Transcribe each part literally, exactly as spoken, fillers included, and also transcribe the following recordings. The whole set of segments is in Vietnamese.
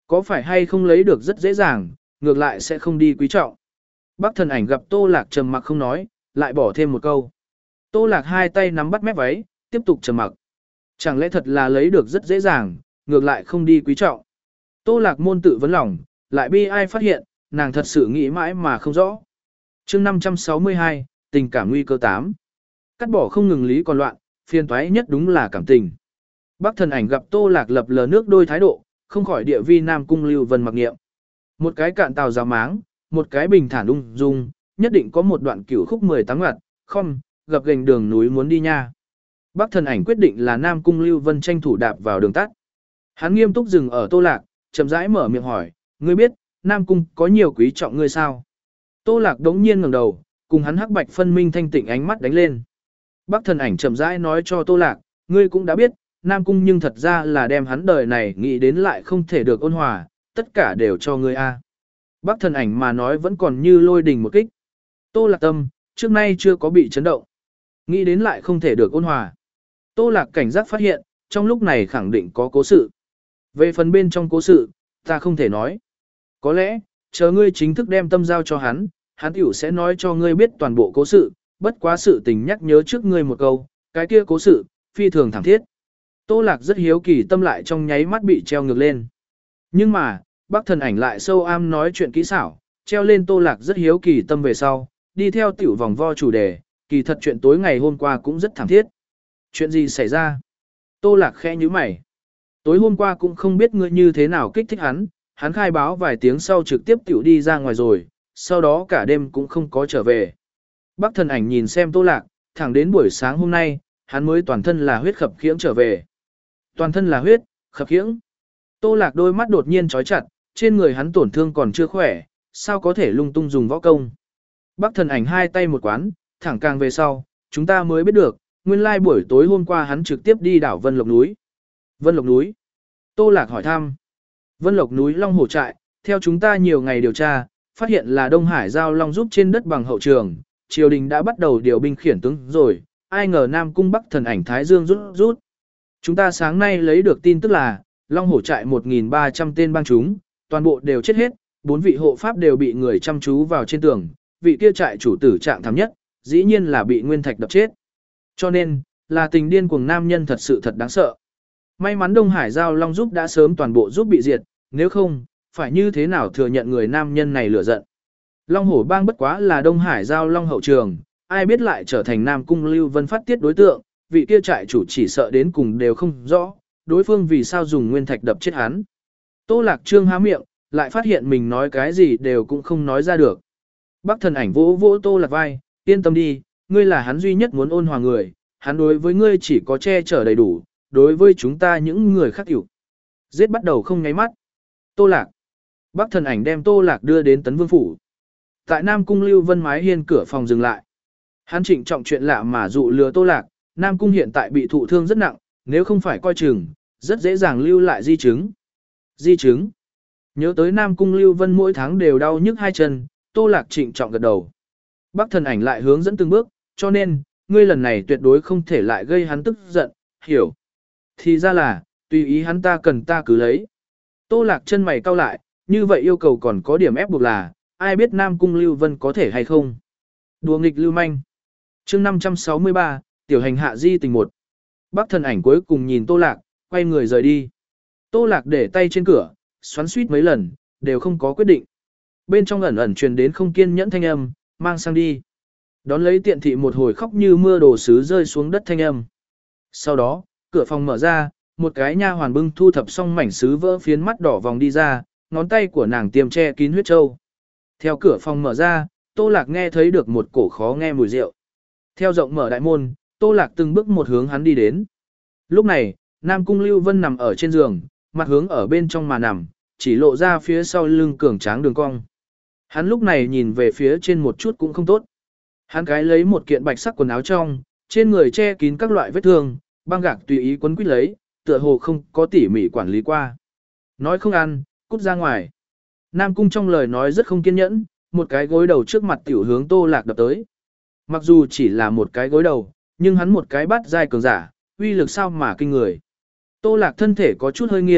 Có phải hay không lấy được rất dễ dàng, ngược lại sẽ không đi quý trọng. Bác thần ảnh gặp Tô Lạc trầm mặc không nói, lại bỏ thêm một câu. Tô Lạc hai tay nắm bắt mép váy, tiếp tục trầm mặc. Chẳng lẽ thật là lấy được rất dễ dàng, ngược lại không đi quý trọng. Tô Lạc môn tự vấn lòng, lại bi ai phát hiện, nàng thật sự nghĩ mãi mà không rõ. chương năm trăm sáu mươi hai, tình cảm nguy cơ tám. Cắt bỏ không ngừng lý còn loạn, phiền toái nhất đúng là cảm tình. Bác thần ảnh gặp Tô Lạc lập lờ nước đôi thái độ, không khỏi địa vi Nam Cung Lưu Vân mặc niệm. Một cái cạn tàu rào máng, một cái bình thản ung dung, nhất định có một đoạn cửu khúc mười tám ngặt, không, gặp gành đường núi muốn đi nha. Bác thần ảnh quyết định là Nam Cung Lưu Vân tranh thủ đạp vào đường tắt. Hắn nghiêm túc dừng ở Tô Lạc, chậm rãi mở miệng hỏi, ngươi biết, Nam Cung có nhiều quý trọng ngươi sao? Tô Lạc đống nhiên ngẩng đầu, cùng hắn hắc bạch phân minh thanh tịnh ánh mắt đánh lên. Bác thần ảnh chậm rãi nói cho Tô Lạc, ngươi cũng đã biết, Nam Cung nhưng thật ra là đem hắn đời này nghĩ đến lại không thể được ôn hòa, tất cả đều cho ngươi a. Bác thần ảnh mà nói vẫn còn như lôi đình một kích. Tô Lạc tâm, trước nay chưa có bị chấn động. Nghĩ đến lại không thể được ôn hòa. Tô Lạc cảnh giác phát hiện, trong lúc này khẳng định có cố sự. Về phần bên trong cố sự, ta không thể nói. Có lẽ, chờ ngươi chính thức đem tâm giao cho hắn, hắn tiểu sẽ nói cho ngươi biết toàn bộ cố sự, bất quá sự tình nhắc nhớ trước ngươi một câu, cái kia cố sự, phi thường thẳng thiết. Tô Lạc rất hiếu kỳ tâm lại trong nháy mắt bị treo ngược lên. Nhưng mà, bác thần ảnh lại sâu am nói chuyện kỹ xảo, treo lên Tô Lạc rất hiếu kỳ tâm về sau, đi theo tiểu vòng vo chủ đề, kỳ thật chuyện tối ngày hôm qua cũng rất thẳng thiết. Chuyện gì xảy ra? Tô Lạc khẽ nhíu mày. Tối hôm qua cũng không biết ngươi như thế nào kích thích hắn, hắn khai báo vài tiếng sau trực tiếp tiểu đi ra ngoài rồi, sau đó cả đêm cũng không có trở về. Bác thần ảnh nhìn xem Tô Lạc, thẳng đến buổi sáng hôm nay, hắn mới toàn thân là huyết khập khiễng trở về. Toàn thân là huyết, khập khiễng. Tô Lạc đôi mắt đột nhiên trói chặt, trên người hắn tổn thương còn chưa khỏe, sao có thể lung tung dùng võ công. Bác thần ảnh hai tay một quán, thẳng càng về sau, chúng ta mới biết được, nguyên lai buổi tối hôm qua hắn trực tiếp đi đảo Vân Lộc núi. Vân Lộc núi? Tô Lạc hỏi thăm. Vân Lộc núi Long Hổ trại, theo chúng ta nhiều ngày điều tra, phát hiện là Đông Hải giao long giúp trên đất bằng hậu trường, triều đình đã bắt đầu điều binh khiển tướng rồi, ai ngờ Nam Cung Bắc thần ảnh Thái Dương rút rút. Chúng ta sáng nay lấy được tin tức là, Long Hổ trại một nghìn ba trăm tên bang chúng, toàn bộ đều chết hết, bốn vị hộ pháp đều bị người chăm chú vào trên tường, vị kia trại chủ tử trạng thảm nhất, dĩ nhiên là bị nguyên thạch đập chết. Cho nên, là tình điên cuồng nam nhân thật sự thật đáng sợ. May mắn Đông Hải Giao Long giúp đã sớm toàn bộ giúp bị diệt, nếu không, phải như thế nào thừa nhận người nam nhân này lửa giận. Long Hổ bang bất quá là Đông Hải Giao Long hậu trường, ai biết lại trở thành Nam Cung Lưu Vân phát tiết đối tượng, vị kia trại chủ chỉ sợ đến cùng đều không rõ, đối phương vì sao dùng nguyên thạch đập chết hắn. Tô Lạc Trương há miệng, lại phát hiện mình nói cái gì đều cũng không nói ra được. Bác thần ảnh vỗ vỗ Tô Lạc vai, yên tâm đi, ngươi là hắn duy nhất muốn ôn hòa người, hắn đối với ngươi chỉ có che chở đầy đủ, đối với chúng ta những người khác hiểu. Giết bắt đầu không nháy mắt. Tô Lạc. Bác thần ảnh đem Tô Lạc đưa đến Tấn Vương Phủ. Tại Nam Cung Lưu Vân mái hiên cửa phòng dừng lại. Hắn trịnh trọng chuyện lạ mà dụ lừa Tô Lạc, Nam Cung hiện tại bị thụ thương rất nặng, nếu không phải coi chừng, rất dễ dàng lưu lại di chứng. Di chứng. Nhớ tới Nam Cung Lưu Vân mỗi tháng đều đau nhức hai chân, Tô Lạc trịnh trọng gật đầu. Bác thần ảnh lại hướng dẫn từng bước, cho nên, ngươi lần này tuyệt đối không thể lại gây hắn tức giận, hiểu. Thì ra là, tùy ý hắn ta cần ta cứ lấy. Tô Lạc chân mày cau lại, như vậy yêu cầu còn có điểm ép buộc là, ai biết Nam Cung Lưu Vân có thể hay không. Đùa nghịch lưu manh. chương năm trăm sáu mươi ba, tiểu hành hạ di tình một. Bác thần ảnh cuối cùng nhìn Tô Lạc, quay người rời đi. Tô Lạc để tay trên cửa, xoắn suýt mấy lần, đều không có quyết định. Bên trong ẩn ẩn truyền đến không kiên nhẫn thanh âm, mang sang đi. Đón lấy tiện thị một hồi khóc như mưa đồ sứ rơi xuống đất thanh âm. Sau đó, cửa phòng mở ra, một cái nha hoàn bưng thu thập xong mảnh sứ vỡ phiến mắt đỏ vòng đi ra, ngón tay của nàng tiêm che kín huyết châu. Theo cửa phòng mở ra, Tô Lạc nghe thấy được một cổ khó nghe mùi rượu. Theo rộng mở đại môn, Tô Lạc từng bước một hướng hắn đi đến. Lúc này, Nam Cung Lưu Vân nằm ở trên giường, mặt hướng ở bên trong mà nằm, chỉ lộ ra phía sau lưng cường tráng đường cong. Hắn lúc này nhìn về phía trên một chút cũng không tốt. Hắn cái lấy một kiện bạch sắc quần áo trong, trên người che kín các loại vết thương, băng gạc tùy ý quấn quýt lấy, tựa hồ không có tỉ mỉ quản lý qua. Nói không ăn, cút ra ngoài. Nam Cung trong lời nói rất không kiên nhẫn, một cái gối đầu trước mặt tiểu hướng Tô Lạc đập tới. Mặc dù chỉ là một cái gối đầu, nhưng hắn một cái bắt dai cường giả, uy lực sao mà kinh người. Tô Lạc thân thể có chút hơi nghiêng,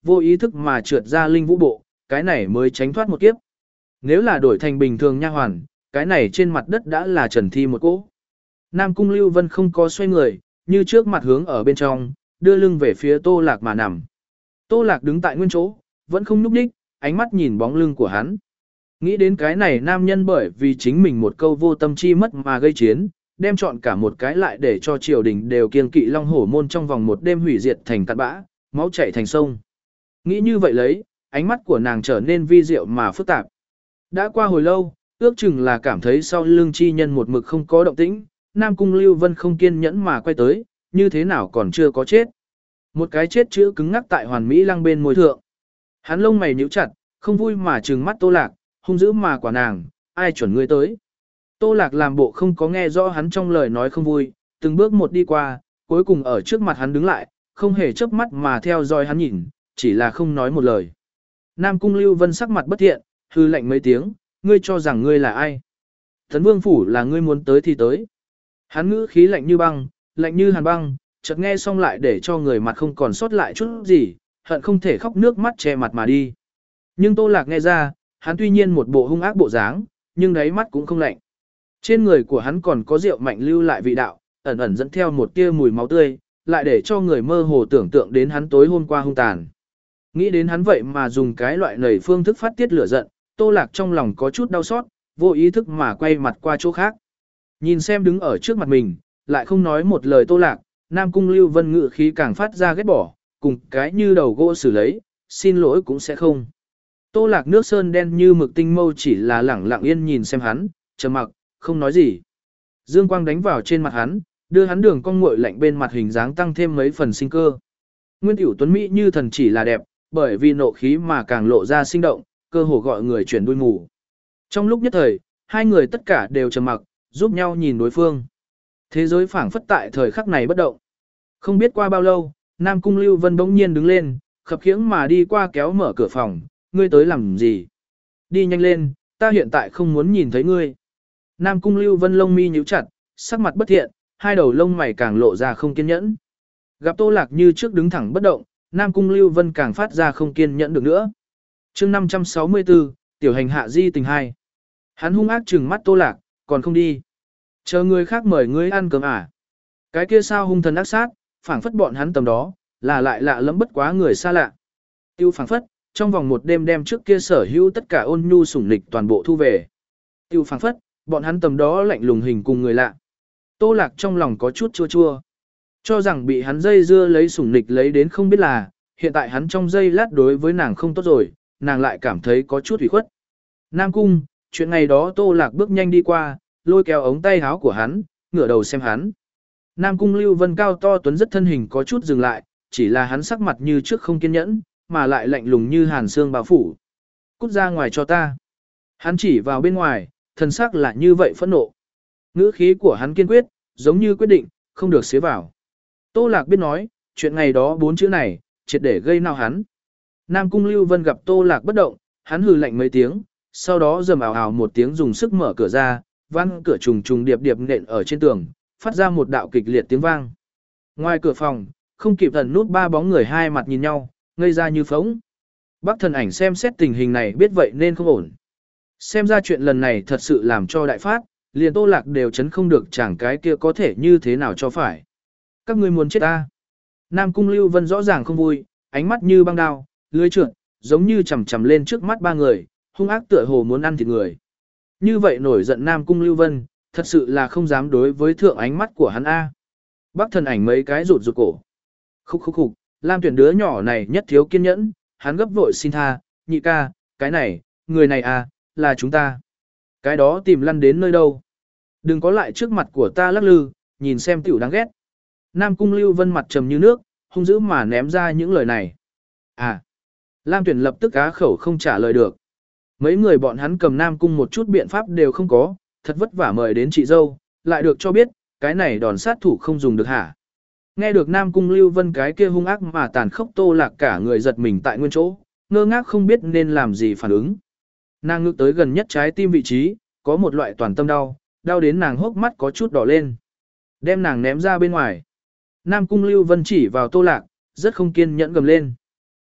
vô ý thức mà trượt ra linh vũ bộ, cái này mới tránh thoát một kiếp. Nếu là đổi thành bình thường nha hoàn, cái này trên mặt đất đã là trần thi một cỗ. Nam Cung Lưu Vân không có xoay người, như trước mặt hướng ở bên trong, đưa lưng về phía Tô Lạc mà nằm. Tô Lạc đứng tại nguyên chỗ, vẫn không nhúc nhích, ánh mắt nhìn bóng lưng của hắn. Nghĩ đến cái này nam nhân bởi vì chính mình một câu vô tâm chi mất mà gây chiến, đem chọn cả một cái lại để cho triều đình đều kiêng kỵ Long Hổ môn trong vòng một đêm hủy diệt thành cát bã, máu chảy thành sông. Nghĩ như vậy lấy, ánh mắt của nàng trở nên vi diệu mà phức tạp. Đã qua hồi lâu, ước chừng là cảm thấy sau lưng chi nhân một mực không có động tĩnh, Nam Cung Lưu Vân không kiên nhẫn mà quay tới, như thế nào còn chưa có chết. Một cái chết chữ cứng ngắc tại hoàn mỹ lăng bên môi thượng. Hắn lông mày nhíu chặt, không vui mà trừng mắt Tô Lạc, hung dữ mà quả nàng, ai chuẩn ngươi tới. Tô Lạc làm bộ không có nghe rõ hắn trong lời nói không vui, từng bước một đi qua, cuối cùng ở trước mặt hắn đứng lại, không hề chớp mắt mà theo dõi hắn nhìn, chỉ là không nói một lời. Nam Cung Lưu Vân sắc mặt bất thiện, hư lạnh mấy tiếng, ngươi cho rằng ngươi là ai? Tấn Vương Phủ là ngươi muốn tới thì tới. Hắn ngữ khí lạnh như băng, lạnh như hàn băng, chợt nghe xong lại để cho người mặt không còn sót lại chút gì, hận không thể khóc nước mắt che mặt mà đi. Nhưng Tô Lạc nghe ra, hắn tuy nhiên một bộ hung ác bộ dáng, nhưng đáy mắt cũng không lạnh. Trên người của hắn còn có rượu mạnh lưu lại vị đạo, ẩn ẩn dẫn theo một tia mùi máu tươi, lại để cho người mơ hồ tưởng tượng đến hắn tối hôm qua hung tàn. Nghĩ đến hắn vậy mà dùng cái loại nảy phương thức phát tiết lửa giận, Tô Lạc trong lòng có chút đau xót, vô ý thức mà quay mặt qua chỗ khác. Nhìn xem đứng ở trước mặt mình, lại không nói một lời Tô Lạc, Nam Cung Lưu Vân ngự khí càng phát ra ghét bỏ, cùng cái như đầu gỗ xử lấy, xin lỗi cũng sẽ không. Tô Lạc nước sơn đen như mực tinh mâu chỉ là lẳng lặng yên nhìn xem hắn, trầm mặc, không nói gì. Dương quang đánh vào trên mặt hắn, đưa hắn đường cong nguội lạnh bên mặt hình dáng tăng thêm mấy phần sinh cơ. Nguyên Tiểu Tuấn Mỹ như thần chỉ là đẹp, bởi vì nộ khí mà càng lộ ra sinh động, cơ hồ gọi người chuyển đuôi mù. Trong lúc nhất thời, hai người tất cả đều trầm mặc, giúp nhau nhìn đối phương. Thế giới phảng phất tại thời khắc này bất động. Không biết qua bao lâu, Nam Cung Lưu Vân bỗng nhiên đứng lên, khập khiễng mà đi qua kéo mở cửa phòng, ngươi tới làm gì? Đi nhanh lên, ta hiện tại không muốn nhìn thấy ngươi. Nam Cung Lưu Vân lông mi nhíu chặt, sắc mặt bất thiện, hai đầu lông mày càng lộ ra không kiên nhẫn. Gặp Tô Lạc như trước đứng thẳng bất động, Nam Cung Lưu Vân càng phát ra không kiên nhẫn được nữa. Chương năm trăm sáu mươi tư, tiểu hành hạ di tình hai. Hắn hung ác trừng mắt Tô Lạc, còn không đi. Chờ người khác mời ngươi ăn cơm à? Cái kia sao hung thần ác sát, phảng phất bọn hắn tầm đó, là lại lạ lẫm bất quá người xa lạ. Tiêu phảng phất, trong vòng một đêm đem trước kia sở hữu tất cả ôn nhu sủng nịch toàn bộ thu về. Tiêu phảng phất, bọn hắn tầm đó lạnh lùng hình cùng người lạ. Tô Lạc trong lòng có chút chua chua. Cho rằng bị hắn dây dưa lấy sủng nịch lấy đến không biết là, hiện tại hắn trong dây lát đối với nàng không tốt rồi, nàng lại cảm thấy có chút ủy khuất. Nam Cung, chuyện ngày đó Tô Lạc bước nhanh đi qua, lôi kéo ống tay áo của hắn, ngửa đầu xem hắn. Nam Cung Lưu Vân cao to tuấn rất thân hình có chút dừng lại, chỉ là hắn sắc mặt như trước không kiên nhẫn, mà lại lạnh lùng như hàn xương bao phủ. Cút ra ngoài cho ta. Hắn chỉ vào bên ngoài, thần sắc là như vậy phẫn nộ. Ngữ khí của hắn kiên quyết, giống như quyết định, không được xế vào. Tô Lạc biết nói, chuyện ngày đó bốn chữ này, triệt để gây nào hắn. Nam Cung Lưu Vân gặp Tô Lạc bất động, hắn hừ lạnh mấy tiếng, sau đó rầm ào ào một tiếng dùng sức mở cửa ra, vang cửa trùng trùng điệp điệp nện ở trên tường, phát ra một đạo kịch liệt tiếng vang. Ngoài cửa phòng, không kịp thần nút ba bóng người hai mặt nhìn nhau, ngây ra như phóng. Bác Thần Ảnh xem xét tình hình này biết vậy nên không ổn. Xem ra chuyện lần này thật sự làm cho đại phát, liền Tô Lạc đều chấn không được chẳng cái kia có thể như thế nào cho phải. Các ngươi muốn chết ta. Nam Cung Lưu Vân rõ ràng không vui, ánh mắt như băng đao, lưới trượt, giống như chầm chầm lên trước mắt ba người, hung ác tựa hồ muốn ăn thịt người. Như vậy nổi giận Nam Cung Lưu Vân, thật sự là không dám đối với thượng ánh mắt của hắn A. Bác Thần Ảnh mấy cái rụt rụt cổ. Khúc khúc khúc, Lam Tuyển đứa nhỏ này nhất thiếu kiên nhẫn, hắn gấp vội xin tha, nhị ca, cái này, người này à, là chúng ta. Cái đó tìm lăn đến nơi đâu. Đừng có lại trước mặt của ta lắc lư, nhìn xem tiểu đáng ghét. Nam Cung Lưu Vân mặt trầm như nước, hung dữ mà ném ra những lời này. À, Lam Tuyển lập tức á khẩu không trả lời được. Mấy người bọn hắn cầm Nam Cung một chút biện pháp đều không có, thật vất vả mời đến chị dâu, lại được cho biết, cái này đòn sát thủ không dùng được hả. Nghe được Nam Cung Lưu Vân cái kia hung ác mà tàn khốc Tô Lạc cả người giật mình tại nguyên chỗ, ngơ ngác không biết nên làm gì phản ứng. Nàng ngước tới gần nhất trái tim vị trí, có một loại toàn tâm đau, đau đến nàng hốc mắt có chút đỏ lên. Đem nàng ném ra bên ngoài. Nam Cung Lưu Vân chỉ vào Tô Lạc, rất không kiên nhẫn gầm lên.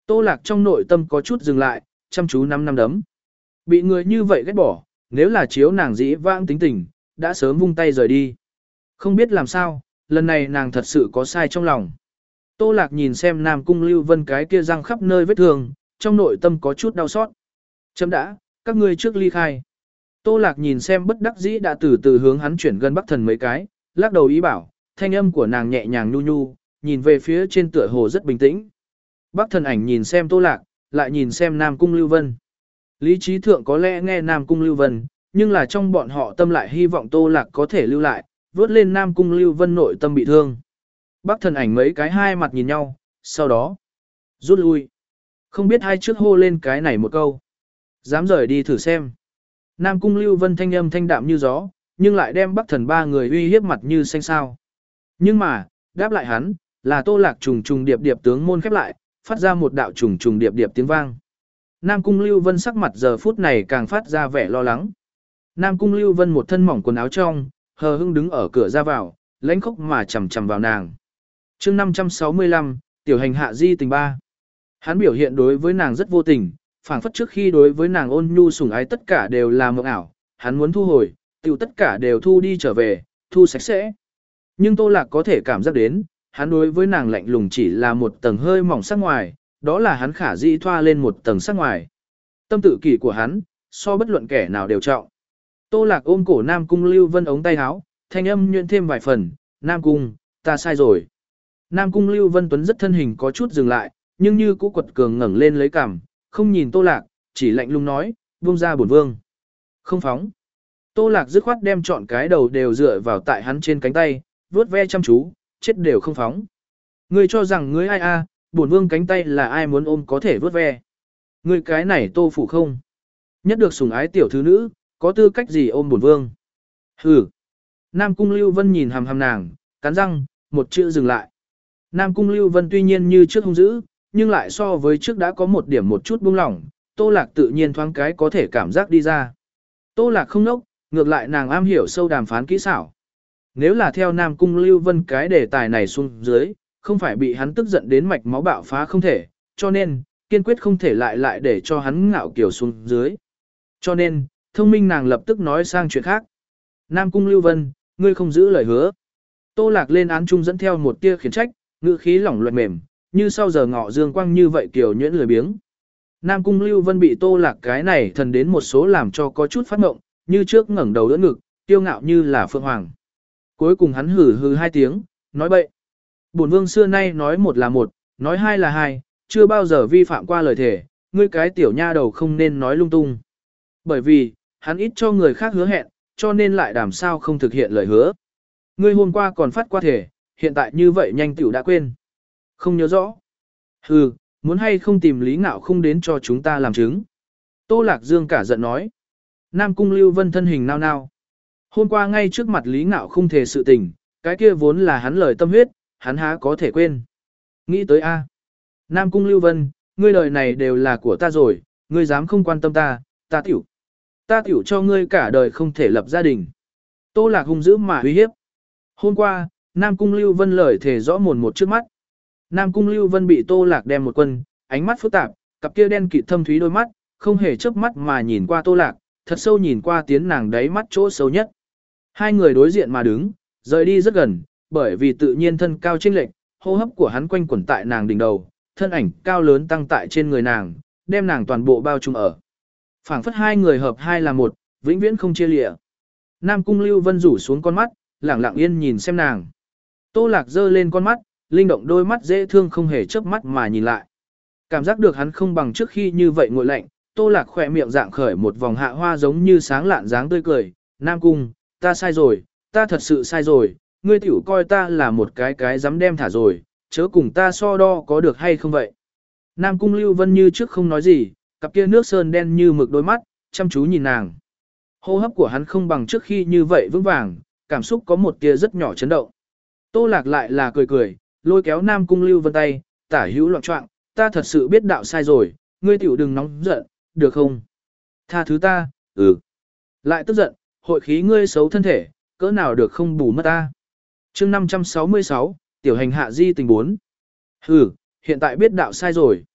Tô Lạc trong nội tâm có chút dừng lại, chăm chú năm năm đấm. Bị người như vậy ghét bỏ, nếu là chiếu nàng dĩ vãng tính tình, đã sớm vung tay rời đi. Không biết làm sao, lần này nàng thật sự có sai trong lòng. Tô Lạc nhìn xem Nam Cung Lưu Vân cái kia răng khắp nơi vết thương, trong nội tâm có chút đau xót. Chấm đã, các ngươi trước ly khai. Tô Lạc nhìn xem bất đắc dĩ đã từ từ hướng hắn chuyển gần Bắc Thần mấy cái, lắc đầu ý bảo, thanh âm của nàng nhẹ nhàng nhu nhu, nhìn về phía trên tựa hồ rất bình tĩnh. Bắc Thần Ảnh nhìn xem Tô Lạc, lại nhìn xem Nam Cung Lưu Vân. Lý trí thượng có lẽ nghe Nam Cung Lưu Vân, nhưng là trong bọn họ tâm lại hy vọng Tô Lạc có thể lưu lại, vớt lên Nam Cung Lưu Vân nội tâm bị thương. Bắc Thần Ảnh mấy cái hai mặt nhìn nhau, sau đó rút lui. Không biết hai trước hô lên cái này một câu. Dám rời đi thử xem. Nam Cung Lưu Vân thanh âm thanh đạm như gió, nhưng lại đem Bắc Thần ba người uy hiếp mặt như xanh sao. Nhưng mà, đáp lại hắn, là Tô Lạc trùng trùng điệp điệp tướng môn khép lại, phát ra một đạo trùng trùng điệp điệp tiếng vang. Nam Cung Lưu Vân sắc mặt giờ phút này càng phát ra vẻ lo lắng. Nam Cung Lưu Vân một thân mỏng quần áo trong, hờ hững đứng ở cửa ra vào, lãnh khốc mà chằm chằm vào nàng. Chương năm trăm sáu mươi lăm, tiểu hành hạ di tình ba. Hắn biểu hiện đối với nàng rất vô tình, phảng phất trước khi đối với nàng ôn nhu sủng ái tất cả đều là mộng ảo, hắn muốn thu hồi, tiểu tất cả đều thu đi trở về, thu sạch sẽ. Nhưng Tô Lạc có thể cảm giác đến, hắn đối với nàng lạnh lùng chỉ là một tầng hơi mỏng sắc ngoài, đó là hắn khả dĩ thoa lên một tầng sắc ngoài. Tâm tự kỷ của hắn, so bất luận kẻ nào đều trọng. Tô Lạc ôm cổ Nam Cung Lưu Vân ống tay áo, thanh âm nhuyễn thêm vài phần, Nam Cung, ta sai rồi. Nam Cung Lưu Vân Tuấn rất thân hình có chút dừng lại, nhưng như cũ quật cường ngẩng lên lấy cằm, không nhìn Tô Lạc, chỉ lạnh lùng nói, buông ra bổn vương. Không phóng. Tô Lạc dứt khoát đem trọn cái đầu đều dựa vào tại hắn trên cánh tay, vuốt ve chăm chú, chết đều không phóng. Ngươi cho rằng ngươi ai a, bổn vương cánh tay là ai muốn ôm có thể vuốt ve. Ngươi cái này Tô phủ không. Nhất được sủng ái tiểu thứ nữ, có tư cách gì ôm bổn vương. Hừ. Nam Cung Lưu Vân nhìn hằm hằm nàng, cắn răng, một chữ dừng lại. Nam Cung Lưu Vân tuy nhiên như trước hung dữ, nhưng lại so với trước đã có một điểm một chút buông lỏng, Tô Lạc tự nhiên thoáng cái có thể cảm giác đi ra. Tô Lạc không nốc, ngược lại nàng am hiểu sâu đàm phán kỹ xảo. Nếu là theo Nam Cung Lưu Vân cái đề tài này xuống dưới, không phải bị hắn tức giận đến mạch máu bạo phá không thể, cho nên, kiên quyết không thể lại lại để cho hắn ngạo kiểu xuống dưới. Cho nên, thông minh nàng lập tức nói sang chuyện khác. Nam Cung Lưu Vân, ngươi không giữ lời hứa. Tô Lạc lên án chung dẫn theo một tia khiển trách, ngữ khí lỏng loẹt mềm, như sau giờ ngọ dương quang như vậy kiểu nhuyễn lười biếng. Nam Cung Lưu Vân bị Tô Lạc cái này thần đến một số làm cho có chút phát ngộng, như trước ngẩng đầu đỡ ngực, tiêu ngạo như là phượng hoàng. Cuối cùng hắn hừ hừ hai tiếng, nói bậy. Bổn vương xưa nay nói một là một, nói hai là hai, chưa bao giờ vi phạm qua lời thề, ngươi cái tiểu nha đầu không nên nói lung tung. Bởi vì, hắn ít cho người khác hứa hẹn, cho nên lại đảm sao không thực hiện lời hứa. Ngươi hôm qua còn phát qua thể, hiện tại như vậy nhanh tiểu đã quên. Không nhớ rõ. Hừ, muốn hay không tìm Lý Ngạo không đến cho chúng ta làm chứng. Tô Lạc Dương cả giận nói. Nam Cung Lưu Vân thân hình nao nao. Hôm qua ngay trước mặt Lý Ngạo không thể sự tình, cái kia vốn là hắn lời tâm huyết, hắn há có thể quên. Nghĩ tới A. Nam Cung Lưu Vân, ngươi lời này đều là của ta rồi, ngươi dám không quan tâm ta, ta tiểu. Ta tiểu cho ngươi cả đời không thể lập gia đình. Tô Lạc hung dữ mà uy hiếp. Hôm qua, Nam Cung Lưu Vân lời thề rõ mồn một trước mắt. Nam Cung Lưu Vân bị Tô Lạc đem một quân, ánh mắt phức tạp, cặp kia đen kịt thâm thúy đôi mắt, không hề chớp mắt mà nhìn qua Tô Lạc, thật sâu nhìn qua tiến nàng đáy mắt chỗ sâu nhất. Hai người đối diện mà đứng, rời đi rất gần, bởi vì tự nhiên thân cao chênh lệch, hô hấp của hắn quanh quẩn tại nàng đỉnh đầu, thân ảnh cao lớn tăng tại trên người nàng, đem nàng toàn bộ bao trùm ở. Phảng phất hai người hợp hai là một, vĩnh viễn không chia lìa. Nam Cung Lưu Vân rủ xuống con mắt, lẳng lặng yên nhìn xem nàng. Tô Lạc giơ lên con mắt, linh động đôi mắt dễ thương không hề chớp mắt mà nhìn lại. Cảm giác được hắn không bằng trước khi như vậy nguội lạnh, Tô Lạc khỏe miệng dạng khởi một vòng hạ hoa giống như sáng lạn dáng tươi cười. Nam Cung, ta sai rồi, ta thật sự sai rồi, ngươi tiểu coi ta là một cái cái dám đem thả rồi, chớ cùng ta so đo có được hay không vậy. Nam Cung Lưu Vân như trước không nói gì, cặp kia nước sơn đen như mực đôi mắt, chăm chú nhìn nàng. Hô hấp của hắn không bằng trước khi như vậy vững vàng, cảm xúc có một tia rất nhỏ chấn động. Tô Lạc lại là cười cười, lôi kéo Nam Cung Lưu Vân tay, tả hữu loạn trọng, ta thật sự biết đạo sai rồi, ngươi tiểu đừng nóng giận, được không? Tha thứ ta, ừ. Lại tức giận, hội khí ngươi xấu thân thể, cỡ nào được không bù mất ta. Chương năm trăm sáu mươi sáu, tiểu hành hạ di tình bốn. Hừ, hiện tại biết đạo sai rồi.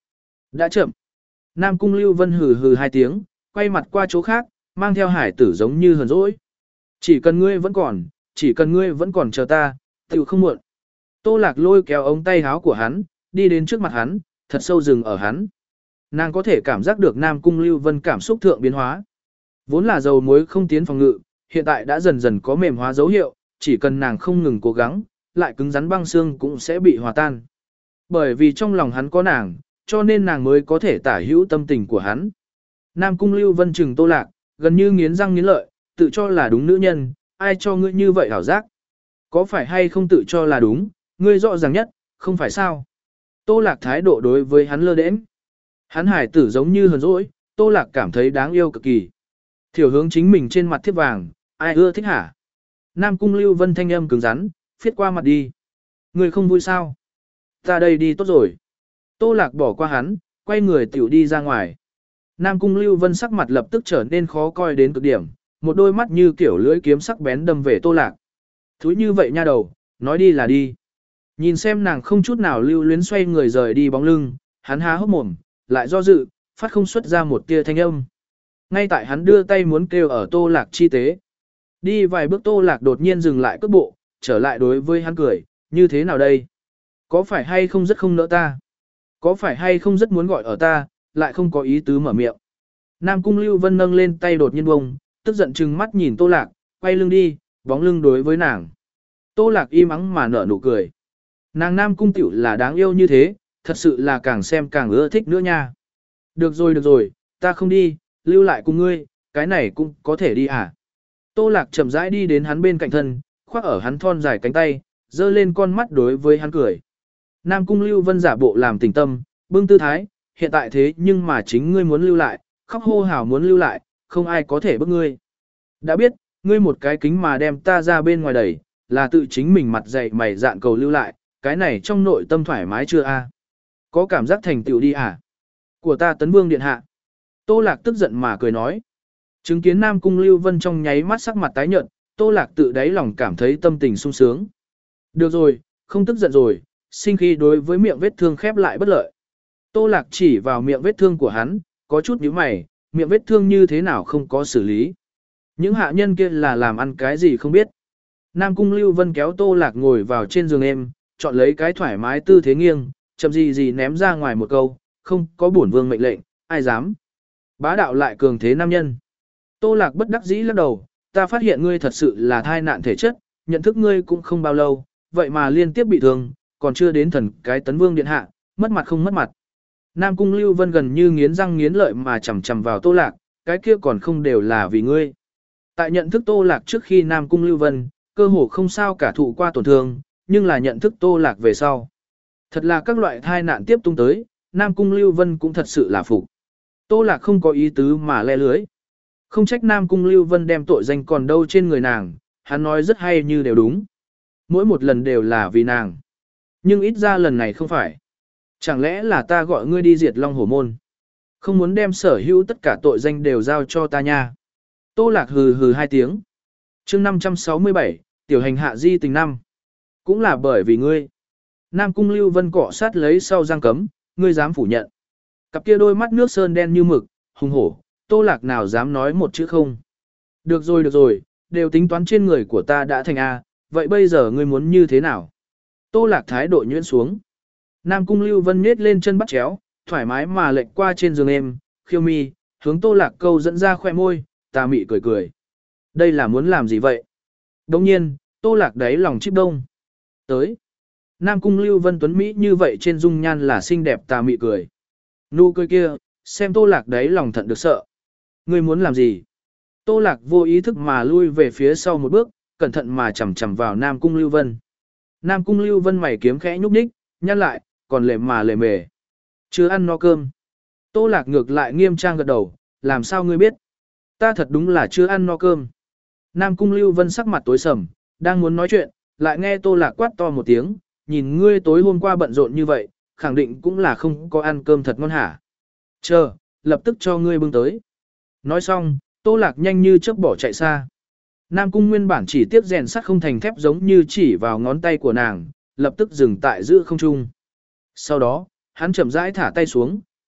Đã chậm. Nam Cung Lưu Vân hừ hừ hai tiếng, quay mặt qua chỗ khác, mang theo hải tử giống như hờn dỗi. Chỉ cần ngươi vẫn còn, chỉ cần ngươi vẫn còn chờ ta, tiểu không muộn. Tô Lạc lôi kéo ống tay áo của hắn, đi đến trước mặt hắn, thật sâu dừng ở hắn. Nàng có thể cảm giác được Nam Cung Lưu Vân cảm xúc thượng biến hóa. Vốn là dầu muối không tiến phòng ngự, hiện tại đã dần dần có mềm hóa dấu hiệu, chỉ cần nàng không ngừng cố gắng, lại cứng rắn băng xương cũng sẽ bị hòa tan. Bởi vì trong lòng hắn có nàng, cho nên nàng mới có thể tả hữu tâm tình của hắn. Nam Cung Lưu Vân trừng Tô Lạc, gần như nghiến răng nghiến lợi, tự cho là đúng nữ nhân, ai cho ngươi như vậy hảo giác? Có phải hay không tự cho là đúng, ngươi rõ ràng nhất, không phải sao? Tô Lạc thái độ đối với hắn lơ đễnh. Hắn hải tử giống như hờn dỗi, Tô Lạc cảm thấy đáng yêu cực kỳ. Thiểu hướng chính mình trên mặt thiếp vàng, ai ưa thích hả? Nam Cung Lưu Vân thanh âm cứng rắn, phiết qua mặt đi. Ngươi không vui sao? Ta đây đi tốt rồi. Tô Lạc bỏ qua hắn, quay người tiểu đi ra ngoài. Nam Cung Lưu Vân sắc mặt lập tức trở nên khó coi đến cực điểm, một đôi mắt như kiểu lưỡi kiếm sắc bén đâm về Tô Lạc. Thúi như vậy nha đầu, nói đi là đi. Nhìn xem nàng không chút nào lưu luyến xoay người rời đi bóng lưng, hắn há hốc mồm, lại do dự, phát không xuất ra một tia thanh âm. Ngay tại hắn đưa tay muốn kêu ở Tô Lạc chi tế. Đi vài bước Tô Lạc đột nhiên dừng lại cước bộ, trở lại đối với hắn cười, như thế nào đây? Có phải hay không rất không nỡ ta? Có phải hay không rất muốn gọi ở ta, lại không có ý tứ mở miệng? Nam Cung Lưu Vân nâng lên tay đột nhiên bông, tức giận chừng mắt nhìn Tô Lạc, quay lưng đi, bóng lưng đối với nàng. Tô Lạc im ắng mà nở nụ cười. Nàng Nam Cung tiểu là đáng yêu như thế, thật sự là càng xem càng ưa thích nữa nha. Được rồi được rồi, ta không đi, lưu lại cùng ngươi, cái này cũng có thể đi à? Tô Lạc chậm rãi đi đến hắn bên cạnh thân, khoác ở hắn thon dài cánh tay, dơ lên con mắt đối với hắn cười. Nam Cung Lưu Vân giả bộ làm tình tâm, bưng tư thái, hiện tại thế nhưng mà chính ngươi muốn lưu lại, khóc hô hào muốn lưu lại, không ai có thể bức ngươi. Đã biết, ngươi một cái kính mà đem ta ra bên ngoài đẩy, là tự chính mình mặt dày mày dạn cầu lưu lại, cái này trong nội tâm thoải mái chưa a? Có cảm giác thành tựu đi à? Của ta Tấn Vương điện hạ. Tô Lạc tức giận mà cười nói. Chứng kiến Nam Cung Lưu Vân trong nháy mắt sắc mặt tái nhợt, Tô Lạc tự đáy lòng cảm thấy tâm tình sung sướng. Được rồi, không tức giận rồi, sinh khi đối với miệng vết thương khép lại bất lợi. Tô Lạc chỉ vào miệng vết thương của hắn, có chút nhíu mày, miệng vết thương như thế nào không có xử lý. Những hạ nhân kia là làm ăn cái gì không biết. Nam Cung Lưu Vân kéo Tô Lạc ngồi vào trên giường em, chọn lấy cái thoải mái tư thế nghiêng, chậm gì gì ném ra ngoài một câu, không có bổn vương mệnh lệnh, ai dám. Bá đạo lại cường thế nam nhân. Tô Lạc bất đắc dĩ lắc đầu, ta phát hiện ngươi thật sự là thai nạn thể chất, nhận thức ngươi cũng không bao lâu, vậy mà liên tiếp bị thương, còn chưa đến thần cái Tấn Vương điện hạ, mất mặt không mất mặt. Nam Cung Lưu Vân gần như nghiến răng nghiến lợi mà chằm chằm vào Tô Lạc, cái kia còn không đều là vì ngươi. Tại nhận thức Tô Lạc trước khi Nam Cung Lưu Vân, cơ hồ không sao cả thụ qua tổn thương, nhưng là nhận thức Tô Lạc về sau. Thật là các loại thai nạn tiếp tung tới, Nam Cung Lưu Vân cũng thật sự là phục. Tô Lạc không có ý tứ mà le lưới. Không trách Nam Cung Lưu Vân đem tội danh còn đâu trên người nàng, hắn nói rất hay như đều đúng. Mỗi một lần đều là vì nàng. Nhưng ít ra lần này không phải. Chẳng lẽ là ta gọi ngươi đi diệt Long Hổ Môn? Không muốn đem sở hữu tất cả tội danh đều giao cho ta nha. Tô Lạc hừ hừ hai tiếng. chương năm trăm sáu mươi bảy, tiểu hành hạ di tình năm. Cũng là bởi vì ngươi. Nam Cung Lưu Vân cọ sát lấy sau răng cấm, ngươi dám phủ nhận. Cặp kia đôi mắt nước sơn đen như mực, hùng hổ, Tô Lạc nào dám nói một chữ không. Được rồi được rồi, đều tính toán trên người của ta đã thành A, vậy bây giờ ngươi muốn như thế nào? Tô Lạc thái độ nhuyễn xuống. Nam Cung Lưu Vân nhếch lên chân bắt chéo, thoải mái mà lệch qua trên giường em, khiêu mi, hướng Tô Lạc câu dẫn ra khoe môi, tà mị cười cười. Đây là muốn làm gì vậy? Đồng nhiên, Tô Lạc đáy lòng chíp đông. Tới. Nam Cung Lưu Vân tuấn Mỹ như vậy trên dung nhan là xinh đẹp tà mị cười. Nụ cười kia, xem Tô Lạc đáy lòng thận được sợ. Ngươi muốn làm gì? Tô Lạc vô ý thức mà lui về phía sau một bước, cẩn thận mà chầm chầm vào Nam Cung Lưu Vân. Nam Cung Lưu Vân mày kiếm khẽ nhúc nhích, nhăn lại, còn lề mà lề mề. Chưa ăn no cơm. Tô Lạc ngược lại nghiêm trang gật đầu, làm sao ngươi biết? Ta thật đúng là chưa ăn no cơm. Nam Cung Lưu Vân sắc mặt tối sầm, đang muốn nói chuyện, lại nghe Tô Lạc quát to một tiếng, nhìn ngươi tối hôm qua bận rộn như vậy, khẳng định cũng là không có ăn cơm thật ngon hả. Chờ, lập tức cho ngươi bưng tới. Nói xong, Tô Lạc nhanh như chớp bỏ chạy xa. Nam Cung nguyên bản chỉ tiếp rèn sắt không thành thép giống như chỉ vào ngón tay của nàng, lập tức dừng tại giữa không trung. Sau đó, hắn chậm rãi thả tay xuống,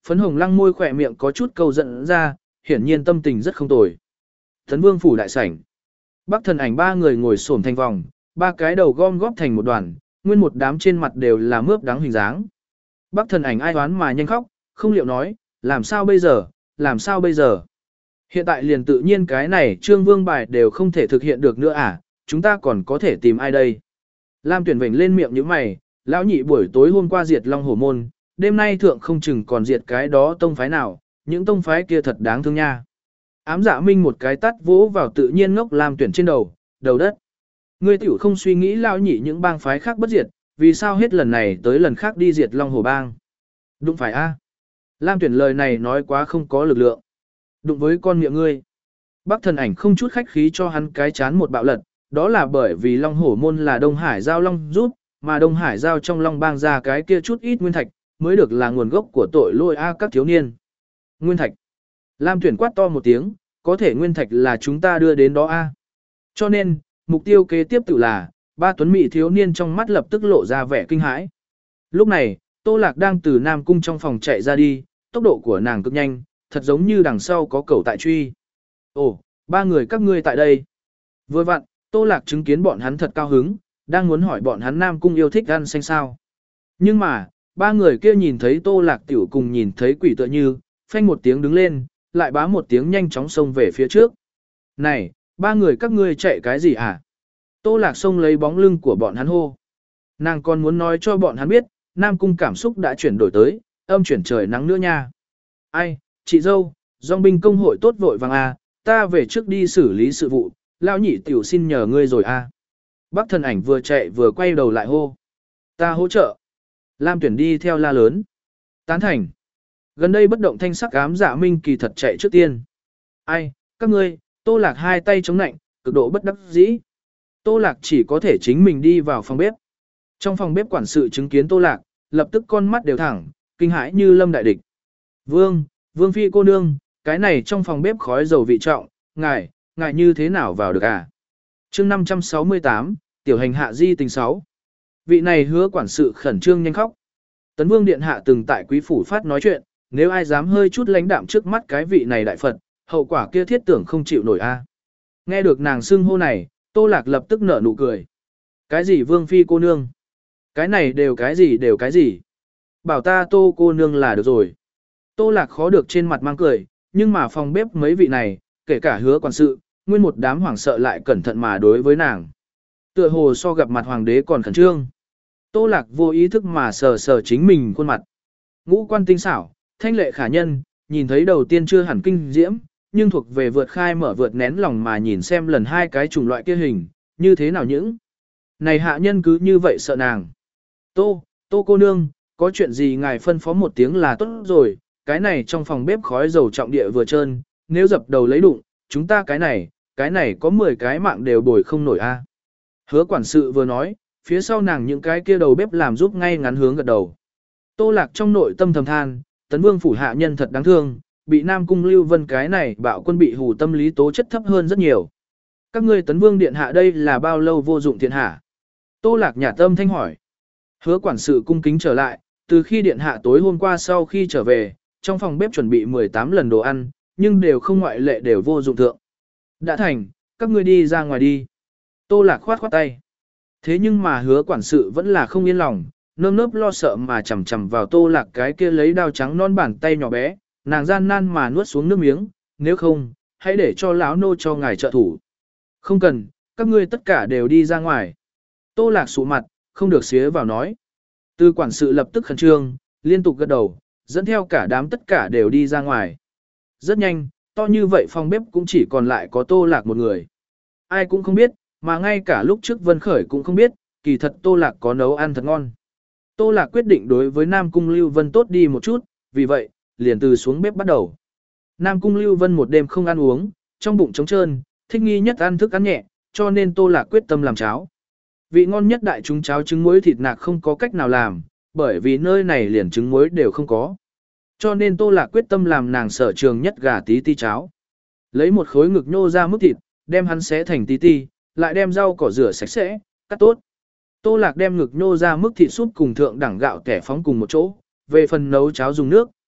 Phấn hồng lăng môi khỏe miệng có chút câu giận ra, hiển nhiên tâm tình rất không tồi. Tấn vương phủ đại sảnh. Bắc thần ảnh ba người ngồi xổm thành vòng, ba cái đầu gom góp thành một đoàn, nguyên một đám trên mặt đều là mướp đắng hình dáng. Bắc thần ảnh ai oán mà nhanh khóc, không liệu nói, làm sao bây giờ, làm sao bây giờ. Hiện tại liền tự nhiên cái này trương vương bài đều không thể thực hiện được nữa à, chúng ta còn có thể tìm ai đây. Lam tuyển vểnh lên miệng như mày, lão nhị buổi tối hôm qua diệt Long Hổ Môn, đêm nay thượng không chừng còn diệt cái đó tông phái nào, những tông phái kia thật đáng thương nha. Ám dạ minh một cái tắt vỗ vào tự nhiên ngốc Lam tuyển trên đầu, đầu đất. Ngươi tiểu không suy nghĩ lão nhị những bang phái khác bất diệt, vì sao hết lần này tới lần khác đi diệt Long Hổ bang. Đúng phải a? Lam tuyển lời này nói quá không có lực lượng. Đụng với con miệng ngươi. Bắc thần ảnh không chút khách khí cho hắn cái chán một bạo lật, đó là bởi vì Long Hổ môn là Đông Hải giao Long giúp, mà Đông Hải giao trong Long bang ra cái kia chút ít nguyên thạch, mới được là nguồn gốc của tội lỗi a các thiếu niên. Nguyên thạch. Lam tuyển quát to một tiếng, có thể nguyên thạch là chúng ta đưa đến đó a. Cho nên, mục tiêu kế tiếp tự là, ba tuấn mỹ thiếu niên trong mắt lập tức lộ ra vẻ kinh hãi. Lúc này, Tô Lạc đang từ Nam Cung trong phòng chạy ra đi, tốc độ của nàng cực nhanh, thật giống như đằng sau có cầu tại truy. Ồ, ba người các ngươi tại đây. Vừa vặn, Tô Lạc chứng kiến bọn hắn thật cao hứng, đang muốn hỏi bọn hắn Nam Cung yêu thích ăn xanh sao. Nhưng mà, ba người kia nhìn thấy Tô Lạc tiểu cùng nhìn thấy quỷ tựa như, phanh một tiếng đứng lên, lại bá một tiếng nhanh chóng xông về phía trước. Này, ba người các ngươi chạy cái gì hả? Tô Lạc xông lấy bóng lưng của bọn hắn hô. Nàng còn muốn nói cho bọn hắn biết, Nam Cung cảm xúc đã chuyển đổi tới, âm chuyển trời nắng nữa nha. Ai, chị dâu, dòng binh công hội tốt vội vàng à, ta về trước đi xử lý sự vụ, lao nhị tiểu xin nhờ ngươi rồi à. Bác thần ảnh vừa chạy vừa quay đầu lại hô. Ta hỗ trợ. Lam tuyển đi theo la lớn. Tán thành. Gần đây bất động thanh sắc ám dạ minh kỳ thật chạy trước tiên. Ai, các ngươi, Tô Lạc hai tay chống nạnh, cực độ bất đắc dĩ. Tô Lạc chỉ có thể chính mình đi vào phòng bếp. Trong phòng bếp quản sự chứng kiến Tô Lạc, lập tức con mắt đều thẳng, kinh hãi như lâm đại địch. Vương, Vương phi cô nương, cái này trong phòng bếp khói dầu vị trọng, ngài, ngài như thế nào vào được à? Chương năm trăm sáu mươi tám, tiểu hành hạ di tình sáu. Vị này hứa quản sự khẩn trương nhanh khóc. Tấn Vương điện hạ từng tại quý phủ phát nói chuyện, nếu ai dám hơi chút lãnh đạm trước mắt cái vị này đại Phật, hậu quả kia thiết tưởng không chịu nổi a. Nghe được nàng xưng hô này, Tô Lạc lập tức nở nụ cười. Cái gì Vương phi cô nương? Cái này đều cái gì đều cái gì? Bảo ta Tô cô nương là được rồi. Tô Lạc khó được trên mặt mang cười, nhưng mà phòng bếp mấy vị này, kể cả hứa quản sự, nguyên một đám hoảng sợ lại cẩn thận mà đối với nàng. Tựa hồ so gặp mặt hoàng đế còn khẩn trương. Tô Lạc vô ý thức mà sờ sờ chính mình khuôn mặt. Ngũ quan tinh xảo, thanh lệ khả nhân, nhìn thấy đầu tiên chưa hẳn kinh diễm, nhưng thuộc về vượt khai mở vượt nén lòng mà nhìn xem lần hai cái chủng loại kia hình, như thế nào những. Này hạ nhân cứ như vậy sợ nàng. Tô, Tô cô nương, có chuyện gì ngài phân phó một tiếng là tốt rồi, cái này trong phòng bếp khói dầu trọng địa vừa trơn, nếu dập đầu lấy đụng, chúng ta cái này, cái này có mười cái mạng đều bồi không nổi a. Hứa quản sự vừa nói, phía sau nàng những cái kia đầu bếp làm giúp ngay ngắn hướng gật đầu. Tô Lạc trong nội tâm thầm than, Tấn Vương phủ hạ nhân thật đáng thương, bị Nam Cung Lưu Vân cái này bạo quân bị hù tâm lý tố chất thấp hơn rất nhiều. Các ngươi Tấn Vương điện hạ đây là bao lâu vô dụng thiện hạ? Tô Lạc nhà tâm thanh hỏi. Hứa quản sự cung kính trở lại, từ khi điện hạ tối hôm qua sau khi trở về, trong phòng bếp chuẩn bị mười tám lần đồ ăn, nhưng đều không ngoại lệ đều vô dụng thượng. Đã thành, các ngươi đi ra ngoài đi. Tô Lạc khoát khoát tay. Thế nhưng mà hứa quản sự vẫn là không yên lòng, nơm nớp lo sợ mà chầm chầm vào Tô Lạc cái kia lấy đao trắng non bàn tay nhỏ bé, nàng gian nan mà nuốt xuống nước miếng, nếu không, hãy để cho lão nô cho ngài trợ thủ. Không cần, các ngươi tất cả đều đi ra ngoài. Tô Lạc sụ mặt, không được xía vào nói. Từ quản sự lập tức khẩn trương, liên tục gật đầu, dẫn theo cả đám tất cả đều đi ra ngoài. Rất nhanh, to như vậy phòng bếp cũng chỉ còn lại có Tô Lạc một người. Ai cũng không biết, mà ngay cả lúc trước Vân Khởi cũng không biết, kỳ thật Tô Lạc có nấu ăn thật ngon. Tô Lạc quyết định đối với Nam Cung Lưu Vân tốt đi một chút, vì vậy, liền từ xuống bếp bắt đầu. Nam Cung Lưu Vân một đêm không ăn uống, trong bụng trống trơn, thích nghi nhất ăn thức ăn nhẹ, cho nên Tô Lạc quyết tâm làm cháo. Vị ngon nhất đại chúng cháo trứng muối thịt nạc không có cách nào làm, bởi vì nơi này liền trứng muối đều không có. Cho nên Tô Lạc quyết tâm làm nàng sở trường nhất gà tí ti cháo. Lấy một khối ngực nhô ra mức thịt, đem hắn xé thành tí ti, lại đem rau cỏ rửa sạch sẽ, cắt tốt. Tô Lạc đem ngực nhô ra mức thịt súp cùng thượng đẳng gạo kẻ phóng cùng một chỗ, về phần nấu cháo dùng nước,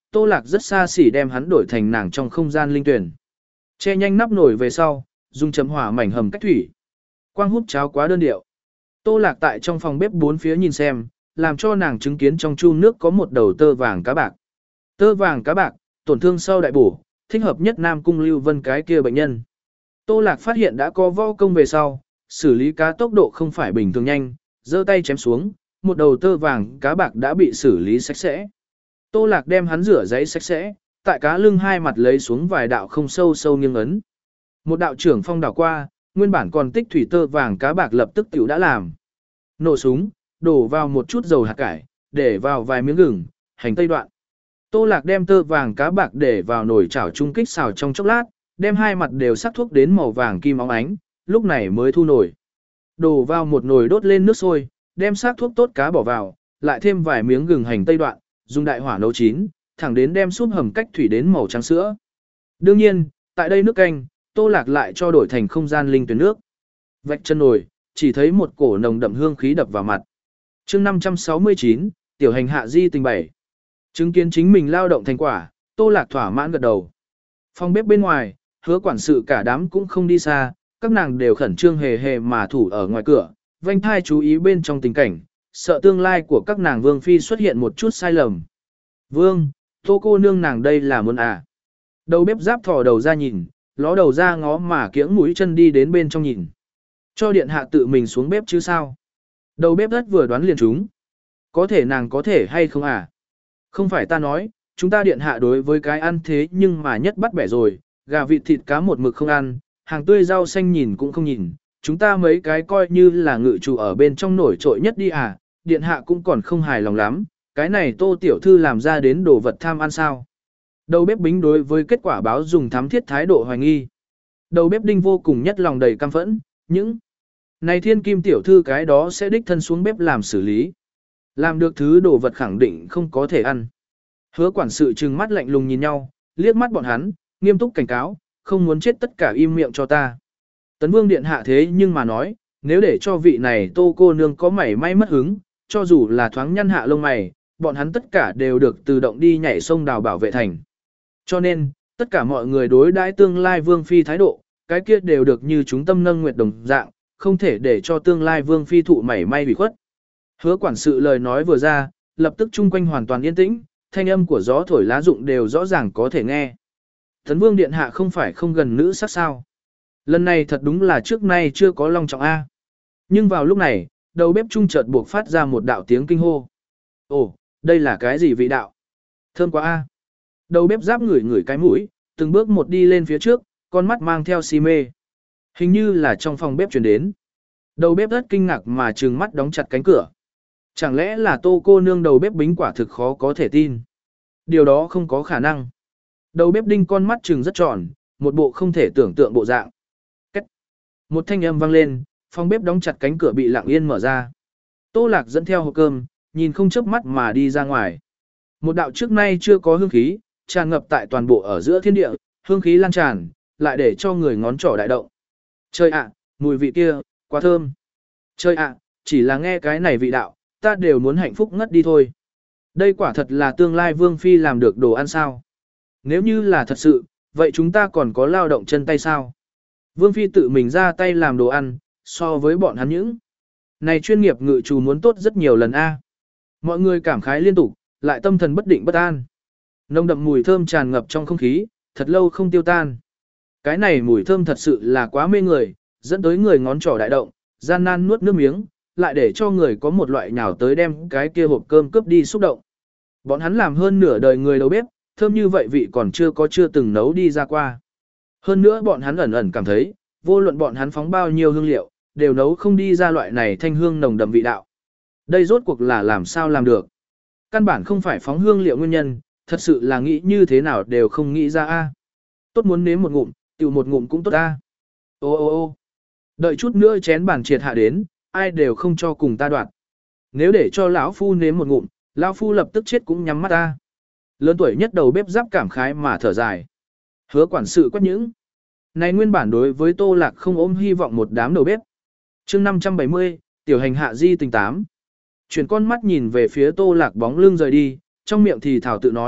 Tô Lạc rất xa xỉ đem hắn đổi thành nàng trong không gian linh tuyển. Che nhanh nắp nồi về sau, dùng chấm hỏa mảnh hầm cách thủy. Quang hút cháo quá đơn điệu. Tô Lạc tại trong phòng bếp bốn phía nhìn xem, làm cho nàng chứng kiến trong chu nước có một đầu tơ vàng cá bạc. Tơ vàng cá bạc, tổn thương sau đại bổ, thích hợp nhất Nam Cung Lưu Vân cái kia bệnh nhân. Tô Lạc phát hiện đã có võ công về sau, xử lý cá tốc độ không phải bình thường nhanh, giơ tay chém xuống, một đầu tơ vàng cá bạc đã bị xử lý sạch sẽ. Tô Lạc đem hắn rửa giấy sạch sẽ, tại cá lưng hai mặt lấy xuống vài đạo không sâu sâu nghiêng ấn. Một đạo trưởng phong đảo qua, nguyên bản còn tích thủy tơ vàng cá bạc lập tức tiểu đã làm. Nổ súng, đổ vào một chút dầu hạt cải, để vào vài miếng gừng, hành tây đoạn. Tô Lạc đem tơ vàng cá bạc để vào nồi chảo trung kích xào trong chốc lát, đem hai mặt đều sắc thuốc đến màu vàng kim óng ánh, lúc này mới thu nồi. Đổ vào một nồi đốt lên nước sôi, đem sắc thuốc tốt cá bỏ vào, lại thêm vài miếng gừng hành tây đoạn, dùng đại hỏa nấu chín, thẳng đến đem súp hầm cách thủy đến màu trắng sữa. Đương nhiên, tại đây nước canh, Tô Lạc lại cho đổi thành không gian linh tuyển nước. Vạch chân nồi, chỉ thấy một cổ nồng đậm hương khí đập vào mặt. Chương năm trăm sáu mươi chín, tiểu hành hạ di tình bảy. Chứng kiến chính mình lao động thành quả, Tô Lạc thỏa mãn gật đầu. Phòng bếp bên ngoài, Hứa quản sự cả đám cũng không đi xa, các nàng đều khẩn trương hề hề mà thủ ở ngoài cửa, vênh thai chú ý bên trong tình cảnh, sợ tương lai của các nàng Vương Phi xuất hiện một chút sai lầm. Vương, Tô cô nương nàng đây là muốn à. Đầu bếp giáp thò đầu ra nhìn, ló đầu ra ngó mà kiễng mũi chân đi đến bên trong nhìn. Cho điện hạ tự mình xuống bếp chứ sao. Đầu bếp đất vừa đoán liền chúng. Có thể nàng có thể hay không à? Không phải ta nói, chúng ta điện hạ đối với cái ăn thế nhưng mà nhất bắt bẻ rồi, gà vịt thịt cá một mực không ăn, hàng tươi rau xanh nhìn cũng không nhìn, chúng ta mấy cái coi như là ngự chủ ở bên trong nổi trội nhất đi à, điện hạ cũng còn không hài lòng lắm, cái này Tô tiểu thư làm ra đến đồ vật tham ăn sao. Đầu bếp Bính đối với kết quả báo dùng thám thiết thái độ hoài nghi. Đầu bếp Đinh vô cùng nhất lòng đầy căm phẫn, những này thiên kim tiểu thư cái đó sẽ đích thân xuống bếp làm xử lý. Làm được thứ đồ vật khẳng định không có thể ăn. Hứa quản sự trừng mắt lạnh lùng nhìn nhau, liếc mắt bọn hắn, nghiêm túc cảnh cáo, không muốn chết tất cả im miệng cho ta. Tấn Vương điện hạ thế nhưng mà nói, nếu để cho vị này Tô cô nương có mảy may mất hứng, cho dù là thoáng nhăn hạ lông mày, bọn hắn tất cả đều được tự động đi nhảy sông đào bảo vệ thành. Cho nên, tất cả mọi người đối đãi tương lai Vương Phi thái độ, cái kia đều được như chúng tâm nâng nguyệt đồng dạng, không thể để cho tương lai Vương Phi thụ mảy may bị khuất. Hứa quản sự lời nói vừa ra, lập tức chung quanh hoàn toàn yên tĩnh, thanh âm của gió thổi lá rụng đều rõ ràng có thể nghe. Tấn Vương điện hạ không phải không gần nữ sắc sao. Lần này thật đúng là trước nay chưa có long trọng A. Nhưng vào lúc này, đầu bếp trung chợt buộc phát ra một đạo tiếng kinh hô. Ồ, đây là cái gì vị đạo? Thơm quá A. Đầu bếp giáp ngửi ngửi cái mũi, từng bước một đi lên phía trước, con mắt mang theo si mê. Hình như là trong phòng bếp chuyển đến. Đầu bếp rất kinh ngạc mà trừng mắt đóng chặt cánh cửa. Chẳng lẽ là Tô cô nương đầu bếp Bính quả thực khó có thể tin. Điều đó không có khả năng. Đầu bếp Đinh con mắt trừng rất tròn, một bộ không thể tưởng tượng bộ dạng. Cách. Một thanh âm vang lên, phòng bếp đóng chặt cánh cửa bị lặng yên mở ra. Tô Lạc dẫn theo hộp cơm, nhìn không chớp mắt mà đi ra ngoài. Một đạo trước nay chưa có hương khí, tràn ngập tại toàn bộ ở giữa thiên địa, hương khí lan tràn, lại để cho người ngón trỏ đại động. Trời ạ, mùi vị kia, quá thơm. Trời ạ, chỉ là nghe cái này vị đạo, ta đều muốn hạnh phúc ngất đi thôi. Đây quả thật là tương lai Vương Phi làm được đồ ăn sao. Nếu như là thật sự, vậy chúng ta còn có lao động chân tay sao? Vương Phi tự mình ra tay làm đồ ăn, so với bọn hắn những. Này chuyên nghiệp ngự chủ muốn tốt rất nhiều lần a. Mọi người cảm khái liên tục, lại tâm thần bất định bất an. Nồng đậm mùi thơm tràn ngập trong không khí, thật lâu không tiêu tan. Cái này mùi thơm thật sự là quá mê người, dẫn tới người ngón trỏ đại động, gian nan nuốt nước miếng, lại để cho người có một loại nhào tới đem cái kia hộp cơm cướp đi xúc động. Bọn hắn làm hơn nửa đời người đầu bếp, thơm như vậy vị còn chưa có chưa từng nấu đi ra qua. Hơn nữa bọn hắn ẩn ẩn cảm thấy, vô luận bọn hắn phóng bao nhiêu hương liệu, đều nấu không đi ra loại này thanh hương nồng đậm vị đạo. Đây rốt cuộc là làm sao làm được. Căn bản không phải phóng hương liệu nguyên nhân, thật sự là nghĩ như thế nào đều không nghĩ ra a. Tốt muốn nếm một ngụm, tiểu một ngụm cũng tốt a. Ô ô ô đợi chút nữa chén bàn triệt hạ đến, ai đều không cho cùng ta đoạt. Nếu để cho lão phu nếm một ngụm, lão phu lập tức chết cũng nhắm mắt ta. Lớn tuổi nhất đầu bếp giáp cảm khái mà thở dài. Hứa quản sự quát những. Này nguyên bản đối với Tô Lạc không ôm hy vọng một đám đầu bếp. Chương năm trăm bảy mươi, tiểu hành hạ di tình tám. Chuyển con mắt nhìn về phía Tô Lạc bóng lưng rời đi, trong miệng thì thảo tự nói,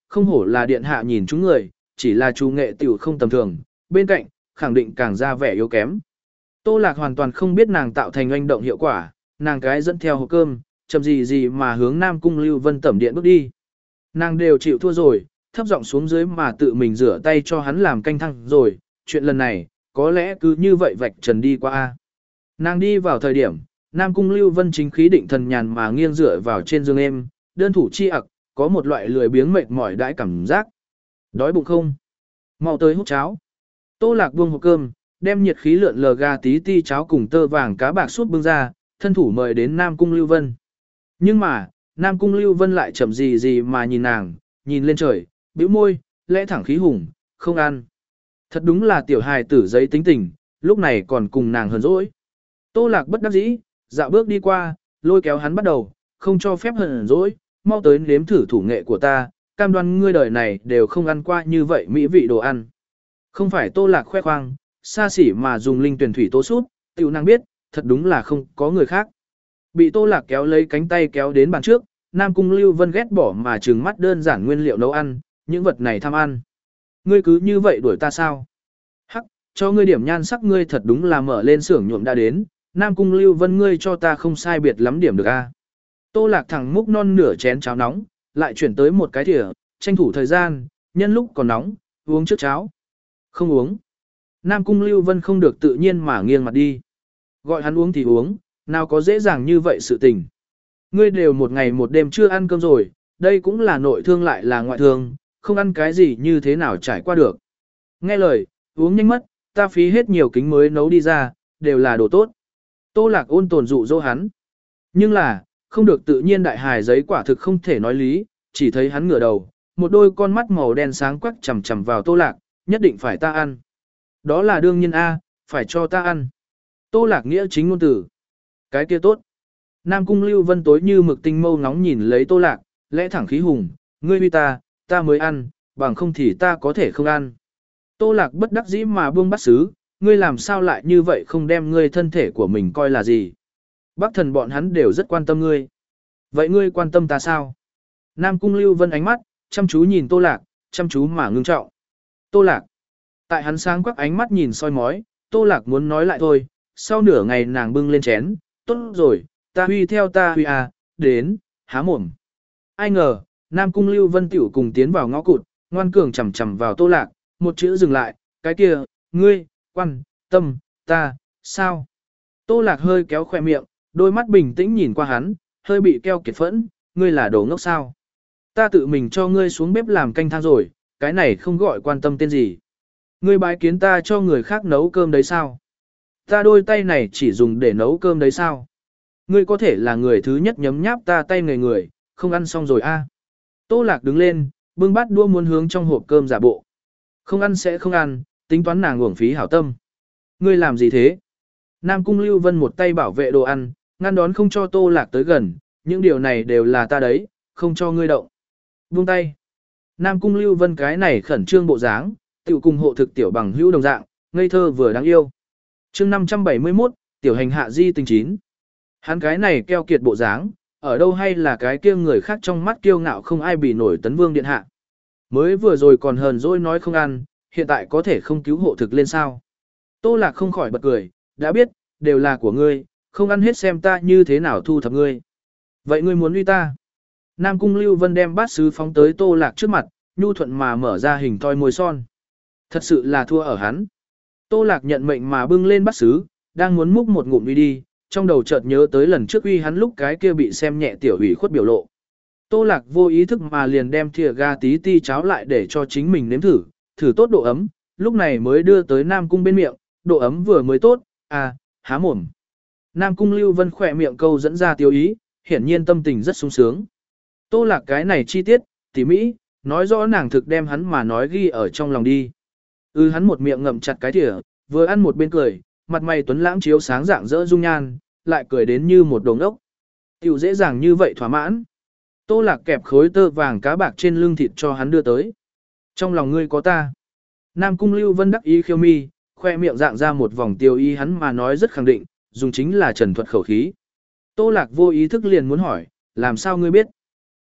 không hổ là điện hạ nhìn chúng người, chỉ là chú nghệ tiểu không tầm thường, bên cạnh, khẳng định càng ra vẻ yếu kém. Tô Lạc hoàn toàn không biết nàng tạo thành oanh động hiệu quả, nàng cái dẫn theo hộp cơm, chậm gì gì mà hướng Nam Cung Lưu Vân tẩm điện bước đi. Nàng đều chịu thua rồi, thấp giọng xuống dưới mà tự mình rửa tay cho hắn làm canh thăng rồi, chuyện lần này, có lẽ cứ như vậy vạch trần đi qua. a Nàng đi vào thời điểm, Nam Cung Lưu Vân chính khí định thần nhàn mà nghiêng dựa vào trên giường em, đơn thủ chi ặc, có một loại lười biếng mệt mỏi đãi cảm giác. Đói bụng không? Mau tới hút cháo. Tô Lạc buông hộp cơm, đem nhiệt khí lượn lờ gà tí ti cháo cùng tơ vàng cá bạc suốt bưng ra, thân thủ mời đến Nam Cung Lưu Vân. Nhưng mà, Nam Cung Lưu Vân lại chậm gì gì mà nhìn nàng, nhìn lên trời, bĩu môi, lẽ thẳng khí hùng, không ăn. Thật đúng là tiểu hài tử giấy tính tình, lúc này còn cùng nàng hờn dỗi. Tô Lạc bất đắc dĩ, dạo bước đi qua, lôi kéo hắn bắt đầu, không cho phép hờn dỗi, mau tới nếm thử thủ nghệ của ta, cam đoan ngươi đời này đều không ăn qua như vậy mỹ vị đồ ăn. Không phải Tô Lạc khoe khoang, xa xỉ mà dùng linh tuyển thủy tố sút, tiểu nàng biết, thật đúng là không có người khác. Bị Tô Lạc kéo lấy cánh tay kéo đến bàn trước, Nam Cung Lưu Vân ghét bỏ mà trừng mắt đơn giản nguyên liệu nấu ăn, những vật này tham ăn. Ngươi cứ như vậy đuổi ta sao? Hắc, cho ngươi điểm nhan sắc ngươi thật đúng là mở lên xưởng nhuộm đã đến, Nam Cung Lưu Vân ngươi cho ta không sai biệt lắm điểm được a. Tô Lạc thẳng múc non nửa chén cháo nóng, lại chuyển tới một cái thìa, tranh thủ thời gian, nhân lúc còn nóng, uống trước cháo. Không uống. Nam Cung Lưu Vân không được tự nhiên mà nghiêng mặt đi. Gọi hắn uống thì uống, nào có dễ dàng như vậy sự tình. Ngươi đều một ngày một đêm chưa ăn cơm rồi, đây cũng là nội thương lại là ngoại thương, không ăn cái gì như thế nào trải qua được. Nghe lời, uống nhanh mất, ta phí hết nhiều kính mới nấu đi ra, đều là đồ tốt. Tô Lạc ôn tồn dụ dỗ hắn. Nhưng là, không được tự nhiên đại hài giấy quả thực không thể nói lý, chỉ thấy hắn ngửa đầu, một đôi con mắt màu đen sáng quắc chằm chằm vào Tô Lạc, nhất định phải ta ăn. Đó là đương nhiên a, phải cho ta ăn. Tô Lạc nghĩa chính ngôn tử. Cái kia tốt. Nam Cung Lưu Vân tối như mực tinh mâu ngóng nhìn lấy Tô Lạc, lẽ thẳng khí hùng, ngươi uy ta, ta mới ăn, bằng không thì ta có thể không ăn. Tô Lạc bất đắc dĩ mà buông bắt xứ, ngươi làm sao lại như vậy không đem ngươi thân thể của mình coi là gì. Bác thần bọn hắn đều rất quan tâm ngươi. Vậy ngươi quan tâm ta sao? Nam Cung Lưu Vân ánh mắt, chăm chú nhìn Tô Lạc, chăm chú mà ngưng trọng. Tô Lạc. Tại hắn sáng quắc ánh mắt nhìn soi mói, Tô Lạc muốn nói lại thôi, sau nửa ngày nàng bưng lên chén, tốt rồi, ta huy theo ta huy à, đến, há mồm. Ai ngờ, Nam Cung Lưu Vân tiểu cùng tiến vào ngõ cụt, ngoan cường chầm chầm vào Tô Lạc, một chữ dừng lại, cái kia, ngươi, quan, tâm, ta, sao? Tô Lạc hơi kéo khoe miệng, đôi mắt bình tĩnh nhìn qua hắn, hơi bị keo kiệt phẫn, ngươi là đồ ngốc sao? Ta tự mình cho ngươi xuống bếp làm canh thang rồi, cái này không gọi quan tâm tên gì. Ngươi bái kiến ta cho người khác nấu cơm đấy sao? Ta đôi tay này chỉ dùng để nấu cơm đấy sao? Ngươi có thể là người thứ nhất nhấm nháp ta tay người người, không ăn xong rồi a. À. Tô Lạc đứng lên, bưng bát đũa muốn hướng trong hộp cơm giả bộ. Không ăn sẽ không ăn, tính toán nàng uổng phí hảo tâm. Ngươi làm gì thế? Nam Cung Lưu Vân một tay bảo vệ đồ ăn, ngăn đón không cho Tô Lạc tới gần, những điều này đều là ta đấy, không cho ngươi động. Buông tay. Nam Cung Lưu Vân cái này khẩn trương bộ dáng, tiểu cùng hộ thực tiểu bằng hữu đồng dạng, ngây thơ vừa đáng yêu. Chương năm trăm bảy mươi mốt, tiểu hành hạ di tình chín. Hắn cái này keo kiệt bộ dáng, ở đâu hay là cái kia người khác trong mắt kiêu ngạo không ai bị nổi tấn vương điện hạ. Mới vừa rồi còn hờn dỗi nói không ăn, hiện tại có thể không cứu hộ thực lên sao. Tô Lạc không khỏi bật cười, đã biết, đều là của ngươi, không ăn hết xem ta như thế nào thu thập ngươi. Vậy ngươi muốn uy ta? Nam Cung Lưu Vân đem bát sứ phóng tới Tô Lạc trước mặt, nhu thuận mà mở ra hình thoi môi son. Thật sự là thua ở hắn. Tô Lạc nhận mệnh mà bưng lên bát sứ, đang muốn múc một ngụm đi đi, trong đầu chợt nhớ tới lần trước uy hắn lúc cái kia bị xem nhẹ tiểu ủy khuất biểu lộ. Tô Lạc vô ý thức mà liền đem thìa ga tí ti cháo lại để cho chính mình nếm thử, thử tốt độ ấm, lúc này mới đưa tới Nam Cung bên miệng, độ ấm vừa mới tốt, à, há mồm. Nam Cung Lưu Vân khỏe miệng câu dẫn ra tiêu ý, hiển nhiên tâm tình rất sung sướng. Tô Lạc cái này chi tiết, tỉ mỹ, nói rõ nàng thực đem hắn mà nói ghi ở trong lòng đi. Ừ hắn một miệng ngậm chặt cái thìa, vừa ăn một bên cười, mặt mày tuấn lãng chiếu sáng dạng dỡ dung nhan, lại cười đến như một đồng ốc. Tiểu dễ dàng như vậy thỏa mãn. Tô Lạc kẹp khối tơ vàng cá bạc trên lưng thịt cho hắn đưa tới. Trong lòng ngươi có ta. Nam Cung Lưu Vân đắc ý khiêu mi, khoe miệng dạng ra một vòng tiêu ý hắn mà nói rất khẳng định, dùng chính là trần thuật khẩu khí. Tô Lạc vô ý thức liền muốn hỏi, làm sao ngươi biết?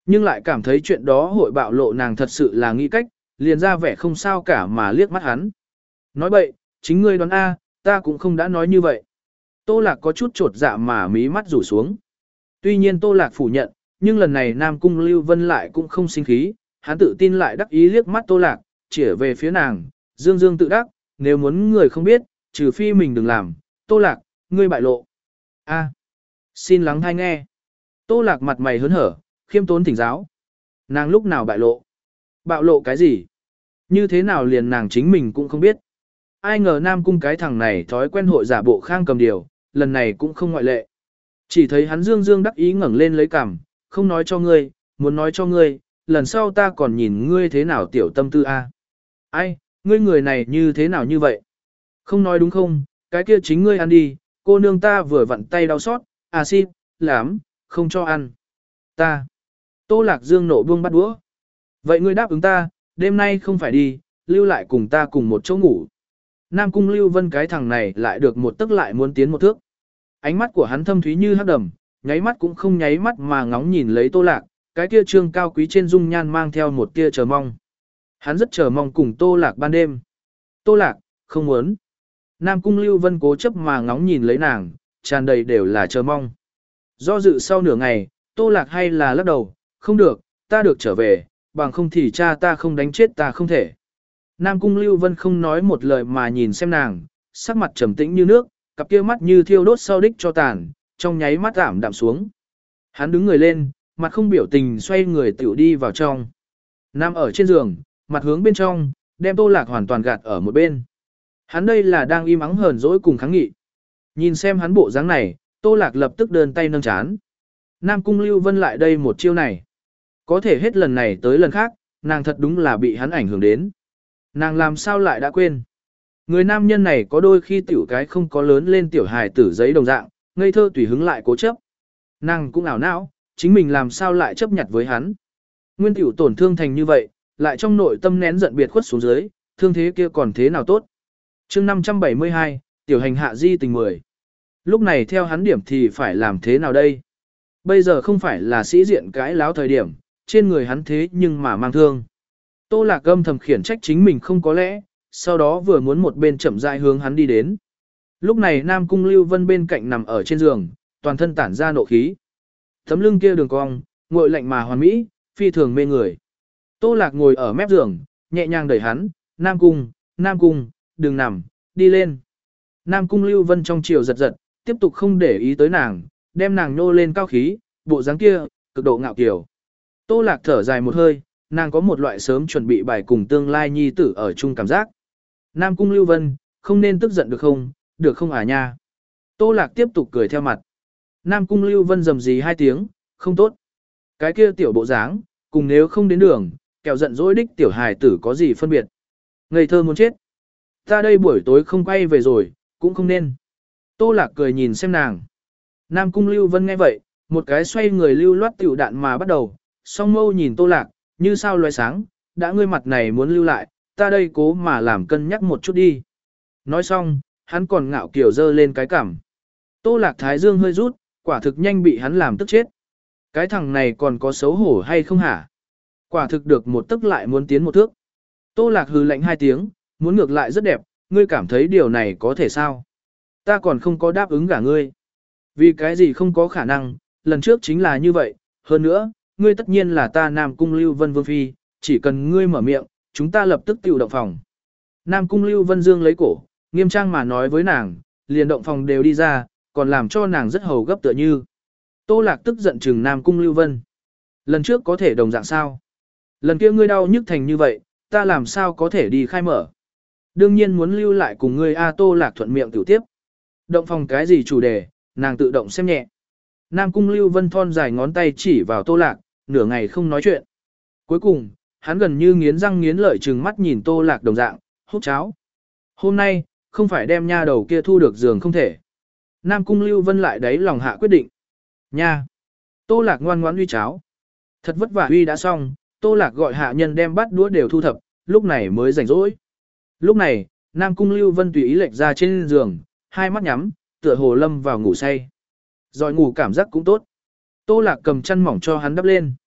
Nhưng lại cảm thấy chuyện đó hội bạo lộ nàng thật sự là nghĩ cách, liền ra vẻ không sao cả mà liếc mắt hắn. Nói bậy, chính ngươi đoán A, ta cũng không đã nói như vậy. Tô Lạc có chút trột dạ mà mí mắt rủ xuống. Tuy nhiên Tô Lạc phủ nhận, nhưng lần này Nam Cung Lưu Vân lại cũng không sinh khí, hắn tự tin lại đắc ý liếc mắt Tô Lạc, chỉ về phía nàng, dương dương tự đắc, nếu muốn người không biết, trừ phi mình đừng làm, Tô Lạc, ngươi bại lộ. A, xin lắng thai nghe. Tô Lạc mặt mày hớn hở, khiêm tốn thỉnh giáo. Nàng lúc nào bại lộ? Bạo lộ cái gì? Như thế nào liền nàng chính mình cũng không biết. Ai ngờ Nam Cung cái thằng này thói quen hội giả bộ khang cầm điều, lần này cũng không ngoại lệ. Chỉ thấy hắn dương dương đắc ý ngẩng lên lấy cằm, không nói cho ngươi, muốn nói cho ngươi, lần sau ta còn nhìn ngươi thế nào tiểu tâm tư a. Ai, ngươi người này như thế nào như vậy? Không nói đúng không, cái kia chính ngươi ăn đi, cô nương ta vừa vặn tay đau xót, à xin, lắm, không cho ăn. Ta. Tô Lạc Dương nộ buông bắt đũa. Vậy ngươi đáp ứng ta, đêm nay không phải đi, lưu lại cùng ta cùng một chỗ ngủ. Nam Cung Lưu Vân cái thằng này lại được một tức lại muốn tiến một thước. Ánh mắt của hắn thâm thúy như hắc đầm, nháy mắt cũng không nháy mắt mà ngóng nhìn lấy Tô Lạc, cái kia trương cao quý trên dung nhan mang theo một tia chờ mong. Hắn rất chờ mong cùng Tô Lạc ban đêm. Tô Lạc, không muốn. Nam Cung Lưu Vân cố chấp mà ngóng nhìn lấy nàng, tràn đầy đều là chờ mong. Do dự sau nửa ngày, Tô Lạc hay là lắc đầu, không được, ta được trở về, bằng không thì cha ta không đánh chết ta không thể. Nam Cung Lưu Vân không nói một lời mà nhìn xem nàng, sắc mặt trầm tĩnh như nước, cặp kia mắt như thiêu đốt sau đích cho tàn, trong nháy mắt ảm đạm xuống. Hắn đứng người lên, mặt không biểu tình xoay người tiểu đi vào trong. Nằm ở trên giường, mặt hướng bên trong, đem Tô Lạc hoàn toàn gạt ở một bên. Hắn đây là đang im ắng hờn dỗi cùng kháng nghị. Nhìn xem hắn bộ dáng này, Tô Lạc lập tức đơn tay nâng chán. Nam Cung Lưu Vân lại đây một chiêu này. Có thể hết lần này tới lần khác, nàng thật đúng là bị hắn ảnh hưởng đến. Nàng làm sao lại đã quên. Người nam nhân này có đôi khi tiểu cái không có lớn lên tiểu hài tử giấy đồng dạng, ngây thơ tùy hứng lại cố chấp. Nàng cũng ảo não, chính mình làm sao lại chấp nhặt với hắn. Nguyên tiểu tổn thương thành như vậy, lại trong nội tâm nén giận biệt khuất xuống dưới, thương thế kia còn thế nào tốt. chương năm trăm bảy mươi hai, tiểu hành hạ di tình mười. Lúc này theo hắn điểm thì phải làm thế nào đây? Bây giờ không phải là sĩ diện cãi láo thời điểm, trên người hắn thế nhưng mà mang thương. Tô Lạc âm thầm khiển trách chính mình không có lẽ, sau đó vừa muốn một bên chậm rãi hướng hắn đi đến. Lúc này Nam Cung Lưu Vân bên cạnh nằm ở trên giường, toàn thân tản ra nộ khí. Tấm lưng kia đường cong, ngội lạnh mà hoàn mỹ, phi thường mê người. Tô Lạc ngồi ở mép giường, nhẹ nhàng đẩy hắn, Nam Cung, Nam Cung, đừng nằm, đi lên. Nam Cung Lưu Vân trong chiều giật giật, tiếp tục không để ý tới nàng, đem nàng nô lên cao khí, bộ dáng kia, cực độ ngạo kiều. Tô Lạc thở dài một hơi, nàng có một loại sớm chuẩn bị bài cùng tương lai nhi tử ở chung cảm giác. Nam Cung Lưu Vân, không nên tức giận được không, được không à nha. Tô Lạc tiếp tục cười theo mặt. Nam Cung Lưu Vân rầm rì hai tiếng, không tốt. Cái kia tiểu bộ dáng, cùng nếu không đến đường, kẹo giận dỗi đích tiểu hài tử có gì phân biệt. Ngây thơ muốn chết. Ta đây buổi tối không quay về rồi, cũng không nên. Tô Lạc cười nhìn xem nàng. Nam Cung Lưu Vân nghe vậy, một cái xoay người lưu loát tiểu đạn mà bắt đầu, song mâu nhìn Tô Lạc, như sao loé sáng, đã ngươi mặt này muốn lưu lại, ta đây cố mà làm cân nhắc một chút đi. Nói xong, hắn còn ngạo kiểu dơ lên cái cằm. Tô Lạc thái dương hơi rút, quả thực nhanh bị hắn làm tức chết. Cái thằng này còn có xấu hổ hay không hả? Quả thực được một tức lại muốn tiến một thước. Tô Lạc hừ lạnh hai tiếng, muốn ngược lại rất đẹp, ngươi cảm thấy điều này có thể sao? Ta còn không có đáp ứng cả ngươi. Vì cái gì không có khả năng, lần trước chính là như vậy, hơn nữa, ngươi tất nhiên là ta Nam Cung Lưu Vân Vương Phi, chỉ cần ngươi mở miệng, chúng ta lập tức tiểu động phòng. Nam Cung Lưu Vân Dương lấy cổ, nghiêm trang mà nói với nàng, liền động phòng đều đi ra, còn làm cho nàng rất hầu gấp tựa như. Tô Lạc tức giận chừng Nam Cung Lưu Vân. Lần trước có thể đồng dạng sao? Lần kia ngươi đau nhức thành như vậy, ta làm sao có thể đi khai mở? Đương nhiên muốn lưu lại cùng ngươi A. Tô Lạc thuận miệng tiểu tiếp. Động phòng cái gì chủ đề, nàng tự động xem nhẹ. Nam Cung Lưu Vân thon dài ngón tay chỉ vào Tô Lạc, nửa ngày không nói chuyện. Cuối cùng, hắn gần như nghiến răng nghiến lợi trừng mắt nhìn Tô Lạc đồng dạng, hút cháo. Hôm nay, không phải đem nha đầu kia thu được giường không thể. Nam Cung Lưu Vân lại đáy lòng hạ quyết định. Nha! Tô Lạc ngoan ngoãn uy cháo. Thật vất vả uy đã xong, Tô Lạc gọi hạ nhân đem bát đũa đều thu thập, lúc này mới rảnh rỗi. Lúc này, Nam Cung Lưu Vân tùy ý lệch ra trên giường, hai mắt nhắm, tựa hồ lâm vào ngủ say. Rồi ngủ cảm giác cũng tốt. Tô Lạc cầm chăn mỏng cho hắn đắp lên.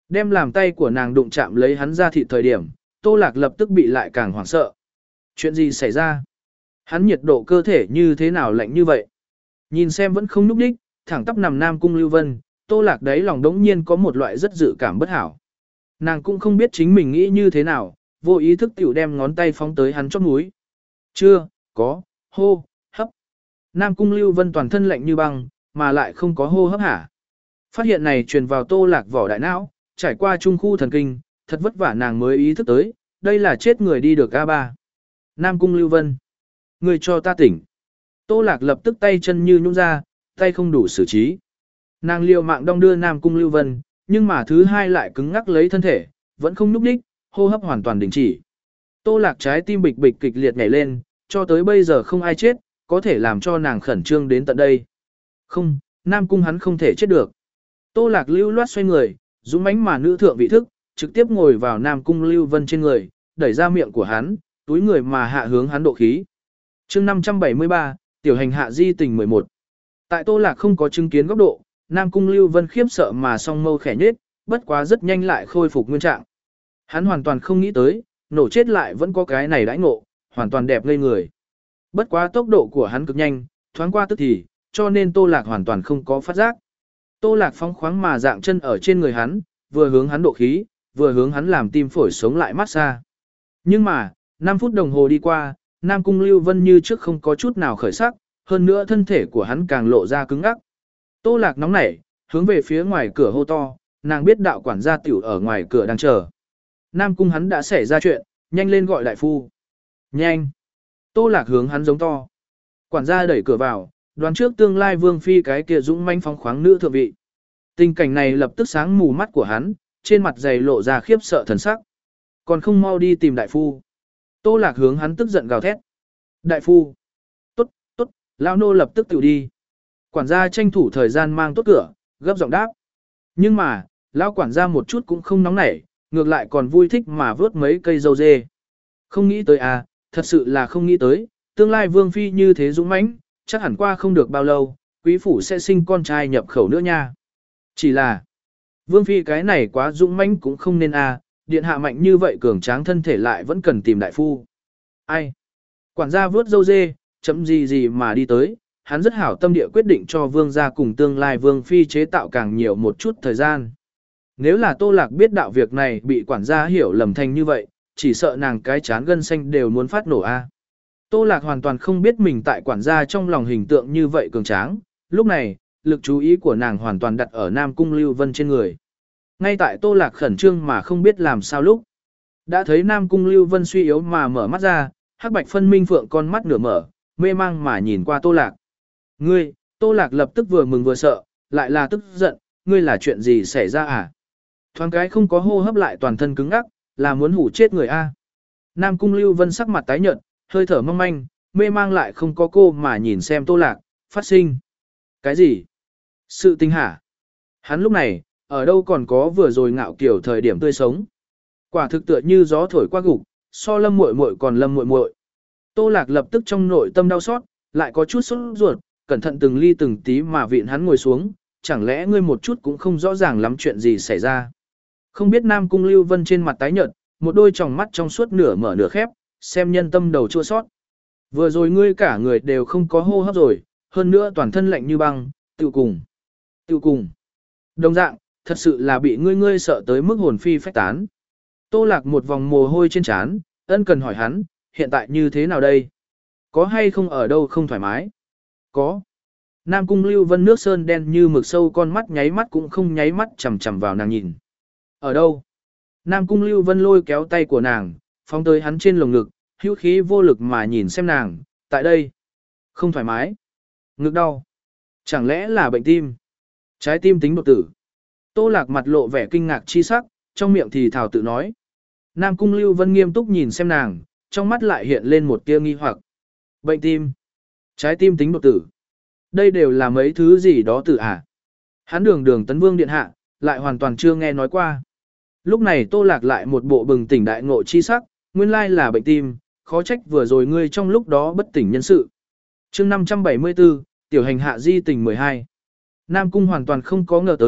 Đem làm tay của nàng đụng chạm lấy hắn ra thịt thời điểm, Tô Lạc lập tức bị lại càng hoảng sợ. Chuyện gì xảy ra? Hắn nhiệt độ cơ thể như thế nào lạnh như vậy? Nhìn xem vẫn không núp đích, thẳng tắp nằm Nam Cung Lưu Vân, Tô Lạc đấy lòng đống nhiên có một loại rất dự cảm bất hảo. Nàng cũng không biết chính mình nghĩ như thế nào, vô ý thức tiểu đem ngón tay phóng tới hắn chót mũi. Chưa, có, hô, hấp. Nam Cung Lưu Vân toàn thân lạnh như băng, mà lại không có hô hấp hả. Phát hiện này truyền vào Tô Lạc vỏ đại não, trải qua trung khu thần kinh, thật vất vả nàng mới ý thức tới, đây là chết người đi được a ba. Nam Cung Lưu Vân, người cho ta tỉnh. Tô Lạc lập tức tay chân như nhũn ra, tay không đủ xử trí. Nàng liều mạng đong đưa Nam Cung Lưu Vân, nhưng mà thứ hai lại cứng ngắc lấy thân thể, vẫn không nhúc đích, hô hấp hoàn toàn đình chỉ. Tô Lạc trái tim bịch bịch kịch liệt nhảy lên, cho tới bây giờ không ai chết, có thể làm cho nàng khẩn trương đến tận đây. Không, Nam Cung hắn không thể chết được. Tô Lạc lưu loát xoay người, dũng mãnh mà nữ thượng vị thức, trực tiếp ngồi vào Nam Cung Lưu Vân trên người, đẩy ra miệng của hắn, túi người mà hạ hướng hắn độ khí. Chương năm trăm bảy mươi ba, tiểu hành hạ di tình mười một. Tại Tô Lạc không có chứng kiến góc độ, Nam Cung Lưu Vân khiếp sợ mà song mâu khẽ nhếch, bất quá rất nhanh lại khôi phục nguyên trạng. Hắn hoàn toàn không nghĩ tới, nổ chết lại vẫn có cái này đãi ngộ, hoàn toàn đẹp ngây người. Bất quá tốc độ của hắn cực nhanh, thoáng qua tức thì, cho nên Tô Lạc hoàn toàn không có phát giác. Tô Lạc phóng khoáng mà dạng chân ở trên người hắn, vừa hướng hắn độ khí, vừa hướng hắn làm tim phổi sống lại massage. Nhưng mà, năm phút đồng hồ đi qua, Nam Cung Lưu Vân như trước không có chút nào khởi sắc, hơn nữa thân thể của hắn càng lộ ra cứng ngắc. Tô Lạc nóng nảy, hướng về phía ngoài cửa hô to, nàng biết đạo quản gia tiểu ở ngoài cửa đang chờ. Nam Cung hắn đã xảy ra chuyện, nhanh lên gọi đại phu. Nhanh! Tô Lạc hướng hắn giống to. Quản gia đẩy cửa vào, đoán trước tương lai vương phi cái kia dũng manh phóng khoáng nữ thượng vị. Tình cảnh này lập tức sáng mù mắt của hắn, trên mặt dày lộ ra khiếp sợ thần sắc. Còn không mau đi tìm đại phu. Tô Lạc hướng hắn tức giận gào thét. Đại phu! Tốt, tốt, lão nô lập tức tự đi. Quản gia tranh thủ thời gian mang tốt cửa, gấp giọng đáp. Nhưng mà, lão quản gia một chút cũng không nóng nảy, ngược lại còn vui thích mà vớt mấy cây dâu dê. Không nghĩ tới à, thật sự là không nghĩ tới, tương lai vương phi như thế dũng mãnh, chắc hẳn qua không được bao lâu, quý phủ sẽ sinh con trai nhập khẩu nữa nha. Chỉ là, vương phi cái này quá dũng mãnh cũng không nên à, điện hạ mạnh như vậy cường tráng thân thể lại vẫn cần tìm đại phu. Ai? Quản gia vớt dâu dê, chấm gì gì mà đi tới, hắn rất hảo tâm địa quyết định cho vương gia cùng tương lai vương phi chế tạo càng nhiều một chút thời gian. Nếu là Tô Lạc biết đạo việc này bị quản gia hiểu lầm thành như vậy, chỉ sợ nàng cái chán gân xanh đều muốn phát nổ a. Tô Lạc hoàn toàn không biết mình tại quản gia trong lòng hình tượng như vậy cường tráng, lúc này, lực chú ý của nàng hoàn toàn đặt ở Nam Cung Lưu Vân trên người. Ngay tại Tô Lạc khẩn trương mà không biết làm sao lúc, đã thấy Nam Cung Lưu Vân suy yếu mà mở mắt ra, hắc bạch phân minh phượng con mắt nửa mở, mê mang mà nhìn qua Tô Lạc. Ngươi, Tô Lạc lập tức vừa mừng vừa sợ, lại là tức giận, ngươi là chuyện gì xảy ra à? Thoáng cái không có hô hấp lại toàn thân cứng ngắc, là muốn hủ chết người a. Nam Cung Lưu Vân sắc mặt tái nhợt, hơi thở mong manh, mê mang lại không có cô mà nhìn xem Tô Lạc, phát sinh. Cái gì? Sự tình hả? Hắn lúc này, ở đâu còn có vừa rồi ngạo kiểu thời điểm tươi sống. Quả thực tựa như gió thổi qua gục, so Lâm muội muội còn Lâm muội muội. Tô Lạc lập tức trong nội tâm đau xót, lại có chút sốt ruột, cẩn thận từng ly từng tí mà vịn hắn ngồi xuống, chẳng lẽ ngươi một chút cũng không rõ ràng lắm chuyện gì xảy ra. Không biết Nam Cung Lưu Vân trên mặt tái nhợt, một đôi tròng mắt trong suốt nửa mở nửa khép, xem nhân tâm đầu chua sót. Vừa rồi ngươi cả người đều không có hô hấp rồi, hơn nữa toàn thân lạnh như băng, tự cùng. Tự cùng. Đồng dạng, thật sự là bị ngươi ngươi sợ tới mức hồn phi phách tán. Tô Lạc một vòng mồ hôi trên trán, ân cần hỏi hắn, hiện tại như thế nào đây? Có hay không ở đâu không thoải mái? Có. Nam Cung Lưu Vân nước sơn đen như mực sâu con mắt nháy mắt cũng không nháy mắt chằm chằm vào nàng nhìn. Ở đâu? Nam Cung Lưu Vân lôi kéo tay của nàng, phóng tới hắn trên lồng ngực, hữu khí vô lực mà nhìn xem nàng, tại đây. Không thoải mái. Ngực đau. Chẳng lẽ là bệnh tim? Trái tim tính đột tử. Tô Lạc mặt lộ vẻ kinh ngạc chi sắc, trong miệng thì thào tự nói. Nam Cung Lưu Vân nghiêm túc nhìn xem nàng, trong mắt lại hiện lên một tia nghi hoặc. Bệnh tim. Trái tim tính đột tử. Đây đều là mấy thứ gì đó tử à? Hắn đường đường tấn vương điện hạ, lại hoàn toàn chưa nghe nói qua. Lúc này Tô Lạc lại một bộ bừng tỉnh đại ngộ chi sắc, nguyên lai là bệnh tim, khó trách vừa rồi ngươi trong lúc đó bất tỉnh nhân sự. Chương năm trăm bảy mươi tư, tiểu hành hạ di tình mười hai. Nam Cung hoàn toàn không có ngờ tới,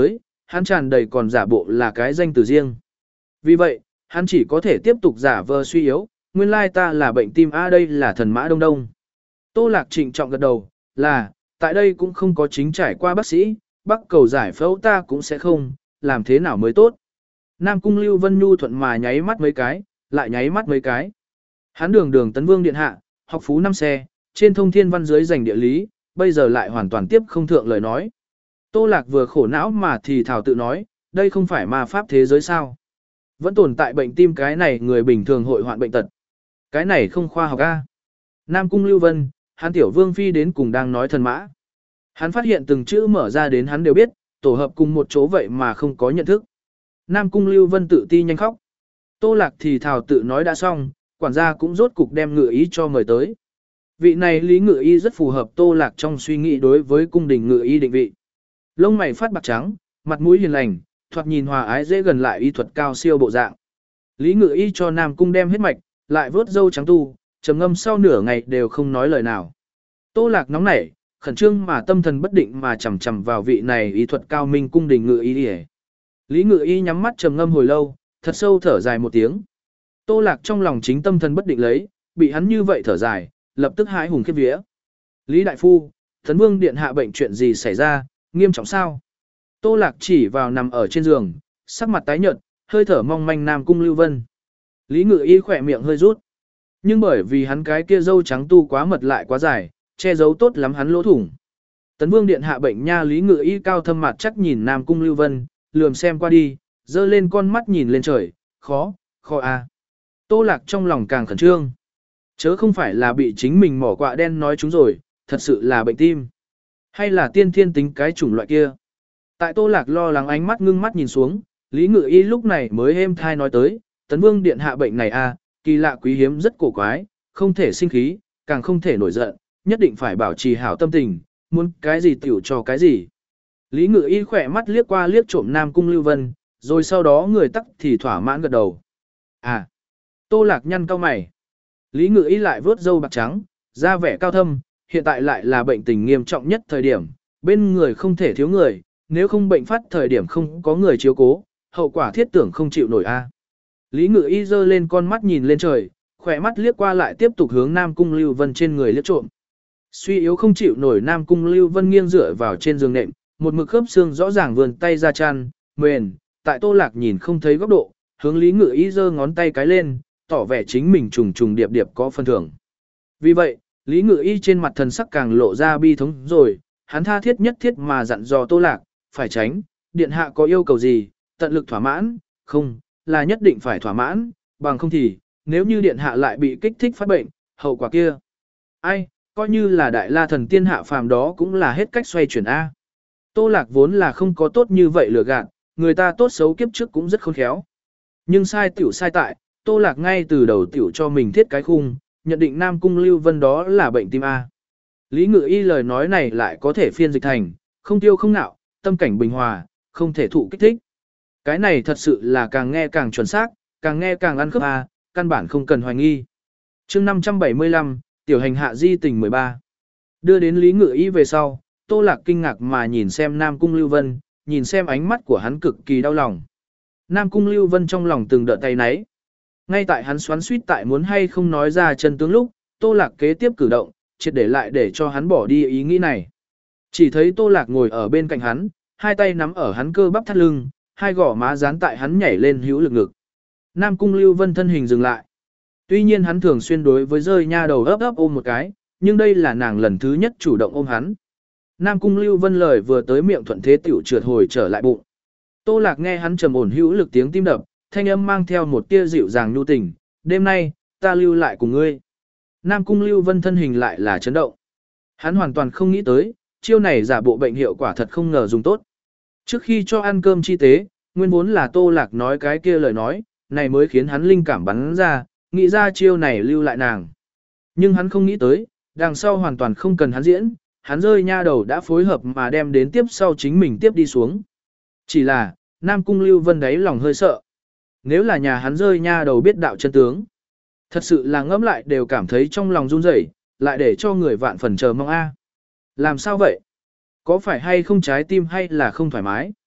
hắn tràn đầy còn giả bộ là cái danh từ riêng. Vì vậy, hắn chỉ có thể tiếp tục giả vờ suy yếu, nguyên lai ta là bệnh tim A đây là thần mã đông đông. Tô Lạc trịnh trọng gật đầu, là, tại đây cũng không có chính trải qua bác sĩ, bác cầu giải phẫu ta cũng sẽ không, làm thế nào mới tốt. Nam Cung Lưu Vân Nhu thuận mà nháy mắt mấy cái, lại nháy mắt mấy cái. Hắn đường đường tấn vương điện hạ, học phú năm xe, trên thông thiên văn dưới giành địa lý, bây giờ lại hoàn toàn tiếp không thượng lời nói. Tô Lạc vừa khổ não mà thì thảo tự nói, đây không phải ma pháp thế giới sao. Vẫn tồn tại bệnh tim cái này người bình thường hội hoạn bệnh tật. Cái này không khoa học a. Nam Cung Lưu Vân, hắn tiểu vương phi đến cùng đang nói thần mã. Hắn phát hiện từng chữ mở ra đến hắn đều biết, tổ hợp cùng một chỗ vậy mà không có nhận thức. Nam Cung Lưu Vân tự ti nhanh khóc. Tô Lạc thì thảo tự nói đã xong, quản gia cũng rốt cục đem ngự ý cho mời tới. Vị này Lý Ngự Y rất phù hợp Tô Lạc trong suy nghĩ đối với cung đình Ngự Y định vị. Lông mày phát bạc trắng, mặt mũi hiền lành, thoạt nhìn hòa ái dễ gần lại y thuật cao siêu bộ dạng. Lý Ngự Y cho Nam Cung đem hết mạch, lại vớt dâu trắng tu, trầm ngâm sau nửa ngày đều không nói lời nào. Tô Lạc nóng nảy, khẩn trương mà tâm thần bất định mà chầm chầm vào vị này y thuật cao minh cung đình Ngự Y. Lý Ngự Y nhắm mắt trầm ngâm hồi lâu, thật sâu thở dài một tiếng. Tô Lạc trong lòng chính tâm thần bất định lấy, bị hắn như vậy thở dài, lập tức hãi hùng khiếp vía. Lý đại phu, Tấn Vương điện hạ bệnh chuyện gì xảy ra, nghiêm trọng sao? Tô Lạc chỉ vào nằm ở trên giường, sắc mặt tái nhợt, hơi thở mong manh Nam Cung Lưu Vân. Lý Ngự Y khỏe miệng hơi rút. Nhưng bởi vì hắn cái kia râu trắng tu quá mật lại quá dài, che giấu tốt lắm hắn lỗ thủng. Tấn Vương điện hạ bệnh nha. Lý Ngự Y cao thâm mặt chắc nhìn Nam Cung Lưu Vân, lườm xem qua đi, dơ lên con mắt nhìn lên trời, khó, khó à. Tô Lạc trong lòng càng khẩn trương. Chớ không phải là bị chính mình mỏ quạ đen nói chúng rồi, thật sự là bệnh tim. Hay là tiên thiên tính cái chủng loại kia. Tại Tô Lạc lo lắng ánh mắt ngưng mắt nhìn xuống, Lý Ngự Y lúc này mới êm thai nói tới, Tấn Vương điện hạ bệnh này à, kỳ lạ quý hiếm rất cổ quái, không thể sinh khí, càng không thể nổi giận, nhất định phải bảo trì hảo tâm tình, muốn cái gì tiểu cho cái gì. Lý Ngự Y khỏe mắt liếc qua liếc trộm Nam Cung Lưu Vân, rồi sau đó người tắc thì thỏa mãn gật đầu. À, Tô Lạc nhăn cau mày. Lý Ngự Y lại vớt râu bạc trắng, da vẻ cao thâm, hiện tại lại là bệnh tình nghiêm trọng nhất thời điểm, bên người không thể thiếu người, nếu không bệnh phát thời điểm không có người chiếu cố, hậu quả thiết tưởng không chịu nổi a. Lý Ngự Y giơ lên con mắt nhìn lên trời, khỏe mắt liếc qua lại tiếp tục hướng Nam Cung Lưu Vân trên người liếc trộm. Suy yếu không chịu nổi Nam Cung Lưu Vân nghiêng dựa vào trên giường nệm, một mực khớp xương rõ ràng vươn tay ra chăn, mền, tại Tô Lạc nhìn không thấy góc độ, hướng Lý Ngự Y giơ ngón tay cái lên, tỏ vẻ chính mình trùng trùng điệp điệp có phân thưởng. Vì vậy, Lý Ngự Y trên mặt thần sắc càng lộ ra bi thống rồi, hắn tha thiết nhất thiết mà dặn dò Tô Lạc, phải tránh, điện hạ có yêu cầu gì, tận lực thỏa mãn, không, là nhất định phải thỏa mãn, bằng không thì, nếu như điện hạ lại bị kích thích phát bệnh, hậu quả kia. Ai, coi như là đại la thần tiên hạ phàm đó cũng là hết cách xoay chuyển A. Tô Lạc vốn là không có tốt như vậy lừa gạt, người ta tốt xấu kiếp trước cũng rất khôn khéo. Nhưng sai tiểu sai tại, Tô Lạc ngay từ đầu tiểu cho mình thiết cái khung, nhận định Nam Cung Lưu Vân đó là bệnh tim A. Lý Ngự Y lời nói này lại có thể phiên dịch thành, không tiêu không nạo, tâm cảnh bình hòa, không thể thụ kích thích. Cái này thật sự là càng nghe càng chuẩn xác, càng nghe càng ăn khớp A, căn bản không cần hoài nghi. chương năm trăm bảy mươi lăm, tiểu hành hạ di tình mười ba. Đưa đến Lý Ngự Y về sau, Tô Lạc kinh ngạc mà nhìn xem Nam Cung Lưu Vân, nhìn xem ánh mắt của hắn cực kỳ đau lòng. Nam Cung Lưu Vân trong lòng từng đợt tay náy. Ngay tại hắn xoắn suýt tại muốn hay không nói ra chân tướng lúc, Tô Lạc kế tiếp cử động, triệt để lại để cho hắn bỏ đi ý nghĩ này. Chỉ thấy Tô Lạc ngồi ở bên cạnh hắn, hai tay nắm ở hắn cơ bắp thắt lưng, hai gò má dán tại hắn nhảy lên hữu lực ngực. Nam Cung Lưu Vân thân hình dừng lại. Tuy nhiên hắn thường xuyên đối với rơi nha đầu ấp ấp ôm một cái, nhưng đây là nàng lần thứ nhất chủ động ôm hắn. Nam Cung Lưu Vân lời vừa tới miệng thuận thế tiểu trượt hồi trở lại bụng. Tô Lạc nghe hắn trầm ổn hữu lực tiếng tim đập, thanh âm mang theo một tia dịu dàng nhu tình, đêm nay, ta lưu lại cùng ngươi. Nam Cung Lưu Vân thân hình lại là chấn động. Hắn hoàn toàn không nghĩ tới, chiêu này giả bộ bệnh hiệu quả thật không ngờ dùng tốt. Trước khi cho ăn cơm chi tế, nguyên vốn là Tô Lạc nói cái kia lời nói, này mới khiến hắn linh cảm bắn ra, nghĩ ra chiêu này lưu lại nàng. Nhưng hắn không nghĩ tới, đằng sau hoàn toàn không cần hắn diễn, hắn rơi nha đầu đã phối hợp mà đem đến tiếp sau chính mình tiếp đi xuống. Chỉ là, Nam Cung Lưu Vân đáy lòng hơi sợ. Nếu là nhà hắn rơi nha đầu biết đạo chân tướng, thật sự là ngẫm lại đều cảm thấy trong lòng run rẩy, lại để cho người vạn phần chờ mong a. Làm sao vậy? Có phải hay không trái tim hay là không thoải mái?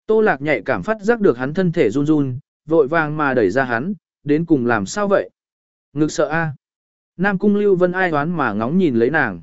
Tô Lạc nhạy cảm phát giác được hắn thân thể run run, vội vàng mà đẩy ra hắn, đến cùng làm sao vậy? Ngực sợ a. Nam Cung Lưu Vân ai đoán mà ngóng nhìn lấy nàng.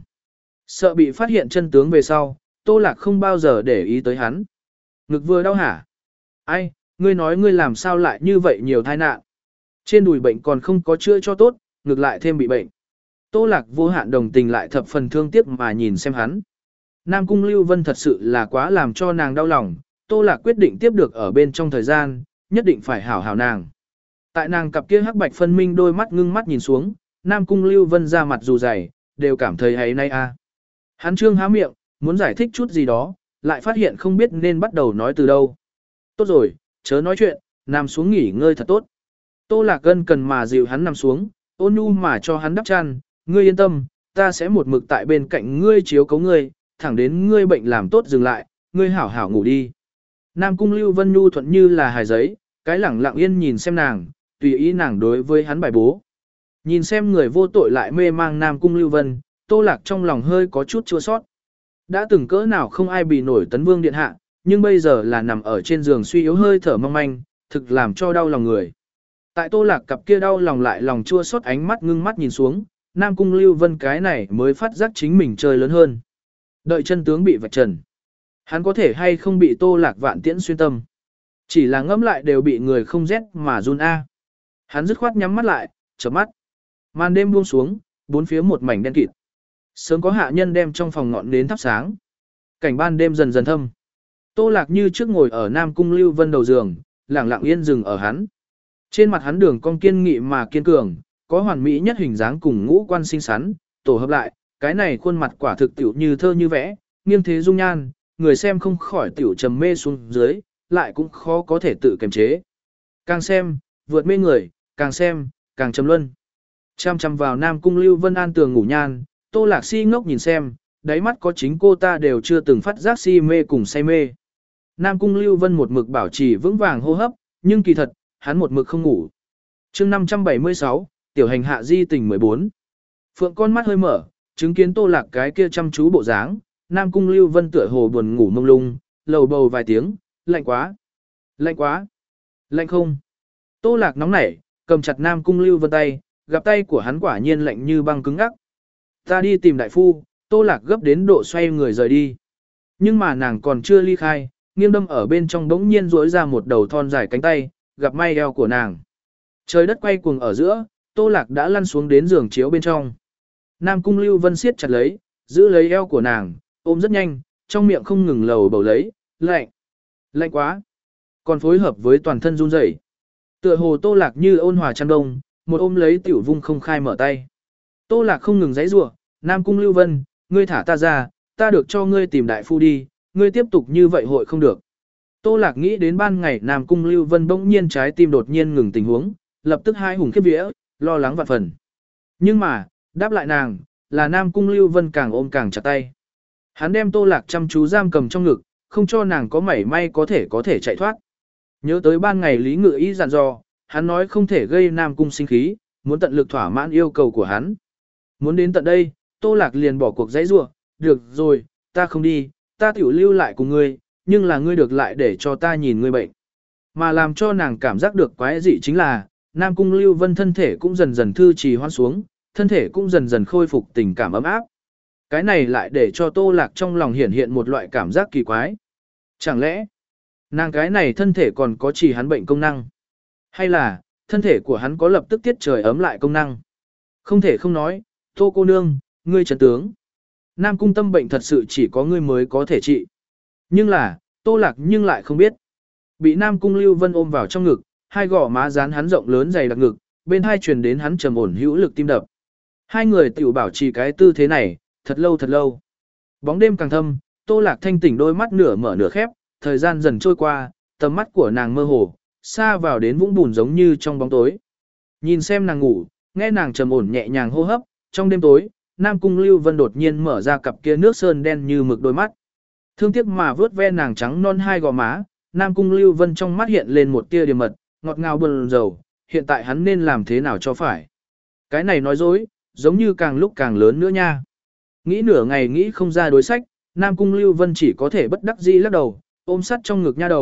Sợ bị phát hiện chân tướng về sau, Tô Lạc không bao giờ để ý tới hắn. Ngực vừa đau hả? Ai, ngươi nói ngươi làm sao lại như vậy nhiều tai nạn. Trên đùi bệnh còn không có chữa cho tốt, ngược lại thêm bị bệnh. Tô Lạc vô hạn đồng tình lại thập phần thương tiếc mà nhìn xem hắn. Nam Cung Lưu Vân thật sự là quá làm cho nàng đau lòng, Tô Lạc quyết định tiếp được ở bên trong thời gian, nhất định phải hảo hảo nàng. Tại nàng cặp kia hắc bạch phân minh đôi mắt ngưng mắt nhìn xuống, Nam Cung Lưu Vân ra mặt dù dày, đều cảm thấy hay nay a. Hắn trương há miệng, muốn giải thích chút gì đó, lại phát hiện không biết nên bắt đầu nói từ đâu. Tốt rồi, chớ nói chuyện, nằm xuống nghỉ ngơi thật tốt. Tô Lạc Gân cần mà dịu hắn nằm xuống, ôn nhu mà cho hắn đắp chăn, ngươi yên tâm, ta sẽ một mực tại bên cạnh ngươi chiếu cấu ngươi, thẳng đến ngươi bệnh làm tốt dừng lại, ngươi hảo hảo ngủ đi. Nam Cung Lưu Vân nhu thuận như là hài giấy, cái lẳng lặng yên nhìn xem nàng, tùy ý nàng đối với hắn bài bố. Nhìn xem người vô tội lại mê mang Nam Cung Lưu Vân, Tô Lạc trong lòng hơi có chút chua sót. Đã từng cỡ nào không ai bị nổi Tấn Vương điện hạ, nhưng bây giờ là nằm ở trên giường suy yếu hơi thở mong manh, thực làm cho đau lòng người. Tại Tô Lạc cặp kia đau lòng lại lòng chua xót ánh mắt ngưng mắt nhìn xuống, Nam Cung Lưu Vân cái này mới phát giác chính mình chơi lớn hơn. Đợi chân tướng bị vạch trần, hắn có thể hay không bị Tô Lạc vạn tiễn xuyên tâm. Chỉ là ngẫm lại đều bị người không rét mà run a. Hắn dứt khoát nhắm mắt lại, chớp mắt. Màn đêm buông xuống, bốn phía một mảnh đen kịt. Sớm có hạ nhân đem trong phòng ngọn nến thắp sáng. Cảnh ban đêm dần dần thâm. Tô Lạc như trước ngồi ở Nam Cung Lưu Vân đầu giường, lặng lặng yên dừng ở hắn. Trên mặt hắn đường cong kiên nghị mà kiên cường, có hoàn mỹ nhất hình dáng cùng ngũ quan xinh xắn, tổ hợp lại, cái này khuôn mặt quả thực tiểu như thơ như vẽ, nghiêng thế dung nhan, người xem không khỏi tiểu trầm mê xuống dưới, lại cũng khó có thể tự kiềm chế. Càng xem, vượt mê người, càng xem, càng trầm luân. Chăm chăm vào Nam Cung Lưu Vân an tường ngủ nhan, Tô Lạc si ngốc nhìn xem, đáy mắt có chính cô ta đều chưa từng phát giác si mê cùng say mê. Nam Cung Lưu Vân một mực bảo trì vững vàng hô hấp, nhưng kỳ thật, hắn một mực không ngủ. chương năm trăm bảy mươi sáu, tiểu hành hạ di tình mười bốn. Phượng con mắt hơi mở, chứng kiến Tô Lạc cái kia chăm chú bộ dáng, Nam Cung Lưu Vân tựa hồ buồn ngủ mông lung, lầu bầu vài tiếng, lạnh quá, lạnh quá, lạnh không. Tô Lạc nóng nảy, cầm chặt Nam Cung Lưu Vân tay, gặp tay của hắn quả nhiên lạnh như băng cứng ngắc. Ta đi tìm đại phu, Tô Lạc gấp đến độ xoay người rời đi. Nhưng mà nàng còn chưa ly khai, nghiêng đâm ở bên trong bỗng nhiên duỗi ra một đầu thon dài cánh tay, gặp may eo của nàng. Trời đất quay cuồng ở giữa, Tô Lạc đã lăn xuống đến giường chiếu bên trong. Nam Cung Lưu Vân siết chặt lấy, giữ lấy eo của nàng, ôm rất nhanh, trong miệng không ngừng lầu bầu lấy, lạnh, lạnh quá. Còn phối hợp với toàn thân run rẩy. Tựa hồ Tô Lạc như ôn hòa chăn đông, một ôm lấy tiểu vung không khai mở tay. Tô Lạc không ngừng giãy giụa, Nam Cung Lưu Vân, ngươi thả ta ra, ta được cho ngươi tìm đại phu đi, ngươi tiếp tục như vậy hội không được. Tô Lạc nghĩ đến ban ngày Nam Cung Lưu Vân bỗng nhiên trái tim đột nhiên ngừng tình huống, lập tức hai hùng khiếp vía, lo lắng vạn phần. Nhưng mà, đáp lại nàng, là Nam Cung Lưu Vân càng ôm càng chặt tay. Hắn đem Tô Lạc chăm chú giam cầm trong ngực, không cho nàng có mảy may có thể có thể chạy thoát. Nhớ tới ban ngày Lý Ngự Ý dặn dò, hắn nói không thể gây Nam Cung sinh khí, muốn tận lực thỏa mãn yêu cầu của hắn. Muốn đến tận đây, Tô Lạc liền bỏ cuộc giãy giụa, được rồi, ta không đi, ta tiểu lưu lại cùng ngươi, nhưng là ngươi được lại để cho ta nhìn ngươi bệnh. Mà làm cho nàng cảm giác được quái dị chính là, Nam Cung Lưu Vân thân thể cũng dần dần thư trì hoan xuống, thân thể cũng dần dần khôi phục tình cảm ấm áp. Cái này lại để cho Tô Lạc trong lòng hiển hiện một loại cảm giác kỳ quái. Chẳng lẽ, nàng cái này thân thể còn có trì hắn bệnh công năng? Hay là, thân thể của hắn có lập tức tiết trời ấm lại công năng? Không thể không nói, Tô cô nương, ngươi trấn tướng. Nam Cung tâm bệnh thật sự chỉ có ngươi mới có thể trị. Nhưng là, Tô Lạc nhưng lại không biết. Bị Nam Cung Lưu Vân ôm vào trong ngực, hai gò má dán hắn rộng lớn dày đặc ngực, bên hai truyền đến hắn trầm ổn hữu lực tim đập. Hai người tiểu bảo trì cái tư thế này, thật lâu thật lâu. Bóng đêm càng thâm, Tô Lạc thanh tỉnh đôi mắt nửa mở nửa khép, thời gian dần trôi qua, tầm mắt của nàng mơ hồ, xa vào đến vũng bùn giống như trong bóng tối. Nhìn xem nàng ngủ, nghe nàng trầm ổn nhẹ nhàng hô hấp, trong đêm tối, Nam Cung Lưu Vân đột nhiên mở ra cặp kia nước sơn đen như mực đôi mắt. Thương tiếc mà vớt ve nàng trắng non hai gò má, Nam Cung Lưu Vân trong mắt hiện lên một tia điềm mật, ngọt ngào buồn rầu, hiện tại hắn nên làm thế nào cho phải. Cái này nói dối, giống như càng lúc càng lớn nữa nha. Nghĩ nửa ngày nghĩ không ra đối sách, Nam Cung Lưu Vân chỉ có thể bất đắc dĩ lắc đầu, ôm sắt trong ngực nha đầu,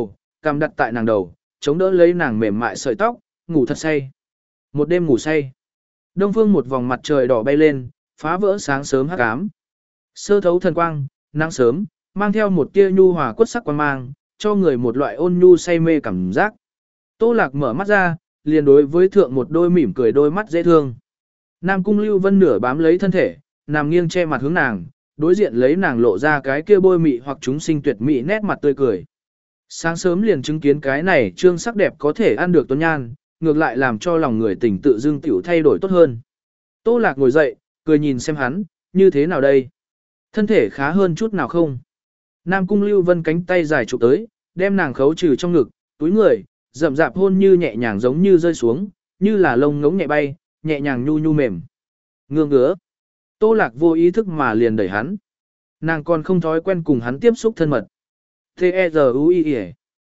cằm đặt tại nàng đầu, chống đỡ lấy nàng mềm mại sợi tóc, ngủ thật say. Một đêm ngủ say. Đông phương một vòng mặt trời đỏ bay lên, phá vỡ sáng sớm hắc ám. Sơ thấu thần quang, nắng sớm, mang theo một tia nhu hòa quất sắc quan mang, cho người một loại ôn nhu say mê cảm giác. Tô Lạc mở mắt ra, liền đối với thượng một đôi mỉm cười đôi mắt dễ thương. Nam Cung Lưu Vân nửa bám lấy thân thể, nằm nghiêng che mặt hướng nàng, đối diện lấy nàng lộ ra cái kia bôi mị hoặc chúng sinh tuyệt mỹ nét mặt tươi cười. Sáng sớm liền chứng kiến cái này trương sắc đẹp có thể ăn được tuấn nhan, ngược lại làm cho lòng người tỉnh tự dưng tiểu thay đổi tốt hơn. Tô Lạc ngồi dậy, cười nhìn xem hắn, như thế nào đây? Thân thể khá hơn chút nào không? Nam Cung Lưu Vân cánh tay dài chụp tới, đem nàng khấu trừ trong ngực, túi người, rậm rạp hôn như nhẹ nhàng giống như rơi xuống, như là lông ngỗng nhẹ bay, nhẹ nhàng nhu nhu mềm. Ngương ngứa. Tô Lạc vô ý thức mà liền đẩy hắn. Nàng còn không thói quen cùng hắn tiếp xúc thân mật. T-E-Z-U-I-E.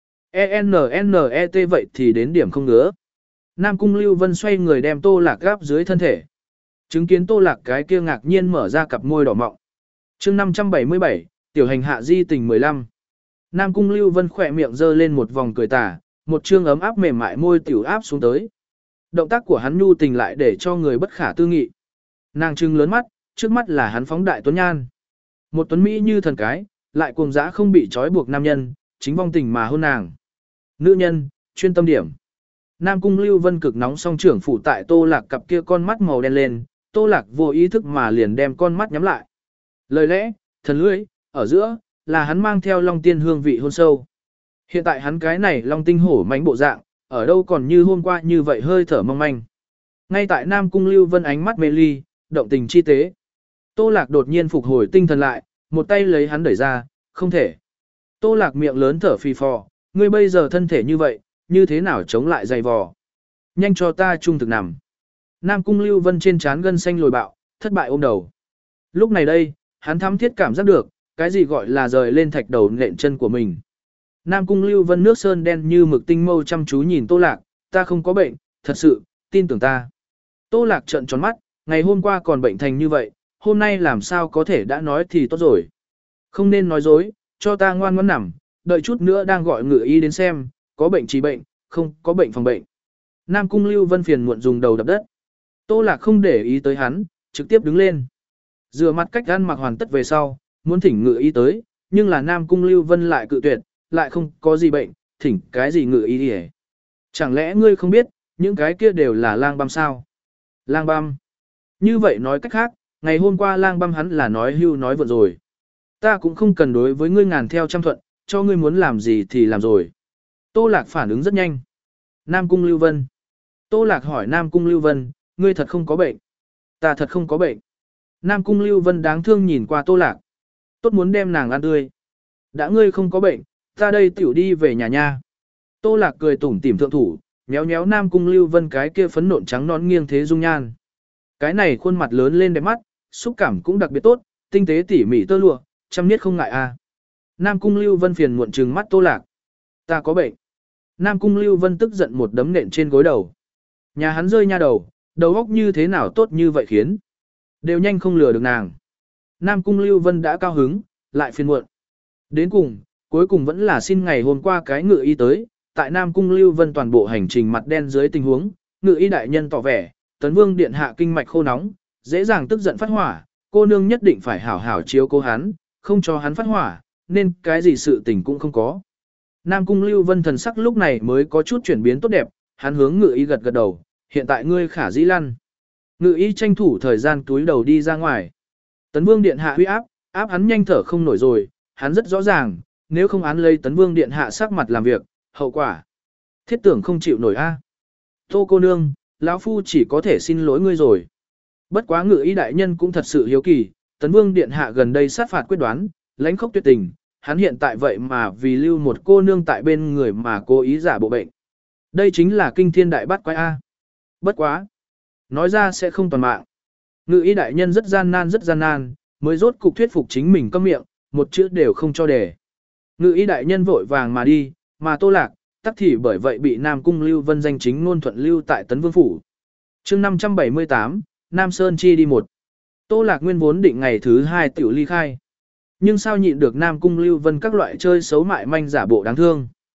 E-N-N-E-T vậy thì đến điểm không ngứa. Nam Cung Lưu Vân xoay người đem Tô Lạc gáp dưới thân thể. Chứng kiến Tô Lạc cái kia ngạc nhiên mở ra cặp môi đỏ mọng. Chương năm trăm bảy mươi bảy, tiểu hành hạ di tình mười lăm. Nam Cung Lưu Vân khỏe miệng giơ lên một vòng cười tà, một trương ấm áp mềm mại môi tiểu áp xuống tới. Động tác của hắn nhu tình lại để cho người bất khả tư nghị. Nàng trưng lớn mắt, trước mắt là hắn phóng đại tuấn nhan. Một tuấn mỹ như thần cái, lại cuồng dã không bị trói buộc nam nhân, chính vong tình mà hôn nàng. Nữ nhân, chuyên tâm điểm. Nam Cung Lưu Vân cực nóng song trưởng phủ tại Tô Lạc cặp kia con mắt màu đen lên, Tô Lạc vô ý thức mà liền đem con mắt nhắm lại. Lời lẽ, thần lưỡi, ở giữa, là hắn mang theo long tiên hương vị hôn sâu. Hiện tại hắn cái này long tinh hổ mãnh bộ dạng, ở đâu còn như hôm qua như vậy hơi thở mong manh. Ngay tại Nam Cung Lưu Vân ánh mắt mê ly, động tình chi tế. Tô Lạc đột nhiên phục hồi tinh thần lại, một tay lấy hắn đẩy ra, không thể. Tô Lạc miệng lớn thở phì phò, ngươi bây giờ thân thể như vậy, như thế nào chống lại dày vò. Nhanh cho ta trung thực nằm. Nam Cung Lưu Vân trên trán gân xanh lồi bạo, thất bại ôm đầu. Lúc này đây, hắn thắm thiết cảm giác được, cái gì gọi là rời lên thạch đầu nện chân của mình. Nam Cung Lưu Vân nước sơn đen như mực tinh mâu chăm chú nhìn Tô Lạc, ta không có bệnh, thật sự, tin tưởng ta. Tô Lạc trợn tròn mắt, ngày hôm qua còn bệnh thành như vậy, hôm nay làm sao có thể đã nói thì tốt rồi. Không nên nói dối, cho ta ngoan ngoãn nằm, đợi chút nữa đang gọi ngự y đến xem, có bệnh trị bệnh, không có bệnh phòng bệnh. Nam Cung Lưu Vân phiền muộn dùng đầu đập đất. Tô Lạc không để ý tới hắn, trực tiếp đứng lên. Rửa mặt cách ăn mặc hoàn tất về sau, muốn thỉnh ngự y tới, nhưng là Nam Cung Lưu Vân lại cự tuyệt, lại không có gì bệnh, thỉnh cái gì ngự y đi. Chẳng lẽ ngươi không biết, những cái kia đều là lang băm sao? Lang băm. Như vậy nói cách khác, ngày hôm qua lang băm hắn là nói hưu nói vượn rồi. Ta cũng không cần đối với ngươi ngàn theo trăm thuận, cho ngươi muốn làm gì thì làm rồi. Tô Lạc phản ứng rất nhanh. Nam Cung Lưu Vân. Tô Lạc hỏi Nam Cung Lưu Vân, ngươi thật không có bệnh. Ta thật không có bệnh. Nam Cung Lưu Vân đáng thương nhìn qua Tô Lạc. Tốt muốn đem nàng ăn tươi. Đã ngươi không có bệnh, ta đây tiểu đi về nhà nha. Tô Lạc cười tủm tỉm thượng thủ, nhéo nhéo Nam Cung Lưu Vân cái kia phấn nộn trắng nón nghiêng thế dung nhan. Cái này khuôn mặt lớn lên đẹp mắt, xúc cảm cũng đặc biệt tốt, tinh tế tỉ mỉ tơ lụa, chăm niết không ngại a. À. Nam Cung Lưu Vân phiền muộn trừng mắt Tô Lạc. Ta có bệnh. Nam Cung Lưu Vân tức giận một đấm nện trên gối đầu. Nhà hắn rơi nha đầu, đầu óc như thế nào tốt như vậy khiến. Đều nhanh không lừa được nàng. Nam Cung Lưu Vân đã cao hứng, lại phiền muộn. Đến cùng, cuối cùng vẫn là xin ngày hôm qua cái ngự y tới, tại Nam Cung Lưu Vân toàn bộ hành trình mặt đen dưới tình huống, ngự y đại nhân tỏ vẻ, Tấn Vương điện hạ kinh mạch khô nóng, dễ dàng tức giận phát hỏa, cô nương nhất định phải hảo hảo chiếu cố hắn, không cho hắn phát hỏa, nên cái gì sự tình cũng không có. Nam Cung Lưu Vân thần sắc lúc này mới có chút chuyển biến tốt đẹp, hắn hướng ngự y gật gật đầu, hiện tại ngươi khả dĩ lăn. Ngự y tranh thủ thời gian túi đầu đi ra ngoài. Tấn Vương điện hạ huy áp, áp hắn nhanh thở không nổi rồi, hắn rất rõ ràng, nếu không án lấy Tấn Vương điện hạ sắc mặt làm việc, hậu quả. Thiết tưởng không chịu nổi a. Tô cô nương, lão phu chỉ có thể xin lỗi ngươi rồi. Bất quá ngự y đại nhân cũng thật sự hiếu kỳ, Tấn Vương điện hạ gần đây sát phạt quyết đoán, lãnh khốc tuyệt tình, hắn hiện tại vậy mà vì lưu một cô nương tại bên người mà cố ý giả bộ bệnh. Đây chính là kinh thiên đại bát quái a. Bất quá, nói ra sẽ không toàn mạng. Ngự y đại nhân rất gian nan rất gian nan, mới rốt cục thuyết phục chính mình câm miệng, một chữ đều không cho đề. Ngự y đại nhân vội vàng mà đi, mà Tô Lạc, tắc thì bởi vậy bị Nam Cung Lưu Vân danh chính ngôn thuận lưu tại Tấn Vương phủ. Chương năm trăm bảy mươi tám, Nam Sơn chi đi một. Tô Lạc nguyên vốn định ngày thứ hai tiểu ly khai. Nhưng sao nhịn được Nam Cung Lưu Vân các loại chơi xấu mại manh giả bộ đáng thương.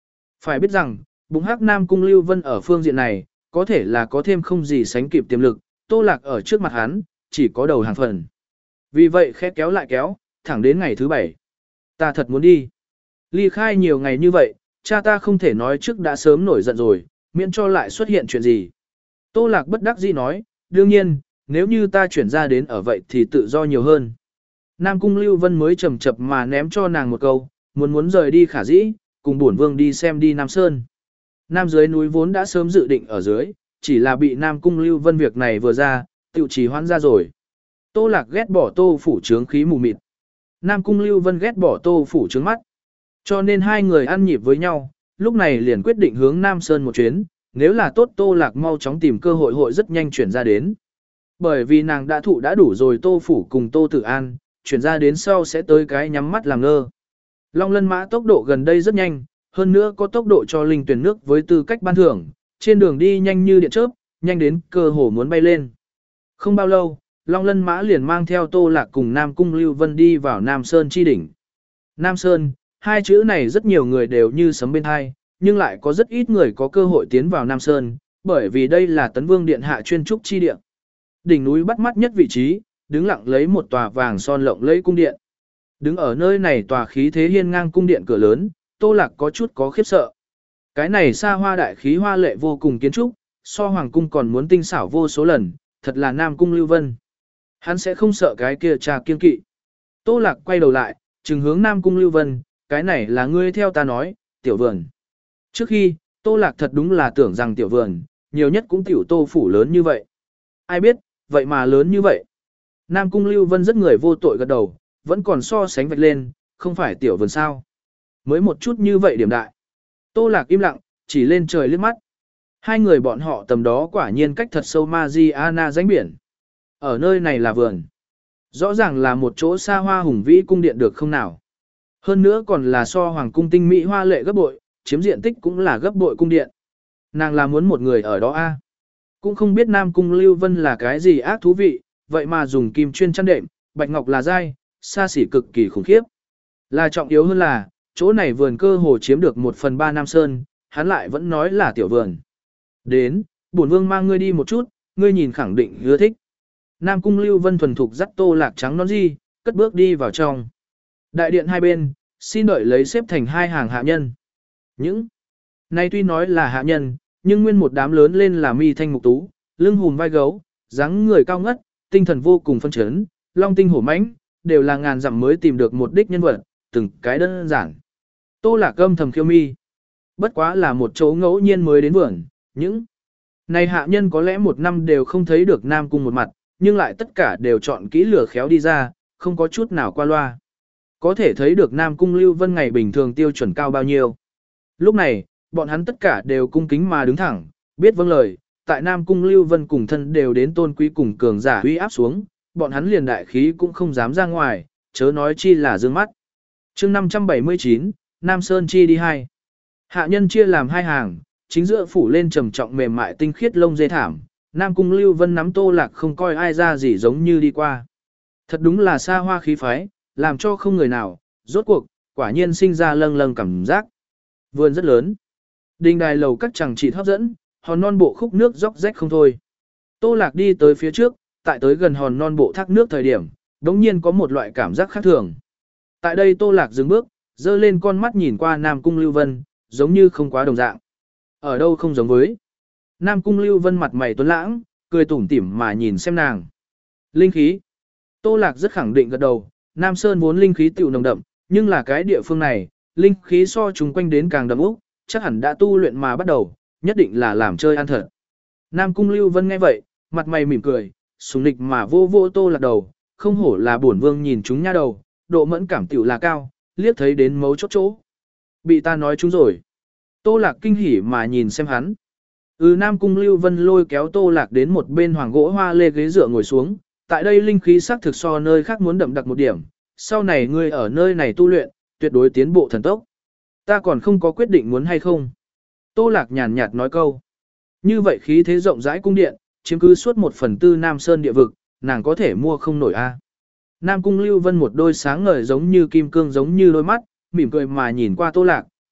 Phải biết rằng, bụng hắc Nam Cung Lưu Vân ở phương diện này, có thể là có thêm không gì sánh kịp tiềm lực, Tô Lạc ở trước mặt hắn, chỉ có đầu hàng phần. Vì vậy khẽ kéo lại kéo, thẳng đến ngày thứ bảy. Ta thật muốn đi. Ly khai nhiều ngày như vậy, cha ta không thể nói trước đã sớm nổi giận rồi, miễn cho lại xuất hiện chuyện gì. Tô Lạc bất đắc dĩ nói, đương nhiên, nếu như ta chuyển ra đến ở vậy thì tự do nhiều hơn. Nam Cung Lưu Vân mới chầm chập mà ném cho nàng một câu, muốn muốn rời đi khả dĩ, cùng bổn vương đi xem đi Nam Sơn. Nam dưới núi vốn đã sớm dự định ở dưới, chỉ là bị Nam Cung Lưu Vân việc này vừa ra, tự trì hoãn ra rồi. Tô Lạc ghét bỏ Tô Phủ trướng khí mù mịt. Nam Cung Lưu Vân ghét bỏ Tô Phủ trướng mắt. Cho nên hai người ăn nhịp với nhau, lúc này liền quyết định hướng Nam Sơn một chuyến, nếu là tốt Tô Lạc mau chóng tìm cơ hội hội rất nhanh chuyển ra đến. Bởi vì nàng đã thụ đã đủ rồi Tô Phủ cùng Tô Tử An, chuyển ra đến sau sẽ tới cái nhắm mắt làm ngơ. Long Lân Mã tốc độ gần đây rất nhanh, hơn nữa có tốc độ cho linh tuyển nước với tư cách ban thưởng, trên đường đi nhanh như điện chớp, nhanh đến cơ hồ muốn bay lên. Không bao lâu, Long Lân Mã liền mang theo Tô Lạc cùng Nam Cung Lưu Vân đi vào Nam Sơn chi đỉnh. Nam Sơn, hai chữ này rất nhiều người đều như sấm bên hai, nhưng lại có rất ít người có cơ hội tiến vào Nam Sơn, bởi vì đây là Tấn Vương Điện hạ chuyên trúc chi địa. Đỉnh núi bắt mắt nhất vị trí, đứng lặng lấy một tòa vàng son lộng lẫy cung điện. Đứng ở nơi này tòa khí thế hiên ngang cung điện cửa lớn, Tô Lạc có chút có khiếp sợ. Cái này xa hoa đại khí hoa lệ vô cùng kiến trúc, so hoàng cung còn muốn tinh xảo vô số lần, thật là Nam Cung Lưu Vân. Hắn sẽ không sợ cái kia trà kiên kỵ. Tô Lạc quay đầu lại, trừng hướng Nam Cung Lưu Vân, cái này là ngươi theo ta nói, tiểu vườn. Trước khi, Tô Lạc thật đúng là tưởng rằng tiểu vườn, nhiều nhất cũng tiểu Tô Phủ lớn như vậy. Ai biết, vậy mà lớn như vậy. Nam Cung Lưu Vân rất người vô tội gật đầu, vẫn còn so sánh vạch lên, không phải tiểu vườn sao. Mới một chút như vậy điểm đại. Tô Lạc im lặng, chỉ lên trời liếc mắt. Hai người bọn họ tầm đó quả nhiên cách thật sâu Mariana rãnh biển. Ở nơi này là vườn. Rõ ràng là một chỗ xa hoa hùng vĩ cung điện được không nào. Hơn nữa còn là so hoàng cung tinh mỹ hoa lệ gấp bội, chiếm diện tích cũng là gấp bội cung điện. Nàng là muốn một người ở đó a. Cũng không biết Nam Cung Lưu Vân là cái gì ác thú vị, vậy mà dùng kim chuyên chăn đệm, bạch ngọc là dai, xa xỉ cực kỳ khủng khiếp. Là trọng yếu hơn là, chỗ này vườn cơ hồ chiếm được một phần ba Nam Sơn, hắn lại vẫn nói là tiểu vườn. Đến, bổn vương mang ngươi đi một chút, ngươi nhìn khẳng định ưa thích. Nam Cung Lưu Vân thuần thục dắt Tô Lạc trắng non di, cất bước đi vào trong. Đại điện hai bên, xin đợi lấy xếp thành hai hàng hạ nhân. Những này tuy nói là hạ nhân, nhưng nguyên một đám lớn lên là mi thanh mục tú, lưng hùm vai gấu, dáng người cao ngất, tinh thần vô cùng phân chấn, long tinh hổ mãnh, đều là ngàn dặm mới tìm được một đích nhân vật, từng cái đơn giản. Tô Lạc âm thầm khiêu mi. Bất quá là một chỗ ngẫu nhiên mới đến vườn, những này hạ nhân có lẽ một năm đều không thấy được Nam Cung một mặt, nhưng lại tất cả đều chọn kỹ lửa khéo đi ra, không có chút nào qua loa. Có thể thấy được Nam Cung Lưu Vân ngày bình thường tiêu chuẩn cao bao nhiêu. Lúc này, bọn hắn tất cả đều cung kính mà đứng thẳng, biết vâng lời, tại Nam Cung Lưu Vân cùng thân đều đến tôn quý cùng cường giả uy áp xuống, bọn hắn liền đại khí cũng không dám ra ngoài, chớ nói chi là dương mắt. Chương năm trăm bảy mươi chín, Nam Sơn chi đi hai. Hạ nhân chia làm hai hàng, chính giữa phủ lên trầm trọng mềm mại tinh khiết lông dê thảm, Nam Cung Lưu Vân nắm Tô Lạc không coi ai ra gì giống như đi qua. Thật đúng là xa hoa khí phái, làm cho không người nào, rốt cuộc, quả nhiên sinh ra lâng lâng cảm giác. Vườn rất lớn. Đình đài lầu các chằng chỉ hấp dẫn, hòn non bộ khúc nước róc rách không thôi. Tô Lạc đi tới phía trước, tại tới gần hòn non bộ thác nước thời điểm, đống nhiên có một loại cảm giác khác thường. Tại đây Tô Lạc dừng bước, dơ lên con mắt nhìn qua Nam Cung Lưu Vân, giống như không quá đồng dạng. Ở đâu không giống với. Nam Cung Lưu Vân mặt mày tuấn lãng, cười tủm tỉm mà nhìn xem nàng. Linh khí. Tô Lạc rất khẳng định gật đầu, Nam Sơn vốn linh khí tiểu nồng đậm, nhưng là cái địa phương này, linh khí so chúng quanh đến càng đậm úc, chắc hẳn đã tu luyện mà bắt đầu, nhất định là làm chơi ăn thật. Nam Cung Lưu Vân nghe vậy, mặt mày mỉm cười, sùng nịch mà vô vô Tô Lạc đầu, không hổ là bổn vương nhìn chúng nha đầu, độ mẫn cảm tiểu là cao, liếc thấy đến mấu chốt chỗ. Bị ta nói chúng rồi. Tô Lạc kinh hỉ mà nhìn xem hắn. Ừ Nam Cung Lưu Vân lôi kéo Tô Lạc đến một bên hoàng gỗ hoa lê ghế dựa ngồi xuống, tại đây linh khí sắc thực so nơi khác muốn đậm đặc một điểm, sau này ngươi ở nơi này tu luyện, tuyệt đối tiến bộ thần tốc. Ta còn không có quyết định muốn hay không. Tô Lạc nhàn nhạt nói câu. Như vậy khí thế rộng rãi cung điện, chiếm cứ suốt một phần tư Nam Sơn địa vực, nàng có thể mua không nổi a. Nam Cung Lưu Vân một đôi sáng ngời giống như kim cương giống như đôi mắt, mỉm cười mà nhìn qua Tô Lạc,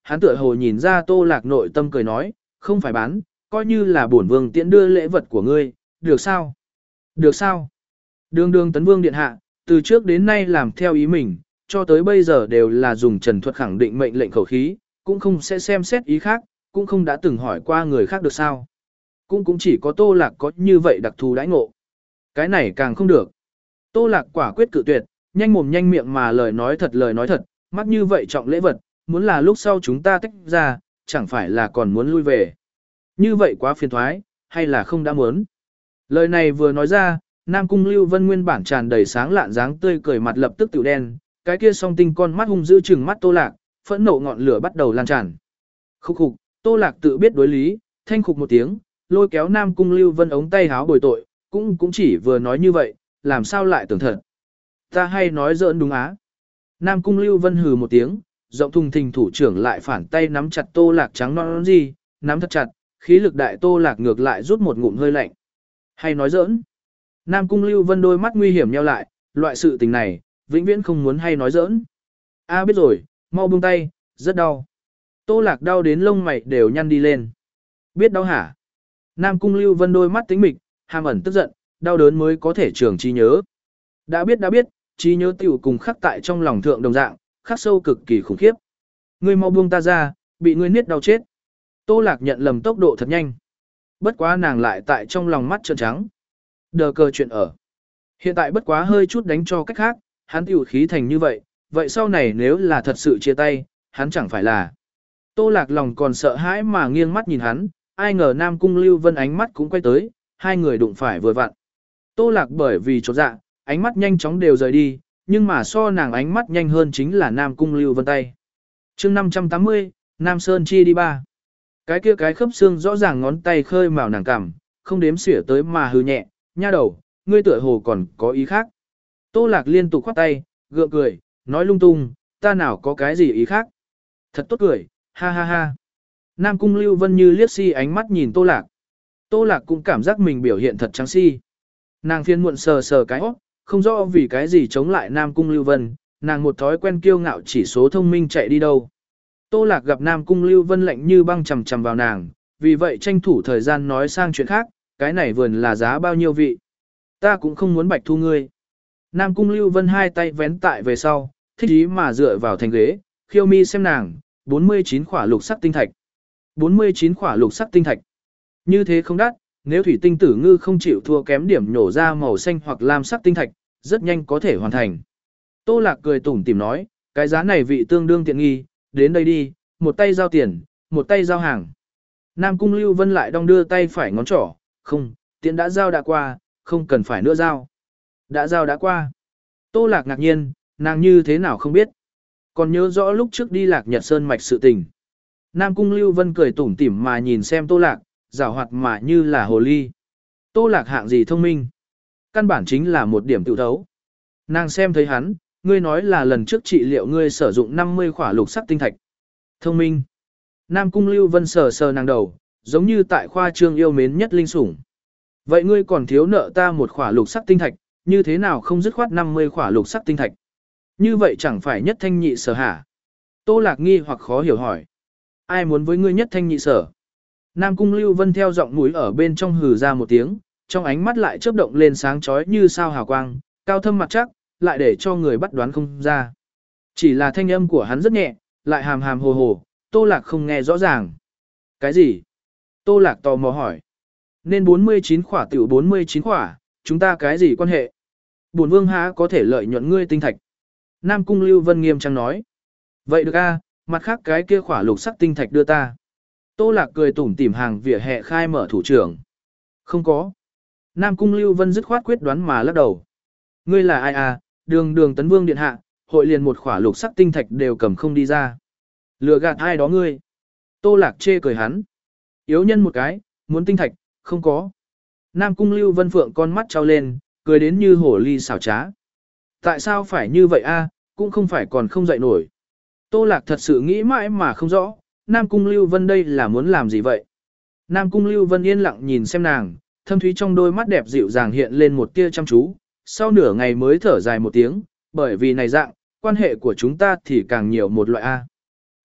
hắn tựa hồ nhìn ra Tô Lạc nội tâm cười nói, không phải bán, coi như là bổn vương tiễn đưa lễ vật của ngươi, được sao? Được sao? Đường đường tấn vương điện hạ, từ trước đến nay làm theo ý mình, cho tới bây giờ đều là dùng trần thuật khẳng định mệnh lệnh khẩu khí, cũng không sẽ xem xét ý khác, cũng không đã từng hỏi qua người khác được sao. Cũng cũng chỉ có Tô Lạc có như vậy đặc thù đãi ngộ. Cái này càng không được. Tô Lạc quả quyết cự tuyệt, nhanh mồm nhanh miệng mà lời nói thật lời nói thật, mắc như vậy trọng lễ vật, muốn là lúc sau chúng ta tách ra, chẳng phải là còn muốn lui về. Như vậy quá phiền thoái, hay là không đã muốn. Lời này vừa nói ra, Nam Cung Lưu Vân nguyên bản tràn đầy sáng lạn dáng tươi cười mặt lập tức tiểu đen, cái kia song tinh con mắt hung dữ chừng mắt Tô Lạc, phẫn nộ ngọn lửa bắt đầu lan tràn. Khúc khục, Tô Lạc tự biết đối lý, thanh khục một tiếng, lôi kéo Nam Cung Lưu Vân ống tay háo bồi tội, cũng cũng chỉ vừa nói như vậy, làm sao lại tưởng thật. Ta hay nói giỡn đúng á. Nam Cung Lưu Vân hừ một tiếng, rộng thùng thình thủ trưởng lại phản tay nắm chặt Tô Lạc trắng non gì, nắm thật chặt, khí lực đại Tô Lạc ngược lại rút một ngụm hơi lạnh. Hay nói giỡn. Nam Cung Lưu Vân đôi mắt nguy hiểm nheo lại, loại sự tình này, vĩnh viễn không muốn hay nói giỡn. A biết rồi, mau buông tay, rất đau. Tô Lạc đau đến lông mày đều nhăn đi lên. Biết đau hả? Nam Cung Lưu Vân đôi mắt tính mịch, hàm ẩn tức giận, đau đớn mới có thể trường trí nhớ. Đã biết đã biết, trí nhớ tiểu cùng khắc tại trong lòng thượng đồng dạng, khắc sâu cực kỳ khủng khiếp. Ngươi mau buông ta ra, bị ngươi niết đau chết. Tô Lạc nhận lầm tốc độ thật nhanh. Bất quá nàng lại tại trong lòng mắt trợn trắng. Đờ cờ chuyện ở. Hiện tại bất quá hơi chút đánh cho cách khác, hắn tiểu khí thành như vậy, vậy sau này nếu là thật sự chia tay, hắn chẳng phải là. Tô Lạc lòng còn sợ hãi mà nghiêng mắt nhìn hắn, ai ngờ Nam Cung Lưu Vân ánh mắt cũng quay tới, hai người đụng phải vừa vặn. Tô Lạc bởi vì chột dạ, ánh mắt nhanh chóng đều rời đi, nhưng mà so nàng ánh mắt nhanh hơn chính là Nam Cung Lưu Vân tay. chương năm trăm tám mươi, Nam Sơn chi đi ba. Cái kia cái khớp xương rõ ràng ngón tay khơi màu nàng cảm, không đếm xỉa tới mà hừ nhẹ, nha đầu, ngươi tựa hồ còn có ý khác. Tô Lạc liên tục khoát tay, gượng cười, nói lung tung, ta nào có cái gì ý khác. Thật tốt cười, ha ha ha. Nam Cung Lưu Vân như liếc si ánh mắt nhìn Tô Lạc. Tô Lạc cũng cảm giác mình biểu hiện thật trắng si. Nàng phiền muộn sờ sờ cái óc, không rõ vì cái gì chống lại Nam Cung Lưu Vân, nàng một thói quen kiêu ngạo chỉ số thông minh chạy đi đâu. Tô Lạc gặp Nam Cung Lưu Vân lạnh như băng chầm chầm vào nàng, vì vậy tranh thủ thời gian nói sang chuyện khác, cái này vườn là giá bao nhiêu vị. Ta cũng không muốn bạch thu ngươi. Nam Cung Lưu Vân hai tay vén tại về sau, thích ý mà dựa vào thành ghế, khiêu mi xem nàng, bốn mươi chín khỏa lục sắc tinh thạch. bốn mươi chín khỏa lục sắc tinh thạch. Như thế không đắt, nếu thủy tinh tử ngư không chịu thua kém điểm nhổ ra màu xanh hoặc lam sắc tinh thạch, rất nhanh có thể hoàn thành. Tô Lạc cười tủm tỉm nói, cái giá này vị tương đương tiện nghi, đến đây đi, một tay giao tiền, một tay giao hàng. Nam Cung Lưu Vân lại đong đưa tay phải ngón trỏ, không, tiền đã giao đã qua, không cần phải nữa giao. Đã giao đã qua. Tô Lạc ngạc nhiên, nàng như thế nào không biết. Còn nhớ rõ lúc trước đi Lạc Nhật Sơn mạch sự tình. Nam Cung Lưu Vân cười tủm tỉm mà nhìn xem Tô Lạc, giảo hoạt mà như là hồ ly. Tô Lạc hạng gì thông minh? Căn bản chính là một điểm tự thấu. Nàng xem thấy hắn, ngươi nói là lần trước trị liệu ngươi sử dụng năm mươi khỏa lục sắc tinh thạch. Thông minh. Nam Cung Lưu Vân sờ sờ nàng đầu, giống như tại khoa trương yêu mến nhất linh sủng. Vậy ngươi còn thiếu nợ ta một khỏa lục sắc tinh thạch, như thế nào không dứt khoát năm mươi khỏa lục sắc tinh thạch? Như vậy chẳng phải nhất thanh nhị sở hả? Tô Lạc nghi hoặc khó hiểu hỏi. Ai muốn với ngươi nhất thanh nhị sở? Nam Cung Lưu Vân theo giọng mũi ở bên trong hừ ra một tiếng, trong ánh mắt lại chớp động lên sáng chói như sao hào quang, cao thâm mặt chắc, lại để cho người bắt đoán không ra. Chỉ là thanh âm của hắn rất nhẹ, lại hàm hàm hồ hồ, Tô Lạc không nghe rõ ràng. Cái gì? Tô Lạc tò mò hỏi. Nên bốn mươi chín khỏa tiểu bốn mươi chín khỏa, chúng ta cái gì quan hệ? Bổn vương há có thể lợi nhuận ngươi tinh thạch. Nam Cung Lưu Vân nghiêm trang nói. Vậy được a, mặt khác cái kia khỏa lục sắc tinh thạch đưa ta. Tô Lạc cười tủm tỉm hàng vỉa hè khai mở thủ trưởng. Không có. Nam Cung Lưu Vân dứt khoát quyết đoán mà lắc đầu. Ngươi là ai à, đường đường tấn vương điện hạ, hội liền một khỏa lục sắc tinh thạch đều cầm không đi ra. Lừa gạt ai đó ngươi. Tô Lạc chê cười hắn. Yếu nhân một cái, muốn tinh thạch, không có. Nam Cung Lưu Vân phượng con mắt trao lên, cười đến như hổ ly xảo trá. Tại sao phải như vậy a, cũng không phải còn không dậy nổi. Tô Lạc thật sự nghĩ mãi mà không rõ, Nam Cung Lưu Vân đây là muốn làm gì vậy? Nam Cung Lưu Vân yên lặng nhìn xem nàng, thâm thúy trong đôi mắt đẹp dịu dàng hiện lên một tia chăm chú, sau nửa ngày mới thở dài một tiếng, bởi vì này dạng, quan hệ của chúng ta thì càng nhiều một loại A.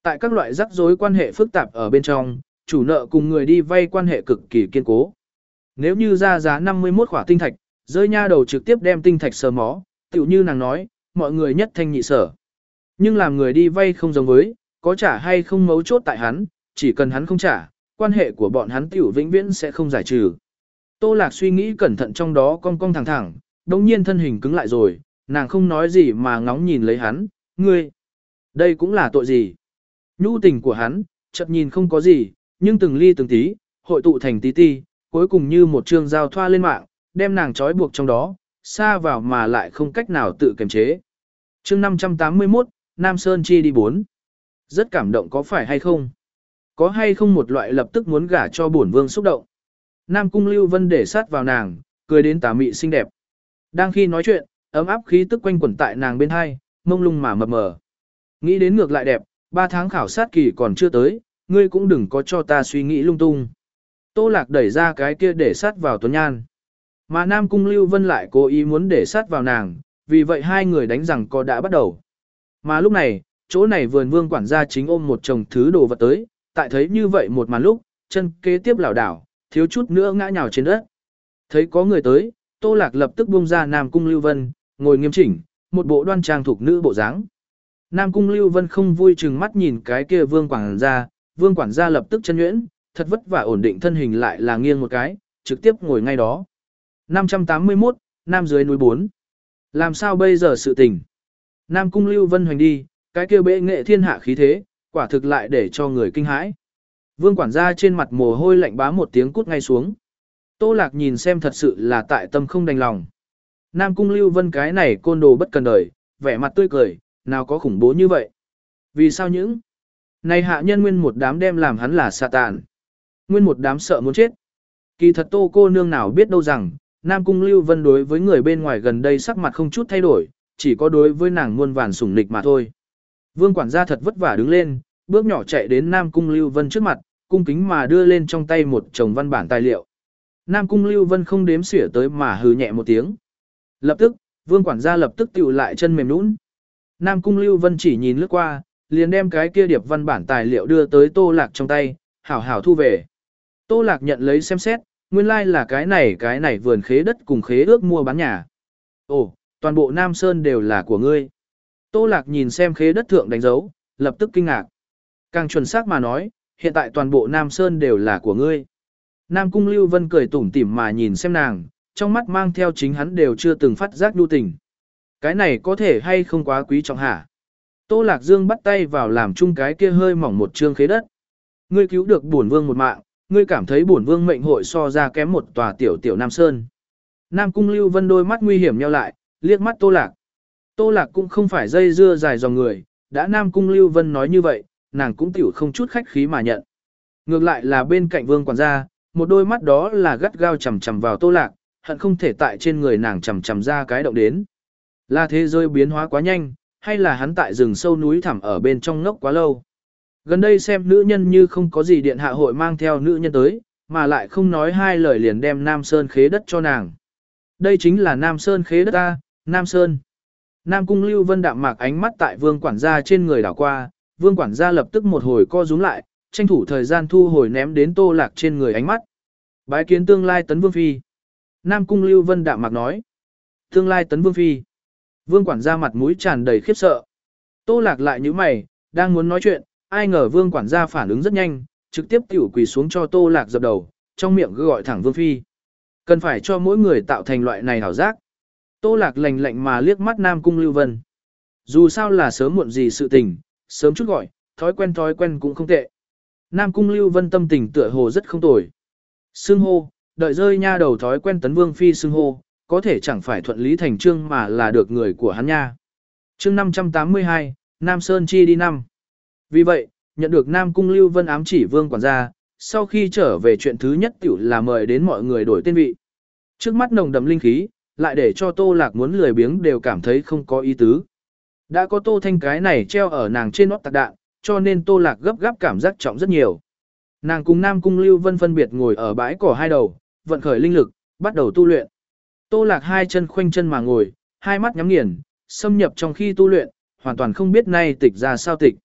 Tại các loại rắc rối quan hệ phức tạp ở bên trong, chủ nợ cùng người đi vay quan hệ cực kỳ kiên cố. Nếu như ra giá năm mươi mốt khỏa tinh thạch, rơi nha đầu trực tiếp đem tinh thạch sờ mó, tựu như nàng nói, mọi người nhất thanh nhị sở. Nhưng làm người đi vay không giống với, có trả hay không mấu chốt tại hắn, chỉ cần hắn không trả, quan hệ của bọn hắn tiểu vĩnh viễn sẽ không giải trừ. Tô Lạc suy nghĩ cẩn thận trong đó cong cong thẳng thẳng, đồng nhiên thân hình cứng lại rồi, nàng không nói gì mà ngóng nhìn lấy hắn, ngươi, đây cũng là tội gì? Nhu tình của hắn, chợt nhìn không có gì, nhưng từng ly từng tí, hội tụ thành tí ti, cuối cùng như một chương giao thoa lên mạng, đem nàng trói buộc trong đó, xa vào mà lại không cách nào tự kiềm chế. Chương năm trăm tám mươi mốt, Nam Sơn chi đi bốn. Rất cảm động có phải hay không? Có hay không một loại lập tức muốn gả cho bổn vương xúc động? Nam Cung Lưu Vân để sát vào nàng, cười đến tà mị xinh đẹp. Đang khi nói chuyện, ấm áp khí tức quanh quẩn tại nàng bên hai, mông lung mà mập mờ. Nghĩ đến ngược lại đẹp, ba tháng khảo sát kỳ còn chưa tới, ngươi cũng đừng có cho ta suy nghĩ lung tung. Tô Lạc đẩy ra cái kia để sát vào Tuấn Nhan. Mà Nam Cung Lưu Vân lại cố ý muốn để sát vào nàng, vì vậy hai người đánh rằng có đã bắt đầu. Mà lúc này, chỗ này vườn vương quản gia chính ôm một chồng thứ đồ vật tới, tại thấy như vậy một màn lúc, chân kế tiếp lảo đảo, thiếu chút nữa ngã nhào trên đất. Thấy có người tới, Tô Lạc lập tức buông ra Nam Cung Lưu Vân, ngồi nghiêm chỉnh, một bộ đoan trang thuộc nữ bộ dáng. Nam Cung Lưu Vân không vui chừng mắt nhìn cái kia vương quản gia, vương quản gia lập tức chân nhuyễn, thật vất vả ổn định thân hình lại là nghiêng một cái, trực tiếp ngồi ngay đó. năm trăm tám mươi mốt, Nam dưới núi bốn. Làm sao bây giờ sự tình? Nam Cung Lưu Vân hoành đi, cái kia bệ nghệ thiên hạ khí thế, quả thực lại để cho người kinh hãi. Vương quản gia trên mặt mồ hôi lạnh bá một tiếng cút ngay xuống. Tô Lạc nhìn xem thật sự là tại tâm không đành lòng. Nam Cung Lưu Vân cái này côn đồ bất cần đời, vẻ mặt tươi cười, nào có khủng bố như vậy. Vì sao những? Này hạ nhân nguyên một đám đem làm hắn là sa tàn. Nguyên một đám sợ muốn chết. Kỳ thật Tô cô nương nào biết đâu rằng, Nam Cung Lưu Vân đối với người bên ngoài gần đây sắc mặt không chút thay đổi, chỉ có đối với nàng muôn vàn sủng nịch mà thôi. Vương quản gia thật vất vả đứng lên, bước nhỏ chạy đến Nam Cung Lưu Vân trước mặt, cung kính mà đưa lên trong tay một chồng văn bản tài liệu. Nam Cung Lưu Vân không đếm xỉa tới mà hừ nhẹ một tiếng. Lập tức, Vương quản gia lập tức tựu lại chân mềm nhũn. Nam Cung Lưu Vân chỉ nhìn lướt qua, liền đem cái kia điệp văn bản tài liệu đưa tới Tô Lạc trong tay, hảo hảo thu về. Tô Lạc nhận lấy xem xét, nguyên lai like là cái này cái này vườn khế đất cùng khế ước mua bán nhà. Ồ, toàn bộ Nam Sơn đều là của ngươi. Tô Lạc nhìn xem khế đất thượng đánh dấu, lập tức kinh ngạc. Càng chuẩn xác mà nói, hiện tại toàn bộ Nam Sơn đều là của ngươi. Nam Cung Lưu Vân cười tủm tỉm mà nhìn xem nàng, trong mắt mang theo chính hắn đều chưa từng phát giác nhu tình. Cái này có thể hay không quá quý trọng hả? Tô Lạc Dương bắt tay vào làm chung cái kia hơi mỏng một trương khế đất. Ngươi cứu được bổn vương một mạng, ngươi cảm thấy bổn vương mệnh hội so ra kém một tòa tiểu tiểu Nam Sơn. Nam Cung Lưu Vân đôi mắt nguy hiểm nheo lại, liếc mắt Tô Lạc. Tô Lạc cũng không phải dây dưa dài dòng người, đã Nam Cung Lưu Vân nói như vậy, nàng cũng tiểu không chút khách khí mà nhận. Ngược lại là bên cạnh vương quản gia, một đôi mắt đó là gắt gao chằm chằm vào Tô Lạc, hận không thể tại trên người nàng chằm chằm ra cái động đến. Là thế giới biến hóa quá nhanh, hay là hắn tại rừng sâu núi thẳm ở bên trong ngốc quá lâu. Gần đây xem nữ nhân như không có gì điện hạ hội mang theo nữ nhân tới, mà lại không nói hai lời liền đem Nam Sơn khế đất cho nàng. Đây chính là Nam Sơn khế đất ta, Nam Sơn. Nam Cung Lưu Vân đạm mạc ánh mắt tại vương quản gia trên người đảo qua, vương quản gia lập tức một hồi co rúm lại, tranh thủ thời gian thu hồi ném đến Tô Lạc trên người ánh mắt. Bái kiến tương lai tấn vương phi. Nam Cung Lưu Vân đạm mạc nói. Tương lai tấn vương phi. Vương quản gia mặt mũi tràn đầy khiếp sợ. Tô Lạc lại nhíu mày, đang muốn nói chuyện, ai ngờ vương quản gia phản ứng rất nhanh, trực tiếp tiểu quỳ xuống cho Tô Lạc dập đầu, trong miệng gọi thẳng vương phi. Cần phải cho mỗi người tạo thành loại này hảo giác. Tô Lạc lạnh lạnh mà liếc mắt Nam Cung Lưu Vân. Dù sao là sớm muộn gì sự tình, sớm chút gọi, thói quen thói quen cũng không tệ. Nam Cung Lưu Vân tâm tình tựa hồ rất không tồi. Xưng hô, đợi rơi nha đầu thói quen tấn vương phi xưng hô, có thể chẳng phải thuận lý thành trương mà là được người của hắn nha. Chương năm trăm tám mươi hai, Nam Sơn chi đi năm. Vì vậy, nhận được Nam Cung Lưu Vân ám chỉ vương quản gia, sau khi trở về chuyện thứ nhất tiểu là mời đến mọi người đổi tên vị. Trước mắt nồng đậm linh khí, lại để cho Tô Lạc muốn lười biếng đều cảm thấy không có ý tứ. Đã có Tô Thanh cái này treo ở nàng trên nót tạc đạn, cho nên Tô Lạc gấp gáp cảm giác trọng rất nhiều. Nàng cùng Nam Cung Lưu Vân phân biệt ngồi ở bãi cỏ hai đầu, vận khởi linh lực, bắt đầu tu luyện. Tô Lạc hai chân khoanh chân mà ngồi, hai mắt nhắm nghiền, xâm nhập trong khi tu luyện, hoàn toàn không biết nay tịch ra sao tịch.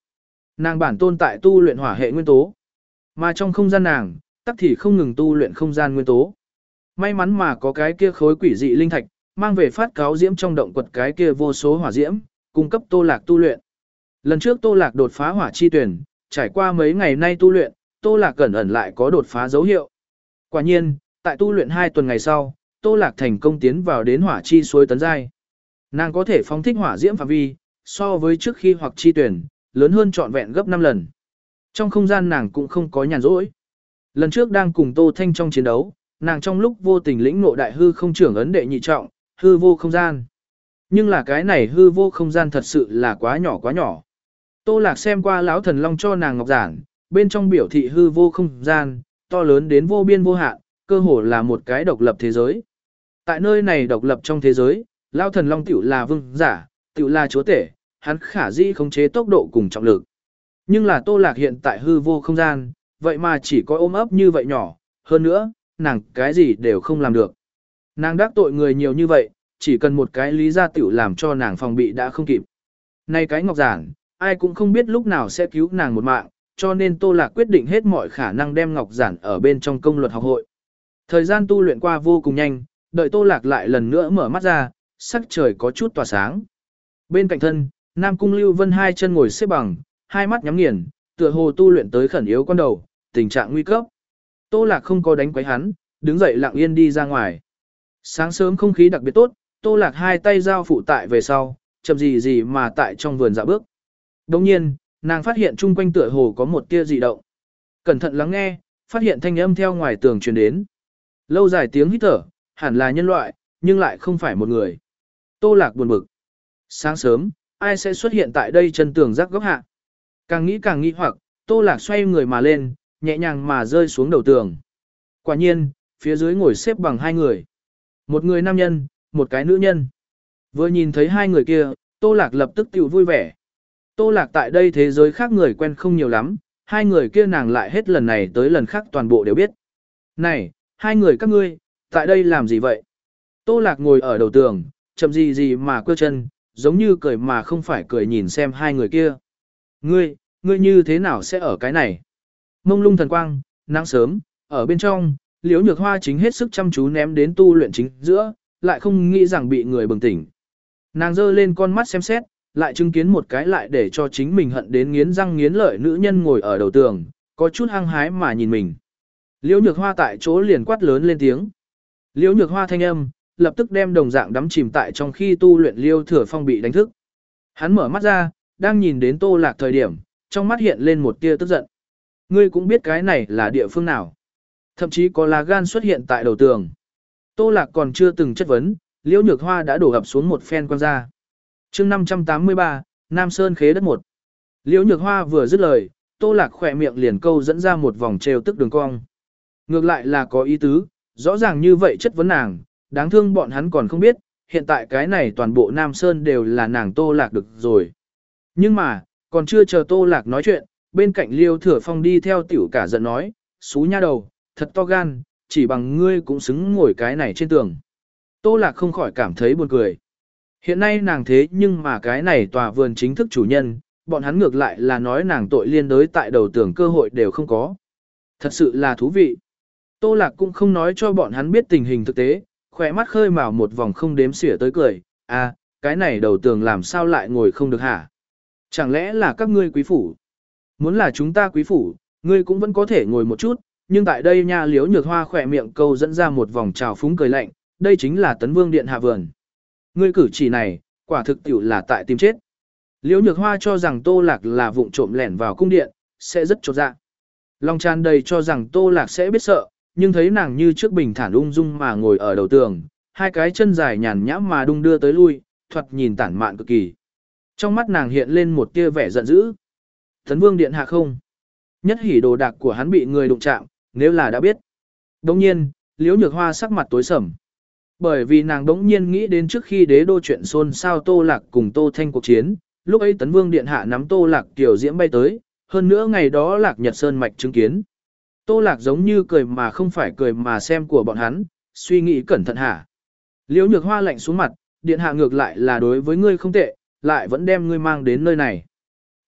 Nàng bản tôn tại tu luyện hỏa hệ nguyên tố, mà trong không gian nàng, tắc thì không ngừng tu luyện không gian nguyên tố. May mắn mà có cái kia khối quỷ dị linh thạch, mang về phát cáo diễm trong động quật cái kia vô số hỏa diễm, cung cấp Tô Lạc tu luyện. Lần trước Tô Lạc đột phá hỏa chi tuyển, trải qua mấy ngày nay tu luyện, Tô Lạc cẩn ẩn lại có đột phá dấu hiệu. Quả nhiên, tại tu luyện hai tuần ngày sau, Tô Lạc thành công tiến vào đến hỏa chi suối tấn giai. Nàng có thể phóng thích hỏa diễm phạm vi, so với trước khi hoặc chi tuyển, lớn hơn trọn vẹn gấp năm lần. Trong không gian nàng cũng không có nhàn rỗi. Lần trước đang cùng Tô Thanh trong chiến đấu, nàng trong lúc vô tình lĩnh ngộ đại hư không trưởng ấn đệ nhị trọng, hư vô không gian. Nhưng là cái này hư vô không gian thật sự là quá nhỏ quá nhỏ. Tô Lạc xem qua lão thần long cho nàng ngọc giản, bên trong biểu thị hư vô không gian, to lớn đến vô biên vô hạn, cơ hồ là một cái độc lập thế giới. Tại nơi này độc lập trong thế giới, lão thần long tiểu là vương giả, tiểu là chúa tể, hắn khả dĩ khống chế tốc độ cùng trọng lực. Nhưng là Tô Lạc hiện tại hư vô không gian, vậy mà chỉ có ôm ấp như vậy nhỏ, hơn nữa, nàng cái gì đều không làm được. Nàng đắc tội người nhiều như vậy, chỉ cần một cái lý gia tiểu làm cho nàng phòng bị đã không kịp. Này cái ngọc giản, ai cũng không biết lúc nào sẽ cứu nàng một mạng, cho nên Tô Lạc quyết định hết mọi khả năng đem ngọc giản ở bên trong công luật học hội. Thời gian tu luyện qua vô cùng nhanh, đợi Tô Lạc lại lần nữa mở mắt ra, sắc trời có chút tỏa sáng. Bên cạnh thân, Nam Cung Lưu Vân hai chân ngồi xếp bằng, hai mắt nhắm nghiền, tựa hồ tu luyện tới khẩn yếu con đầu, tình trạng nguy cấp. Tô Lạc không có đánh quấy hắn, đứng dậy lặng yên đi ra ngoài. Sáng sớm không khí đặc biệt tốt, Tô Lạc hai tay giao phụ tại về sau, chậm gì gì mà tại trong vườn dạo bước. Đồng nhiên, nàng phát hiện chung quanh tựa hồ có một tia dị động. Cẩn thận lắng nghe, phát hiện thanh âm theo ngoài tường truyền đến. Lâu dài tiếng hít thở, hẳn là nhân loại, nhưng lại không phải một người. Tô Lạc buồn bực. Sáng sớm, ai sẽ xuất hiện tại đây chân tường rắc góc hạ? Càng nghĩ càng nghi hoặc, Tô Lạc xoay người mà lên, nhẹ nhàng mà rơi xuống đầu tường. Quả nhiên, phía dưới ngồi xếp bằng hai người. Một người nam nhân, một cái nữ nhân. Vừa nhìn thấy hai người kia, Tô Lạc lập tức tiểu vui vẻ. Tô Lạc tại đây thế giới khác người quen không nhiều lắm, hai người kia nàng lại hết lần này tới lần khác toàn bộ đều biết. Này, hai người các ngươi, tại đây làm gì vậy? Tô Lạc ngồi ở đầu tường, chậm gì gì mà quơ chân, giống như cười mà không phải cười nhìn xem hai người kia. Ngươi, ngươi như thế nào sẽ ở cái này? Mông lung thần quang, nắng sớm, ở bên trong, Liễu Nhược Hoa chính hết sức chăm chú ném đến tu luyện chính giữa, lại không nghĩ rằng bị người bừng tỉnh. Nàng giơ lên con mắt xem xét, lại chứng kiến một cái lại để cho chính mình hận đến nghiến răng nghiến lợi nữ nhân ngồi ở đầu tường, có chút hăng hái mà nhìn mình. Liễu Nhược Hoa tại chỗ liền quát lớn lên tiếng. Liễu Nhược Hoa thanh âm, lập tức đem đồng dạng đắm chìm tại trong khi tu luyện Liêu Thừa Phong bị đánh thức. Hắn mở mắt ra, đang nhìn đến Tô Lạc thời điểm, trong mắt hiện lên một tia tức giận. Ngươi cũng biết cái này là địa phương nào. Thậm chí có lá gan xuất hiện tại đầu tường. Tô Lạc còn chưa từng chất vấn, Liễu Nhược Hoa đã đổ ập xuống một phen quăng ra. chương năm trăm tám mươi ba, Nam Sơn khế đất một. Liễu Nhược Hoa vừa dứt lời, Tô Lạc khỏe miệng liền câu dẫn ra một vòng trêu tức đường cong. Ngược lại là có ý tứ, rõ ràng như vậy chất vấn nàng, đáng thương bọn hắn còn không biết, hiện tại cái này toàn bộ Nam Sơn đều là nàng Tô Lạc được rồi. Nhưng mà, còn chưa chờ Tô Lạc nói chuyện, bên cạnh Liêu Thừa Phong đi theo tiểu cả giận nói, xú nha đầu, thật to gan, chỉ bằng ngươi cũng xứng ngồi cái này trên tường. Tô Lạc không khỏi cảm thấy buồn cười. Hiện nay nàng thế nhưng mà cái này tòa vườn chính thức chủ nhân, bọn hắn ngược lại là nói nàng tội liên đới tại đầu tường cơ hội đều không có. Thật sự là thú vị. Tô Lạc cũng không nói cho bọn hắn biết tình hình thực tế, khỏe mắt khơi mào một vòng không đếm xỉa tới cười. À, cái này đầu tường làm sao lại ngồi không được hả? Chẳng lẽ là các ngươi quý phủ? Muốn là chúng ta quý phủ, ngươi cũng vẫn có thể ngồi một chút, nhưng tại đây nha Liễu Nhược Hoa khỏe miệng câu dẫn ra một vòng trào phúng cười lạnh, đây chính là Tấn Vương Điện hạ vườn. Ngươi cử chỉ này, quả thực tiểu là tại tìm chết. Liễu Nhược Hoa cho rằng Tô Lạc là vụng trộm lẻn vào cung điện, sẽ rất chột dạ. Lòng tràn đầy cho rằng Tô Lạc sẽ biết sợ, nhưng thấy nàng như trước bình thản ung dung mà ngồi ở đầu tường, hai cái chân dài nhàn nhã mà đung đưa tới lui, thoạt nhìn tản mạn cực kỳ. Trong mắt nàng hiện lên một tia vẻ giận dữ. Tấn Vương Điện hạ không? Nhất hỉ đồ đạc của hắn bị người đụng chạm, nếu là đã biết. Đồng nhiên, Liễu Nhược Hoa sắc mặt tối sầm. Bởi vì nàng đống nhiên nghĩ đến trước khi đế đô chuyện xôn xao Tô Lạc cùng Tô Thanh cuộc chiến, lúc ấy Tấn Vương Điện hạ nắm Tô Lạc tiểu diễm bay tới, hơn nữa ngày đó Lạc Nhật Sơn mạch chứng kiến. Tô Lạc giống như cười mà không phải cười mà xem của bọn hắn, suy nghĩ cẩn thận hả. Liễu Nhược Hoa lạnh xuống mặt, điện hạ ngược lại là đối với ngươi không tệ, lại vẫn đem ngươi mang đến nơi này.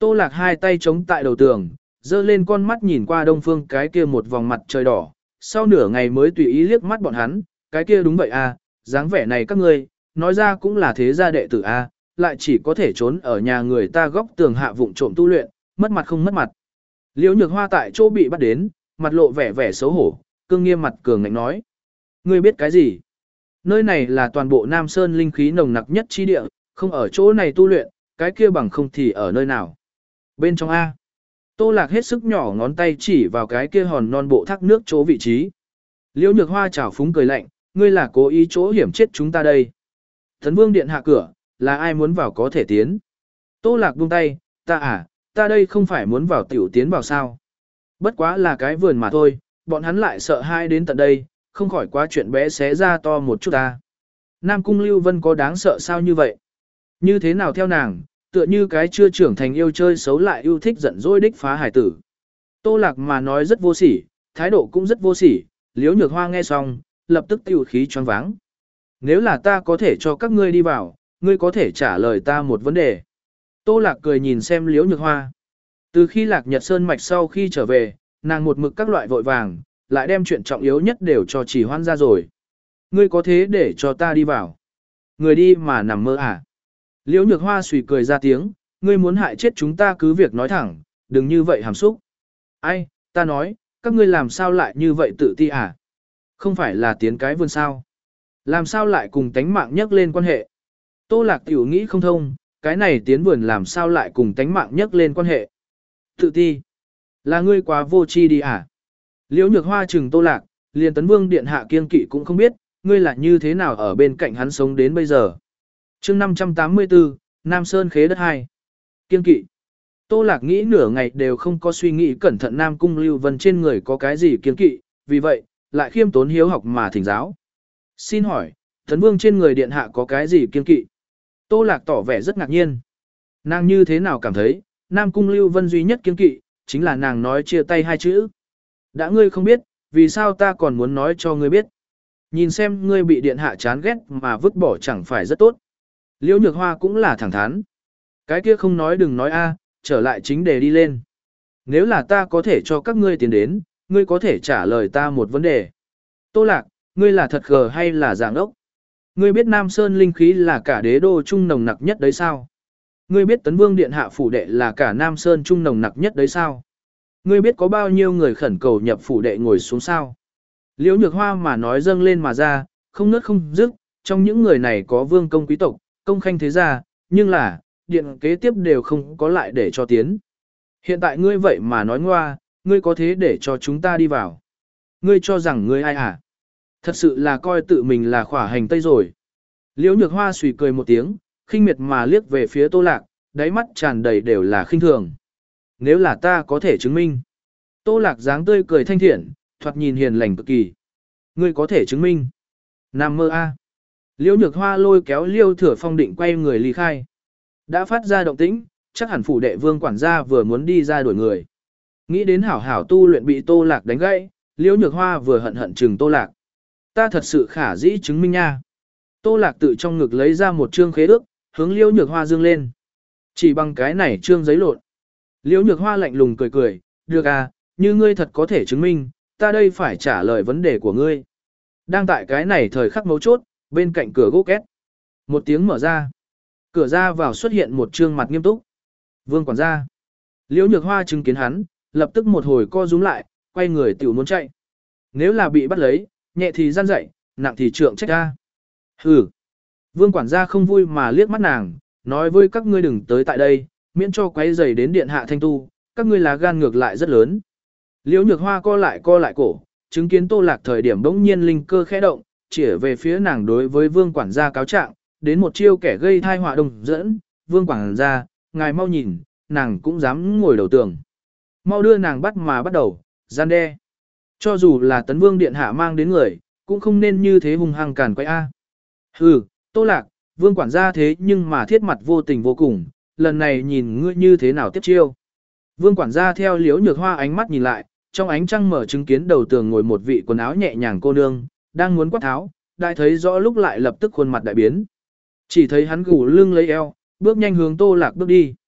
Tô Lạc hai tay chống tại đầu tường, dơ lên con mắt nhìn qua đông phương cái kia một vòng mặt trời đỏ, sau nửa ngày mới tùy ý liếc mắt bọn hắn, cái kia đúng vậy à, dáng vẻ này các ngươi, nói ra cũng là thế gia đệ tử à, lại chỉ có thể trốn ở nhà người ta góc tường hạ vụng trộm tu luyện, mất mặt không mất mặt. Liễu Nhược Hoa tại chỗ bị bắt đến, mặt lộ vẻ vẻ xấu hổ, cương nghiêm mặt cường ngạnh nói. Ngươi biết cái gì? Nơi này là toàn bộ Nam Sơn linh khí nồng nặc nhất chi địa, không ở chỗ này tu luyện, cái kia bằng không thì ở nơi nào? Bên trong A. Tô Lạc hết sức nhỏ ngón tay chỉ vào cái kia hòn non bộ thác nước chỗ vị trí. Liễu Nhược Hoa chảo phúng cười lạnh, ngươi là cố ý chỗ hiểm chết chúng ta đây. Thần Vương điện hạ cửa, là ai muốn vào có thể tiến. Tô Lạc buông tay, ta à, ta đây không phải muốn vào tiểu tiến vào sao. Bất quá là cái vườn mà thôi, bọn hắn lại sợ hai đến tận đây, không khỏi quá chuyện bé xé ra to một chút ta. Nam Cung Lưu Vân có đáng sợ sao như vậy? Như thế nào theo nàng, tựa như cái chưa trưởng thành yêu chơi xấu lại yêu thích giận dỗi đích phá hải tử. Tô Lạc mà nói rất vô sỉ, thái độ cũng rất vô sỉ, Liễu Nhược Hoa nghe xong, lập tức tiêu khí choáng váng. Nếu là ta có thể cho các ngươi đi vào, ngươi có thể trả lời ta một vấn đề. Tô Lạc cười nhìn xem Liễu Nhược Hoa. Từ khi Lạc Nhật Sơn Mạch sau khi trở về, nàng một mực các loại vội vàng, lại đem chuyện trọng yếu nhất đều cho Chỉ Hoan ra rồi. Ngươi có thế để cho ta đi vào? Người đi mà nằm mơ à? Liễu Nhược Hoa suy cười ra tiếng, ngươi muốn hại chết chúng ta cứ việc nói thẳng, đừng như vậy hàm xúc. Ai, ta nói, các ngươi làm sao lại như vậy tự ti à? Không phải là tiến cái vườn sao? Làm sao lại cùng tánh mạng nhắc lên quan hệ? Tô Lạc tiểu nghĩ không thông, cái này tiến vườn làm sao lại cùng tánh mạng nhắc lên quan hệ? Tự ti. Là ngươi quá vô tri đi à? Liễu Nhược Hoa trừng Tô Lạc, liền Tấn Vương điện hạ kiên kỵ cũng không biết, ngươi là như thế nào ở bên cạnh hắn sống đến bây giờ. Chương năm trăm tám mươi tư, Nam Sơn khế đất hai. Kiên kỵ. Tô Lạc nghĩ nửa ngày đều không có suy nghĩ cẩn thận Nam Cung Lưu Vân trên người có cái gì kiên kỵ, vì vậy, lại khiêm tốn hiếu học mà thỉnh giáo. Xin hỏi, Tấn Vương trên người điện hạ có cái gì kiên kỵ? Tô Lạc tỏ vẻ rất ngạc nhiên. Nàng như thế nào cảm thấy, Nam Cung Lưu Vân duy nhất kiên kỵ, chính là nàng nói chia tay hai chữ. Đã ngươi không biết, vì sao ta còn muốn nói cho ngươi biết? Nhìn xem ngươi bị điện hạ chán ghét mà vứt bỏ chẳng phải rất tốt. Liễu Nhược Hoa cũng là thẳng thắn. Cái kia không nói đừng nói a, trở lại chính đề đi lên. Nếu là ta có thể cho các ngươi tiền đến, ngươi có thể trả lời ta một vấn đề. Tô Lạc, ngươi là thật gờ hay là dạng ốc? Ngươi biết Nam Sơn linh khí là cả đế đô trung nồng nặc nhất đấy sao? Ngươi biết Tấn Vương điện hạ phủ đệ là cả Nam Sơn trung nồng nặc nhất đấy sao? Ngươi biết có bao nhiêu người khẩn cầu nhập phủ đệ ngồi xuống sao? Liễu Nhược Hoa mà nói dâng lên mà ra, không nớt không dứt, trong những người này có vương công quý tộc, công khanh thế gia, nhưng là, điện kế tiếp đều không có lại để cho tiến. Hiện tại ngươi vậy mà nói ngoa, ngươi có thế để cho chúng ta đi vào. Ngươi cho rằng ngươi ai à? Thật sự là coi tự mình là khỏa hành tây rồi. Liễu Nhược Hoa suy cười một tiếng, khinh miệt mà liếc về phía Tô Lạc, đáy mắt tràn đầy đều là khinh thường. Nếu là ta có thể chứng minh. Tô Lạc dáng tươi cười thanh thiện, thoạt nhìn hiền lành cực kỳ. Ngươi có thể chứng minh. Nam mơ a. Liễu Nhược Hoa lôi kéo Liêu Thừa Phong định quay người ly khai. Đã phát ra động tĩnh, chắc hẳn phủ đệ vương quản gia vừa muốn đi ra đuổi người. Nghĩ đến hảo hảo tu luyện bị Tô Lạc đánh gãy, Liễu Nhược Hoa vừa hận hận chừng Tô Lạc. Ta thật sự khả dĩ chứng minh nha. Tô Lạc tự trong ngực lấy ra một trương khế ước, hướng Liễu Nhược Hoa dương lên. Chỉ bằng cái này trương giấy lộn. Liễu Nhược Hoa lạnh lùng cười cười, được à, như ngươi thật có thể chứng minh, ta đây phải trả lời vấn đề của ngươi. Đang tại cái này thời khắc mấu chốt, bên cạnh cửa gỗ két. Một tiếng mở ra. Cửa ra vào xuất hiện một trương mặt nghiêm túc. Vương quản gia. Liễu Nhược Hoa chứng kiến hắn, lập tức một hồi co rúm lại, quay người tiểu muốn chạy. Nếu là bị bắt lấy, nhẹ thì gian dậy, nặng thì trượng trách ra. Hừ. Vương quản gia không vui mà liếc mắt nàng, nói với các ngươi đừng tới tại đây, miễn cho quấy rầy đến điện hạ thanh tu, các ngươi lá gan ngược lại rất lớn. Liễu Nhược Hoa co lại co lại cổ, chứng kiến Tô Lạc thời điểm bỗng nhiên linh cơ khẽ động, chỉ về phía nàng đối với Vương quản gia cáo trạng, đến một chiêu kẻ gây thai họa đồng dẫn, Vương quản gia, ngài mau nhìn, nàng cũng dám ngồi đầu tường. Mau đưa nàng bắt mà bắt đầu, gian đe. Cho dù là Tấn Vương điện hạ mang đến người, cũng không nên như thế hung hăng càn quay a. Hừ, Tô Lạc, Vương quản gia thế nhưng mà thiết mặt vô tình vô cùng, lần này nhìn ngươi như thế nào tiếp chiêu. Vương quản gia theo Liễu Nhược Hoa ánh mắt nhìn lại, trong ánh trăng mở chứng kiến đầu tường ngồi một vị quần áo nhẹ nhàng cô nương, đang muốn quát tháo, đại thấy rõ lúc lại lập tức khuôn mặt đại biến. Chỉ thấy hắn gù lưng lấy eo, bước nhanh hướng Tô Lạc bước đi.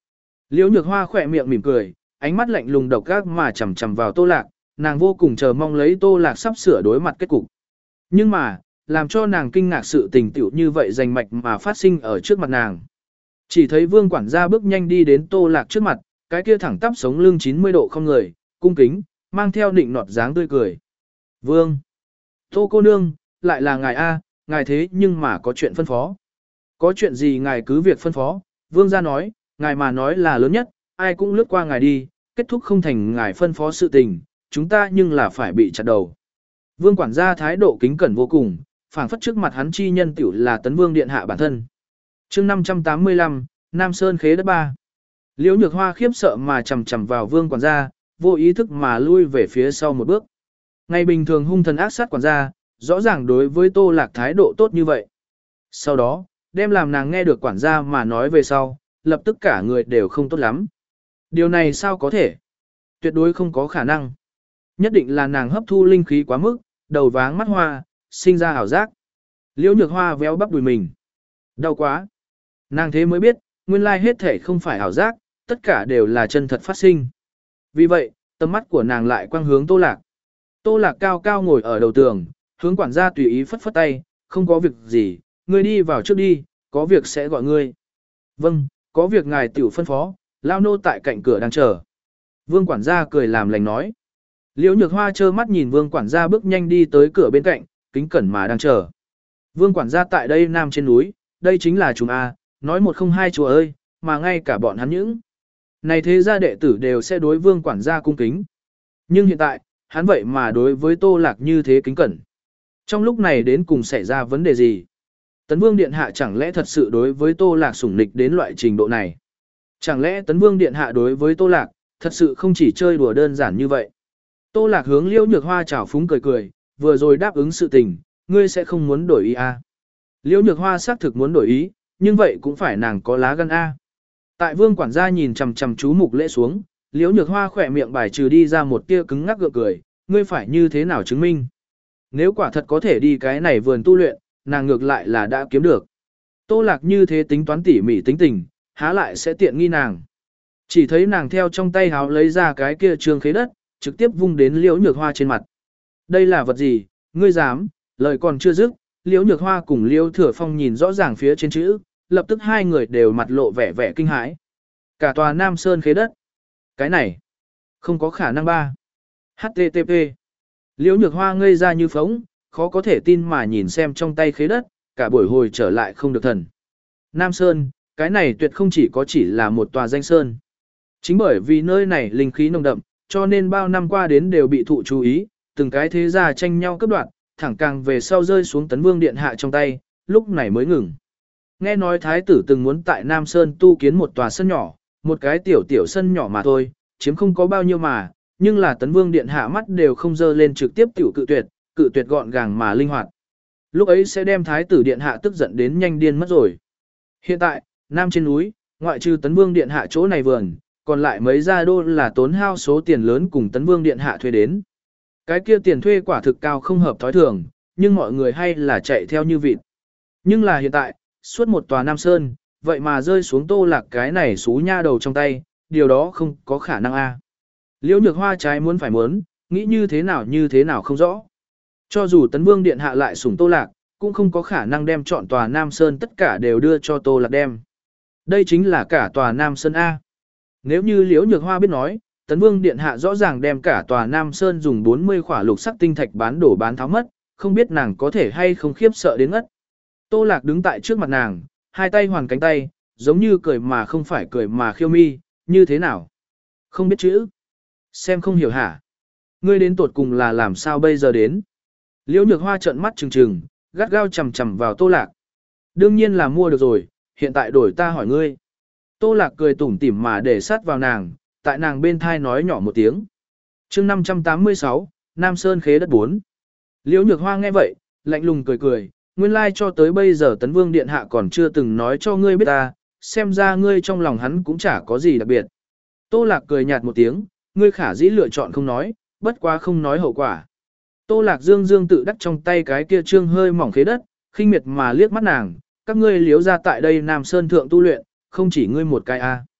Liễu Nhược Hoa khỏe miệng mỉm cười, ánh mắt lạnh lùng độc ác mà chằm chằm vào Tô Lạc, nàng vô cùng chờ mong lấy Tô Lạc sắp sửa đối mặt kết cục. Nhưng mà, làm cho nàng kinh ngạc sự tình tiểu như vậy rành mạch mà phát sinh ở trước mặt nàng. Chỉ thấy Vương quản gia bước nhanh đi đến Tô Lạc trước mặt, cái kia thẳng tắp sống lưng chín mươi độ không người, cung kính, mang theo nịnh nọt dáng tươi cười. Vương! Tô cô nương, lại là ngài A, ngài thế nhưng mà có chuyện phân phó. Có chuyện gì ngài cứ việc phân phó, Vương gia nói, ngài mà nói là lớn nhất, ai cũng lướt qua ngài đi, kết thúc không thành ngài phân phó sự tình, chúng ta nhưng là phải bị chặt đầu. Vương quản gia thái độ kính cẩn vô cùng, phảng phất trước mặt hắn chi nhân tiểu là Tấn Vương điện hạ bản thân. Chương năm trăm tám mươi lăm, Nam Sơn khế đất ba. Liễu Nhược Hoa khiếp sợ mà chầm chầm vào Vương quản gia, vô ý thức mà lui về phía sau một bước. Ngày bình thường hung thần ác sát quản gia, rõ ràng đối với Tô Lạc thái độ tốt như vậy. Sau đó, đem làm nàng nghe được quản gia mà nói về sau, lập tức cả người đều không tốt lắm. Điều này sao có thể? Tuyệt đối không có khả năng. Nhất định là nàng hấp thu linh khí quá mức, đầu váng mắt hoa, sinh ra ảo giác. Liễu Nhược Hoa véo bắp đùi mình. Đau quá. Nàng thế mới biết, nguyên lai hết thể không phải ảo giác, tất cả đều là chân thật phát sinh. Vì vậy, tầm mắt của nàng lại quang hướng Tô Lạc. Tô Lạc cao cao ngồi ở đầu tường, hướng quản gia tùy ý phất phất tay, không có việc gì, ngươi đi vào trước đi, có việc sẽ gọi ngươi. Vâng, có việc ngài tiểu phân phó, lao nô tại cạnh cửa đang chờ. Vương quản gia cười làm lành nói. Liễu Nhược Hoa trơ mắt nhìn Vương quản gia bước nhanh đi tới cửa bên cạnh, kính cẩn mà đang chờ. Vương quản gia tại đây nam trên núi, đây chính là chúng A, nói một không hai chùa ơi, mà ngay cả bọn hắn những. Này thế gia đệ tử đều sẽ đối Vương quản gia cung kính. Nhưng hiện tại, hắn vậy mà đối với Tô Lạc như thế kính cẩn. Trong lúc này đến cùng xảy ra vấn đề gì? Tấn Vương Điện Hạ chẳng lẽ thật sự đối với Tô Lạc sủng nịch đến loại trình độ này? Chẳng lẽ Tấn Vương Điện Hạ đối với Tô Lạc, thật sự không chỉ chơi đùa đơn giản như vậy? Tô Lạc hướng Liễu Nhược Hoa chào phúng cười cười, vừa rồi đáp ứng sự tình, ngươi sẽ không muốn đổi ý à? Liễu Nhược Hoa xác thực muốn đổi ý, nhưng vậy cũng phải nàng có lá gan a. Tại Vương quản gia nhìn chằm chằm chú mục lễ xuống, Liễu Nhược Hoa khỏe miệng bài trừ đi ra một tia cứng ngắc gượng cười, ngươi phải như thế nào chứng minh? Nếu quả thật có thể đi cái này vườn tu luyện, nàng ngược lại là đã kiếm được. Tô Lạc như thế tính toán tỉ mỉ tính tình, há lại sẽ tiện nghi nàng. Chỉ thấy nàng theo trong tay háo lấy ra cái kia trường khế đất, trực tiếp vung đến Liễu Nhược Hoa trên mặt. Đây là vật gì, ngươi dám? Lời còn chưa dứt, Liễu Nhược Hoa cùng Liễu Thừa Phong nhìn rõ ràng phía trên chữ, lập tức hai người đều mặt lộ vẻ vẻ kinh hãi. Cả tòa Nam Sơn khế đất. Cái này, không có khả năng ba. hát tê tê pê. Liễu Nhược Hoa ngây ra như phóng, khó có thể tin mà nhìn xem trong tay khế đất, cả buổi hồi trở lại không được thần. Nam Sơn, cái này tuyệt không chỉ có chỉ là một tòa danh sơn. Chính bởi vì nơi này linh khí nồng đậm, cho nên bao năm qua đến đều bị thụ chú ý, từng cái thế gia tranh nhau cấp đoạt, thẳng càng về sau rơi xuống Tấn Vương Điện Hạ trong tay, lúc này mới ngừng. Nghe nói Thái tử từng muốn tại Nam Sơn tu kiến một tòa sân nhỏ, một cái tiểu tiểu sân nhỏ mà thôi, chiếm không có bao nhiêu mà, nhưng là Tấn Vương Điện Hạ mắt đều không dơ lên trực tiếp tiểu cự tuyệt, cự tuyệt gọn gàng mà linh hoạt. Lúc ấy sẽ đem Thái tử Điện Hạ tức giận đến nhanh điên mất rồi. Hiện tại, Nam trên núi, ngoại trừ Tấn Vương Điện Hạ chỗ này vườn, còn lại mấy gia đô là tốn hao số tiền lớn cùng Tấn Vương Điện Hạ thuê đến. Cái kia tiền thuê quả thực cao không hợp thói thường, nhưng mọi người hay là chạy theo như vịt. Nhưng là hiện tại, suốt một tòa Nam Sơn, vậy mà rơi xuống Tô Lạc cái này xú nha đầu trong tay, điều đó không có khả năng a. Liễu Nhược Hoa trái muốn phải muốn, nghĩ như thế nào như thế nào không rõ. Cho dù Tấn Vương Điện Hạ lại sủng Tô Lạc, cũng không có khả năng đem chọn tòa Nam Sơn tất cả đều đưa cho Tô Lạc đem. Đây chính là cả tòa Nam Sơn A. Nếu như Liễu Nhược Hoa biết nói, Tấn Vương Điện Hạ rõ ràng đem cả tòa Nam Sơn dùng bốn mươi khỏa lục sắc tinh thạch bán đổ bán tháo mất, không biết nàng có thể hay không khiếp sợ đến ngất. Tô Lạc đứng tại trước mặt nàng, hai tay hoàn cánh tay, giống như cười mà không phải cười mà khiêu mi, như thế nào? Không biết chữ. Xem không hiểu hả? Ngươi đến tột cùng là làm sao bây giờ đến? Liễu Nhược Hoa trợn mắt trừng trừng, gắt gao chầm chầm vào Tô Lạc. Đương nhiên là mua được rồi, hiện tại đổi ta hỏi ngươi. Tô Lạc cười tủm tỉm mà để sát vào nàng, tại nàng bên thai nói nhỏ một tiếng. Chương năm trăm tám mươi sáu, Nam Sơn khế đất bốn. Liễu Nhược Hoa nghe vậy, lạnh lùng cười cười, nguyên lai cho tới bây giờ Tấn Vương Điện Hạ còn chưa từng nói cho ngươi biết ta, xem ra ngươi trong lòng hắn cũng chả có gì đặc biệt. Tô Lạc cười nhạt một tiếng, ngươi khả dĩ lựa chọn không nói, bất quá không nói hậu quả. Tô Lạc dương dương tự đắc trong tay cái kia trương hơi mỏng khế đất, khinh miệt mà liếc mắt nàng, các ngươi Liễu ra tại đây Nam Sơn thượng tu luyện, không chỉ ngươi một cái a.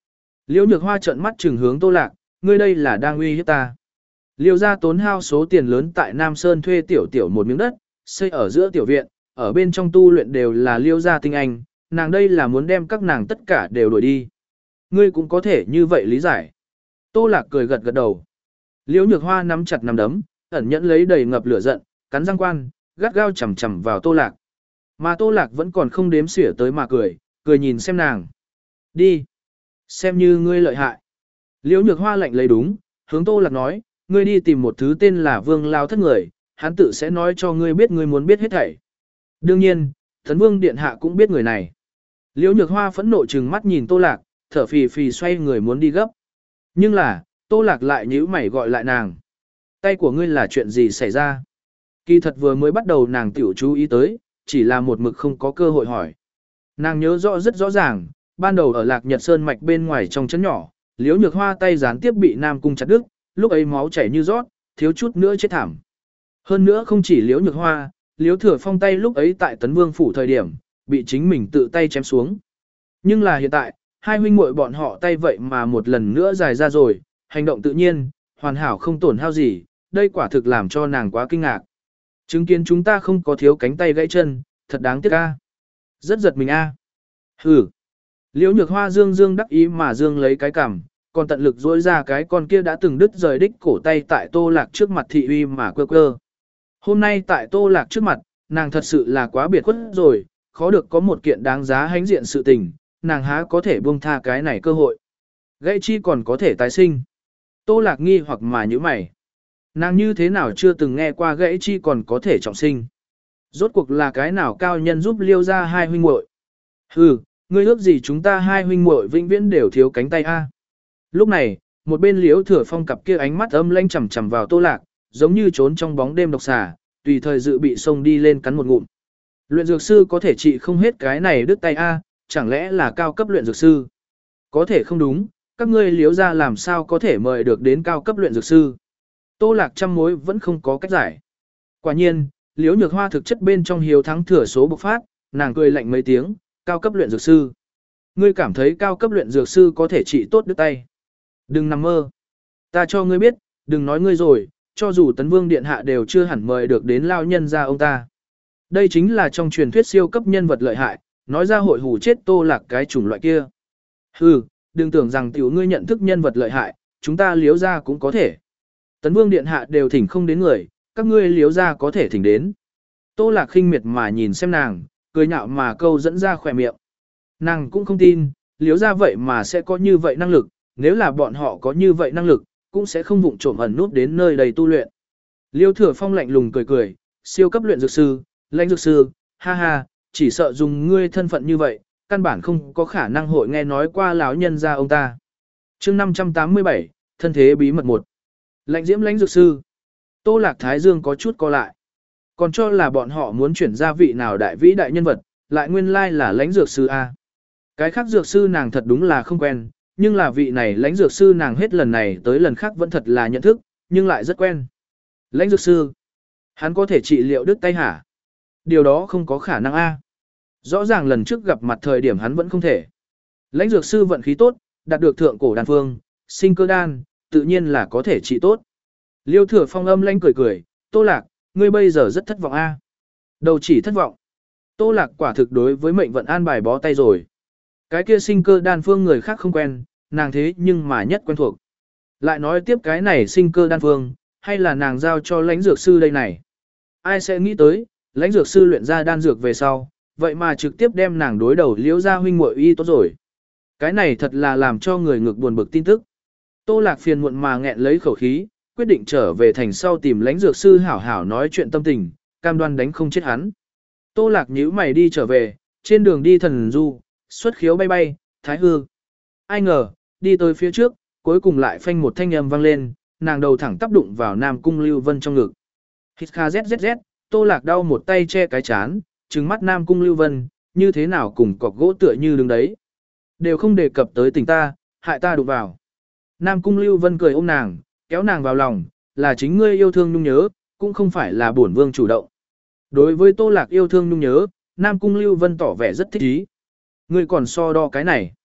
Liễu Nhược Hoa trợn mắt trừng hướng Tô Lạc, ngươi đây là đang uy hiếp ta. Liễu gia tốn hao số tiền lớn tại Nam Sơn thuê tiểu tiểu một miếng đất, xây ở giữa tiểu viện, ở bên trong tu luyện đều là Liễu gia tinh anh, nàng đây là muốn đem các nàng tất cả đều đuổi đi. Ngươi cũng có thể như vậy lý giải. Tô Lạc cười gật gật đầu. Liễu Nhược Hoa nắm chặt nắm đấm, ẩn nhẫn lấy đầy ngập lửa giận, cắn răng quan, gắt gao chầm chầm vào Tô Lạc. Mà Tô Lạc vẫn còn không đếm xỉa tới mà cười, cười nhìn xem nàng. Đi. Xem như ngươi lợi hại. Liễu Nhược Hoa lạnh lấy đúng, hướng Tô Lạc nói, ngươi đi tìm một thứ tên là Vương Lao Thất người, hắn tự sẽ nói cho ngươi biết ngươi muốn biết hết thảy. Đương nhiên, Tấn Vương Điện Hạ cũng biết người này. Liễu Nhược Hoa phẫn nộ trừng mắt nhìn Tô Lạc, thở phì phì xoay người muốn đi gấp. Nhưng là, Tô Lạc lại nhíu mày gọi lại nàng. Tay của ngươi là chuyện gì xảy ra? Kỳ thật vừa mới bắt đầu nàng tiểu chú ý tới, chỉ là một mực không có cơ hội hỏi. Nàng nhớ rõ rất rõ ràng, ban đầu ở Lạc Nhật Sơn mạch bên ngoài trong trấn nhỏ, Liễu Nhược Hoa tay gián tiếp bị Nam Cung chặt đứt, lúc ấy máu chảy như rót, thiếu chút nữa chết thảm. Hơn nữa không chỉ Liễu Nhược Hoa, Liễu Thừa Phong tay lúc ấy tại Tấn Vương phủ thời điểm, bị chính mình tự tay chém xuống. Nhưng là hiện tại, hai huynh muội bọn họ tay vậy mà một lần nữa dài ra rồi, hành động tự nhiên, hoàn hảo không tổn hao gì, đây quả thực làm cho nàng quá kinh ngạc. Chứng kiến chúng ta không có thiếu cánh tay gãy chân, thật đáng tiếc a. Rất giật mình a. Hừ. Liễu Nhược Hoa dương dương đắc ý mà dương lấy cái cằm, còn tận lực duỗi ra cái con kia đã từng đứt rời đích cổ tay tại Tô Lạc trước mặt thị uy mà quơ quơ. Hôm nay tại Tô Lạc trước mặt, nàng thật sự là quá biệt khuất rồi, khó được có một kiện đáng giá hãnh diện sự tình, nàng há có thể buông tha cái này cơ hội. Gãy chi còn có thể tái sinh. Tô Lạc nghi hoặc mà như mày. Nàng như thế nào chưa từng nghe qua gãy chi còn có thể trọng sinh. Rốt cuộc là cái nào cao nhân giúp Liêu ra hai huynh muội? Hừ, ngươi ước gì chúng ta hai huynh muội vĩnh viễn đều thiếu cánh tay a? Lúc này, một bên Liễu Thừa Phong cặp kia ánh mắt âm lanh chằm chằm vào Tô Lạc, giống như trốn trong bóng đêm độc xà, tùy thời dự bị xông đi lên cắn một ngụm. Luyện dược sư có thể trị không hết cái này đứt tay a, chẳng lẽ là cao cấp luyện dược sư? Có thể không đúng, các ngươi Liễu gia làm sao có thể mời được đến cao cấp luyện dược sư? Tô Lạc trăm mối vẫn không có cách giải. Quả nhiên, Liễu Nhược Hoa thực chất bên trong hiếu thắng thừa số bộc phát, nàng cười lạnh mấy tiếng, cao cấp luyện dược sư. Ngươi cảm thấy cao cấp luyện dược sư có thể trị tốt đứt tay? Đừng nằm mơ. Ta cho ngươi biết, đừng nói ngươi rồi, cho dù Tấn Vương Điện Hạ đều chưa hẳn mời được đến lao nhân ra ông ta. Đây chính là trong truyền thuyết siêu cấp nhân vật lợi hại, nói ra hội hù chết Tô Lạc cái chủng loại kia. Hừ, đừng tưởng rằng tiểu ngươi nhận thức nhân vật lợi hại, chúng ta Liễu gia cũng có thể. Tấn Vương Điện Hạ đều thỉnh không đến người, các ngươi Liễu gia có thể thỉnh đến. Tô Lạc khinh miệt mà nhìn xem nàng, cười nhạo mà câu dẫn ra khỏe miệng. Nàng cũng không tin, Liễu gia vậy mà sẽ có như vậy năng lực, nếu là bọn họ có như vậy năng lực, cũng sẽ không vụng trộm ẩn núp đến nơi đầy tu luyện. Liêu Thừa Phong lạnh lùng cười cười, siêu cấp luyện dược sư, lãnh dược sư, ha ha, chỉ sợ dùng ngươi thân phận như vậy, căn bản không có khả năng hội nghe nói qua lão nhân gia ông ta. Chương năm trăm tám mươi bảy, thân thế bí mật một. Lãnh diễm lãnh dược sư. Tô Lạc Thái Dương có chút co lại. Còn cho là bọn họ muốn chuyển gia vị nào đại vĩ đại nhân vật, lại nguyên lai là lãnh dược sư A. Cái khác dược sư nàng thật đúng là không quen, nhưng là vị này lãnh dược sư nàng hết lần này tới lần khác vẫn thật là nhận thức, nhưng lại rất quen. Lãnh dược sư, hắn có thể trị liệu đứt tay hả? Điều đó không có khả năng A. Rõ ràng lần trước gặp mặt thời điểm hắn vẫn không thể. Lãnh dược sư vận khí tốt, đạt được thượng cổ đan phương, sinh cơ đan, tự nhiên là có thể trị tốt. Liêu Thừa Phong âm lãnh cười cười, Tô Lạc, ngươi bây giờ rất thất vọng A. Đầu chỉ thất vọng. Tô Lạc quả thực đối với mệnh vận an bài bó tay rồi. Cái kia sinh cơ đan phương người khác không quen, nàng thế nhưng mà nhất quen thuộc. Lại nói tiếp cái này sinh cơ đan phương, hay là nàng giao cho lãnh dược sư đây này. Ai sẽ nghĩ tới, lãnh dược sư luyện ra đan dược về sau, vậy mà trực tiếp đem nàng đối đầu Liễu gia huynh muội y tốt rồi. Cái này thật là làm cho người ngực buồn bực tin tức. Tô Lạc phiền muộn mà nghẹn lấy khẩu khí, quyết định trở về thành sau tìm lãnh dược sư hảo hảo nói chuyện tâm tình, cam đoan đánh không chết hắn. Tô Lạc nhíu mày đi trở về, trên đường đi thần du, xuất khiếu bay bay, thái hư. Ai ngờ, đi tới phía trước, cuối cùng lại phanh một thanh âm vang lên, nàng đầu thẳng tắp đụng vào Nam Cung Lưu Vân trong ngực. Hít kha zzz, Tô Lạc đau một tay che cái chán, trừng mắt Nam Cung Lưu Vân, như thế nào cùng cọc gỗ tựa như đứng đấy. Đều không đề cập tới tình ta, hại ta đụng vào. Nam Cung Lưu Vân cười ôm nàng, kéo nàng vào lòng, là chính ngươi yêu thương nhung nhớ, cũng không phải là bổn vương chủ động. Đối với Tô Lạc yêu thương nhung nhớ, Nam Cung Lưu Vân tỏ vẻ rất thích ý. Ngươi còn so đo cái này.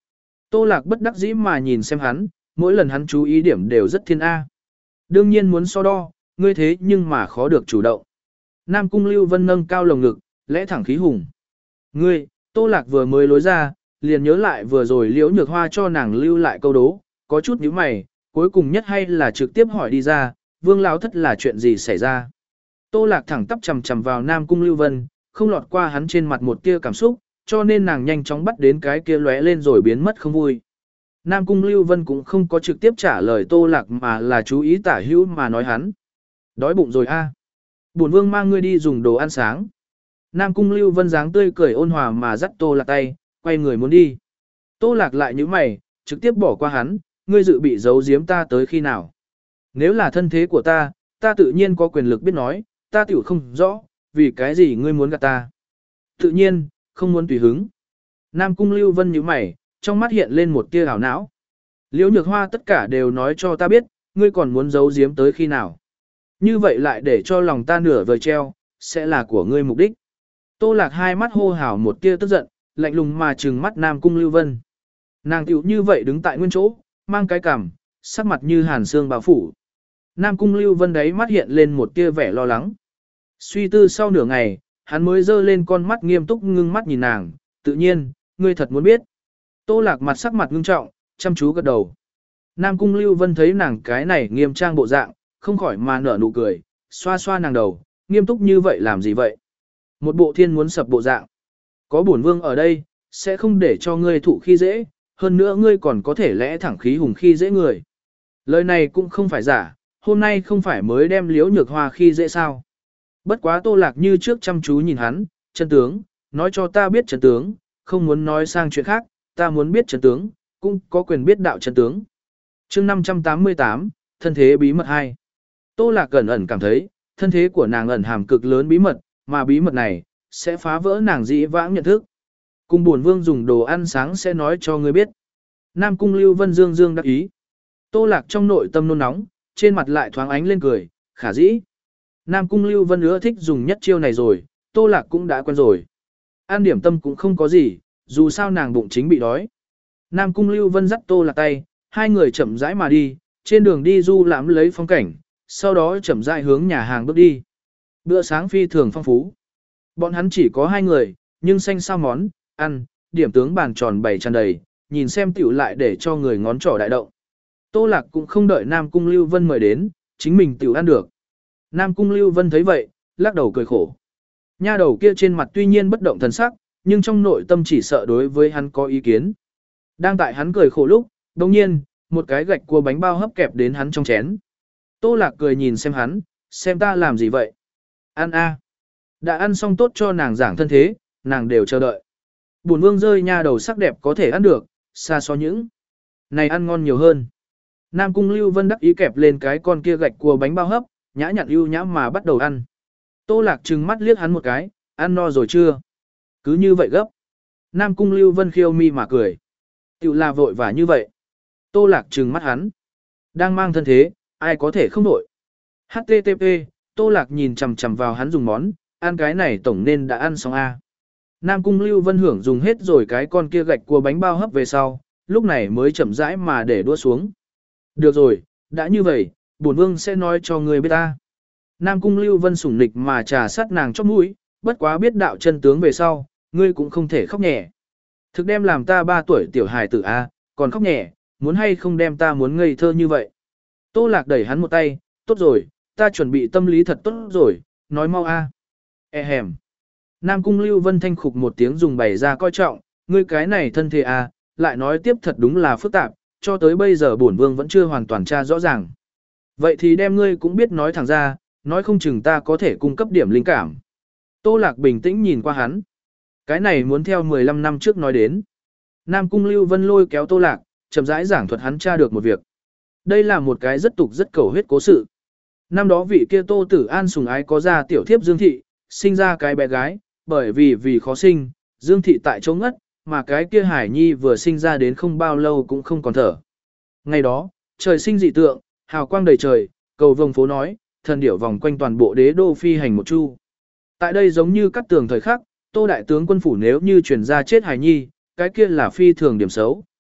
Tô Lạc bất đắc dĩ mà nhìn xem hắn, mỗi lần hắn chú ý điểm đều rất thiên A. Đương nhiên muốn so đo, ngươi thế nhưng mà khó được chủ động. Nam Cung Lưu Vân nâng cao lồng ngực, lẽ thẳng khí hùng. Ngươi, Tô Lạc vừa mới lối ra, liền nhớ lại vừa rồi Liễu Nhược Hoa cho nàng lưu lại câu đố, có chút nhíu mày, cuối cùng nhất hay là trực tiếp hỏi đi ra, Vương lão thất là chuyện gì xảy ra. Tô Lạc thẳng tắp chằm chằm vào Nam Cung Lưu Vân, không lọt qua hắn trên mặt một tia cảm xúc, cho nên nàng nhanh chóng bắt đến cái kia lóe lên rồi biến mất không vui. Nam Cung Lưu Vân cũng không có trực tiếp trả lời Tô Lạc mà là chú ý tả hữu mà nói hắn. Đói bụng rồi a, Bổn vương mang ngươi đi dùng đồ ăn sáng. Nam Cung Lưu Vân dáng tươi cười ôn hòa mà dắt Tô Lạc tay, quay người muốn đi. Tô Lạc lại nhíu mày, trực tiếp bỏ qua hắn, ngươi dự bị giấu giếm ta tới khi nào. Nếu là thân thế của ta, ta tự nhiên có quyền lực biết nói, ta tiểu không rõ, vì cái gì ngươi muốn gạt ta. Tự nhiên, không muốn tùy hứng. Nam Cung Lưu Vân nhíu mày, trong mắt hiện lên một tia ảo não. Liễu Nhược Hoa tất cả đều nói cho ta biết, ngươi còn muốn giấu giếm tới khi nào. Như vậy lại để cho lòng ta nửa vời treo, sẽ là của ngươi mục đích. Tô Lạc hai mắt hô hào một tia tức giận, lạnh lùng mà trừng mắt Nam Cung Lưu Vân. Nàng tiểu như vậy đứng tại nguyên chỗ, mang cái cằm, sắc mặt như hàn xương bao phủ. Nam Cung Lưu Vân đấy mắt hiện lên một tia vẻ lo lắng. Suy tư sau nửa ngày, hắn mới dơ lên con mắt nghiêm túc ngưng mắt nhìn nàng, tự nhiên, ngươi thật muốn biết. Tô Lạc mặt sắc mặt ngưng trọng, chăm chú gật đầu. Nam Cung Lưu Vân thấy nàng cái này nghiêm trang bộ dạng, không khỏi mà nở nụ cười, xoa xoa nàng đầu, nghiêm túc như vậy làm gì vậy? Một bộ thiên muốn sập bộ dạng. Có bổn vương ở đây, sẽ không để cho ngươi thụ khi dễ, hơn nữa ngươi còn có thể lẽ thẳng khí hùng khi dễ người. Lời này cũng không phải giả, hôm nay không phải mới đem Liễu Nhược Hoa khi dễ sao. Bất quá Tô Lạc như trước chăm chú nhìn hắn, chân tướng, nói cho ta biết chân tướng, không muốn nói sang chuyện khác, ta muốn biết chân tướng, cũng có quyền biết đạo chân tướng. chương năm trăm tám mươi tám, thân thế bí mật hai. Tô Lạc ẩn ẩn cảm thấy, thân thế của nàng ẩn hàm cực lớn bí mật, mà bí mật này, sẽ phá vỡ nàng dĩ vãng nhận thức. Cùng bổn vương dùng đồ ăn sáng sẽ nói cho ngươi biết. Nam Cung Lưu Vân dương dương đắc ý. Tô Lạc trong nội tâm nôn nóng, trên mặt lại thoáng ánh lên cười, khả dĩ. Nam Cung Lưu Vân ưa thích dùng nhất chiêu này rồi, Tô Lạc cũng đã quen rồi. An điểm tâm cũng không có gì, dù sao nàng bụng chính bị đói. Nam Cung Lưu Vân dắt Tô Lạc tay, hai người chậm rãi mà đi, trên đường đi du lãm lấy phong cảnh, sau đó chậm rãi hướng nhà hàng bước đi. Bữa sáng phi thường phong phú. Bọn hắn chỉ có hai người, nhưng xanh sao món, ăn, điểm tướng bàn tròn bày tràn đầy, nhìn xem tiểu lại để cho người ngón trỏ đại động. Tô Lạc cũng không đợi Nam Cung Lưu Vân mời đến, chính mình tiểu ăn được. Nam Cung Lưu Vân thấy vậy, lắc đầu cười khổ. Nha đầu kia trên mặt tuy nhiên bất động thần sắc, nhưng trong nội tâm chỉ sợ đối với hắn có ý kiến. Đang tại hắn cười khổ lúc, đồng nhiên, một cái gạch cua bánh bao hấp kẹp đến hắn trong chén. Tô Lạc cười nhìn xem hắn, xem ta làm gì vậy? Ăn a. Đã ăn xong tốt cho nàng giảng thân thế, nàng đều chờ đợi. Bổn vương rơi nha đầu sắc đẹp có thể ăn được, xa so những. Này ăn ngon nhiều hơn. Nam Cung Lưu Vân đắc ý kẹp lên cái con kia gạch cua bánh bao hấp, nhã nhặn ưu nhã mà bắt đầu ăn. Tô Lạc trừng mắt liếc hắn một cái, ăn no rồi chưa? Cứ như vậy gấp. Nam Cung Lưu Vân khiêu mi mà cười. Tiểu là vội vã như vậy. Tô Lạc trừng mắt hắn. Đang mang thân thế, ai có thể không đổi. hát tê tê pê, Tô Lạc nhìn chằm chằm vào hắn dùng món, ăn cái này tổng nên đã ăn xong a. Nam Cung Lưu Vân hưởng dùng hết rồi cái con kia gạch cua bánh bao hấp về sau, lúc này mới chậm rãi mà để đua xuống. Được rồi, đã như vậy, bổn vương sẽ nói cho người biết ta. Nam Cung Lưu Vân sủng nịch mà trà sát nàng chóp mũi, bất quá biết đạo chân tướng về sau, ngươi cũng không thể khóc nhẹ. Thực đem làm ta ba tuổi tiểu hài tử a, còn khóc nhẹ, muốn hay không đem ta muốn ngây thơ như vậy. Tô Lạc đẩy hắn một tay, tốt rồi, ta chuẩn bị tâm lý thật tốt rồi, nói mau a. E hèm. Nam Cung Lưu Vân thanh khục một tiếng dùng bày ra coi trọng, ngươi cái này thân thể a, lại nói tiếp thật đúng là phức tạp, cho tới bây giờ bổn vương vẫn chưa hoàn toàn tra rõ ràng. Vậy thì đem ngươi cũng biết nói thẳng ra, nói không chừng ta có thể cung cấp điểm linh cảm. Tô Lạc bình tĩnh nhìn qua hắn. Cái này muốn theo mười lăm năm trước nói đến. Nam Cung Lưu Vân lôi kéo Tô Lạc, chậm rãi giảng thuật hắn tra được một việc. Đây là một cái rất tục rất cầu huyết cố sự. Năm đó vị kia Tô Tử An sùng ái có ra tiểu thiếp Dương Thị, sinh ra cái bé gái, bởi vì vì khó sinh, Dương Thị tại chỗ ngất, mà cái kia Hải Nhi vừa sinh ra đến không bao lâu cũng không còn thở. Ngày đó, trời sinh dị tượng, hào quang đầy trời, cầu vồng phố nói, thần điểu vòng quanh toàn bộ đế đô phi hành một chu. Tại đây giống như các tường thời khắc, Tô đại tướng quân phủ nếu như truyền ra chết Hải Nhi, cái kia là phi thường điểm xấu.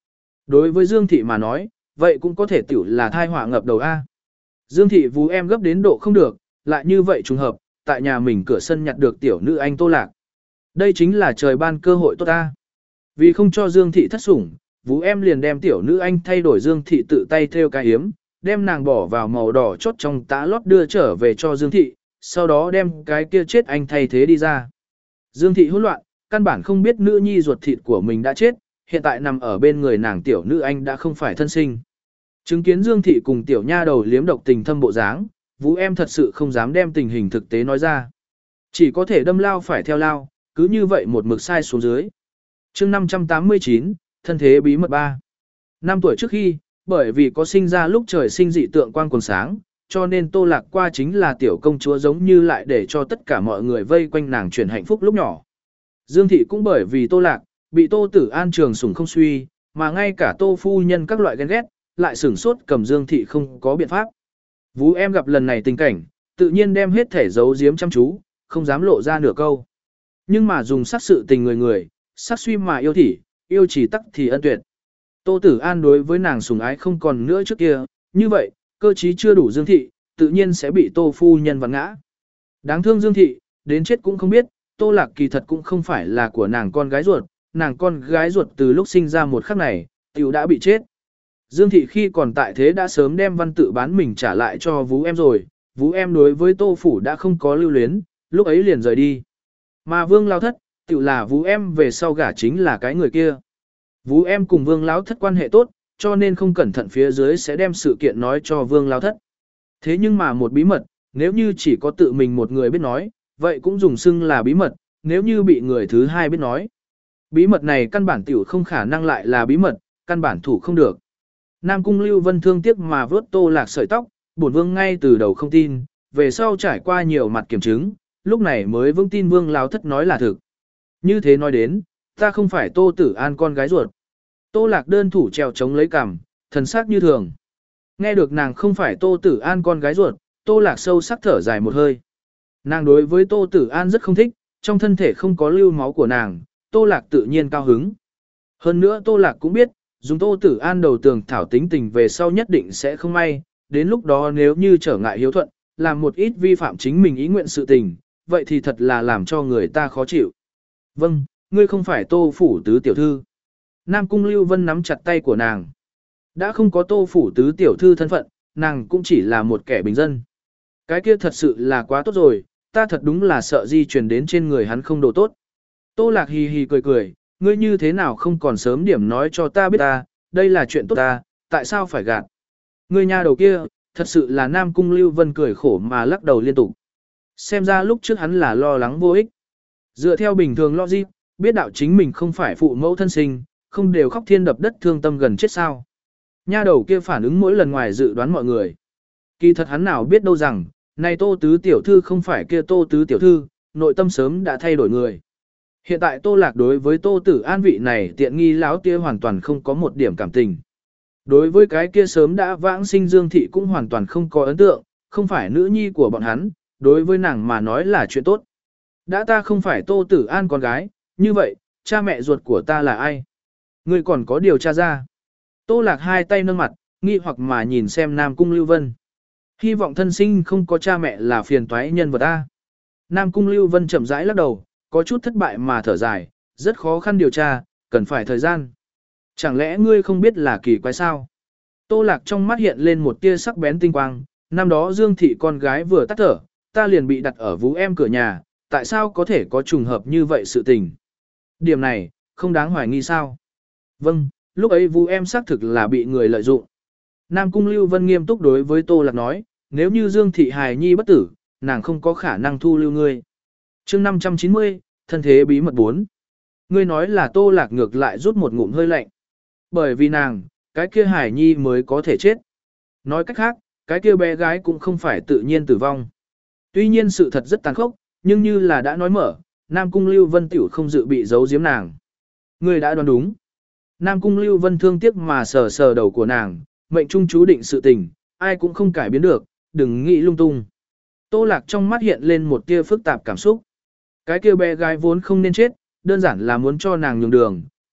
Đối với Dương Thị mà nói, vậy cũng có thể tiểu là thai họa ngập đầu A. Dương Thị vú em gấp đến độ không được, lại như vậy trùng hợp, tại nhà mình cửa sân nhặt được tiểu nữ anh Tô Lạc. Đây chính là trời ban cơ hội tốt ta. Vì không cho Dương Thị thất sủng, vú em liền đem tiểu nữ anh thay đổi Dương Thị tự tay theo cái hiếm, đem nàng bỏ vào màu đỏ chốt trong tã lót đưa trở về cho Dương Thị, sau đó đem cái kia chết anh thay thế đi ra. Dương Thị hỗn loạn, căn bản không biết nữ nhi ruột thịt của mình đã chết, hiện tại nằm ở bên người nàng tiểu nữ anh đã không phải thân sinh. Chứng kiến Dương Thị cùng tiểu nha đầu liếm độc tình thâm bộ dáng, vú em thật sự không dám đem tình hình thực tế nói ra. Chỉ có thể đâm lao phải theo lao, cứ như vậy một mực sai xuống dưới. chương năm trăm tám mươi chín, thân thế bí mật ba. Năm tuổi trước khi, bởi vì có sinh ra lúc trời sinh dị tượng quang quần sáng, cho nên Tô Lạc qua chính là tiểu công chúa giống như lại để cho tất cả mọi người vây quanh nàng chuyển hạnh phúc lúc nhỏ. Dương Thị cũng bởi vì Tô Lạc, bị Tô Tử An trường sủng không suy, mà ngay cả Tô phu nhân các loại ghen ghét, lại sửng sốt cầm Dương Thị không có biện pháp. Vú em gặp lần này tình cảnh, tự nhiên đem hết thể giấu giếm chăm chú, không dám lộ ra nửa câu. Nhưng mà dùng sắc sự tình người người, sắc suy mà yêu thị, yêu chỉ tắc thì ân tuyệt. Tô Tử An đối với nàng sủng ái không còn nữa trước kia, như vậy, cơ trí chưa đủ Dương Thị, tự nhiên sẽ bị Tô phu nhân vặn ngã. Đáng thương Dương Thị, đến chết cũng không biết, Tô Lạc kỳ thật cũng không phải là của nàng con gái ruột, nàng con gái ruột từ lúc sinh ra một khắc này, tiểu đã bị chết. Dương Thị khi còn tại thế đã sớm đem văn tự bán mình trả lại cho vú em rồi, vú em đối với Tô Phủ đã không có lưu luyến, lúc ấy liền rời đi. Mà Vương Lao Thất, tiểu là vú em về sau gả chính là cái người kia. Vú em cùng Vương Lão Thất quan hệ tốt, cho nên không cẩn thận phía dưới sẽ đem sự kiện nói cho Vương Lao Thất. Thế nhưng mà một bí mật, nếu như chỉ có tự mình một người biết nói, vậy cũng dùng xưng là bí mật, nếu như bị người thứ hai biết nói. Bí mật này căn bản tiểu không khả năng lại là bí mật, căn bản thủ không được. Nam Cung Lưu Vân thương tiếc mà vớt Tô Lạc sợi tóc, bổn vương ngay từ đầu không tin, về sau trải qua nhiều mặt kiểm chứng, lúc này mới vững tin Vương Lão Thất nói là thực. Như thế nói đến, ta không phải Tô Tử An con gái ruột. Tô Lạc đơn thủ trèo chống lấy cằm, thần sắc như thường. Nghe được nàng không phải Tô Tử An con gái ruột, Tô Lạc sâu sắc thở dài một hơi. Nàng đối với Tô Tử An rất không thích, trong thân thể không có lưu máu của nàng, Tô Lạc tự nhiên cao hứng. Hơn nữa Tô Lạc cũng biết, dùng Tô Tử An đầu tường thảo tính tình về sau nhất định sẽ không may, đến lúc đó nếu như trở ngại hiếu thuận, làm một ít vi phạm chính mình ý nguyện sự tình, vậy thì thật là làm cho người ta khó chịu. Vâng, ngươi không phải Tô Phủ tứ tiểu thư. Nam Cung Lưu Vân nắm chặt tay của nàng. Đã không có Tô Phủ tứ tiểu thư thân phận, nàng cũng chỉ là một kẻ bình dân. Cái kia thật sự là quá tốt rồi, ta thật đúng là sợ di truyền đến trên người hắn không đồ tốt. Tô Lạc hì hì cười cười, ngươi như thế nào không còn sớm điểm nói cho ta biết ta, đây là chuyện tốt ta, tại sao phải gạt. Ngươi nha đầu kia, thật sự là Nam Cung Lưu Vân cười khổ mà lắc đầu liên tục. Xem ra lúc trước hắn là lo lắng vô ích. Dựa theo bình thường logic, biết đạo chính mình không phải phụ mẫu thân sinh, không đều khóc thiên đập đất thương tâm gần chết sao. Nha đầu kia phản ứng mỗi lần ngoài dự đoán mọi người. Kỳ thật hắn nào biết đâu rằng, này Tô Tứ tiểu thư không phải kia Tô Tứ tiểu thư, nội tâm sớm đã thay đổi người. Hiện tại Tô Lạc đối với Tô Tử An vị này tiện nghi láo tia hoàn toàn không có một điểm cảm tình. Đối với cái kia sớm đã vãng sinh Dương Thị cũng hoàn toàn không có ấn tượng, không phải nữ nhi của bọn hắn, đối với nàng mà nói là chuyện tốt. Đã ta không phải Tô Tử An con gái, như vậy, cha mẹ ruột của ta là ai? Ngươi còn có điều tra ra. Tô Lạc hai tay nâng mặt, nghi hoặc mà nhìn xem Nam Cung Lưu Vân. Hy vọng thân sinh không có cha mẹ là phiền toái nhân vật ta. Nam Cung Lưu Vân chậm rãi lắc đầu, có chút thất bại mà thở dài, rất khó khăn điều tra, cần phải thời gian. Chẳng lẽ ngươi không biết là kỳ quái sao? Tô Lạc trong mắt hiện lên một tia sắc bén tinh quang, năm đó Dương Thị con gái vừa tắt thở, ta liền bị đặt ở vú em cửa nhà, tại sao có thể có trùng hợp như vậy sự tình? Điểm này, không đáng hoài nghi sao? Vâng, lúc ấy vú em xác thực là bị người lợi dụng. Nam Cung Lưu Vân nghiêm túc đối với Tô Lạc nói, nếu như Dương Thị hài nhi bất tử, nàng không có khả năng thu lưu ngươi. chương năm trăm chín mươi, thân thế bí mật bốn. Ngươi nói là Tô Lạc ngược lại rút một ngụm hơi lạnh. Bởi vì nàng, cái kia hài nhi mới có thể chết. Nói cách khác, cái kia bé gái cũng không phải tự nhiên tử vong. Tuy nhiên sự thật rất tàn khốc, nhưng như là đã nói mở, Nam Cung Lưu Vân tiểu không dự bị giấu giếm nàng. Ngươi đã đoán đúng. Nam Cung Lưu Vân thương tiếc mà sờ sờ đầu của nàng, mệnh trung chú định sự tình, ai cũng không cải biến được, đừng nghĩ lung tung. Tô Lạc trong mắt hiện lên một tia phức tạp cảm xúc. Cái kia bé gái vốn không nên chết, đơn giản là muốn cho nàng nhường đường,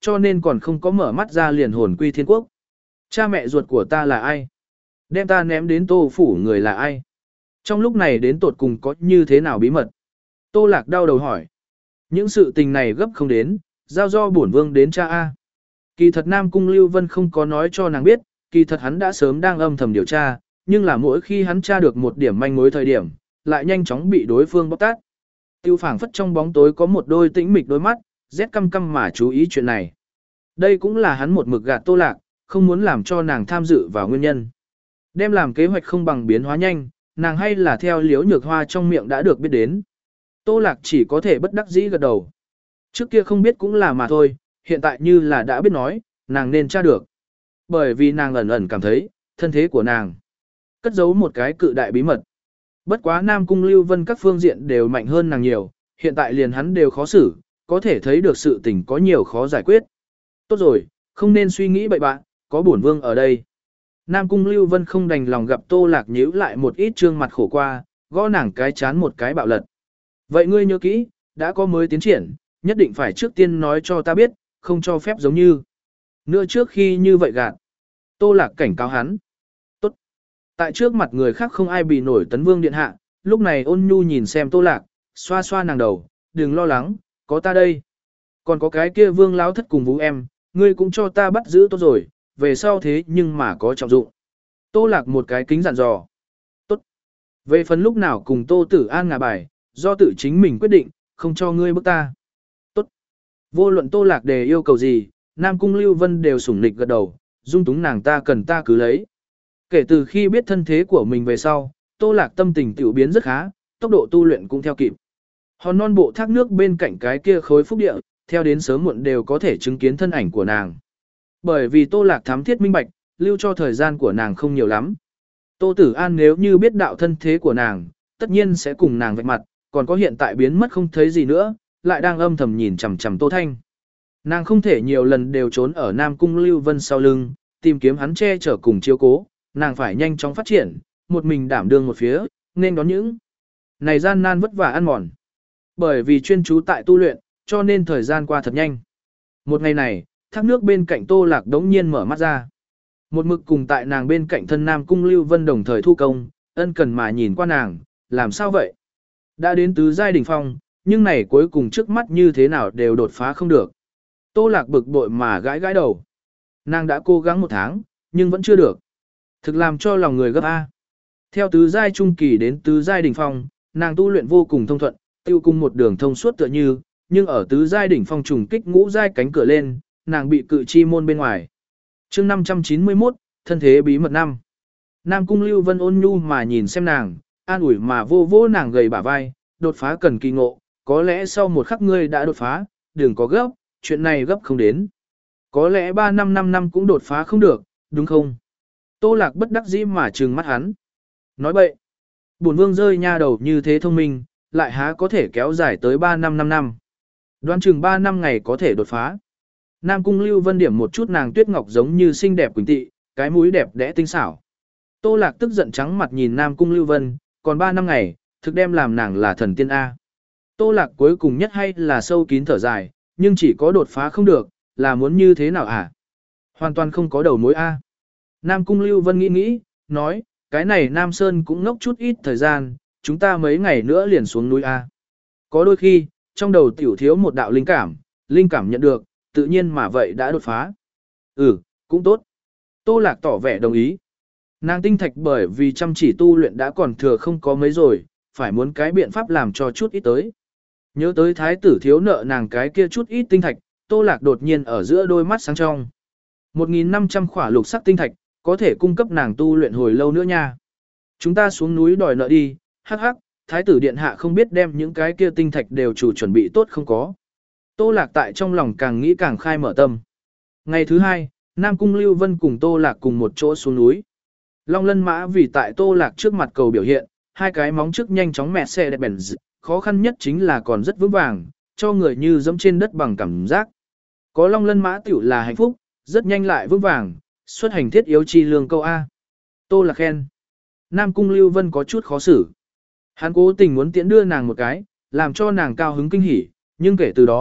cho nên còn không có mở mắt ra liền hồn quy thiên quốc. Cha mẹ ruột của ta là ai? Đem ta ném đến Tô phủ người là ai? Trong lúc này đến tột cùng có như thế nào bí mật? Tô Lạc đau đầu hỏi. Những sự tình này gấp không đến, giao do bổn vương đến cha A. Kỳ thật Nam Cung Lưu Vân không có nói cho nàng biết, kỳ thật hắn đã sớm đang âm thầm điều tra, nhưng là mỗi khi hắn tra được một điểm manh mối thời điểm, lại nhanh chóng bị đối phương bóc tát. Tiêu phảng phất trong bóng tối có một đôi tĩnh mịch đôi mắt, rét căm căm mà chú ý chuyện này. Đây cũng là hắn một mực gạt Tô Lạc, không muốn làm cho nàng tham dự vào nguyên nhân. Đem làm kế hoạch không bằng biến hóa nhanh, nàng hay là theo Liễu Nhược Hoa trong miệng đã được biết đến. Tô Lạc chỉ có thể bất đắc dĩ gật đầu. Trước kia không biết cũng là mà thôi, hiện tại như là đã biết nói, nàng nên tra được. Bởi vì nàng ẩn ẩn cảm thấy, thân thế của nàng cất giấu một cái cự đại bí mật. Bất quá Nam Cung Lưu Vân các phương diện đều mạnh hơn nàng nhiều, hiện tại liền hắn đều khó xử, có thể thấy được sự tình có nhiều khó giải quyết. Tốt rồi, không nên suy nghĩ bậy bạ, có bổn vương ở đây. Nam Cung Lưu Vân không đành lòng gặp Tô Lạc nhíu lại một ít trương mặt khổ qua, gõ nàng cái chán một cái bạo lật. Vậy ngươi nhớ kỹ, đã có mới tiến triển, nhất định phải trước tiên nói cho ta biết, không cho phép giống như. Nữa trước khi như vậy gạt. Tô Lạc cảnh cáo hắn. Tốt. Tại trước mặt người khác không ai bị nổi tấn vương điện hạ, lúc này ôn nhu nhìn xem Tô Lạc, xoa xoa nàng đầu, đừng lo lắng, có ta đây. Còn có cái kia vương láo thất cùng vũ em, ngươi cũng cho ta bắt giữ tốt rồi, về sau thế nhưng mà có trọng dụng. Tô Lạc một cái kính dặn dò. Tốt. Về phần lúc nào cùng Tô Tử An ngả bài, do tự chính mình quyết định, không cho ngươi bức ta. Tốt. Vô luận Tô Lạc đề yêu cầu gì, Nam Cung Lưu Vân đều sủng nịch gật đầu, dung túng nàng ta cần ta cứ lấy. Kể từ khi biết thân thế của mình về sau, Tô Lạc tâm tình tiểu biến rất khá, tốc độ tu luyện cũng theo kịp. Hòn non bộ thác nước bên cạnh cái kia khối phúc địa, theo đến sớm muộn đều có thể chứng kiến thân ảnh của nàng. Bởi vì Tô Lạc thám thiết minh bạch, lưu cho thời gian của nàng không nhiều lắm. Tô Tử An nếu như biết đạo thân thế của nàng, tất nhiên sẽ cùng nàng vạch mặt, còn có hiện tại biến mất không thấy gì nữa, lại đang âm thầm nhìn chằm chằm Tô Thanh. Nàng không thể nhiều lần đều trốn ở Nam Cung Lưu Vân sau lưng, tìm kiếm hắn che chở cùng chiếu cố, nàng phải nhanh chóng phát triển, một mình đảm đương một phía, nên đón những này gian nan vất vả ăn mòn. Bởi vì chuyên chú tại tu luyện, cho nên thời gian qua thật nhanh. Một ngày này, thác nước bên cạnh Tô Lạc đống nhiên mở mắt ra. Một mực cùng tại nàng bên cạnh thân Nam Cung Lưu Vân đồng thời thu công, ân cần mà nhìn qua nàng, làm sao vậy? Đã đến tứ giai đỉnh phong, nhưng này cuối cùng trước mắt như thế nào đều đột phá không được. Tô Lạc bực bội mà gãi gãi đầu. Nàng đã cố gắng một tháng, nhưng vẫn chưa được. Thực làm cho lòng người gấp A. Theo tứ giai trung kỳ đến tứ giai đỉnh phong, nàng tu luyện vô cùng thông thuận, tiêu cùng một đường thông suốt tựa như, nhưng ở tứ giai đỉnh phong trùng kích ngũ giai cánh cửa lên, nàng bị cự chi môn bên ngoài. Chương năm trăm chín mươi mốt, thân thế bí mật năm. Nam Cung Lưu Vân ôn nhu mà nhìn xem nàng, an ủi mà vô vô nàng gầy bả vai, đột phá cần kỳ ngộ, có lẽ sau một khắc ngươi đã đột phá, đừng có gấp, chuyện này gấp không đến. Có lẽ ba năm năm năm cũng đột phá không được, đúng không? Tô Lạc bất đắc dĩ mà trừng mắt hắn. Nói bậy. Bổn vương rơi nha đầu như thế thông minh, lại há có thể kéo dài tới ba năm năm năm. Đoán chừng ba năm ngày có thể đột phá. Nam Cung Lưu Vân điểm một chút nàng tuyết ngọc giống như xinh đẹp quỳnh tị, cái mũi đẹp đẽ tinh xảo. Tô Lạc tức giận trắng mặt nhìn Nam Cung Lưu Vân, còn ba năm ngày, thực đem làm nàng là thần tiên A. Tô Lạc cuối cùng nhất hay là sâu kín thở dài, nhưng chỉ có đột phá không được, là muốn như thế nào hả? Hoàn toàn không có đầu mối A. Nam Cung Lưu Vân nghĩ nghĩ, nói, cái này Nam Sơn cũng ngốc chút ít thời gian, chúng ta mấy ngày nữa liền xuống núi A. Có đôi khi, trong đầu tiểu thiếu một đạo linh cảm, linh cảm nhận được, tự nhiên mà vậy đã đột phá. Ừ, cũng tốt. Tô Lạc tỏ vẻ đồng ý. Nàng tinh thạch bởi vì chăm chỉ tu luyện đã còn thừa không có mấy rồi, phải muốn cái biện pháp làm cho chút ít tới. Nhớ tới thái tử thiếu nợ nàng cái kia chút ít tinh thạch, Tô Lạc đột nhiên ở giữa đôi mắt sáng trong. một nghìn năm trăm khỏa lục sắc tinh thạch, có thể cung cấp nàng tu luyện hồi lâu nữa nha. Chúng ta xuống núi đòi nợ đi, hắc hắc, thái tử điện hạ không biết đem những cái kia tinh thạch đều chủ chuẩn bị tốt không có. Tô Lạc tại trong lòng càng nghĩ càng khai mở tâm. Ngày thứ hai, Nam Cung Lưu Vân cùng Tô Lạc cùng một chỗ xuống núi. Long Lân Mã vì tại Tô Lạc trước mặt cầu biểu hiện, hai cái móng trước nhanh chóng mẹ xe đẹp bèn, khó khăn nhất chính là còn rất vững vàng, cho người như dẫm trên đất bằng cảm giác. Có Long Lân Mã tiểu là hạnh phúc, rất nhanh lại vững vàng, xuất hành thiết yếu chi lương câu A. Tô Lạc khen. Nam Cung Lưu Vân có chút khó xử. Hắn cố tình muốn tiễn đưa nàng một cái, làm cho nàng cao hứng kinh hỉ, nhưng kể từ đó,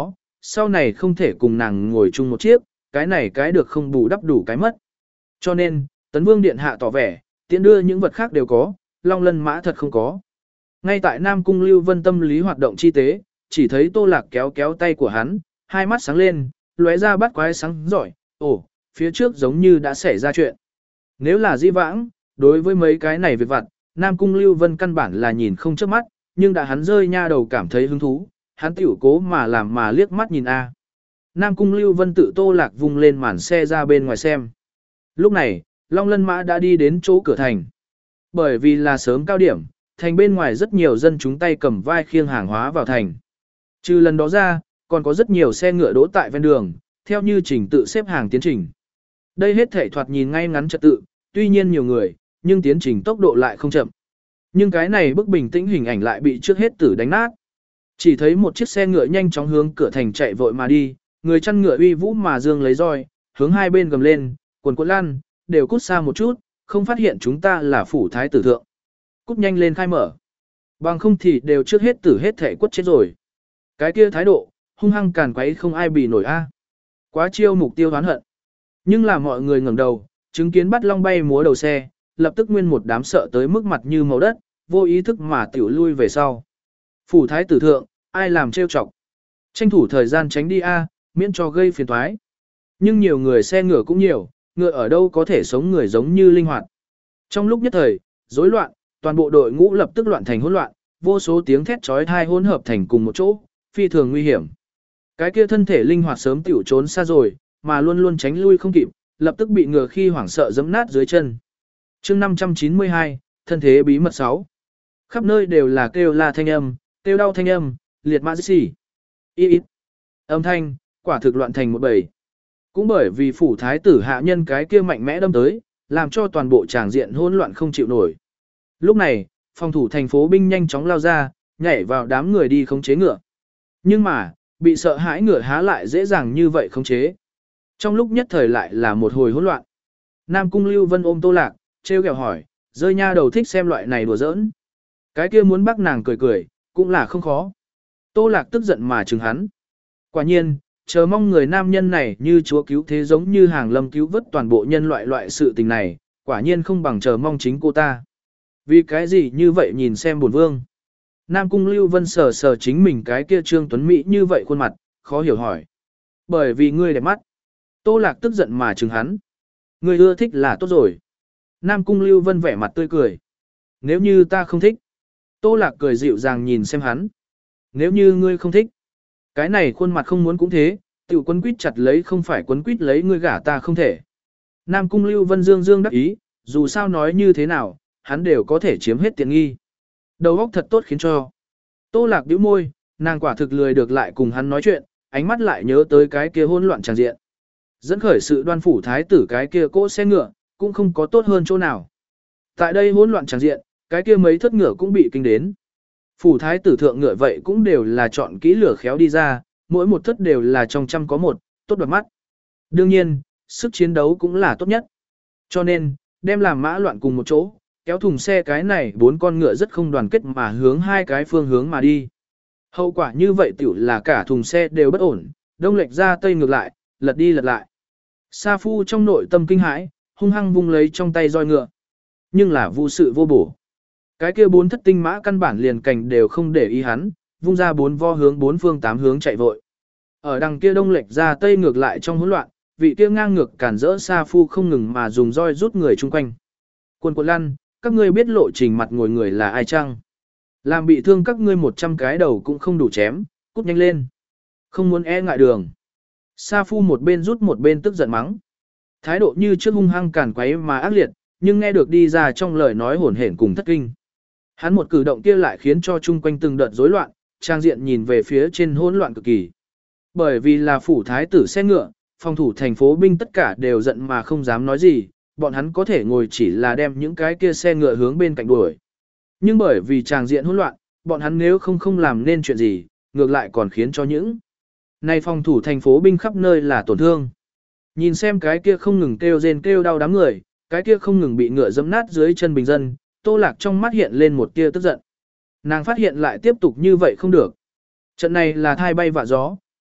sau này không thể cùng nàng ngồi chung một chiếc, cái này cái được không bù đắp đủ cái mất. Cho nên, Tấn Vương Điện Hạ tỏ vẻ, tiện đưa những vật khác đều có, Long Lân Mã thật không có. Ngay tại Nam Cung Lưu Vân tâm lý hoạt động chi tế, chỉ thấy Tô Lạc kéo kéo tay của hắn, hai mắt sáng lên, lóe ra bắt quái sáng giỏi, ồ, phía trước giống như đã xảy ra chuyện. Nếu là di vãng, đối với mấy cái này việc vặt, Nam Cung Lưu Vân căn bản là nhìn không chớp mắt, nhưng đã hắn rơi nha đầu cảm thấy hứng thú, hắn tiểu cố mà làm mà liếc mắt nhìn a. Nam Cung Lưu Vân tự Tô Lạc vùng lên màn xe ra bên ngoài xem. Lúc này, Long Lân Mã đã đi đến chỗ cửa thành. Bởi vì là sớm cao điểm, thành bên ngoài rất nhiều dân chúng tay cầm vai khiêng hàng hóa vào thành. Trừ lần đó ra, còn có rất nhiều xe ngựa đỗ tại ven đường, theo như trình tự xếp hàng tiến trình. Đây hết thể thoạt nhìn ngay ngắn trật tự, tuy nhiên nhiều người, nhưng tiến trình tốc độ lại không chậm. Nhưng cái này bức bình tĩnh hình ảnh lại bị trước hết tử đánh nát. Chỉ thấy một chiếc xe ngựa nhanh chóng hướng cửa thành chạy vội mà đi, người chăn ngựa uy vũ mà dương lấy roi, hướng hai bên gầm lên, quần quần lăn, đều cút xa một chút, không phát hiện chúng ta là phủ thái tử thượng. Cút nhanh lên khai mở. Bằng không thì đều trước hết tử hết thể quất chết rồi. Cái kia thái độ, hung hăng càn quấy không ai bì nổi a. Quá chiêu mục tiêu oán hận. Nhưng là mọi người ngẩng đầu, chứng kiến bắt long bay múa đầu xe, lập tức nguyên một đám sợ tới mức mặt như màu đất, vô ý thức mà tiểu lui về sau. Phủ thái tử thượng, ai làm trêu chọc. Tranh thủ thời gian tránh đi a, miễn cho gây phiền toái. Nhưng nhiều người xe ngựa cũng nhiều, ngựa ở đâu có thể sống người giống như linh hoạt. Trong lúc nhất thời, rối loạn, toàn bộ đội ngũ lập tức loạn thành hỗn loạn, vô số tiếng thét chói tai hỗn hợp thành cùng một chỗ, phi thường nguy hiểm. Cái kia thân thể linh hoạt sớm tiểu trốn xa rồi, mà luôn luôn tránh lui không kịp, lập tức bị ngựa khi hoảng sợ giẫm nát dưới chân. Chương năm trăm chín mươi hai, thân thế bí mật sáu. Khắp nơi đều là kêu la thanh âm, kêu đau thanh âm, liệt mã xỉ. Y ít. Âm thanh, quả thực loạn thành một bầy. Cũng bởi vì phủ thái tử hạ nhân cái kia mạnh mẽ đâm tới, làm cho toàn bộ tràng diện hỗn loạn không chịu nổi. Lúc này, phòng thủ thành phố binh nhanh chóng lao ra, nhảy vào đám người đi khống chế ngựa. Nhưng mà, bị sợ hãi ngựa há lại dễ dàng như vậy khống chế. Trong lúc nhất thời lại là một hồi hỗn loạn. Nam Cung Lưu Vân ôm Tô Lạc, trêu ghẹo hỏi, rơi nha đầu thích xem loại này đùa giỡn. Cái kia muốn bắt nàng cười cười, cũng là không khó. Tô Lạc tức giận mà chừng hắn. Quả nhiên, chờ mong người nam nhân này như chúa cứu thế giống như hàng lâm cứu vớt toàn bộ nhân loại loại sự tình này, quả nhiên không bằng chờ mong chính cô ta. Vì cái gì như vậy nhìn xem bổn vương. Nam Cung Lưu Vân sờ sờ chính mình cái kia trương tuấn mỹ như vậy khuôn mặt, khó hiểu hỏi. Bởi vì ngươi đẹp mắt. Tô Lạc tức giận mà chừng hắn. Ngươi ưa thích là tốt rồi. Nam Cung Lưu Vân vẻ mặt tươi cười. Nếu như ta không thích. Tô Lạc cười dịu dàng nhìn xem hắn. Nếu như ngươi không thích. Cái này khuôn mặt không muốn cũng thế, tiểu quấn quýt chặt lấy không phải quấn quýt lấy ngươi gả ta không thể. Nam Cung Lưu Vân dương dương đắc ý, dù sao nói như thế nào, hắn đều có thể chiếm hết tiện nghi. Đầu óc thật tốt khiến cho. Tô Lạc bĩu môi, nàng quả thực lười được lại cùng hắn nói chuyện, ánh mắt lại nhớ tới cái kia hỗn loạn tràn diện. Dẫn khởi sự đoan phủ thái tử cái kia cỗ xe ngựa, cũng không có tốt hơn chỗ nào. Tại đây hỗn loạn tràn diện, cái kia mấy thất ngựa cũng bị kinh đến. Phủ thái tử thượng ngựa vậy cũng đều là chọn kỹ lửa khéo đi ra, mỗi một thất đều là trong trăm có một, tốt đoạt mắt. Đương nhiên, sức chiến đấu cũng là tốt nhất. Cho nên, đem làm mã loạn cùng một chỗ, kéo thùng xe cái này bốn con ngựa rất không đoàn kết mà hướng hai cái phương hướng mà đi. Hậu quả như vậy tiểu là cả thùng xe đều bất ổn, đông lệch ra tây ngược lại, lật đi lật lại. Sa Phu trong nội tâm kinh hãi, hung hăng vung lấy trong tay roi ngựa. Nhưng là vô sự vô bổ. Cái kia bốn thất tinh mã căn bản liền cảnh đều không để ý hắn, vung ra bốn vo hướng bốn phương tám hướng chạy vội. Ở đằng kia đông lệch ra tây ngược lại trong hỗn loạn, vị kia ngang ngược cản rỡ Sa Phu không ngừng mà dùng roi rút người chung quanh. Quân quật lăn, các ngươi biết lộ trình mặt ngồi người là ai chăng? Làm bị thương các ngươi một trăm cái đầu cũng không đủ chém, cút nhanh lên. Không muốn e ngại đường. Sa Phu một bên rút một bên tức giận mắng. Thái độ như trước hung hăng càn quấy mà ác liệt, nhưng nghe được đi ra trong lời nói hỗn hển cùng thất kinh. Hắn một cử động kia lại khiến cho chung quanh từng đợt rối loạn, trang diện nhìn về phía trên hỗn loạn cực kỳ. Bởi vì là phủ thái tử xe ngựa, phòng thủ thành phố binh tất cả đều giận mà không dám nói gì, bọn hắn có thể ngồi chỉ là đem những cái kia xe ngựa hướng bên cạnh đuổi. Nhưng bởi vì tràng diện hỗn loạn, bọn hắn nếu không không làm nên chuyện gì, ngược lại còn khiến cho những này phòng thủ thành phố binh khắp nơi là tổn thương. Nhìn xem cái kia không ngừng kêu rên kêu đau đám người, cái kia không ngừng bị ngựa dẫm nát dưới chân bình dân, Tô Lạc trong mắt hiện lên một tia tức giận. Nàng phát hiện lại tiếp tục như vậy không được. Trận này là thai bay vạ gió,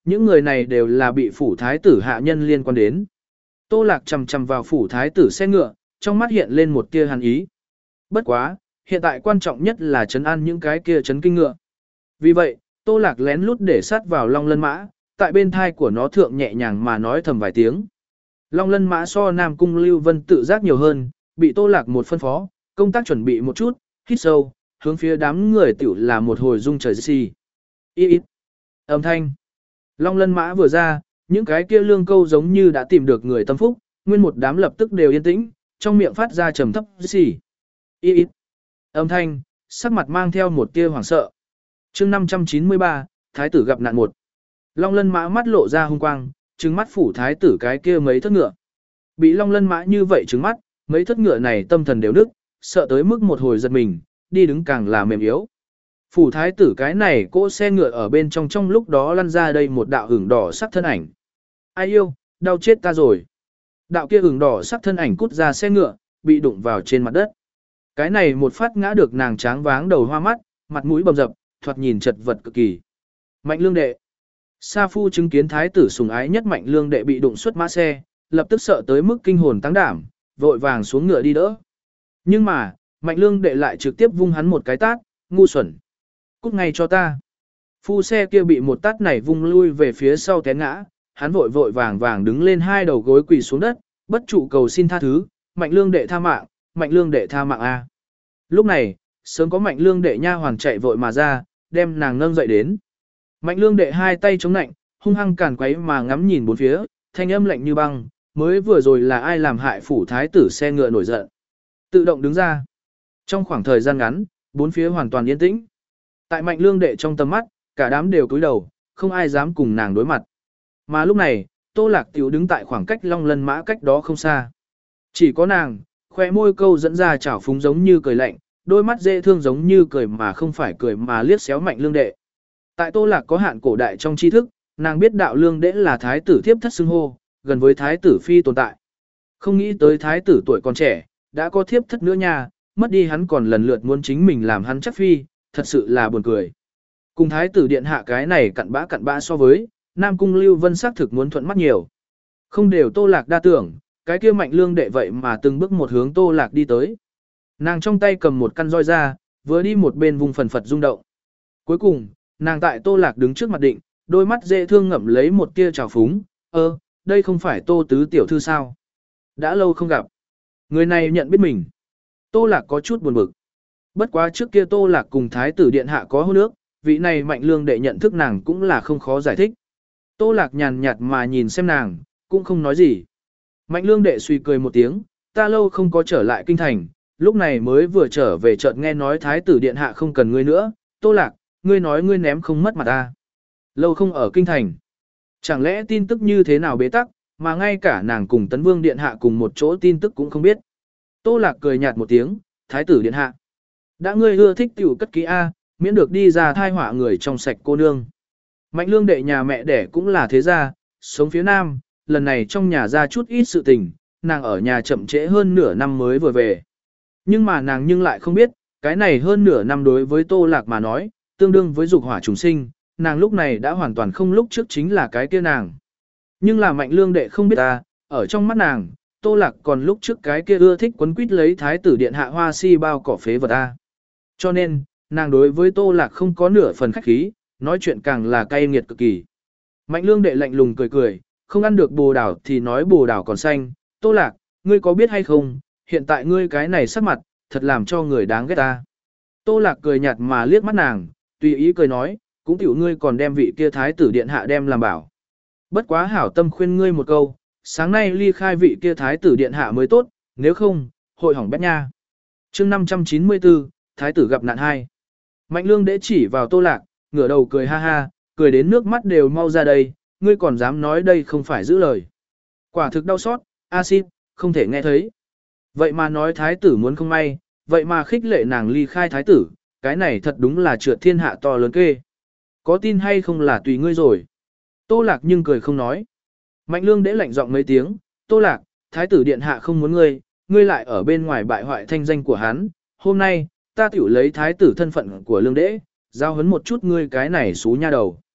Những người này đều là bị phủ thái tử hạ nhân liên quan đến. Tô Lạc chầm chầm vào phủ thái tử xe ngựa, trong mắt hiện lên một tia hàn ý. Bất quá, hiện tại quan trọng nhất là trấn an những cái kia trấn kinh ngựa. Vì vậy, Tô Lạc lén lút để sát vào Long Lân Mã, tại bên thai của nó thượng nhẹ nhàng mà nói thầm vài tiếng. Long Lân Mã so Nam Cung Lưu Vân tự giác nhiều hơn, bị Tô Lạc một phân phó, công tác chuẩn bị một chút, hít sâu, hướng phía đám người tiểu là một hồi rung trời xì. Ít ít. Âm thanh. Long Lân Mã vừa ra, những cái kia lương câu giống như đã tìm được người tâm phúc, nguyên một đám lập tức đều yên tĩnh, trong miệng phát ra trầm thấp xì. Ít ít. Âm thanh, sắc mặt mang theo một tia hoảng sợ. chương năm trăm chín mươi ba, Thái tử gặp nạn một. Long Lân Mã mắt lộ ra hung quang, trừng mắt phủ thái tử cái kia mấy thất ngựa. Bị Long Lân Mã như vậy trừng mắt, mấy thất ngựa này tâm thần đều nức, sợ tới mức một hồi giật mình, đi đứng càng là mềm yếu. Phủ thái tử cái này cỗ xe ngựa ở bên trong trong lúc đó lăn ra đây một đạo hưởng đỏ sắc thân ảnh. Ai yêu, đau chết ta rồi. Đạo kia hưởng đỏ sắc thân ảnh cút ra xe ngựa, bị đụng vào trên mặt đất. Cái này một phát ngã được nàng tráng váng đầu hoa mắt, mặt mũi bầm dập, thoạt nhìn chật vật cực kỳ. Mạnh Lương đệ. Sa Phu chứng kiến thái tử sủng ái nhất Mạnh Lương đệ bị đụng xuất mã xe, lập tức sợ tới mức kinh hồn tăng đảm, vội vàng xuống ngựa đi đỡ. Nhưng mà, Mạnh Lương đệ lại trực tiếp vung hắn một cái tát, ngu xuẩn. Cút ngay cho ta. Phu xe kia bị một tát này vung lui về phía sau té ngã, hắn vội vội vàng vàng đứng lên hai đầu gối quỳ xuống đất, bất trụ cầu xin tha thứ, Mạnh Lương đệ tha mạng, Mạnh Lương đệ tha mạng a. Lúc này, sớm có Mạnh Lương đệ nha hoàn chạy vội mà ra, đem nàng nâng dậy đến. Mạnh Lương đệ hai tay chống nạnh, hung hăng càn quấy mà ngắm nhìn bốn phía, thanh âm lạnh như băng, mới vừa rồi là ai làm hại phủ thái tử xe ngựa nổi giận. Tự động đứng ra. Trong khoảng thời gian ngắn, bốn phía hoàn toàn yên tĩnh. Tại Mạnh Lương đệ trong tầm mắt, cả đám đều cúi đầu, không ai dám cùng nàng đối mặt. Mà lúc này, Tô Lạc tiểu đứng tại khoảng cách Long Lân Mã cách đó không xa. Chỉ có nàng, khoe môi câu dẫn ra chảo phúng giống như cười lạnh, đôi mắt dễ thương giống như cười mà không phải cười mà liếc xéo Mạnh Lương đệ. Tại Tô Lạc có hạn cổ đại trong tri thức, nàng biết đạo lương đệ là thái tử thiếp thất xưng hô, gần với thái tử phi tồn tại. Không nghĩ tới thái tử tuổi còn trẻ, đã có thiếp thất nữa nha, mất đi hắn còn lần lượt muốn chính mình làm hắn chắc phi, thật sự là buồn cười. Cùng thái tử điện hạ cái này cặn bã cặn bã so với, Nam Cung Lưu Vân xác thực muốn thuận mắt nhiều. Không đều Tô Lạc đa tưởng, cái kia Mạnh Lương đệ vậy mà từng bước một hướng Tô Lạc đi tới. Nàng trong tay cầm một căn roi ra, vừa đi một bên vùng phần phật rung động. Cuối cùng, nàng tại Tô Lạc đứng trước mặt định, đôi mắt dễ thương ngậm lấy một tia trào phúng, ơ, đây không phải Tô tứ tiểu thư sao? Đã lâu không gặp. Người này nhận biết mình. Tô Lạc có chút buồn bực. Bất quá trước kia Tô Lạc cùng thái tử điện hạ có hôn ước, vị này Mạnh Lương đệ nhận thức nàng cũng là không khó giải thích. Tô Lạc nhàn nhạt mà nhìn xem nàng, cũng không nói gì. Mạnh Lương đệ suy cười một tiếng, ta lâu không có trở lại kinh thành, lúc này mới vừa trở về chợt nghe nói thái tử điện hạ không cần ngươi nữa, Tô Lạc, ngươi nói ngươi ném không mất mặt ta. Lâu không ở kinh thành. Chẳng lẽ tin tức như thế nào bế tắc, mà ngay cả nàng cùng Tấn Vương điện hạ cùng một chỗ tin tức cũng không biết. Tô Lạc cười nhạt một tiếng, thái tử điện hạ. Đã ngươi ưa thích tiểu cất kỹ A, miễn được đi ra thai họa người trong sạch cô nương. Mạnh Lương đệ nhà mẹ đẻ cũng là thế gia, sống phía nam, lần này trong nhà ra chút ít sự tình, nàng ở nhà chậm trễ hơn nửa năm mới vừa về. Nhưng mà nàng nhưng lại không biết, cái này hơn nửa năm đối với Tô Lạc mà nói, tương đương với dục hỏa trùng sinh, nàng lúc này đã hoàn toàn không lúc trước chính là cái kia nàng. Nhưng là Mạnh Lương đệ không biết ta, ở trong mắt nàng, Tô Lạc còn lúc trước cái kia ưa thích quấn quýt lấy thái tử điện hạ hoa si bao cỏ phế vật ta. Cho nên, nàng đối với Tô Lạc không có nửa phần khách khí, nói chuyện càng là cay nghiệt cực kỳ. Mạnh Lương đệ lạnh lùng cười cười, không ăn được bồ đào thì nói bồ đào còn xanh, Tô Lạc, ngươi có biết hay không, hiện tại ngươi cái này sắc mặt, thật làm cho người đáng ghét ta. Tô Lạc cười nhạt mà liếc mắt nàng, tùy ý cười nói, cũng tiểu ngươi còn đem vị kia thái tử điện hạ đem làm bảo. Bất quá hảo tâm khuyên ngươi một câu, sáng nay ly khai vị kia thái tử điện hạ mới tốt, nếu không, hội hỏng bét nha. chương năm trăm chín mươi tư, thái tử gặp nạn hai. Mạnh Lương đệ chỉ vào Tô Lạc, ngửa đầu cười ha ha, cười đến nước mắt đều mau ra đây, ngươi còn dám nói đây không phải giữ lời. Quả thực đau xót, a xin, không thể nghe thấy. Vậy mà nói thái tử muốn không may, vậy mà khích lệ nàng ly khai thái tử, cái này thật đúng là trượt thiên hạ to lớn kê. Có tin hay không là tùy ngươi rồi. Tô Lạc nhưng cười không nói. Mạnh Lương đễ lạnh giọng mấy tiếng, Tô Lạc, thái tử điện hạ không muốn ngươi, ngươi lại ở bên ngoài bại hoại thanh danh của hắn. Hôm nay, ta tiểu lấy thái tử thân phận của Lương đễ, giao hấn một chút ngươi cái này xú nha đầu.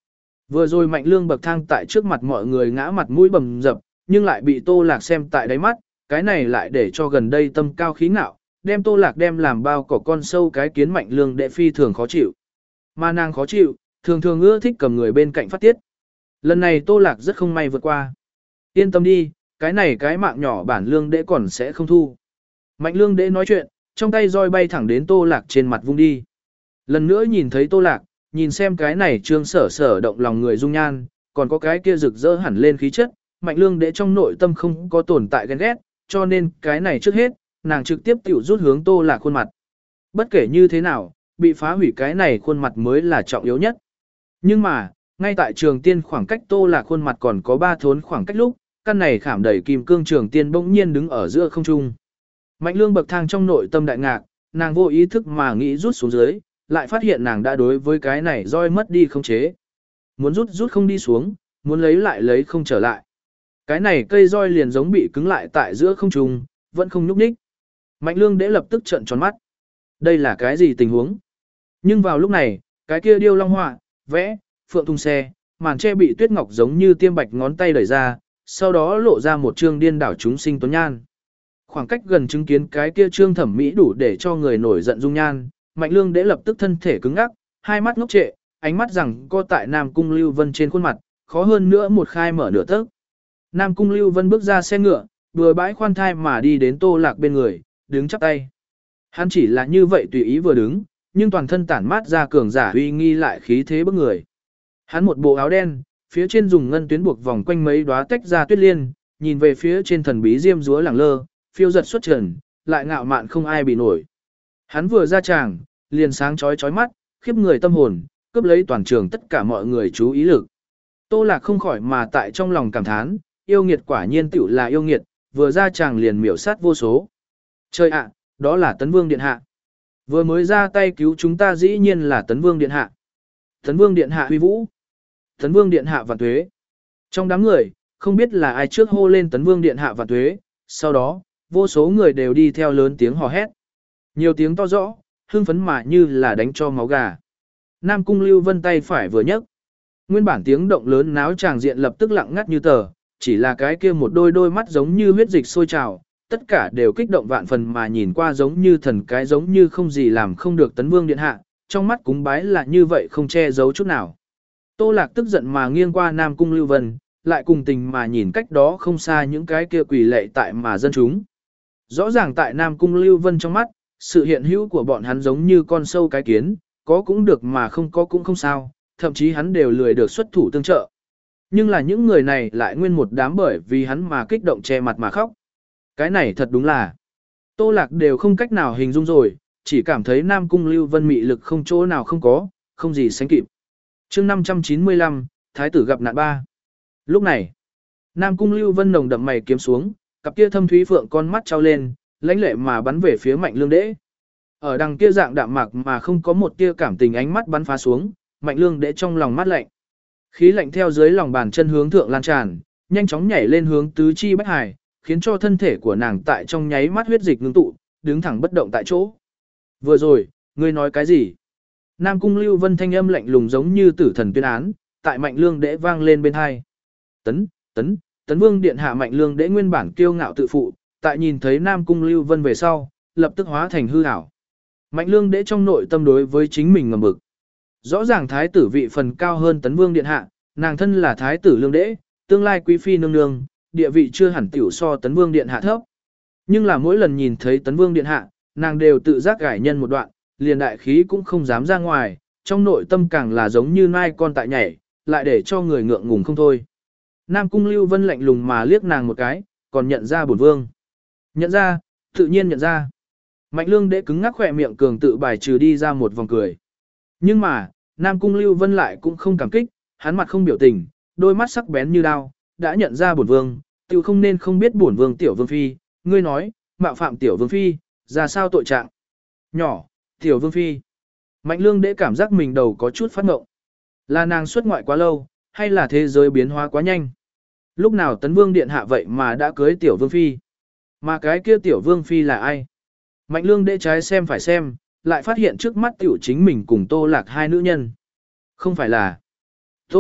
Vừa rồi Mạnh Lương bậc thang tại trước mặt mọi người ngã mặt mũi bầm dập, nhưng lại bị Tô Lạc xem tại đáy mắt, cái này lại để cho gần đây tâm cao khí ngạo, đem Tô Lạc đem làm bao cỏ con sâu cái kiến Mạnh Lương đệ phi thường khó chịu. Mà nàng khó chịu, thường thường ưa thích cầm người bên cạnh phát tiết. Lần này Tô Lạc rất không may vượt qua. Yên tâm đi, cái này cái mạng nhỏ bản Lương đệ còn sẽ không thu. Mạnh Lương đệ nói chuyện, trong tay roi bay thẳng đến Tô Lạc trên mặt vung đi. Lần nữa nhìn thấy Tô Lạc, nhìn xem cái này trương sở sở động lòng người dung nhan, còn có cái kia rực rỡ hẳn lên khí chất, Mạnh Lương đệ trong nội tâm không có tồn tại ghen ghét, cho nên cái này trước hết, nàng trực tiếp tiểu rút hướng Tô Lạc khuôn mặt. Bất kể như thế nào, bị phá hủy cái này khuôn mặt mới là trọng yếu nhất. Nhưng mà, ngay tại Trường Tiên khoảng cách Tô Lạc khuôn mặt còn có ba thốn khoảng cách lúc, căn này khảm đầy kim cương Trường Tiên bỗng nhiên đứng ở giữa không trung. Mạnh Lương bậc thang trong nội tâm đại ngạc, nàng vô ý thức mà nghĩ rút xuống dưới, lại phát hiện nàng đã đối với cái này roi mất đi không chế. Muốn rút rút không đi xuống, muốn lấy lại lấy không trở lại. Cái này cây roi liền giống bị cứng lại tại giữa không trung, vẫn không nhúc nhích. Mạnh Lương đế lập tức trợn tròn mắt. Đây là cái gì tình huống? Nhưng vào lúc này, cái kia điêu long họa, vẽ, phượng thung xe, màn che bị tuyết ngọc giống như tiêm bạch ngón tay đẩy ra, sau đó lộ ra một trương điên đảo chúng sinh tuấn nhan. Khoảng cách gần chứng kiến cái kia trương thẩm mỹ đủ để cho người nổi giận dung nhan, Mạnh Lương đế lập tức thân thể cứng ngắc, hai mắt ngốc trệ, ánh mắt rằng co tại Nam Cung Lưu Vân trên khuôn mặt, khó hơn nữa một khai mở nửa tấc. Nam Cung Lưu Vân bước ra xe ngựa, vừa bãi khoan thai mà đi đến Tô Lạc bên người, đứng chắp tay. Hắn chỉ là như vậy tùy ý vừa đứng, nhưng toàn thân tản mát ra cường giả uy nghi lại khí thế bức người. Hắn một bộ áo đen, phía trên dùng ngân tuyến buộc vòng quanh mấy đóa tách ra tuyết liên, nhìn về phía trên thần bí diêm dúa lẳng lơ, phiêu giật xuất trần, lại ngạo mạn không ai bị nổi. Hắn vừa ra tràng, liền sáng chói chói mắt, khiếp người tâm hồn, cướp lấy toàn trường tất cả mọi người chú ý lực. Tô Lạc không khỏi mà tại trong lòng cảm thán, yêu nghiệt quả nhiên tiểu là yêu nghiệt, vừa ra tràng liền miểu sát vô số. Trời ạ, đó là Tấn Vương Điện Hạ. Vừa mới ra tay cứu chúng ta dĩ nhiên là Tấn Vương Điện Hạ. Tấn Vương Điện Hạ huy vũ. Tấn Vương Điện Hạ vạn tuế. Trong đám người, không biết là ai trước hô lên Tấn Vương Điện Hạ vạn tuế, sau đó, vô số người đều đi theo lớn tiếng hò hét. Nhiều tiếng to rõ, hưng phấn mà như là đánh cho máu gà. Nam Cung Lưu Vân tay phải vừa nhấc. Nguyên bản tiếng động lớn náo tràng diện lập tức lặng ngắt như tờ, chỉ là cái kia một đôi đôi mắt giống như huyết dịch sôi trào, tất cả đều kích động vạn phần mà nhìn qua giống như thần cái giống như không gì làm không được Tấn Vương Điện Hạ, trong mắt cúng bái là như vậy không che giấu chút nào. Tô Lạc tức giận mà nghiêng qua Nam Cung Lưu Vân, lại cùng tình mà nhìn cách đó không xa những cái kia quỳ lệ tại mà dân chúng. Rõ ràng tại Nam Cung Lưu Vân trong mắt, sự hiện hữu của bọn hắn giống như con sâu cái kiến, có cũng được mà không có cũng không sao, thậm chí hắn đều lười được xuất thủ tương trợ. Nhưng là những người này lại nguyên một đám bởi vì hắn mà kích động che mặt mà khóc. Cái này thật đúng là, Tô Lạc đều không cách nào hình dung rồi, chỉ cảm thấy Nam Cung Lưu Vân mị lực không chỗ nào không có, không gì sánh kịp. chương năm trăm chín mươi lăm, Thái tử gặp nạn ba. Lúc này, Nam Cung Lưu Vân nồng đậm mày kiếm xuống, cặp kia thâm thúy phượng con mắt trao lên, lãnh lệ mà bắn về phía Mạnh Lương Đễ. Ở đằng kia dạng đạm mạc mà không có một tia cảm tình ánh mắt bắn phá xuống, Mạnh Lương Đễ trong lòng mát lạnh. Khí lạnh theo dưới lòng bàn chân hướng thượng lan tràn, nhanh chóng nhảy lên hướng tứ chi bách hải, khiến cho thân thể của nàng tại trong nháy mắt huyết dịch ngưng tụ, đứng thẳng bất động tại chỗ. Vừa rồi, ngươi nói cái gì? Nam Cung Lưu Vân thanh âm lạnh lùng giống như tử thần tuyên án, tại Mạnh Lương Đễ vang lên bên hai. Tấn, tấn, tấn Vương Điện Hạ. Mạnh Lương Đễ nguyên bản kiêu ngạo tự phụ, tại nhìn thấy Nam Cung Lưu Vân về sau, lập tức hóa thành hư ảo. Mạnh Lương Đễ trong nội tâm đối với chính mình ngầm bực. Rõ ràng thái tử vị phần cao hơn Tấn Vương Điện Hạ, nàng thân là thái tử Lương Đễ, tương lai quý phi nương nương, địa vị chưa hẳn tiểu so Tấn Vương Điện Hạ thấp. Nhưng là mỗi lần nhìn thấy Tấn Vương Điện Hạ, nàng đều tự giác gải nhân một đoạn, liền đại khí cũng không dám ra ngoài, trong nội tâm càng là giống như nai con tại nhảy, lại để cho người ngượng ngùng không thôi. Nam Cung Lưu Vân lạnh lùng mà liếc nàng một cái, còn nhận ra bổn vương. Nhận ra, tự nhiên nhận ra. Mạnh Lương Đễ cứng ngắc khỏe miệng cường tự bài trừ đi ra một vòng cười. Nhưng mà, Nam Cung Lưu Vân lại cũng không cảm kích, hắn mặt không biểu tình, đôi mắt sắc bén như đao, đã nhận ra bổn vương, tiểu không nên không biết bổn vương tiểu vương phi, ngươi nói, mạo phạm tiểu vương phi, ra sao tội trạng? Nhỏ, tiểu vương phi. Mạnh Lương Đễ cảm giác mình đầu có chút phát ngộng. Là nàng xuất ngoại quá lâu, hay là thế giới biến hóa quá nhanh? Lúc nào Tấn Vương Điện Hạ vậy mà đã cưới tiểu vương phi? Mà cái kia tiểu vương phi là ai? Mạnh Lương Đễ trái xem phải xem, lại phát hiện trước mắt tiểu chính mình cùng Tô Lạc hai nữ nhân. Không phải là Tô,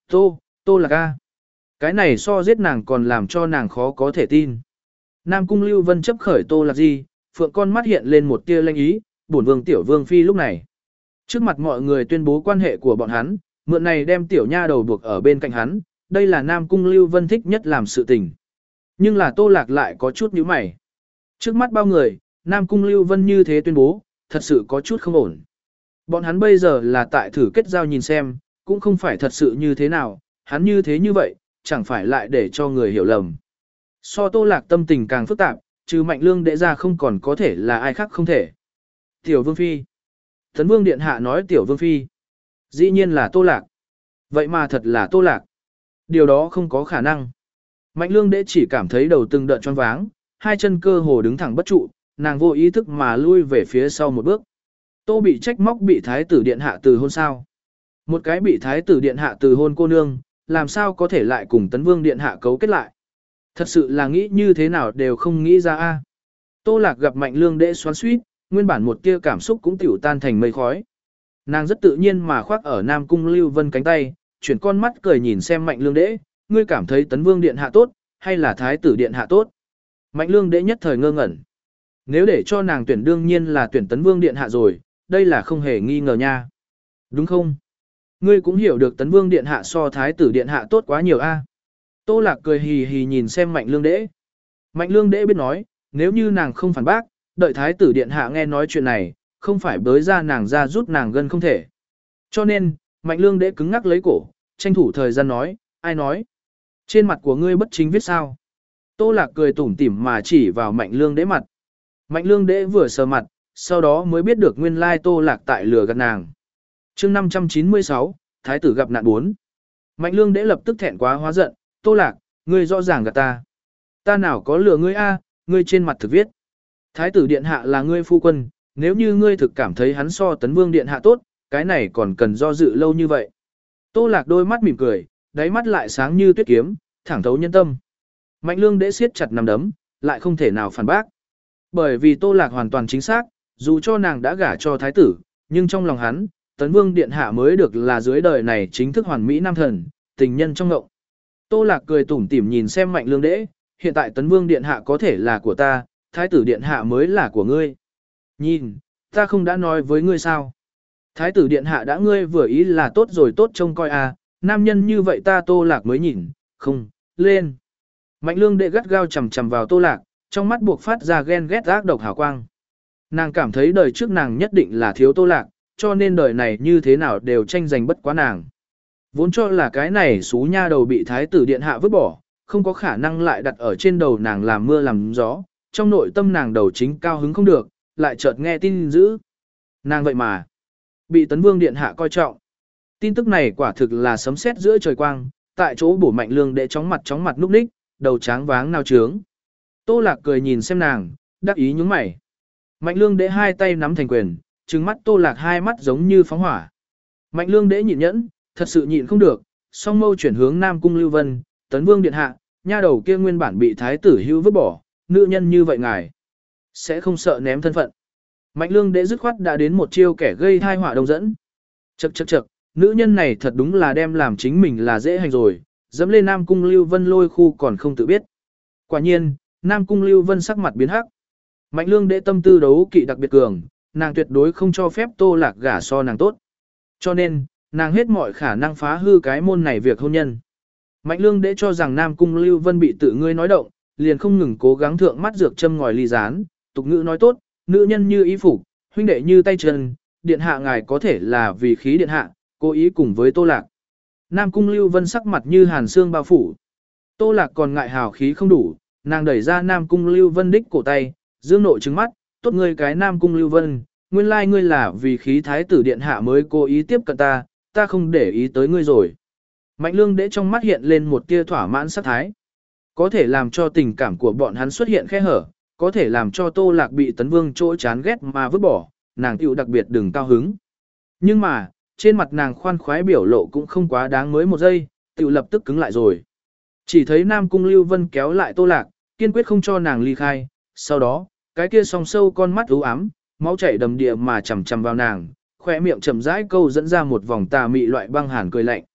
Tô, Tô Lạc A. Cái này so giết nàng còn làm cho nàng khó có thể tin. Nam Cung Lưu Vân chấp khởi Tô Lạc Di, phượng con mắt hiện lên một tia lanh ý, bổn vương tiểu vương phi lúc này. Trước mặt mọi người tuyên bố quan hệ của bọn hắn, mượn này đem tiểu nha đầu buộc ở bên cạnh hắn, đây là Nam Cung Lưu Vân thích nhất làm sự tình. Nhưng là Tô Lạc lại có chút nhíu mày. Trước mắt bao người, Nam Cung Lưu Vân như thế tuyên bố, thật sự có chút không ổn. Bọn hắn bây giờ là tại thử kết giao nhìn xem, cũng không phải thật sự như thế nào, hắn như thế như vậy, chẳng phải lại để cho người hiểu lầm. So Tô Lạc tâm tình càng phức tạp, trừ Mạnh Lương Đệ ra không còn có thể là ai khác không thể. Tiểu Vương Phi. Tấn Vương Điện Hạ nói Tiểu Vương Phi. Dĩ nhiên là Tô Lạc. Vậy mà thật là Tô Lạc. Điều đó không có khả năng. Mạnh Lương Đệ chỉ cảm thấy đầu từng đợt choáng váng, hai chân cơ hồ đứng thẳng bất trụ, nàng vô ý thức mà lui về phía sau một bước. Tô bị trách móc bị Thái tử Điện Hạ từ hôn sao. Một cái bị Thái tử Điện Hạ từ hôn cô nương, làm sao có thể lại cùng Tấn Vương Điện Hạ cấu kết lại. Thật sự là nghĩ như thế nào đều không nghĩ ra a. Tô Lạc gặp Mạnh Lương Đệ xoắn xuýt, nguyên bản một tia cảm xúc cũng tiểu tan thành mây khói. Nàng rất tự nhiên mà khoác ở Nam Cung Lưu Vân cánh tay, chuyển con mắt cười nhìn xem Mạnh Lương Đệ, ngươi cảm thấy Tấn Vương Điện Hạ tốt, hay là Thái tử Điện Hạ tốt? Mạnh Lương Đệ nhất thời ngơ ngẩn. Nếu để cho nàng tuyển đương nhiên là tuyển Tấn Vương Điện Hạ rồi, đây là không hề nghi ngờ nha. Đúng không? Ngươi cũng hiểu được Tấn Vương Điện Hạ so Thái tử Điện Hạ tốt quá nhiều a. Tô Lạc cười hì hì nhìn xem Mạnh Lương Đệ. Mạnh Lương Đệ biết nói, nếu như nàng không phản bác, đợi Thái tử Điện Hạ nghe nói chuyện này, không phải bới ra nàng ra rút nàng gân không thể. Cho nên, Mạnh Lương Đệ cứng ngắc lấy cổ, tranh thủ thời gian nói, ai nói? Trên mặt của ngươi bất chính viết sao? Tô Lạc cười tủm tỉm mà chỉ vào Mạnh Lương Đệ mặt. Mạnh Lương Đệ vừa sờ mặt, sau đó mới biết được nguyên lai Tô Lạc tại lừa gạt nàng. Chương năm trăm chín mươi sáu, Thái tử gặp nạn bốn. Mạnh Lương Đệ lập tức thẹn quá hóa giận, Tô Lạc, ngươi rõ ràng gạt ta. Ta nào có lừa ngươi a, ngươi trên mặt thực viết. Thái tử Điện Hạ là ngươi phu quân, nếu như ngươi thực cảm thấy hắn so Tấn Vương Điện Hạ tốt, cái này còn cần do dự lâu như vậy. Tô Lạc đôi mắt mỉm cười, đáy mắt lại sáng như tuyết kiếm, thẳng thấu nhân tâm. Mạnh Lương Đệ siết chặt nắm đấm, lại không thể nào phản bác. Bởi vì Tô Lạc hoàn toàn chính xác, dù cho nàng đã gả cho thái tử, nhưng trong lòng hắn, Tấn Vương Điện Hạ mới được là dưới đời này chính thức hoàn mỹ nam thần, tình nhân trong ngộng. Tô Lạc cười tủm tỉm nhìn xem Mạnh Lương Đệ, hiện tại Tấn Vương Điện Hạ có thể là của ta, Thái tử Điện Hạ mới là của ngươi. Nhìn, ta không đã nói với ngươi sao? Thái tử Điện Hạ đã ngươi vừa ý là tốt rồi tốt trông coi à, nam nhân như vậy ta Tô Lạc mới nhìn, không, lên. Mạnh Lương Đệ gắt gao chầm chầm vào Tô Lạc, trong mắt buộc phát ra ghen ghét ác độc hào quang. Nàng cảm thấy đời trước nàng nhất định là thiếu Tô Lạc, cho nên đời này như thế nào đều tranh giành bất quá nàng. Vốn cho là cái này xú nha đầu bị Thái tử Điện Hạ vứt bỏ, không có khả năng lại đặt ở trên đầu nàng làm mưa làm gió, trong nội tâm nàng đầu chính cao hứng không được, lại chợt nghe tin dữ. Nàng vậy mà, bị Tấn Vương Điện Hạ coi trọng. Tin tức này quả thực là sấm sét giữa trời quang, tại chỗ bổ Mạnh Lương Đệ chóng mặt chóng mặt núp ních, đầu tráng váng nao trướng. Tô Lạc cười nhìn xem nàng, đắc ý nhướng mày. Mạnh Lương Đệ hai tay nắm thành quyền, trừng mắt Tô Lạc hai mắt giống như phóng hỏa. Mạnh Lương Đệ nhịn nhẫn, thật sự nhịn không được, song mâu chuyển hướng Nam Cung Lưu Vân, Tấn Vương Điện Hạ, nha đầu kia nguyên bản bị thái tử hưu vứt bỏ, nữ nhân như vậy ngài sẽ không sợ ném thân phận. Mạnh Lương Đệ dứt khoát đã đến một chiêu kẻ gây thai họa đông dẫn. Chậc chậc chậc, nữ nhân này thật đúng là đem làm chính mình là dễ hành rồi, dẫm lên Nam Cung Lưu Vân lôi khu còn không tự biết. Quả nhiên, Nam Cung Lưu Vân sắc mặt biến hắc. Mạnh Lương Đệ tâm tư đấu kỵ đặc biệt cường, nàng tuyệt đối không cho phép Tô Lạc gả so nàng tốt. Cho nên, nàng hết mọi khả năng phá hư cái môn này việc hôn nhân. Mạnh Lương Đệ cho rằng Nam Cung Lưu Vân bị tự ngươi nói động, liền không ngừng cố gắng thượng mắt dược châm ngòi ly gián, tục ngữ nói tốt, nữ nhân như y phục, huynh đệ như tay chân, điện hạ ngài có thể là vì khí điện hạ, cố ý cùng với Tô Lạc. Nam Cung Lưu Vân sắc mặt như hàn xương bao phủ. Tô Lạc còn ngại hào khí không đủ, nàng đẩy ra Nam Cung Lưu Vân đích cổ tay, dương nội trừng mắt, tốt ngươi cái Nam Cung Lưu Vân, nguyên lai ngươi là vì khí thái tử điện hạ mới cố ý tiếp cận ta, ta không để ý tới ngươi rồi. Mạnh Lương Đệ trong mắt hiện lên một tia thỏa mãn sắc thái. Có thể làm cho tình cảm của bọn hắn xuất hiện khe hở, có thể làm cho Tô Lạc bị Tấn Vương chỗ chán ghét mà vứt bỏ, nàng tiểu đặc biệt đừng cao hứng. Nhưng mà, trên mặt nàng khoan khoái biểu lộ cũng không quá đáng mới một giây, tiểu lập tức cứng lại rồi. Chỉ thấy Nam Cung Lưu Vân kéo lại Tô Lạc, kiên quyết không cho nàng ly khai, sau đó, cái kia song sâu con mắt u ám, máu chảy đầm địa mà chầm chầm vào nàng, khỏe miệng chậm rãi câu dẫn ra một vòng tà mị loại băng hàn cười lạnh.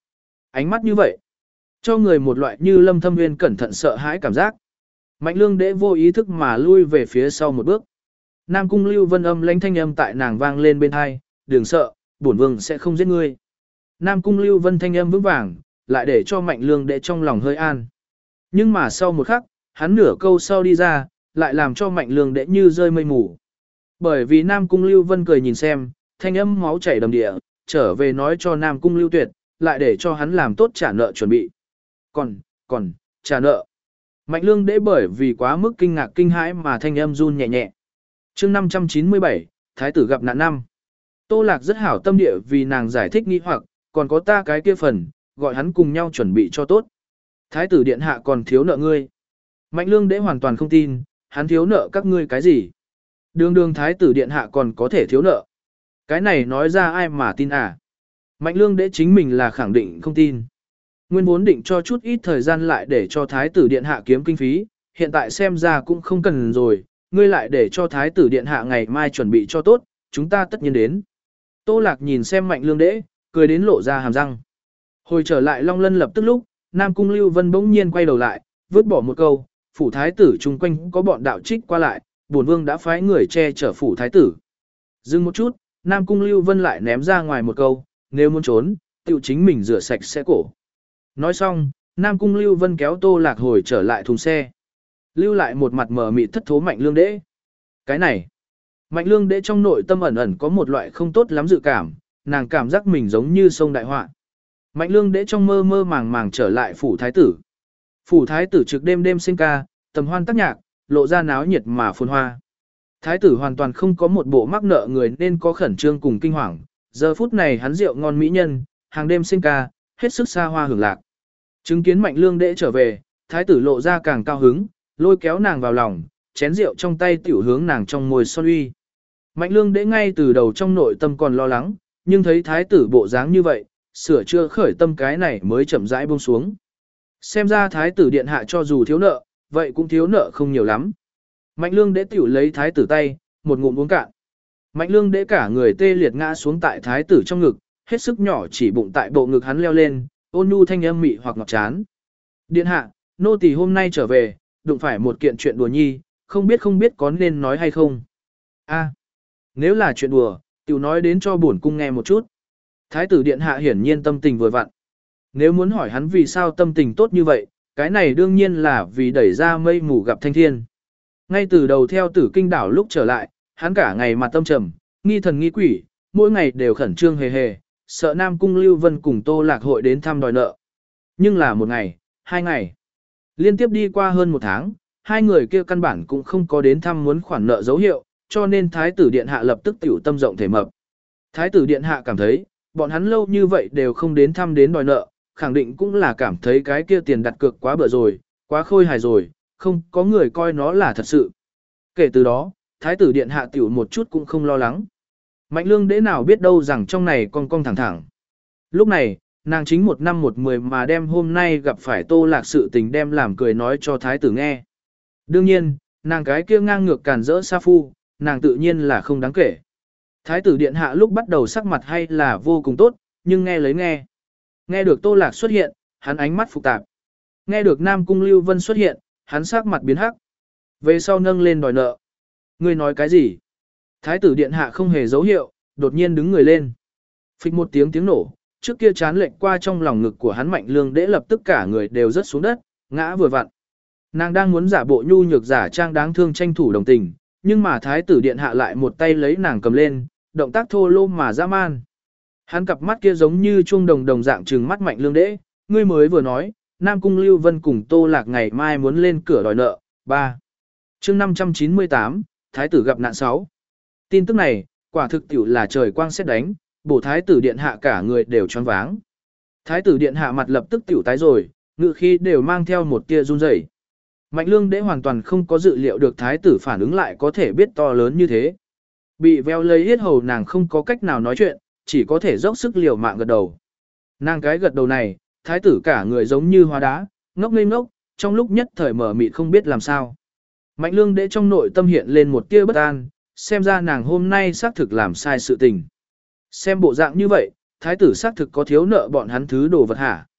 Ánh mắt như vậy, cho người một loại như Lâm Thâm Nguyên cẩn thận sợ hãi cảm giác. Mạnh Lương Đễ vô ý thức mà lui về phía sau một bước. Nam Cung Lưu Vân âm lãnh thanh âm tại nàng vang lên bên tai, "Đừng sợ, bổn vương sẽ không giết ngươi." Nam Cung Lưu Vân thanh âm vững vàng, lại để cho Mạnh Lương Đễ trong lòng hơi an. Nhưng mà sau một khắc, hắn nửa câu sau đi ra, lại làm cho Mạnh Lương Đễ như rơi mây mù. Bởi vì Nam Cung Lưu Vân cười nhìn xem, thanh âm máu chảy đầm địa, trở về nói cho Nam Cung Lưu Tuyệt, lại để cho hắn làm tốt trả nợ chuẩn bị. Còn, còn, trả nợ. Mạnh Lương Đễ bởi vì quá mức kinh ngạc kinh hãi mà thanh âm run nhẹ nhẹ. Chương năm trăm chín mươi bảy, Thái tử gặp nạn năm. Tô Lạc rất hảo tâm địa vì nàng giải thích nghi hoặc, còn có ta cái kia phần, gọi hắn cùng nhau chuẩn bị cho tốt. Thái tử điện hạ còn thiếu nợ ngươi. Mạnh Lương Đễ hoàn toàn không tin, hắn thiếu nợ các ngươi cái gì? Đường đường thái tử điện hạ còn có thể thiếu nợ. Cái này nói ra ai mà tin à? Mạnh Lương Đễ chính mình là khẳng định không tin. Nguyên vốn định cho chút ít thời gian lại để cho thái tử điện hạ kiếm kinh phí, hiện tại xem ra cũng không cần rồi, ngươi lại để cho thái tử điện hạ ngày mai chuẩn bị cho tốt, chúng ta tất nhiên đến. Tô Lạc nhìn xem Mạnh Lương Đễ, cười đến lộ ra hàm răng. Hồi trở lại Long Lân lập tức lúc, Nam Cung Lưu Vân bỗng nhiên quay đầu lại, vứt bỏ một câu, phủ thái tử chung quanh có bọn đạo trích qua lại, bổn vương đã phái người che chở phủ thái tử. Dừng một chút, Nam Cung Lưu Vân lại ném ra ngoài một câu, nếu muốn trốn, tự chính mình rửa sạch sẽ cổ. Nói xong, Nam Cung Lưu Vân kéo Tô Lạc hồi trở lại thùng xe. Lưu lại một mặt mờ mịt thất thố Mạnh Lương Đễ. Cái này, Mạnh Lương Đễ trong nội tâm ẩn ẩn có một loại không tốt lắm dự cảm, nàng cảm giác mình giống như sông đại họa. Mạnh Lương Đễ trong mơ mơ màng màng trở lại phủ thái tử. Phủ thái tử trực đêm đêm sinh ca, tầm hoan tác nhạc, lộ ra náo nhiệt mà phồn hoa. Thái tử hoàn toàn không có một bộ mắc nợ người nên có khẩn trương cùng kinh hoàng. Giờ phút này hắn rượu ngon mỹ nhân, hàng đêm sinh ca, hết sức xa hoa hưởng lạc. Chứng kiến Mạnh Lương Đễ trở về, thái tử lộ ra càng cao hứng, lôi kéo nàng vào lòng, chén rượu trong tay tiểu hướng nàng trong môi son uy. Mạnh Lương Đễ ngay từ đầu trong nội tâm còn lo lắng, nhưng thấy thái tử bộ dáng như vậy, sửa chữa khởi tâm cái này mới chậm rãi buông xuống. Xem ra thái tử điện hạ cho dù thiếu nợ, vậy cũng thiếu nợ không nhiều lắm. Mạnh Lương Đễ tiểu lấy thái tử tay, một ngụm uống cạn. Mạnh Lương Đễ cả người tê liệt ngã xuống tại thái tử trong ngực, hết sức nhỏ chỉ bụng tại bộ ngực hắn leo lên, ôn nhu thanh âm mị hoặc ngọt chán. Điện hạ, nô tỳ hôm nay trở về, đụng phải một kiện chuyện đùa nhi, không biết không biết có nên nói hay không. A, nếu là chuyện đùa, tiểu nói đến cho bổn cung nghe một chút. Thái tử điện hạ hiển nhiên tâm tình vừa vặn. Nếu muốn hỏi hắn vì sao tâm tình tốt như vậy, cái này đương nhiên là vì đẩy ra mây mù gặp thanh thiên. Ngay từ đầu theo tử kinh đảo lúc trở lại, hắn cả ngày mặt tâm trầm, nghi thần nghi quỷ, mỗi ngày đều khẩn trương hề hề, sợ Nam Cung Lưu Vân cùng Tô Lạc hội đến thăm đòi nợ. Nhưng là một ngày, hai ngày, liên tiếp đi qua hơn một tháng, hai người kia căn bản cũng không có đến thăm muốn khoản nợ dấu hiệu, cho nên Thái tử Điện Hạ lập tức tiểu tâm rộng thể mập. Thái tử Điện Hạ cảm thấy, bọn hắn lâu như vậy đều không đến thăm đến đòi nợ, khẳng định cũng là cảm thấy cái kia tiền đặt cược quá bựa rồi, quá khôi hài rồi, không có người coi nó là thật sự. Kể từ đó, Thái tử Điện Hạ tiểu một chút cũng không lo lắng. Mạnh Lương Đễ nào biết đâu rằng trong này con con thẳng thẳng. Lúc này, nàng chính một năm một mười mà đem hôm nay gặp phải Tô Lạc sự tình đem làm cười nói cho Thái tử nghe. Đương nhiên, nàng cái kia ngang ngược càn rỡ sa phu, nàng tự nhiên là không đáng kể. Thái tử Điện Hạ lúc bắt đầu sắc mặt hay là vô cùng tốt, nhưng nghe lấy nghe. Nghe được Tô Lạc xuất hiện, hắn ánh mắt phục tạp. Nghe được Nam Cung Lưu Vân xuất hiện, hắn sắc mặt biến hắc. Về sau nâng lên đòi nợ. Ngươi nói cái gì? Thái tử Điện Hạ không hề dấu hiệu, đột nhiên đứng người lên. Phịch một tiếng tiếng nổ, trước kia chán lệch qua trong lòng ngực của hắn Mạnh Lương Đễ lập tức cả người đều rớt xuống đất, ngã vừa vặn. Nàng đang muốn giả bộ nhu nhược giả trang đáng thương tranh thủ đồng tình, nhưng mà Thái tử Điện Hạ lại một tay lấy nàng cầm lên, động tác thô lô mà dã man. Hắn cặp mắt kia giống như chuông đồng đồng dạng trừng mắt Mạnh Lương Đễ, ngươi mới vừa nói, Nam Cung Lưu Vân cùng Tô Lạc ngày mai muốn lên cửa đòi nợ. ba. Chương năm trăm chín mươi tám, Thái tử gặp nạn sáu. Tin tức này, quả thực tiểu là trời quang sét đánh, bổ Thái tử Điện Hạ cả người đều choáng váng. Thái tử Điện Hạ mặt lập tức tiểu tái rồi, ngự khí đều mang theo một tia run rẩy. Mạnh Lương Đễ hoàn toàn không có dự liệu được Thái tử phản ứng lại có thể biết to lớn như thế. Bị veo lấy hết hầu nàng không có cách nào nói chuyện, chỉ có thể dốc sức liều mạng gật đầu. Nàng cái gật đầu này, Thái tử cả người giống như hóa đá, ngốc ngây ngốc, trong lúc nhất thời mở mịt không biết làm sao. Mạnh Lương Đễ trong nội tâm hiện lên một tia bất an, xem ra nàng hôm nay xác thực làm sai sự tình. Xem bộ dạng như vậy, Thái tử xác thực có thiếu nợ bọn hắn thứ đồ vật hả.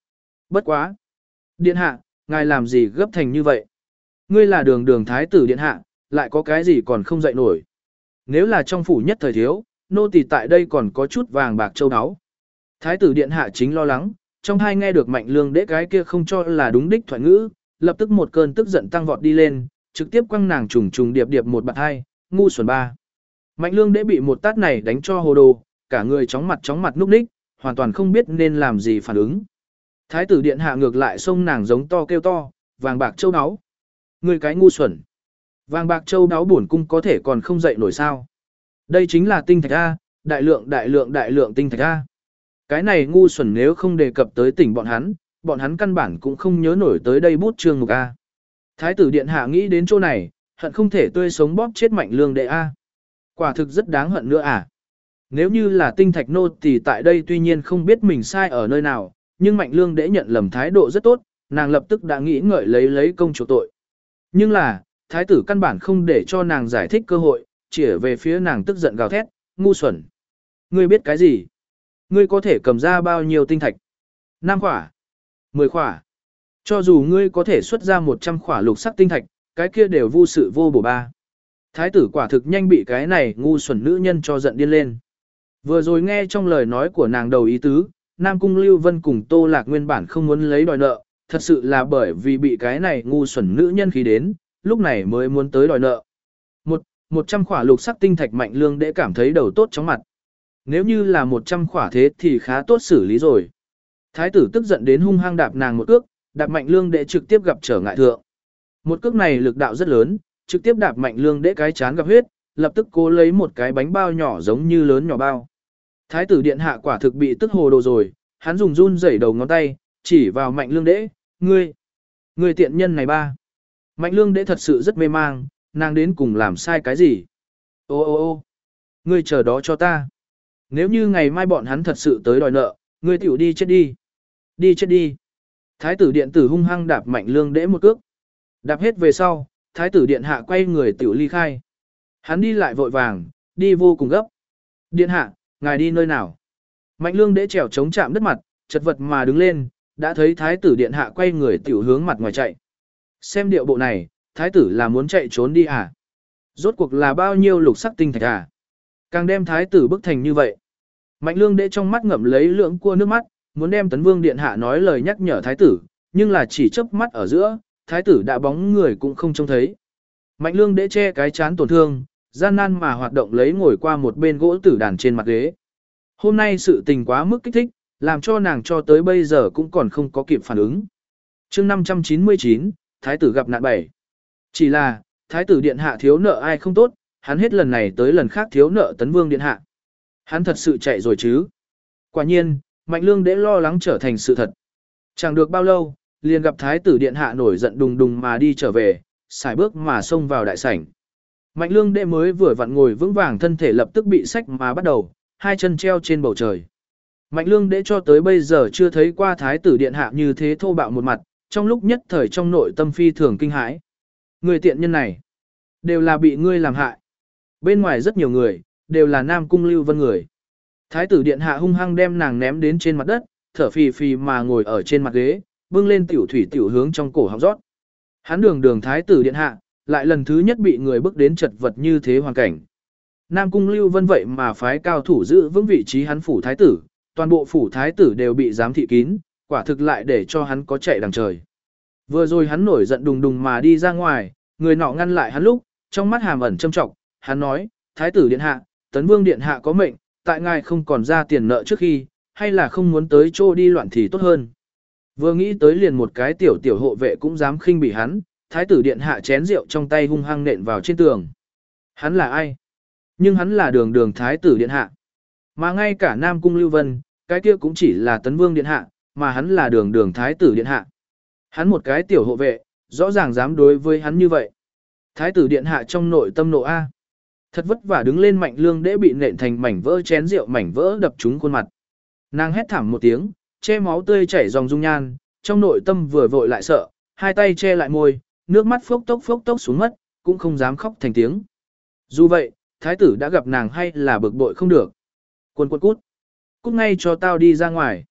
Bất quá. Điện hạ, ngài làm gì gấp thành như vậy? Ngươi là đường đường thái tử điện hạ, lại có cái gì còn không dậy nổi. Nếu là trong phủ nhất thời thiếu, nô tỳ tại đây còn có chút vàng bạc châu áo. Thái tử điện hạ chính lo lắng, trong hai nghe được Mạnh Lương Đễ cái kia không cho là đúng đích thoại ngữ, lập tức một cơn tức giận tăng vọt đi lên, trực tiếp quăng nàng trùng trùng điệp điệp một bạt hai, ngu xuẩn ba. Mạnh Lương Đễ bị một tát này đánh cho hồ đồ, cả người chóng mặt chóng mặt núp ních, hoàn toàn không biết nên làm gì phản ứng. Thái tử điện hạ ngược lại xông nàng giống to kêu to, vàng bạc châu áo. Ngươi cái ngu xuẩn. Vàng bạc châu đáo bổn cung có thể còn không dậy nổi sao. Đây chính là tinh thạch A, đại lượng đại lượng đại lượng tinh thạch A. Cái này ngu xuẩn nếu không đề cập tới tỉnh bọn hắn, bọn hắn căn bản cũng không nhớ nổi tới đây bút chương mục A. Thái tử điện hạ nghĩ đến chỗ này, hận không thể tươi sống bóp chết Mạnh Lương Đệ A. Quả thực rất đáng hận nữa à. Nếu như là tinh thạch nô thì tại đây tuy nhiên không biết mình sai ở nơi nào, nhưng Mạnh Lương Đệ nhận lầm thái độ rất tốt, nàng lập tức đã nghĩ ngợi lấy lấy công chủ tội. Nhưng là, thái tử căn bản không để cho nàng giải thích cơ hội, chỉ về phía nàng tức giận gào thét, ngu xuẩn. Ngươi biết cái gì? Ngươi có thể cầm ra bao nhiêu tinh thạch? năm khỏa, mười khỏa. Cho dù ngươi có thể xuất ra một trăm khỏa lục sắc tinh thạch, cái kia đều vô sự vô bổ ba. Thái tử quả thực nhanh bị cái này ngu xuẩn nữ nhân cho giận điên lên. Vừa rồi nghe trong lời nói của nàng đầu ý tứ, Nam Cung Lưu Vân cùng Tô Lạc nguyên bản không muốn lấy đòi nợ, thật sự là bởi vì bị cái này ngu xuẩn nữ nhân khí đến, lúc này mới muốn tới đòi nợ. Một, một trăm khỏa lục sắc tinh thạch Mạnh Lương Đễ cảm thấy đầu tốt chóng mặt. Nếu như là một trăm khỏa thế thì khá tốt xử lý rồi. Thái tử tức giận đến hung hăng đạp nàng một cước, đạp Mạnh Lương Đễ trực tiếp gặp trở ngại thượng. Một cước này lực đạo rất lớn, trực tiếp đạp Mạnh Lương Đễ cái chán gặp huyết, lập tức cố lấy một cái bánh bao nhỏ giống như lớn nhỏ bao. Thái tử điện hạ quả thực bị tức hồ đồ rồi, hắn dùng run rẩy đầu ngón tay, chỉ vào Mạnh Lương Đễ, ngươi, ngươi tiện nhân này ba. Mạnh Lương Đễ thật sự rất mê mang, nàng đến cùng làm sai cái gì? Ô ô ô, ngươi chờ đó cho ta. Nếu như ngày mai bọn hắn thật sự tới đòi nợ, ngươi tiểu đi chết đi. Đi chết đi. Thái tử điện tử hung hăng đạp Mạnh Lương Đễ một cước. Đạp hết về sau, thái tử điện hạ quay người tiểu ly khai. Hắn đi lại vội vàng, đi vô cùng gấp. Điện hạ, ngài đi nơi nào? Mạnh Lương Đễ trèo chống chạm đất mặt, chật vật mà đứng lên, đã thấy thái tử điện hạ quay người tiểu hướng mặt ngoài chạy. Xem điệu bộ này, thái tử là muốn chạy trốn đi à? Rốt cuộc là bao nhiêu lục sắc tinh thạch à? Càng đem thái tử bức thành như vậy. Mạnh Lương Đễ trong mắt ngậm lấy lưỡng cua nước mắt, muốn đem Tấn Vương điện hạ nói lời nhắc nhở thái tử, nhưng là chỉ chớp mắt ở giữa, thái tử đã bóng người cũng không trông thấy. Mạnh Lương Đễ che cái chán tổn thương, gian nan mà hoạt động lấy ngồi qua một bên gỗ tử đàn trên mặt ghế. Hôm nay sự tình quá mức kích thích, làm cho nàng cho tới bây giờ cũng còn không có kịp phản ứng. Chương năm trăm chín mươi chín, thái tử gặp nạn bảy. Chỉ là, thái tử điện hạ thiếu nợ ai không tốt, hắn hết lần này tới lần khác thiếu nợ Tấn Vương điện hạ. Hắn thật sự chạy rồi chứ? Quả nhiên, Mạnh Lương Đễ lo lắng trở thành sự thật. Chẳng được bao lâu, liền gặp thái tử điện hạ nổi giận đùng đùng mà đi trở về, xài bước mà xông vào đại sảnh. Mạnh Lương Đễ mới vừa vặn ngồi vững vàng thân thể lập tức bị xách mà bắt đầu, hai chân treo trên bầu trời. Mạnh Lương Đễ cho tới bây giờ chưa thấy qua thái tử điện hạ như thế thô bạo một mặt, trong lúc nhất thời trong nội tâm phi thường kinh hãi. Người tiện nhân này, đều là bị ngươi làm hại. Bên ngoài rất nhiều người, đều là Nam Cung Lưu Vân người. Thái tử điện hạ hung hăng đem nàng ném đến trên mặt đất, thở phì phì mà ngồi ở trên mặt ghế, bưng lên tiểu thủy tiểu hướng trong cổ họng rót. Hắn đường đường thái tử điện hạ, lại lần thứ nhất bị người bước đến chật vật như thế hoàn cảnh. Nam Cung Lưu Vân vậy mà phái cao thủ giữ vững vị trí hắn phủ thái tử, toàn bộ phủ thái tử đều bị giám thị kín, quả thực lại để cho hắn có chạy đằng trời. Vừa rồi hắn nổi giận đùng đùng mà đi ra ngoài, người nọ ngăn lại hắn lúc, trong mắt hàm ẩn châm trọng, hắn nói, thái tử điện hạ, Tấn Vương điện hạ có mệnh, tại ngài không còn ra tiền nợ trước khi, hay là không muốn tới chỗ đi loạn thì tốt hơn. Vừa nghĩ tới liền một cái tiểu tiểu hộ vệ cũng dám khinh bỉ hắn, thái tử điện hạ chén rượu trong tay hung hăng nện vào trên tường. Hắn là ai? Nhưng hắn là đường đường thái tử điện hạ. Mà ngay cả Nam Cung Lưu Vân, cái kia cũng chỉ là Tấn Vương điện hạ, mà hắn là đường đường thái tử điện hạ. Hắn một cái tiểu hộ vệ, rõ ràng dám đối với hắn như vậy. Thái tử điện hạ trong nội tâm nộ A. Thật vất vả đứng lên Mạnh Lương Đễ bị nện thành mảnh vỡ chén rượu mảnh vỡ đập trúng khuôn mặt. Nàng hét thảm một tiếng, che máu tươi chảy dòng dung nhan, trong nội tâm vừa vội lại sợ, hai tay che lại môi, nước mắt phốc tốc phốc tốc xuống mất, cũng không dám khóc thành tiếng. Dù vậy, thái tử đã gặp nàng hay là bực bội không được. Quân quân cút. Cút ngay cho tao đi ra ngoài.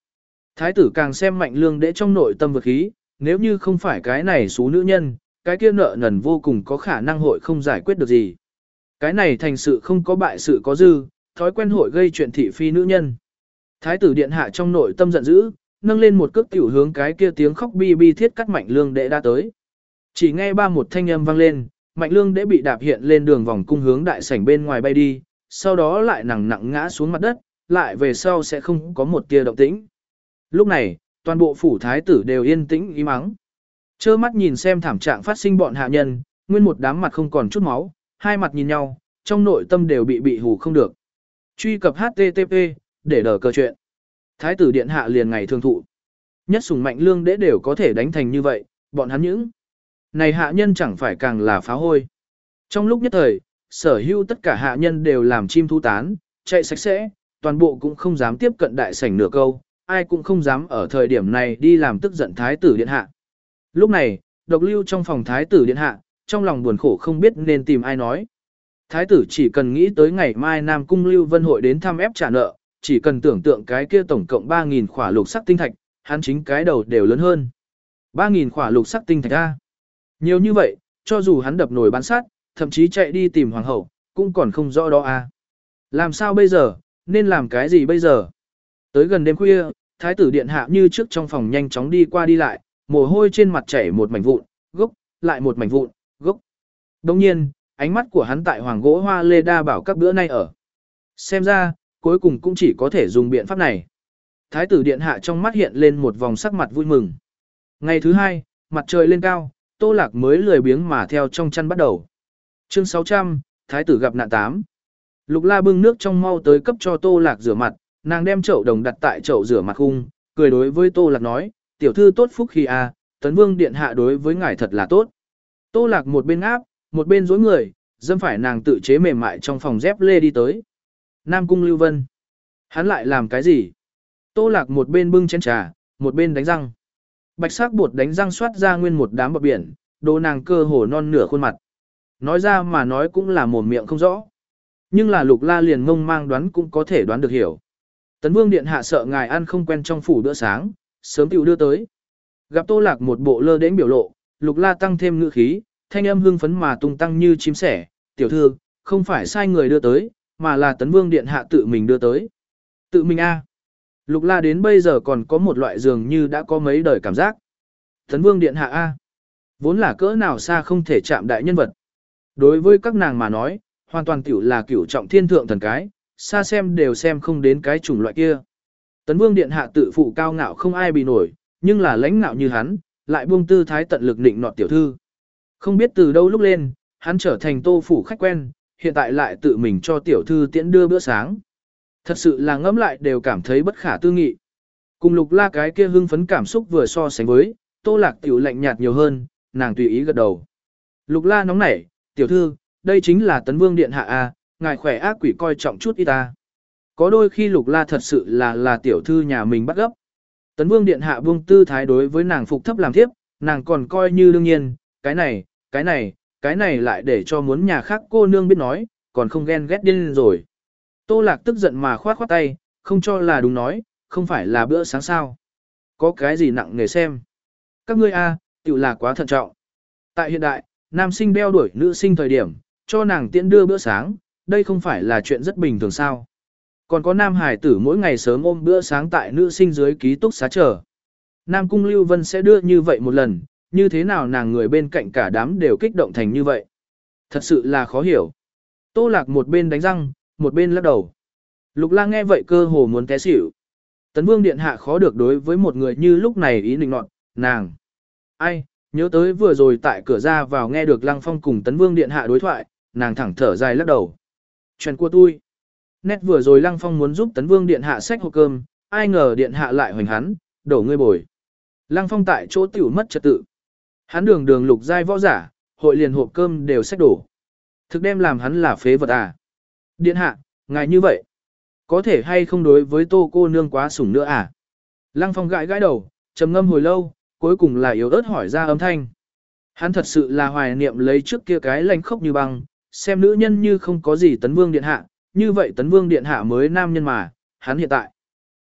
Thái tử càng xem Mạnh Lương Đễ trong nội tâm vực khí, nếu như không phải cái này xú nữ nhân, cái kia nợ nần vô cùng có khả năng hội không giải quyết được gì. Cái này thành sự không có bại sự có dư, thói quen hội gây chuyện thị phi nữ nhân. Thái tử điện hạ trong nội tâm giận dữ, nâng lên một cước tiểu hướng cái kia tiếng khóc bi bi thiết cắt Mạnh Lương Đễ đã tới. Chỉ nghe ba một thanh âm vang lên, Mạnh Lương Đễ bị đạp hiện lên đường vòng cung hướng đại sảnh bên ngoài bay đi, sau đó lại nặng nặng ngã xuống mặt đất, lại về sau sẽ không có một tia động tĩnh. Lúc này, toàn bộ phủ thái tử đều yên tĩnh im mắng. Chơ mắt nhìn xem thảm trạng phát sinh bọn hạ nhân, nguyên một đám mặt không còn chút máu, hai mặt nhìn nhau, trong nội tâm đều bị bị hù không được. Truy cập H T T P để đỡ cơ chuyện. Thái tử điện hạ liền ngày thương thụ. Nhất sủng Mạnh Lương Đễ đều có thể đánh thành như vậy, bọn hắn những này hạ nhân chẳng phải càng là phá hôi. Trong lúc nhất thời, sở hữu tất cả hạ nhân đều làm chim thú tán, chạy sạch sẽ, toàn bộ cũng không dám tiếp cận đại sảnh nửa câu, ai cũng không dám ở thời điểm này đi làm tức giận thái tử điện hạ. Lúc này, độc lưu trong phòng thái tử điện hạ, trong lòng buồn khổ không biết nên tìm ai nói. Thái tử chỉ cần nghĩ tới ngày mai Nam Cung Lưu Vân hội đến thăm ép trả nợ, chỉ cần tưởng tượng cái kia tổng cộng ba nghìn khỏa lục sắc tinh thạch, hắn chính cái đầu đều lớn hơn. ba nghìn khỏa lục sắc tinh thạch A. Nhiều như vậy, cho dù hắn đập nổi bán sát, thậm chí chạy đi tìm hoàng hậu, cũng còn không rõ đó A. Làm sao bây giờ, nên làm cái gì bây giờ? Tới gần đêm khuya, thái tử điện hạ như trước trong phòng nhanh chóng đi qua đi lại, mồ hôi trên mặt chảy một mảnh vụn, gốc, lại một mảnh vụn, gốc. Đồng nhiên, ánh mắt của hắn tại hoàng gỗ hoa lê đa bảo các bữa nay ở. Xem ra, cuối cùng cũng chỉ có thể dùng biện pháp này. Thái tử điện hạ trong mắt hiện lên một vòng sắc mặt vui mừng. Ngày thứ hai, mặt trời lên cao, Tô Lạc mới lười biếng mà theo trong chăn bắt đầu. Chương sáu trăm, Thái tử gặp nạn tám. Lục La bưng nước trong mau tới cấp cho Tô Lạc rửa mặt, nàng đem chậu đồng đặt tại chậu rửa mặt khung, cười đối với Tô Lạc nói, tiểu thư tốt phúc khi a, Tấn Vương điện hạ đối với ngài thật là tốt. Tô Lạc một bên áp, một bên dối người, dâm phải nàng tự chế mềm mại trong phòng dép lê đi tới. Nam Cung Lưu Vân. Hắn lại làm cái gì? Tô Lạc một bên bưng chén trà, một bên đánh răng. Bạch sắc bột đánh răng xoát ra nguyên một đám bọt biển, đồ nàng cơ hồ non nửa khuôn mặt. Nói ra mà nói cũng là mồm miệng không rõ. Nhưng là Lục La liền ngông mang đoán cũng có thể đoán được hiểu. Tấn Vương điện hạ sợ ngài ăn không quen trong phủ bữa sáng, sớm tiểu đưa tới. Gặp Tô Lạc một bộ lơ đễnh biểu lộ, Lục La tăng thêm ngữ khí, thanh âm hưng phấn mà tung tăng như chim sẻ, "Tiểu thư, không phải sai người đưa tới, mà là Tấn Vương điện hạ tự mình đưa tới." Tự mình a? Lục La đến bây giờ còn có một loại dường như đã có mấy đời cảm giác. Tấn Vương điện hạ a, vốn là cỡ nào xa không thể chạm đại nhân vật. Đối với các nàng mà nói, hoàn toàn tiểu là cửu trọng thiên thượng thần cái, xa xem đều xem không đến cái chủng loại kia. Tấn Vương điện hạ tự phụ cao ngạo không ai bị nổi, nhưng là lãnh ngạo như hắn, lại buông tư thái tận lực định nọt tiểu thư. Không biết từ đâu lúc lên, hắn trở thành Tô phủ khách quen, hiện tại lại tự mình cho tiểu thư tiễn đưa bữa sáng. Thật sự là ngẫm lại đều cảm thấy bất khả tư nghị. Cùng Lục La cái kia hưng phấn cảm xúc vừa so sánh với, Tô Lạc tiểu lạnh nhạt nhiều hơn, nàng tùy ý gật đầu. Lục La nóng nảy, "Tiểu thư, đây chính là Tấn Vương điện hạ a, ngài khỏe ác quỷ coi trọng chút ít ta." Có đôi khi Lục La thật sự là là tiểu thư nhà mình bắt gấp. Tấn Vương điện hạ buông tư thái đối với nàng phục thấp làm thiếp, nàng còn coi như đương nhiên, cái này, cái này, cái này lại để cho muốn nhà khác cô nương biết nói, còn không ghen ghét điên rồi. Tô Lạc tức giận mà khoát khoát tay, không cho là đúng nói, không phải là bữa sáng sao. Có cái gì nặng nề xem. Các ngươi a, tiểu là quá thận trọng. Tại hiện đại, nam sinh đeo đuổi nữ sinh thời điểm, cho nàng tiễn đưa bữa sáng, đây không phải là chuyện rất bình thường sao. Còn có nam hải tử mỗi ngày sớm ôm bữa sáng tại nữ sinh dưới ký túc xá chờ. Nam Cung Lưu Vân sẽ đưa như vậy một lần, như thế nào nàng người bên cạnh cả đám đều kích động thành như vậy. Thật sự là khó hiểu. Tô Lạc một bên đánh răng, một bên lắc đầu. Lục La nghe vậy cơ hồ muốn té xỉu. Tấn Vương điện hạ khó được đối với một người như lúc này ý định nọt, nàng. Ai, nhớ tới vừa rồi tại cửa ra vào nghe được Lăng Phong cùng Tấn Vương điện hạ đối thoại, nàng thẳng thở dài lắc đầu. Chuyện của tôi. Nét vừa rồi Lăng Phong muốn giúp Tấn Vương điện hạ xách hộp cơm, ai ngờ điện hạ lại hoành hắn, đổ ngươi bồi. Lăng Phong tại chỗ tiểu mất trật tự. Hắn đường đường lục giai võ giả, hội liền hộp cơm đều xách đổ. Thực đem làm hắn là phế vật à. Điện hạ, ngài như vậy, có thể hay không đối với Tô cô nương quá sủng nữa à? Lăng Phong gãi gãi đầu, trầm ngâm hồi lâu, cuối cùng là yếu ớt hỏi ra âm thanh. Hắn thật sự là hoài niệm lấy trước kia cái lạnh khốc như băng, xem nữ nhân như không có gì Tấn Vương điện hạ, như vậy Tấn Vương điện hạ mới nam nhân mà, hắn hiện tại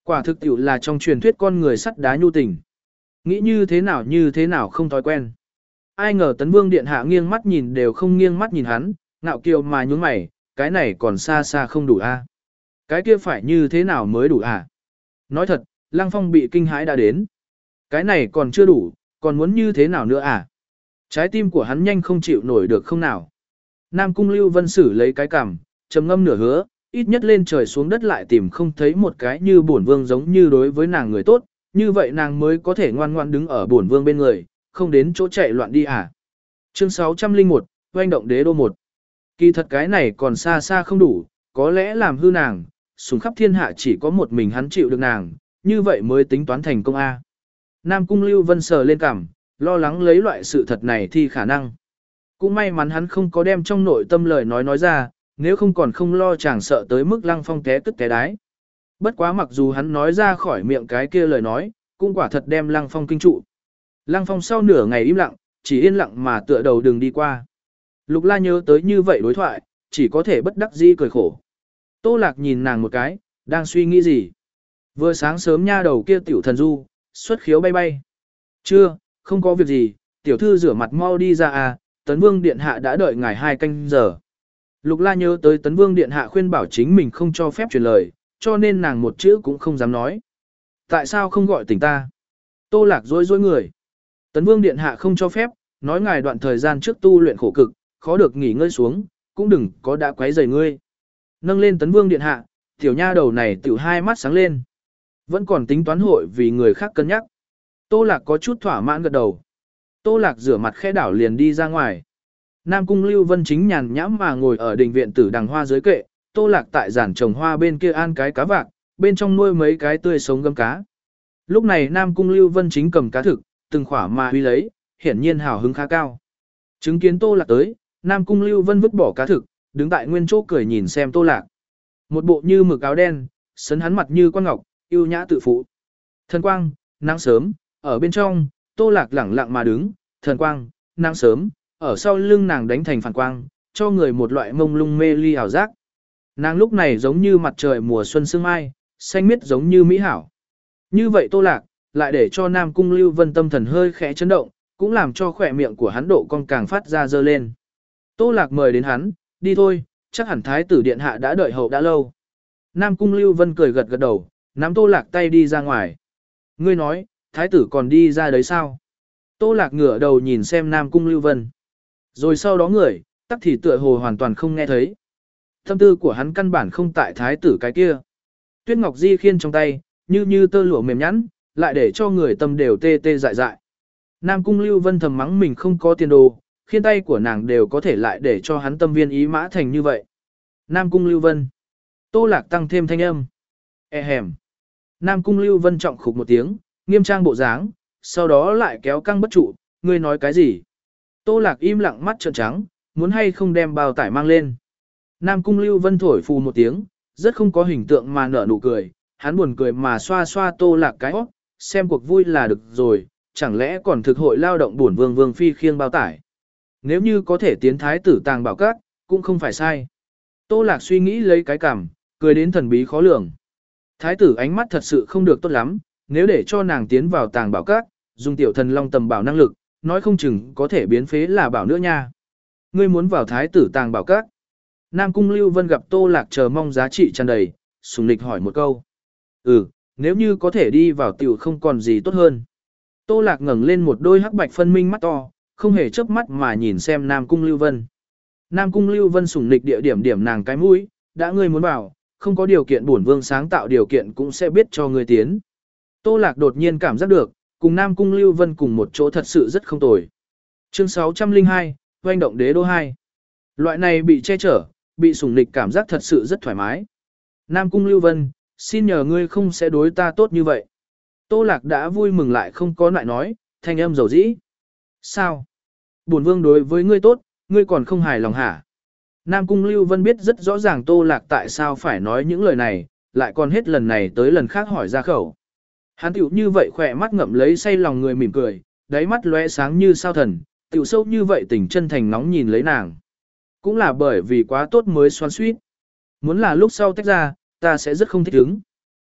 Quả thực tiểu là trong truyền thuyết con người sắt đá nhu tình. Nghĩ như thế nào như thế nào không thói quen. Ai ngờ Tấn Vương điện hạ nghiêng mắt nhìn đều không nghiêng mắt nhìn hắn, ngạo kiều mà nhún mày, cái này còn xa xa không đủ a. Cái kia phải như thế nào mới đủ à? Nói thật, Lăng Phong bị kinh hãi đã đến. Cái này còn chưa đủ, còn muốn như thế nào nữa à? Trái tim của hắn nhanh không chịu nổi được không nào. Nam Cung Lưu Vân Sử lấy cái cằm, trầm ngâm nửa hứa, ít nhất lên trời xuống đất lại tìm không thấy một cái như bổn vương giống như đối với nàng người tốt, như vậy nàng mới có thể ngoan ngoan đứng ở bổn vương bên người, không đến chỗ chạy loạn đi à. Chương sáu trăm lẻ một, Oanh động đế đô một. Kỳ thật cái này còn xa xa không đủ, có lẽ làm hư nàng, sùng khắp thiên hạ chỉ có một mình hắn chịu được nàng, như vậy mới tính toán thành công A. Nam Cung Lưu Vân sờ lên cằm, lo lắng lấy loại sự thật này thì khả năng. Cũng may mắn hắn không có đem trong nội tâm lời nói nói ra, nếu không còn không lo chàng sợ tới mức Lăng Phong té tức té đái. Bất quá mặc dù hắn nói ra khỏi miệng cái kia lời nói, cũng quả thật đem Lăng Phong kinh trụ. Lăng Phong sau nửa ngày im lặng, chỉ yên lặng mà tựa đầu đường đi qua. Lục La nhớ tới như vậy đối thoại, chỉ có thể bất đắc dĩ cười khổ. Tô Lạc nhìn nàng một cái, đang suy nghĩ gì? Vừa sáng sớm nha đầu kia tiểu thần du, xuất khiếu bay bay. Chưa, không có việc gì, tiểu thư rửa mặt mau đi ra à, Tấn Vương Điện Hạ đã đợi ngài hai canh giờ. Lục La nhớ tới Tấn Vương Điện Hạ khuyên bảo chính mình không cho phép truyền lời, cho nên nàng một chữ cũng không dám nói. Tại sao không gọi tỉnh ta? Tô Lạc dối dối người. Tấn Vương Điện Hạ không cho phép, nói ngài đoạn thời gian trước tu luyện khổ cực, khó được nghỉ ngơi xuống, cũng đừng có đã quấy rầy ngươi. Nâng lên Tấn Vương Điện Hạ, tiểu nha đầu này tiểu hai mắt sáng lên. Vẫn còn tính toán hội vì người khác cân nhắc. Tô Lạc có chút thỏa mãn gật đầu. Tô Lạc rửa mặt khẽ đảo liền đi ra ngoài. Nam Cung Lưu Vân chính nhàn nhãm mà ngồi ở đình viện tử đằng hoa dưới kệ, Tô Lạc tại giản trồng hoa bên kia an cái cá vạc, bên trong nuôi mấy cái tươi sống găm cá. Lúc này Nam Cung Lưu Vân chính cầm cá thực, từng khỏa mà huy lấy, hiển nhiên hào hứng khá cao. Chứng kiến Tô Lạc tới, Nam Cung Lưu Vân vứt bỏ cá thực, đứng tại nguyên chỗ cười nhìn xem Tô Lạc. Một bộ như mực áo đen, sấn hắn mặt như quan ngọc, yêu nhã tự phụ. Thần quang, nắng sớm, ở bên trong, Tô Lạc lẳng lặng mà đứng, thần quang, nắng sớm, ở sau lưng nàng đánh thành phản quang, cho người một loại mông lung mê ly ảo giác. Nàng lúc này giống như mặt trời mùa xuân sương mai, xanh miết giống như mỹ hảo. Như vậy Tô Lạc, lại để cho Nam Cung Lưu Vân tâm thần hơi khẽ chấn động, cũng làm cho khỏe miệng của hắn độ cong càng phát ra dơ lên. Tô Lạc mời đến hắn, đi thôi, chắc hẳn thái tử điện hạ đã đợi hậu đã lâu. Nam Cung Lưu Vân cười gật gật đầu, nắm Tô Lạc tay đi ra ngoài. Ngươi nói, thái tử còn đi ra đấy sao? Tô Lạc ngửa đầu nhìn xem Nam Cung Lưu Vân. Rồi sau đó người, tắc thì tựa hồ hoàn toàn không nghe thấy. Tâm tư của hắn căn bản không tại thái tử cái kia. Tuyết Ngọc Di khiên trong tay, như như tơ lụa mềm nhẵn, lại để cho người tâm đều tê tê dại dại. Nam Cung Lưu Vân thầm mắng mình không có tiền đồ, khiên tay của nàng đều có thể lại để cho hắn tâm viên ý mã thành như vậy. Nam Cung Lưu Vân. Tô Lạc tăng thêm thanh âm. E hèm. Nam Cung Lưu Vân trọng khục một tiếng, nghiêm trang bộ dáng, sau đó lại kéo căng bất trụ, ngươi nói cái gì? Tô Lạc im lặng mắt trợn trắng, muốn hay không đem bao tải mang lên. Nam Cung Lưu Vân thổi phù một tiếng, rất không có hình tượng mà nở nụ cười, hắn buồn cười mà xoa xoa Tô Lạc cái óc, xem cuộc vui là được rồi, chẳng lẽ còn thực hội lao động bổn vương vương phi khiêng bao tải. Nếu như có thể tiến thái tử tàng bảo các, cũng không phải sai. Tô Lạc suy nghĩ lấy cái cằm, cười đến thần bí khó lường. Thái tử ánh mắt thật sự không được tốt lắm, nếu để cho nàng tiến vào tàng bảo các, dùng tiểu thần long tầm bảo năng lực, nói không chừng có thể biến phế là bảo nữa nha. Ngươi muốn vào thái tử tàng bảo các. Nam Cung Lưu Vân gặp Tô Lạc chờ mong giá trị tràn đầy, sùng lịch hỏi một câu. Ừ, nếu như có thể đi vào tiểu không còn gì tốt hơn. Tô Lạc ngẩng lên một đôi hắc bạch phân minh mắt to, không hề chớp mắt mà nhìn xem Nam Cung Lưu Vân. Nam Cung Lưu Vân sủng nịch địa điểm điểm nàng cái mũi, đã ngươi muốn vào, không có điều kiện bổn vương sáng tạo điều kiện cũng sẽ biết cho ngươi tiến. Tô Lạc đột nhiên cảm giác được, cùng Nam Cung Lưu Vân cùng một chỗ thật sự rất không tồi. Chương sáu trăm lẻ hai, Oanh động đế đô hai. Loại này bị che chở, bị sủng nịch cảm giác thật sự rất thoải mái. Nam Cung Lưu Vân, xin nhờ ngươi không sẽ đối ta tốt như vậy. Tô Lạc đã vui mừng lại không có lại nói, thanh âm dầu dĩ. Sao? Bổn vương đối với ngươi tốt, ngươi còn không hài lòng hả? Nam Cung Lưu Vân biết rất rõ ràng Tô Lạc tại sao phải nói những lời này, lại còn hết lần này tới lần khác hỏi ra khẩu. Hắn tiểu như vậy khỏe mắt ngậm lấy say lòng người mỉm cười, đáy mắt lóe sáng như sao thần, tiểu sâu như vậy tình chân thành nóng nhìn lấy nàng. Cũng là bởi vì quá tốt mới xoắn suýt. Muốn là lúc sau tách ra, ta sẽ rất không thích ứng.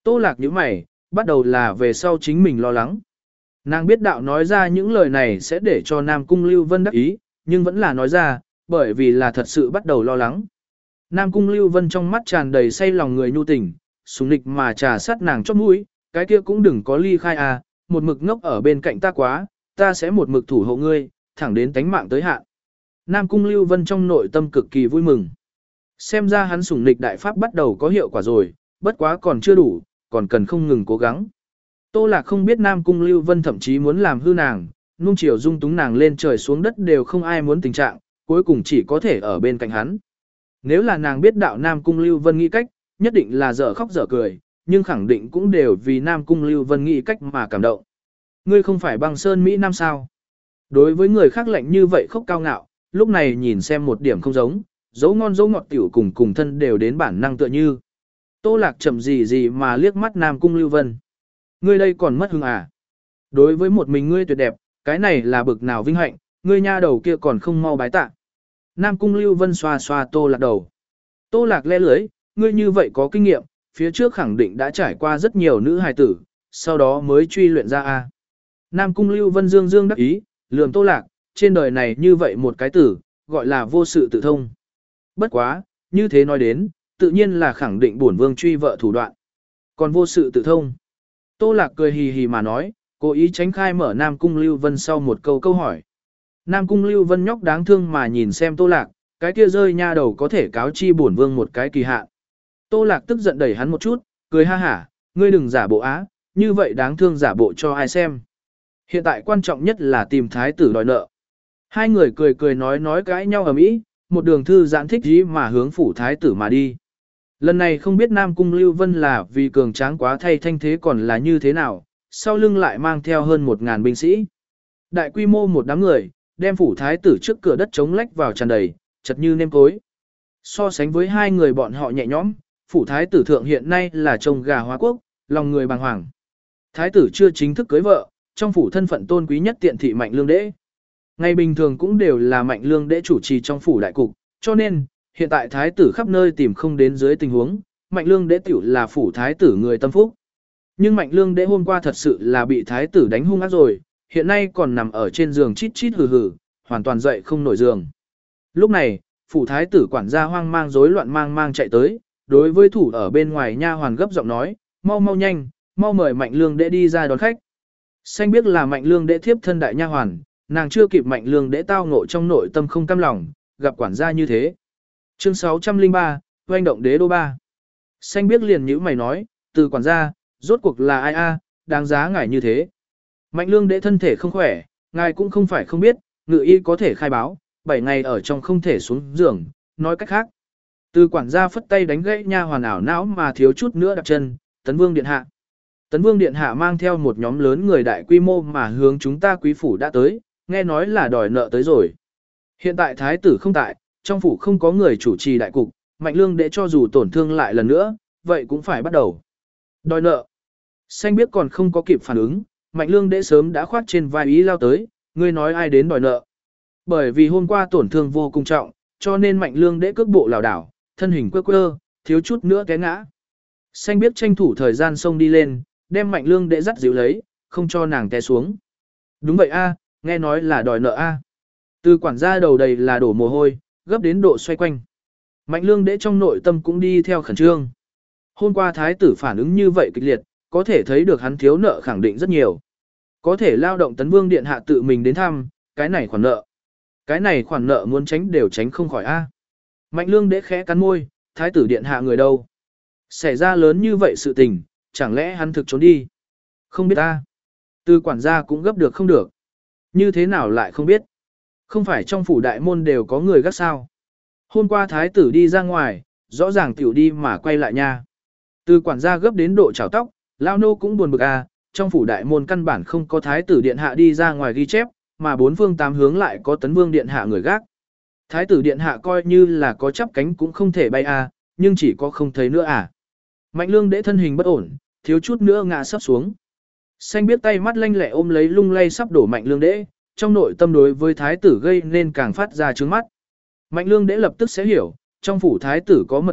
Tô Lạc nhíu mày, bắt đầu là về sau chính mình lo lắng. Nàng biết đạo nói ra những lời này sẽ để cho Nam Cung Lưu Vân đắc ý, nhưng vẫn là nói ra, bởi vì là thật sự bắt đầu lo lắng. Nam Cung Lưu Vân trong mắt tràn đầy say lòng người nhu tình, sủng nịch mà trà sát nàng chóp mũi, cái kia cũng đừng có ly khai à, một mực ngốc ở bên cạnh ta quá, ta sẽ một mực thủ hộ ngươi, thẳng đến tánh mạng tới hạn. Nam Cung Lưu Vân trong nội tâm cực kỳ vui mừng. Xem ra hắn sủng nịch đại pháp bắt đầu có hiệu quả rồi, bất quá còn chưa đủ, còn cần không ngừng cố gắng. Tô Lạc không biết Nam Cung Lưu Vân thậm chí muốn làm hư nàng, nung chiều dung túng nàng lên trời xuống đất đều không ai muốn tình trạng, cuối cùng chỉ có thể ở bên cạnh hắn. Nếu là nàng biết đạo Nam Cung Lưu Vân nghĩ cách, nhất định là dở khóc dở cười, nhưng khẳng định cũng đều vì Nam Cung Lưu Vân nghĩ cách mà cảm động. Ngươi không phải băng sơn Mỹ Nam sao? Đối với người khác lạnh như vậy khóc cao ngạo, lúc này nhìn xem một điểm không giống, dấu ngon dấu ngọt tiểu cùng cùng thân đều đến bản năng tựa như. Tô Lạc chậm gì gì mà liếc mắt Nam Cung Lưu Vân. Ngươi đây còn mất hứng à? Đối với một mình ngươi tuyệt đẹp, cái này là bực nào vinh hạnh, ngươi nha đầu kia còn không mau bái tạ. Nam Cung Lưu Vân xoa xoa Tô Lạc đầu. Tô Lạc le lưới, ngươi như vậy có kinh nghiệm, phía trước khẳng định đã trải qua rất nhiều nữ hài tử, sau đó mới truy luyện ra a. Nam Cung Lưu Vân dương dương đắc ý, lườm Tô Lạc, trên đời này như vậy một cái tử, gọi là vô sự tự thông. Bất quá, như thế nói đến, tự nhiên là khẳng định bổn vương truy vợ thủ đoạn. Còn vô sự tự thông. Tô Lạc cười hì hì mà nói, cố ý tránh khai mở Nam Cung Lưu Vân sau một câu câu hỏi. Nam Cung Lưu Vân nhóc đáng thương mà nhìn xem Tô Lạc, cái kia rơi nha đầu có thể cáo chi bổn vương một cái kỳ hạn. Tô Lạc tức giận đẩy hắn một chút, cười ha hả, ngươi đừng giả bộ á, như vậy đáng thương giả bộ cho ai xem. Hiện tại quan trọng nhất là tìm thái tử đòi nợ. Hai người cười cười nói nói cãi nhau ầm ĩ, một đường thư giãn thích dí mà hướng phủ thái tử mà đi. Lần này không biết Nam Cung Lưu Vân là vì cường tráng quá thay thanh thế còn là như thế nào, sau lưng lại mang theo hơn một ngàn binh sĩ. Đại quy mô một đám người, đem phủ thái tử trước cửa đất chống lách vào tràn đầy, chật như nêm cối. So sánh với hai người bọn họ nhẹ nhõm, phủ thái tử thượng hiện nay là trông gà hóa quốc, lòng người bàng hoàng. Thái tử chưa chính thức cưới vợ, trong phủ thân phận tôn quý nhất tiện thị Mạnh Lương Đễ. Ngày bình thường cũng đều là Mạnh Lương Đễ chủ trì trong phủ đại cục, cho nên, hiện tại thái tử khắp nơi tìm không đến dưới tình huống, Mạnh Lương Đễ tiểu là phủ thái tử người tâm phúc. Nhưng Mạnh Lương Đễ hôm qua thật sự là bị thái tử đánh hung ác rồi, hiện nay còn nằm ở trên giường chít chít hừ hừ, hoàn toàn dậy không nổi giường. Lúc này, phủ thái tử quản gia hoang mang rối loạn mang mang chạy tới, đối với thủ ở bên ngoài nha hoàn gấp giọng nói, mau mau nhanh, mau mời Mạnh Lương Đễ đi ra đón khách. Xanh biết là Mạnh Lương Đễ thiếp thân đại nha hoàn, nàng chưa kịp Mạnh Lương Đễ tao ngộ trong nội tâm không cam lòng, gặp quản gia như thế. Chương sáu trăm lẻ ba, oanh động đế đô ba. Xanh biết liền nhíu mày nói, từ quản gia, rốt cuộc là ai a, đáng giá ngài như thế. Mạnh Lương Đễ thân thể không khỏe, ngài cũng không phải không biết, ngự y có thể khai báo, bảy ngày ở trong không thể xuống giường, nói cách khác. Từ quản gia phất tay đánh gãy nha hoàn ảo não mà thiếu chút nữa đạp chân, Tấn Vương điện hạ. Tấn Vương điện hạ mang theo một nhóm lớn người đại quy mô mà hướng chúng ta quý phủ đã tới, nghe nói là đòi nợ tới rồi. Hiện tại thái tử không tại, trong phủ không có người chủ trì đại cục, Mạnh Lương Đễ cho dù tổn thương lại lần nữa, vậy cũng phải bắt đầu. Đòi nợ. Xanh biết còn không có kịp phản ứng, Mạnh Lương Đễ sớm đã khoát trên vai ý lao tới, ngươi nói ai đến đòi nợ. Bởi vì hôm qua tổn thương vô cùng trọng, cho nên Mạnh Lương Đễ cước bộ lảo đảo, thân hình quơ quơ, thiếu chút nữa té ngã. Xanh biết tranh thủ thời gian xông đi lên, đem Mạnh Lương Đễ dắt dịu lấy, không cho nàng té xuống. Đúng vậy a, nghe nói là đòi nợ a. Từ quản gia đầu đầy là đổ mồ hôi, gấp đến độ xoay quanh. Mạnh Lương Đễ trong nội tâm cũng đi theo khẩn trương. Hôm qua thái tử phản ứng như vậy kịch liệt, có thể thấy được hắn thiếu nợ khẳng định rất nhiều. Có thể lao động Tấn Vương điện hạ tự mình đến thăm, cái này khoản nợ. Cái này khoản nợ muốn tránh đều tránh không khỏi a. Mạnh Lương Đễ khẽ cắn môi, thái tử điện hạ người đâu? Xảy ra lớn như vậy sự tình, chẳng lẽ hắn thực trốn đi? Không biết ta. Từ quản gia cũng gấp được không được. Như thế nào lại không biết? Không phải trong phủ đại môn đều có người gác sao? Hôm qua thái tử đi ra ngoài, rõ ràng tiểu đi mà quay lại nha. Từ quản gia gấp đến độ chảo tóc, lao nô cũng buồn bực à, trong phủ đại môn căn bản không có thái tử điện hạ đi ra ngoài ghi chép, mà bốn phương tám hướng lại có Tấn Vương điện hạ người gác. Thái tử điện hạ coi như là có chắp cánh cũng không thể bay à, nhưng chỉ có không thấy nữa à. Mạnh Lương Đễ thân hình bất ổn, thiếu chút nữa ngã sắp xuống. Xanh biết tay mắt lanh lẹ ôm lấy lung lay sắp đổ Mạnh Lương Đễ, trong nội tâm đối với thái tử gây nên càng phát ra trướng mắt. Mạnh Lương Đễ lập tức sẽ hiểu, trong phủ thái tử có mật đạo,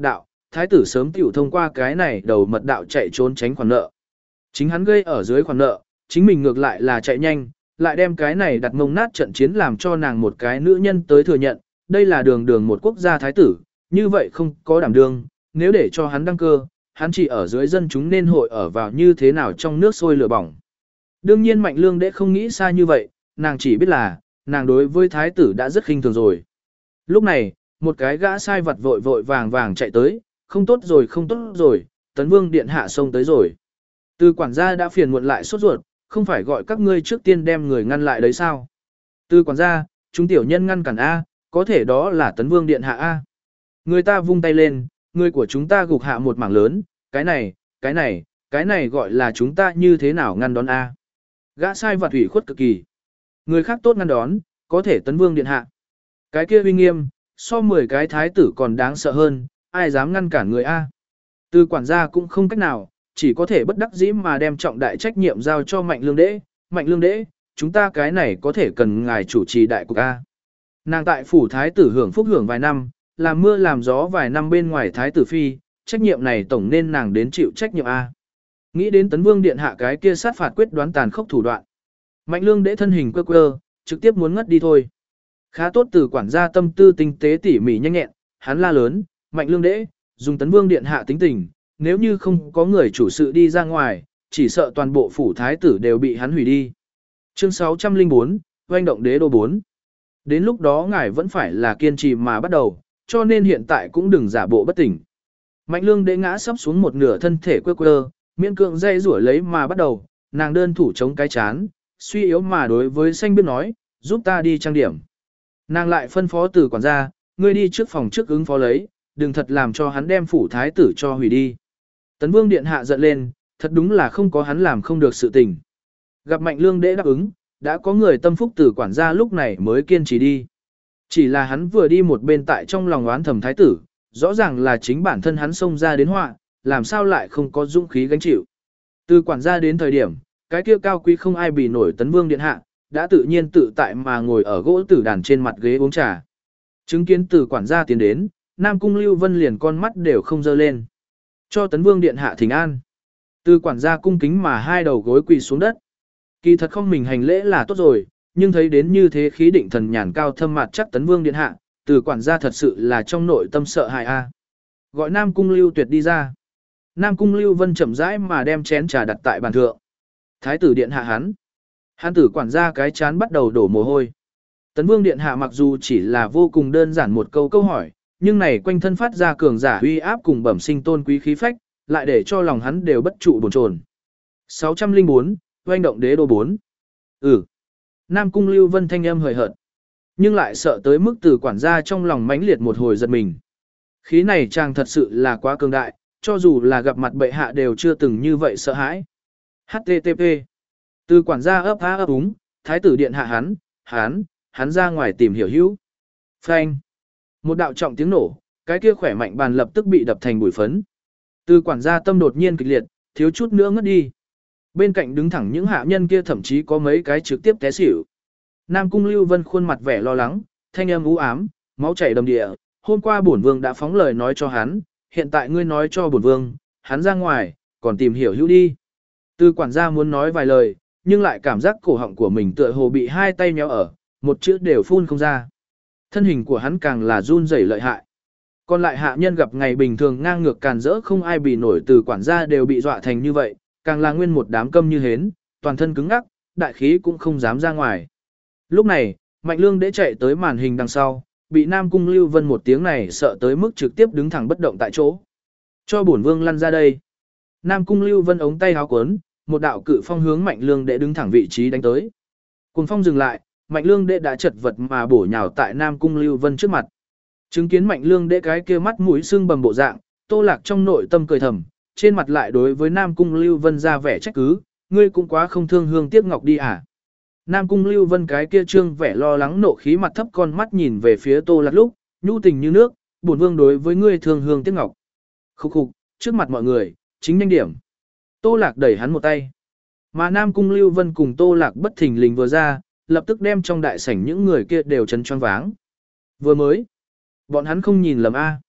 thái tử sớm tiểu thông qua cái này đầu mật đạo chạy trốn tránh khoản nợ. Chính hắn gây ở dưới khoản nợ, chính mình ngược lại là chạy nhanh, lại đem cái này đặt mông nát trận chiến làm cho nàng một cái nữ nhân tới thừa nhận, đây là đường đường một quốc gia thái tử, như vậy không có đảm đương, nếu để cho hắn đăng cơ, hắn chỉ ở dưới dân chúng nên hội ở vào như thế nào trong nước sôi lửa bỏng. Đương nhiên Mạnh Lương Đệ không nghĩ xa như vậy, nàng chỉ biết là, nàng đối với thái tử đã rất khinh thường rồi. Lúc này, một cái gã sai vặt vội vội vàng vàng chạy tới, không tốt rồi không tốt rồi, Tấn Vương điện hạ xông tới rồi. Từ quản gia đã phiền muộn lại sốt ruột, không phải gọi các ngươi trước tiên đem người ngăn lại đấy sao? Từ quản gia, chúng tiểu nhân ngăn cản A, có thể đó là Tấn Vương điện hạ A. Người ta vung tay lên, người của chúng ta gục hạ một mảng lớn, cái này, cái này, cái này gọi là chúng ta như thế nào ngăn đón A. Gã sai vặt ủy khuất cực kỳ. Người khác tốt ngăn đón, có thể Tấn Vương điện hạ. Cái kia uy nghiêm, so mười cái thái tử còn đáng sợ hơn, ai dám ngăn cản người A. Từ quản gia cũng không cách nào, chỉ có thể bất đắc dĩ mà đem trọng đại trách nhiệm giao cho Mạnh Lương Đễ. Mạnh Lương Đễ, chúng ta cái này có thể cần ngài chủ trì đại cục A. Nàng tại phủ thái tử hưởng phúc hưởng vài năm, làm mưa làm gió vài năm bên ngoài thái tử phi, trách nhiệm này tổng nên nàng đến chịu trách nhiệm A. Nghĩ đến Tấn Vương điện hạ cái kia sát phạt quyết đoán tàn khốc thủ đoạn. Mạnh Lương Đễ thân hình quơ quơ, trực tiếp muốn ngất đi thôi. Khá tốt từ quản gia tâm tư tinh tế tỉ mỉ nhanh nhẹn, hắn la lớn, Mạnh Lương Đễ, dùng Tấn Vương điện hạ tính tình, nếu như không có người chủ sự đi ra ngoài, chỉ sợ toàn bộ phủ thái tử đều bị hắn hủy đi. Chương sáu trăm lẻ bốn, oanh động đế đô bốn. Đến lúc đó ngài vẫn phải là kiên trì mà bắt đầu, cho nên hiện tại cũng đừng giả bộ bất tỉnh. Mạnh Lương Đễ ngã sắp xuống một nửa thân thể quơ quơ, miễn cưỡng dây rủa lấy mà bắt đầu, nàng đơn thủ chống cái chán, suy yếu mà đối với xanh biết nói, giúp ta đi trang điểm. Nàng lại phân phó từ quản gia, ngươi đi trước phòng trước ứng phó lấy, đừng thật làm cho hắn đem phủ thái tử cho hủy đi. Tấn Vương điện hạ giận lên, thật đúng là không có hắn làm không được sự tình. Gặp Mạnh Lương Đễ đáp ứng, đã có người tâm phúc từ quản gia lúc này mới kiên trì đi. Chỉ là hắn vừa đi một bên tại trong lòng oán thầm thái tử, rõ ràng là chính bản thân hắn xông ra đến họa, làm sao lại không có dũng khí gánh chịu. Từ quản gia đến thời điểm, cái kia cao quý không ai bì nổi Tấn Vương điện hạ, đã tự nhiên tự tại mà ngồi ở gỗ tử đàn trên mặt ghế uống trà. Chứng kiến từ quản gia tiến đến, Nam Cung Lưu Vân liền con mắt đều không dơ lên. Cho Tấn Vương điện hạ thỉnh an. Từ quản gia cung kính mà hai đầu gối quỳ xuống đất. Kỳ thật không mình hành lễ là tốt rồi, nhưng thấy đến như thế khí định thần nhàn cao thâm mặt chắc Tấn Vương điện hạ, từ quản gia thật sự là trong nội tâm sợ hãi a. Gọi Nam Cung Lưu Tuyệt đi ra. Nam Cung Lưu Vân chậm rãi mà đem chén trà đặt tại bàn thượng. Thái tử điện hạ hắn. Hắn tử quản gia cái chán bắt đầu đổ mồ hôi. Tấn Vương điện hạ mặc dù chỉ là vô cùng đơn giản một câu câu hỏi, nhưng này quanh thân phát ra cường giả uy áp cùng bẩm sinh tôn quý khí phách, lại để cho lòng hắn đều bất trụ bồn chồn. sáu trăm lẻ bốn, oanh động đế đô bốn. Ừ. Nam Cung Lưu Vân thanh âm hời hợt, nhưng lại sợ tới mức từ quản gia trong lòng mãnh liệt một hồi giật mình. Khí này chàng thật sự là quá cường đại, cho dù là gặp mặt bệ hạ đều chưa từng như vậy sợ hãi. hát tê tê pê. Từ quản gia ấp á ấp úng, thái tử điện hạ hắn, hắn, hắn ra ngoài tìm hiểu hữu. Phanh. Một đạo trọng tiếng nổ, cái kia khỏe mạnh bàn lập tức bị đập thành bụi phấn. Từ quản gia tâm đột nhiên kịch liệt, thiếu chút nữa ngất đi. Bên cạnh đứng thẳng những hạ nhân kia thậm chí có mấy cái trực tiếp té xỉu. Nam Cung Lưu Vân khuôn mặt vẻ lo lắng, thanh âm u ám, máu chảy đầm địa. Hôm qua bổn vương đã phóng lời nói cho hắn, hiện tại ngươi nói cho bổn vương, hắn ra ngoài, còn tìm hiểu hữu đi. Từ quản gia muốn nói vài lời, nhưng lại cảm giác cổ họng của mình tựa hồ bị hai tay nhéo ở, một chữ đều phun không ra. Thân hình của hắn càng là run rẩy lợi hại. Còn lại hạ nhân gặp ngày bình thường ngang ngược càn rỡ không ai bì nổi từ quản gia đều bị dọa thành như vậy, càng là nguyên một đám câm như hến, toàn thân cứng ngắc, đại khí cũng không dám ra ngoài. Lúc này, Mạnh Lương Đễ chạy tới màn hình đằng sau, bị Nam Cung Lưu Vân một tiếng này sợ tới mức trực tiếp đứng thẳng bất động tại chỗ. Cho bổn vương lăn ra đây. Nam Cung Lưu Vân ống tay háo cuốn, một đạo cự phong hướng Mạnh Lương Đễ đứng thẳng vị trí đánh tới. Cùng phong dừng lại, Mạnh Lương Đễ đã chật vật mà bổ nhào tại Nam Cung Lưu Vân trước mặt. Chứng kiến Mạnh Lương Đễ cái kia mắt mũi sưng bầm bộ dạng, Tô Lạc trong nội tâm cười thầm, trên mặt lại đối với Nam Cung Lưu Vân ra vẻ trách cứ, ngươi cũng quá không thương hương tiếc ngọc đi à. Nam Cung Lưu Vân cái kia trương vẻ lo lắng nộ khí mặt thấp con mắt nhìn về phía Tô Lạc lúc, nhu tình như nước, bổn vương đối với ngươi thương hương tiếc ngọc. Khúc khục, trước mặt mọi người, chính nhanh điểm. Tô Lạc đẩy hắn một tay. Mà Nam Cung Lưu Vân cùng Tô Lạc bất thình lình vừa ra, lập tức đem trong đại sảnh những người kia đều chấn choáng váng. Vừa mới, bọn hắn không nhìn lầm a.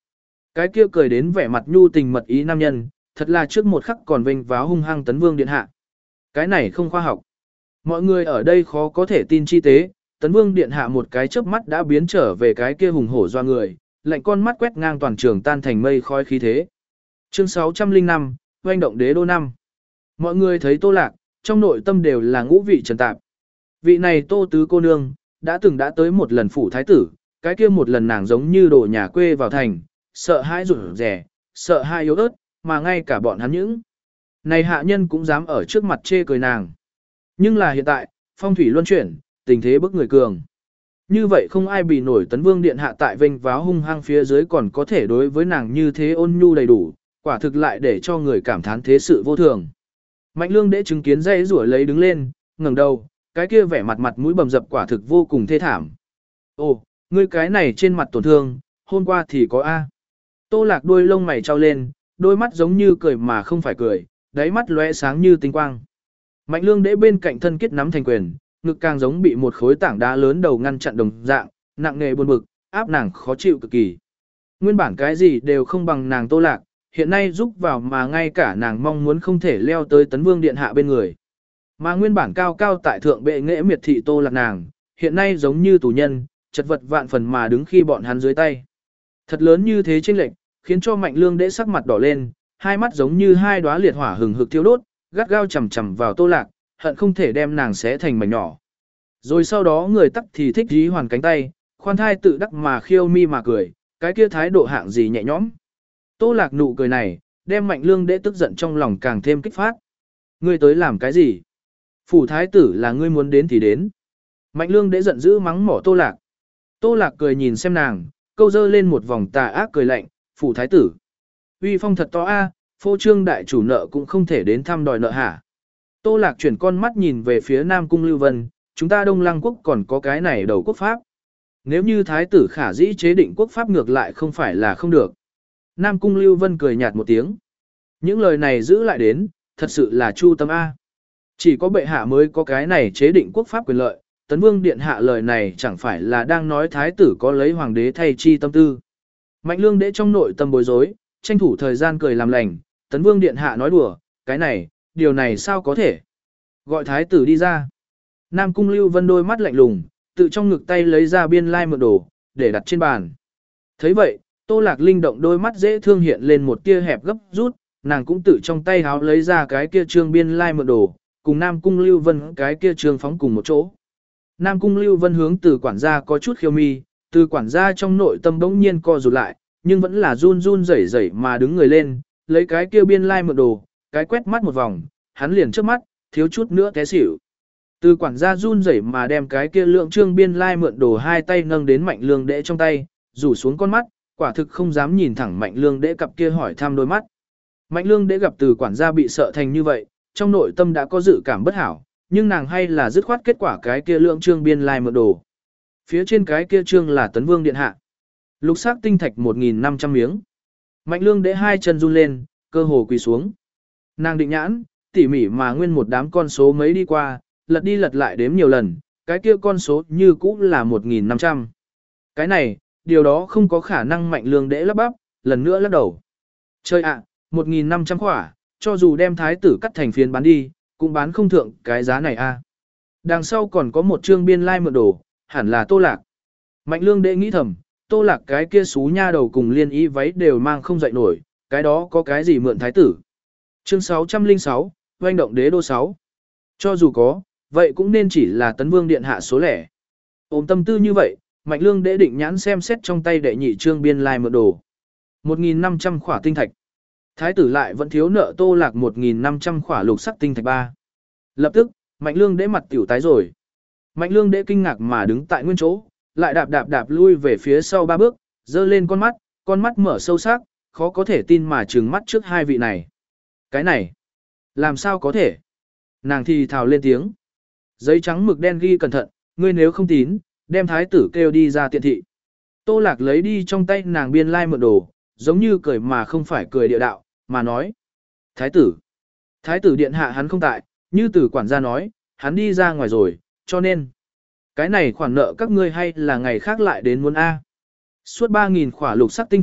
Cái kia cười đến vẻ mặt nhu tình mật ý nam nhân, thật là trước một khắc còn vênh váo hung hăng Tấn Vương điện hạ. Cái này không khoa học. Mọi người ở đây khó có thể tin chi tế, Tấn Vương điện hạ một cái chớp mắt đã biến trở về cái kia hùng hổ doa người, lạnh con mắt quét ngang toàn trường tan thành mây khói khí thế. Chương sáu trăm linh năm, oanh động đế đô năm. Mọi người thấy Tô Lạc, trong nội tâm đều là ngũ vị trần tạp. Vị này Tô tứ cô nương, đã từng đã tới một lần phủ thái tử, cái kia một lần nàng giống như đồ nhà quê vào thành, sợ hãi rụt rẻ, sợ hãi yếu ớt, mà ngay cả bọn hắn những này hạ nhân cũng dám ở trước mặt chê cười nàng. Nhưng là hiện tại, phong thủy luân chuyển, tình thế bức người cường. Như vậy không ai bị nổi Tấn Vương điện hạ tại vênh váo hung hăng phía dưới còn có thể đối với nàng như thế ôn nhu đầy đủ, quả thực lại để cho người cảm thán thế sự vô thường. Mạnh Lương để chứng kiến dây rủa lấy đứng lên, ngẩng đầu, cái kia vẻ mặt mặt mũi bầm dập quả thực vô cùng thê thảm. Ồ, ngươi cái này trên mặt tổn thương, hôm qua thì có A. Tô Lạc đôi lông mày trao lên, đôi mắt giống như cười mà không phải cười, đáy mắt lóe sáng như tinh quang. Mạnh Lương để bên cạnh thân kết nắm thành quyền, ngực càng giống bị một khối tảng đá lớn đầu ngăn chặn đồng dạng, nặng nề buồn bực, áp nàng khó chịu cực kỳ. Nguyên bản cái gì đều không bằng nàng Tô Lạc, hiện nay giúp vào mà ngay cả nàng mong muốn không thể leo tới Tấn Vương điện hạ bên người. Mà nguyên bản cao cao tại thượng bệ nghệ miệt thị Tô Lạc nàng, hiện nay giống như tù nhân, chật vật vạn phần mà đứng khi bọn hắn dưới tay. Thật lớn như thế chênh lệch, khiến cho Mạnh Lương đễ sắc mặt đỏ lên, hai mắt giống như hai đóa liệt hỏa hừng hực thiêu đốt, gắt gao chầm chầm vào Tô Lạc, hận không thể đem nàng xé thành mảnh nhỏ. Rồi sau đó người tắc thì thích dí hoàn cánh tay, khoan thai tự đắc mà khiêu mi mà cười, cái kia thái độ hạng gì nhẹ nhõm. Tô Lạc nụ cười này, đem Mạnh Lương đễ tức giận trong lòng càng thêm kích phát. Ngươi tới làm cái gì? Phủ thái tử là ngươi muốn đến thì đến. Mạnh Lương đễ giận dữ mắng mỏ Tô Lạc. Tô Lạc cười nhìn xem nàng, câu dơ lên một vòng tà ác cười lạnh, phủ thái tử. Uy phong thật to a, phô trương đại chủ nợ cũng không thể đến thăm đòi nợ hả. Tô Lạc chuyển con mắt nhìn về phía Nam Cung Lưu Vân, chúng ta Đông Lăng quốc còn có cái này đầu quốc pháp. Nếu như thái tử khả dĩ chế định quốc pháp ngược lại không phải là không được. Nam Cung Lưu Vân cười nhạt một tiếng. Những lời này giữ lại đến, thật sự là chu tâm A. Chỉ có bệ hạ mới có cái này chế định quốc pháp quyền lợi, Tấn Vương điện hạ lời này chẳng phải là đang nói thái tử có lấy hoàng đế thay chi tâm tư. Mạnh Lương đễ trong nội tâm bối rối, tranh thủ thời gian cười làm lành, Tấn Vương điện hạ nói đùa, cái này, điều này sao có thể. Gọi thái tử đi ra. Nam Cung Lưu Vân đôi mắt lạnh lùng, tự trong ngực tay lấy ra biên lai mượn đồ, để đặt trên bàn. Thấy vậy, Tô Lạc linh động đôi mắt dễ thương hiện lên một tia hẹp gấp rút, nàng cũng tự trong tay háo lấy ra cái kia trương biên lai mượn đồ, cùng Nam Cung Lưu Vân cái kia trương phóng cùng một chỗ. Nam Cung Lưu Vân hướng từ quản gia có chút khiêu mi, từ quản gia trong nội tâm bỗng nhiên co rụt lại, nhưng vẫn là run run rẩy rẩy mà đứng người lên, lấy cái kia biên lai mượn đồ, cái quét mắt một vòng, hắn liền trước mắt, thiếu chút nữa té xỉu. Từ quản gia run rẩy mà đem cái kia lượng trương biên lai mượn đồ hai tay nâng đến Mạnh Lương đễ trong tay, rủ xuống con mắt, quả thực không dám nhìn thẳng Mạnh Lương đễ cặp kia hỏi thăm đôi mắt. Mạnh Lương đễ gặp từ quản gia bị sợ thành như vậy, trong nội tâm đã có dự cảm bất hảo, nhưng nàng hay là dứt khoát kết quả cái kia lượng trương biên lai mượn đồ. Phía trên cái kia trương là Tấn Vương điện hạ. Lục sắc tinh thạch một nghìn năm trăm miếng. Mạnh Lương đễ hai chân run lên, cơ hồ quỳ xuống. Nàng định nhãn, tỉ mỉ mà nguyên một đám con số mấy đi qua, lật đi lật lại đếm nhiều lần, cái kia con số như cũ là một nghìn năm trăm. Cái này, điều đó không có khả năng. Mạnh Lương đễ lắp bắp, lần nữa lắc đầu. Chơi ạ, một nghìn năm trăm khỏa, cho dù đem thái tử cắt thành phiến bán đi, cũng bán không thượng cái giá này a. Đằng sau còn có một trương biên lai mượn đồ, hẳn là Tô Lạc. Mạnh Lương đễ nghĩ thầm, Tô Lạc cái kia xú nha đầu cùng liên y váy đều mang không dậy nổi, cái đó có cái gì mượn thái tử. Chương sáu trăm linh sáu, oanh động đế đô sáu. Cho dù có, vậy cũng nên chỉ là Tấn Vương điện hạ số lẻ. Ôm tâm tư như vậy, Mạnh Lương đễ định nhãn xem xét trong tay đệ nhị trương biên lai mượn đồ. một nghìn năm trăm khỏa tinh thạch. Thái tử lại vẫn thiếu nợ Tô Lạc một nghìn năm trăm khỏa lục sắc tinh thạch ba. Lập tức, Mạnh Lương đễ mặt tiểu tái rồi. Mạnh Lương đễ kinh ngạc mà đứng tại nguyên chỗ, lại đạp đạp đạp lui về phía sau ba bước, giơ lên con mắt, con mắt mở sâu sắc, khó có thể tin mà trừng mắt trước hai vị này. Cái này, làm sao có thể? Nàng thì thào lên tiếng. Giấy trắng mực đen ghi cẩn thận, ngươi nếu không tín, đem thái tử kêu đi ra tiện thị. Tô Lạc lấy đi trong tay nàng biên lai mượn đồ, giống như cười mà không phải cười địa đạo, mà nói. Thái tử, thái tử điện hạ hắn không tại, như tử quản gia nói, hắn đi ra ngoài rồi, cho nên. Cái này khoản nợ các ngươi hay là ngày khác lại đến muốn A. Suốt ba nghìn khỏa lục sắc tinh thạch,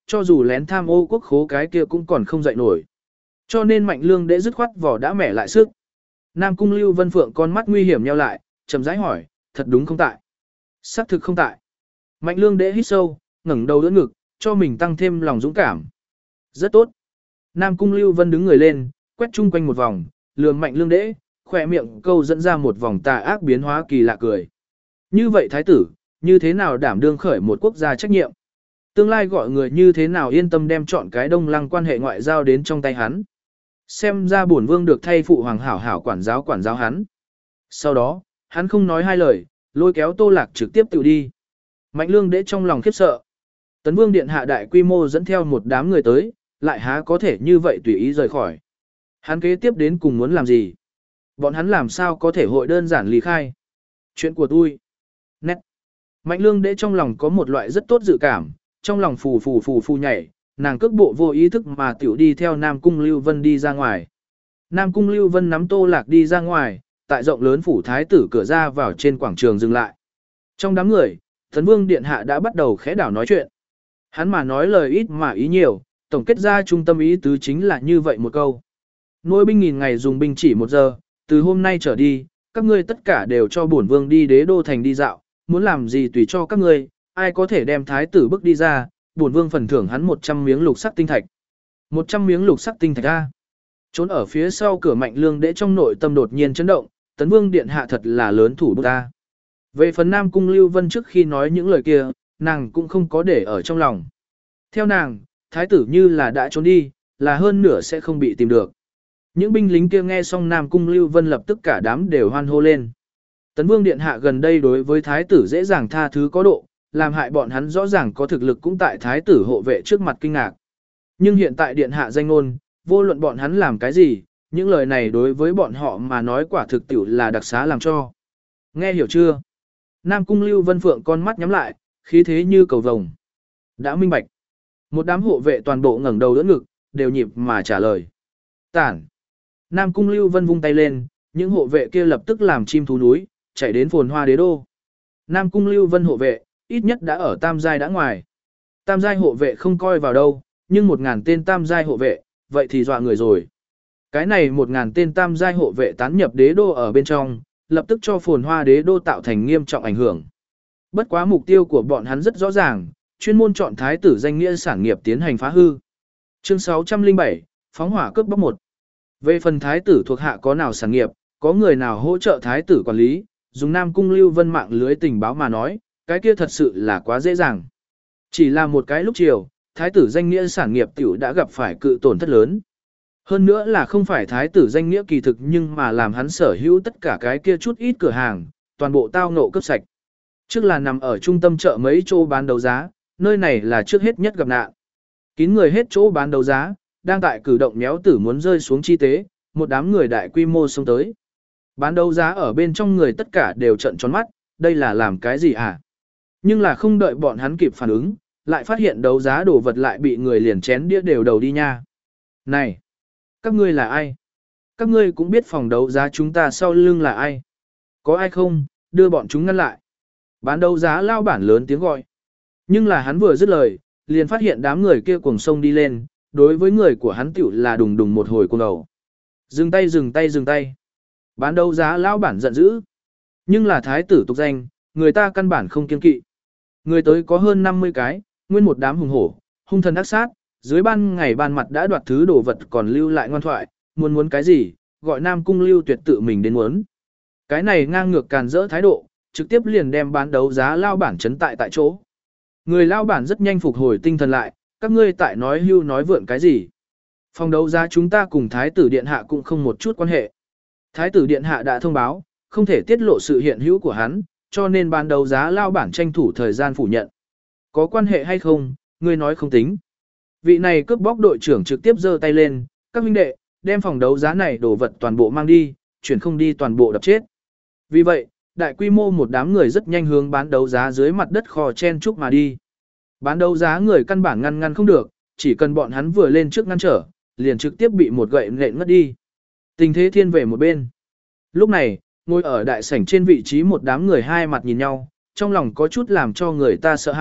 cho dù lén tham ô quốc khố cái kia cũng còn không dậy nổi. Cho nên Mạnh Lương Đễ dứt khoát vỏ đã mẻ lại sức. Nam Cung Lưu Vân Phượng con mắt nguy hiểm nheo lại, chậm rãi hỏi, thật đúng không tại? Xác thực không tại. Mạnh Lương Đễ hít sâu, ngẩng đầu đỡ ngực, cho mình tăng thêm lòng dũng cảm. Rất tốt. Nam Cung Lưu Vân đứng người lên, quét chung quanh một vòng, lườm Mạnh Lương Đễ, khỏe miệng câu dẫn ra một vòng tà ác biến hóa kỳ lạ cười. Như vậy thái tử, như thế nào đảm đương khởi một quốc gia trách nhiệm? Tương lai gọi người như thế nào yên tâm đem chọn cái Đông Lăng quan hệ ngoại giao đến trong tay hắn? Xem ra bổn vương được thay phụ hoàng hảo hảo quản giáo quản giáo hắn. Sau đó, hắn không nói hai lời, lôi kéo Tô Lạc trực tiếp tự đi. Mạnh Lương Đễ trong lòng khiếp sợ. Tấn Vương điện hạ đại quy mô dẫn theo một đám người tới, lại há có thể như vậy tùy ý rời khỏi. Hắn kế tiếp đến cùng muốn làm gì? Bọn hắn làm sao có thể hội đơn giản ly khai? Chuyện của tôi. Nét. Mạnh Lương Đễ trong lòng có một loại rất tốt dự cảm, trong lòng phù phù phù phù nhảy, nàng cước bộ vô ý thức mà tiểu đi theo Nam Cung Lưu Vân đi ra ngoài. Nam Cung Lưu Vân nắm Tô Lạc đi ra ngoài, tại rộng lớn phủ thái tử cửa ra vào trên quảng trường dừng lại. Trong đám người, Tấn Vương điện hạ đã bắt đầu khẽ đảo nói chuyện. Hắn mà nói lời ít mà ý nhiều, tổng kết ra trung tâm ý tứ chính là như vậy một câu. Nuôi binh nghìn ngày dùng binh chỉ một giờ, từ hôm nay trở đi, các ngươi tất cả đều cho bổn vương đi đế đô thành đi dạo, muốn làm gì tùy cho các ngươi, ai có thể đem thái tử bức đi ra, bổn vương phần thưởng hắn một trăm miếng lục sắc tinh thạch. một trăm miếng lục sắc tinh thạch a. Trốn ở phía sau cửa Mạnh Lương Đễ trong nội tâm đột nhiên chấn động, Tấn Vương điện hạ thật là lớn thủ bút ta. Về phần Nam Cung Lưu Vân trước khi nói những lời kia, nàng cũng không có để ở trong lòng. Theo nàng, thái tử như là đã trốn đi, là hơn nửa sẽ không bị tìm được. Những binh lính kia nghe xong Nam Cung Lưu Vân lập tức cả đám đều hoan hô lên. Tấn Vương điện hạ gần đây đối với thái tử dễ dàng tha thứ có độ, làm hại bọn hắn rõ ràng có thực lực cũng tại thái tử hộ vệ trước mặt kinh ngạc. Nhưng hiện tại điện hạ danh ngôn, vô luận bọn hắn làm cái gì, những lời này đối với bọn họ mà nói quả thực tiểu là đặc xá làm cho. Nghe hiểu chưa? Nam Cung Lưu Vân Phượng con mắt nhắm lại, khí thế như cầu vồng. Đã minh bạch. Một đám hộ vệ toàn bộ ngẩng đầu đỡ ngực, đều nhịp mà trả lời. Tản. Nam Cung Lưu Vân vung tay lên, những hộ vệ kia lập tức làm chim thú núi, chạy đến phồn hoa đế đô. Nam Cung Lưu Vân hộ vệ, ít nhất đã ở tam giai đã ngoài. Tam giai hộ vệ không coi vào đâu, nhưng một ngàn tên tam giai hộ vệ, vậy thì dọa người rồi. Cái này một ngàn tên tam giai hộ vệ tán nhập đế đô ở bên trong, lập tức cho phồn hoa đế đô tạo thành nghiêm trọng ảnh hưởng. Bất quá mục tiêu của bọn hắn rất rõ ràng, chuyên môn chọn thái tử danh nghĩa sản nghiệp tiến hành phá hư. Chương sáu trăm lẻ bảy, phóng hỏa cướp bóc một. Về phần thái tử thuộc hạ có nào sản nghiệp, có người nào hỗ trợ thái tử quản lý, dùng Nam Cung Lưu Vân mạng lưới tình báo mà nói, cái kia thật sự là quá dễ dàng. Chỉ là một cái lúc chiều, thái tử danh nghĩa sản nghiệp tiểu đã gặp phải cự tổn thất lớn. Hơn nữa là không phải thái tử danh nghĩa kỳ thực nhưng mà làm hắn sở hữu tất cả cái kia chút ít cửa hàng, toàn bộ tao ngộ cướp sạch. Trước là nằm ở trung tâm chợ mấy chỗ bán đấu giá, nơi này là trước hết nhất gặp nạn. Kín người hết chỗ bán đấu giá, đang tại cử động méo tử muốn rơi xuống chi tế, một đám người đại quy mô xông tới. Bán đấu giá ở bên trong người tất cả đều trợn tròn mắt, đây là làm cái gì hả? Nhưng là không đợi bọn hắn kịp phản ứng, lại phát hiện đấu giá đồ vật lại bị người liền chén đĩa đều đầu đi nha. Này! Các ngươi là ai? Các ngươi cũng biết phòng đấu giá chúng ta sau lưng là ai? Có ai không? Đưa bọn chúng ngăn lại. Bán đấu giá lao bản lớn tiếng gọi. Nhưng là hắn vừa dứt lời, liền phát hiện đám người kia cuồng sông đi lên, đối với người của hắn tiểu là đùng đùng một hồi cuồng đầu. Dừng tay dừng tay dừng tay. Bán đấu giá lao bản giận dữ. Nhưng là thái tử tục danh, người ta căn bản không kiên kỵ. Người tới có hơn năm mươi cái, nguyên một đám hùng hổ, hung thần ác sát, dưới ban ngày ban mặt đã đoạt thứ đồ vật còn lưu lại ngoan thoại, muốn muốn cái gì, gọi Nam Cung Lưu Tuyệt tự mình đến muốn. Cái này ngang ngược càn rỡ thái độ, trực tiếp liền đem bán đấu giá lao bản chấn tại tại chỗ. Người lao bản rất nhanh phục hồi tinh thần lại, các ngươi tại nói hưu nói vượn cái gì. Phòng đấu giá chúng ta cùng Thái tử Điện Hạ cũng không một chút quan hệ. Thái tử Điện Hạ đã thông báo, không thể tiết lộ sự hiện hữu của hắn, cho nên bán đấu giá lao bản tranh thủ thời gian phủ nhận. Có quan hệ hay không, ngươi nói không tính. Vị này cướp bóc đội trưởng trực tiếp giơ tay lên, các huynh đệ, đem phòng đấu giá này đồ vật toàn bộ mang đi, chuyển không đi toàn bộ đập chết. Vì vậy, đại quy mô một đám người rất nhanh hướng bán đấu giá dưới mặt đất kho chen chúc mà đi. Bán đấu giá người căn bản ngăn ngăn không được, chỉ cần bọn hắn vừa lên trước ngăn trở, liền trực tiếp bị một gậy nện ngất đi. Tình thế thiên về một bên. Lúc này, ngồi ở đại sảnh trên vị trí một đám người hai mặt nhìn nhau, trong lòng có chút làm cho người ta sợ hãi,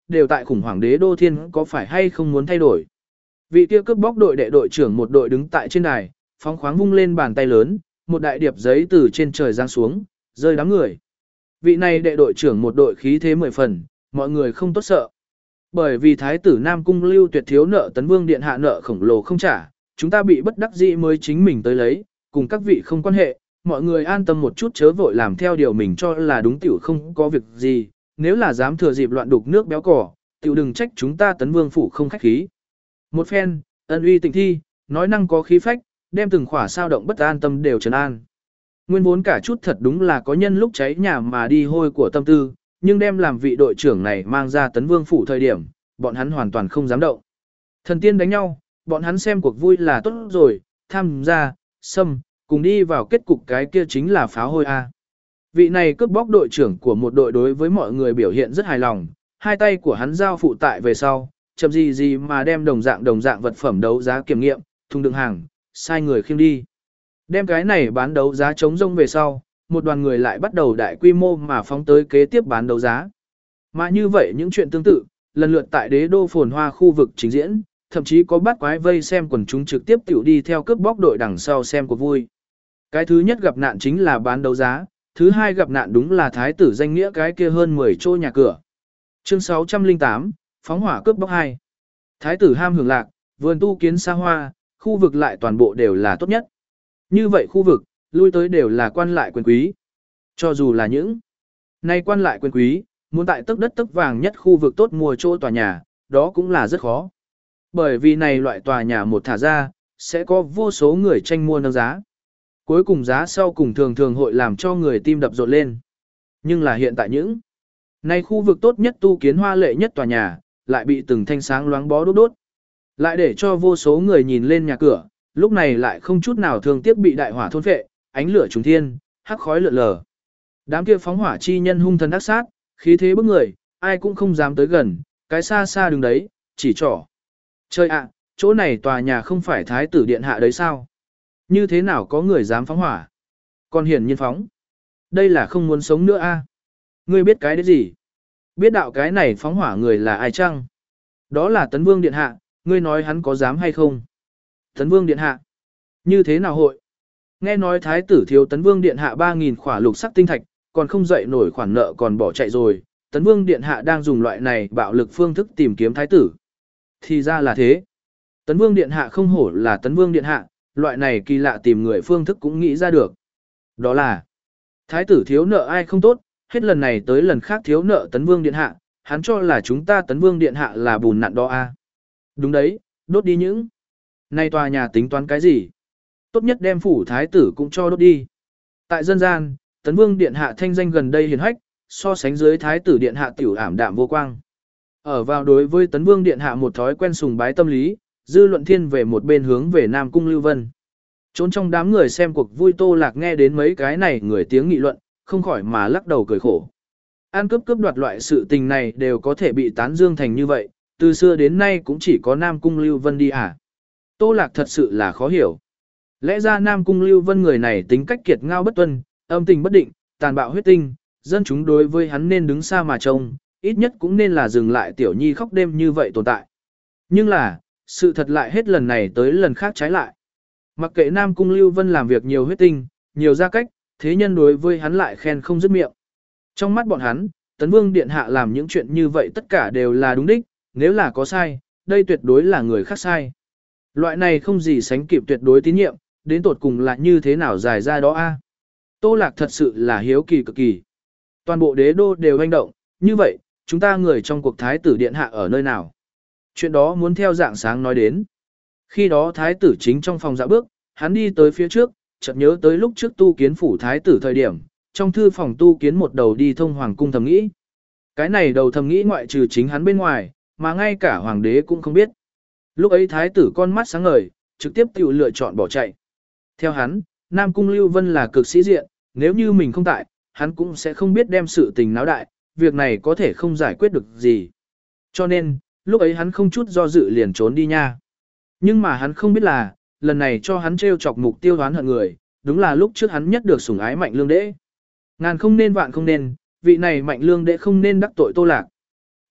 đều tại khủng hoảng đế đô thiên có phải hay không muốn thay đổi. Vị kia cướp bóc đội đệ đội trưởng một đội đứng tại trên đài, phóng khoáng vung lên bàn tay lớn, một đại điệp giấy từ trên trời giáng xuống, rơi đám người. Vị này đệ đội trưởng một đội khí thế mười phần, mọi người không tốt sợ. Bởi vì thái tử Nam Cung Lưu Tuyệt thiếu nợ Tấn Vương điện hạ nợ khổng lồ không trả, chúng ta bị bất đắc dĩ mới chính mình tới lấy, cùng các vị không quan hệ, mọi người an tâm một chút chớ vội làm theo điều mình cho là đúng tiểu không có việc gì, nếu là dám thừa dịp loạn đục nước béo cỏ, tiểu đừng trách chúng ta Tấn Vương phủ không khách khí. Một phen, ân uy tịnh thi, nói năng có khí phách, đem từng khỏa sao động bất an tâm đều trấn an. Nguyên vốn cả chút thật đúng là có nhân lúc cháy nhà mà đi hôi của tâm tư, nhưng đem làm vị đội trưởng này mang ra Tấn Vương phủ thời điểm, bọn hắn hoàn toàn không dám động. Thần tiên đánh nhau, bọn hắn xem cuộc vui là tốt rồi, tham gia, xâm, cùng đi vào kết cục cái kia chính là pháo hôi A. Vị này cướp bóc đội trưởng của một đội đối với mọi người biểu hiện rất hài lòng, hai tay của hắn giao phụ tại về sau, chậm gì gì mà đem đồng dạng đồng dạng vật phẩm đấu giá kiểm nghiệm, thùng đựng hàng, sai người khiêng đi. Đem cái này bán đấu giá chống rông về sau, một đoàn người lại bắt đầu đại quy mô mà phóng tới kế tiếp bán đấu giá. Mà như vậy những chuyện tương tự, lần lượt tại đế đô phồn hoa khu vực trình diễn, thậm chí có bắt quái vây xem quần chúng trực tiếp tiểu đi theo cướp bóc đội đằng sau xem cuộc vui. Cái thứ nhất gặp nạn chính là bán đấu giá, thứ hai gặp nạn đúng là thái tử danh nghĩa cái kia hơn mười chỗ nhà cửa. Chương sáu trăm lẻ tám, phóng hỏa cướp bóc hai. Thái tử ham hưởng lạc, vườn tu kiến xa hoa, khu vực lại toàn bộ đều là tốt nhất. Như vậy khu vực, lui tới đều là quan lại quyền quý. Cho dù là những nay quan lại quyền quý, muốn tại tấc đất tấc vàng nhất khu vực tốt mua chỗ tòa nhà, đó cũng là rất khó. Bởi vì này loại tòa nhà một thả ra, sẽ có vô số người tranh mua nâng giá. Cuối cùng giá sau cùng thường thường hội làm cho người tim đập rộn lên. Nhưng là hiện tại những nay khu vực tốt nhất tu kiến hoa lệ nhất tòa nhà, lại bị từng thanh sáng loáng bó đốt đốt. Lại để cho vô số người nhìn lên nhà cửa, lúc này lại không chút nào thường tiếc bị đại hỏa thôn phệ, ánh lửa trùng thiên, hắc khói lượn lờ. Đám kia phóng hỏa chi nhân hung thần ác sát, khí thế bức người, ai cũng không dám tới gần, cái xa xa đứng đấy, chỉ trỏ. Trời ạ, chỗ này tòa nhà không phải thái tử điện hạ đấy sao? Như thế nào có người dám phóng hỏa? Còn hiển nhiên phóng. Đây là không muốn sống nữa a. Ngươi biết cái đấy gì? Biết đạo cái này phóng hỏa người là ai chăng? Đó là Tấn Vương điện hạ, ngươi nói hắn có dám hay không? Tấn Vương điện hạ? Như thế nào hội? Nghe nói thái tử thiếu Tấn Vương điện hạ ba nghìn khỏa lục sắc tinh thạch, còn không dậy nổi khoản nợ còn bỏ chạy rồi, Tấn Vương điện hạ đang dùng loại này bạo lực phương thức tìm kiếm thái tử. Thì ra là thế. Tấn Vương điện hạ không hổ là Tấn Vương điện hạ, loại này kỳ lạ tìm người phương thức cũng nghĩ ra được. Đó là thái tử thiếu nợ ai không tốt, hết lần này tới lần khác thiếu nợ Tấn Vương điện hạ, hắn cho là chúng ta Tấn Vương điện hạ là bùn nặn đó a. Đúng đấy, đốt đi những. Nay tòa nhà tính toán cái gì? Tốt nhất đem phủ thái tử cũng cho đốt đi. Tại dân gian, Tấn Vương điện hạ thanh danh gần đây hiển hách, so sánh dưới thái tử điện hạ tiểu ảm đạm vô quang. Ở vào đối với Tấn Vương điện hạ một thói quen sùng bái tâm lý, dư luận thiên về một bên hướng về Nam Cung Lưu Vân. Trốn trong đám người xem cuộc vui Tô Lạc nghe đến mấy cái này người tiếng nghị luận, không khỏi mà lắc đầu cười khổ. An cướp cướp đoạt loại sự tình này đều có thể bị tán dương thành như vậy, từ xưa đến nay cũng chỉ có Nam Cung Lưu Vân đi à. Tô Lạc thật sự là khó hiểu. Lẽ ra Nam Cung Lưu Vân người này tính cách kiệt ngao bất tuân, âm tình bất định, tàn bạo huyết tinh, dân chúng đối với hắn nên đứng xa mà trông, ít nhất cũng nên là dừng lại tiểu nhi khóc đêm như vậy tồn tại. Nhưng là, sự thật lại hết lần này tới lần khác trái lại. Mặc kệ Nam Cung Lưu Vân làm việc nhiều huyết tinh, nhiều gia cách, thế nhân đối với hắn lại khen không dứt miệng. Trong mắt bọn hắn, Tấn Vương điện hạ làm những chuyện như vậy tất cả đều là đúng đích, nếu là có sai, đây tuyệt đối là người khác sai. Loại này không gì sánh kịp tuyệt đối tín nhiệm, đến tột cùng là như thế nào dài ra đó a? Tô Lạc thật sự là hiếu kỳ cực kỳ. Toàn bộ đế đô đều hành động, như vậy, chúng ta người trong cuộc thái tử điện hạ ở nơi nào? Chuyện đó muốn theo dạng sáng nói đến. Khi đó thái tử chính trong phòng dạo bước, hắn đi tới phía trước, chợt nhớ tới lúc trước tu kiến phủ thái tử thời điểm, trong thư phòng tu kiến một đầu đi thông hoàng cung thầm nghĩ. Cái này đầu thầm nghĩ ngoại trừ chính hắn bên ngoài, mà ngay cả hoàng đế cũng không biết. Lúc ấy thái tử con mắt sáng ngời, trực tiếp tự lựa chọn bỏ chạy. Theo hắn, Nam Cung Lưu Vân là cực sĩ diện, nếu như mình không tại, hắn cũng sẽ không biết đem sự tình náo đại, việc này có thể không giải quyết được gì. Cho nên, lúc ấy hắn không chút do dự liền trốn đi nha. Nhưng mà hắn không biết là, lần này cho hắn trêu chọc mục tiêu đoán hận người, đúng là lúc trước hắn nhất được sủng ái Mạnh Lương Đễ. Ngàn không nên vạn không nên, vị này Mạnh Lương Đễ không nên đắc tội Tô Lạc.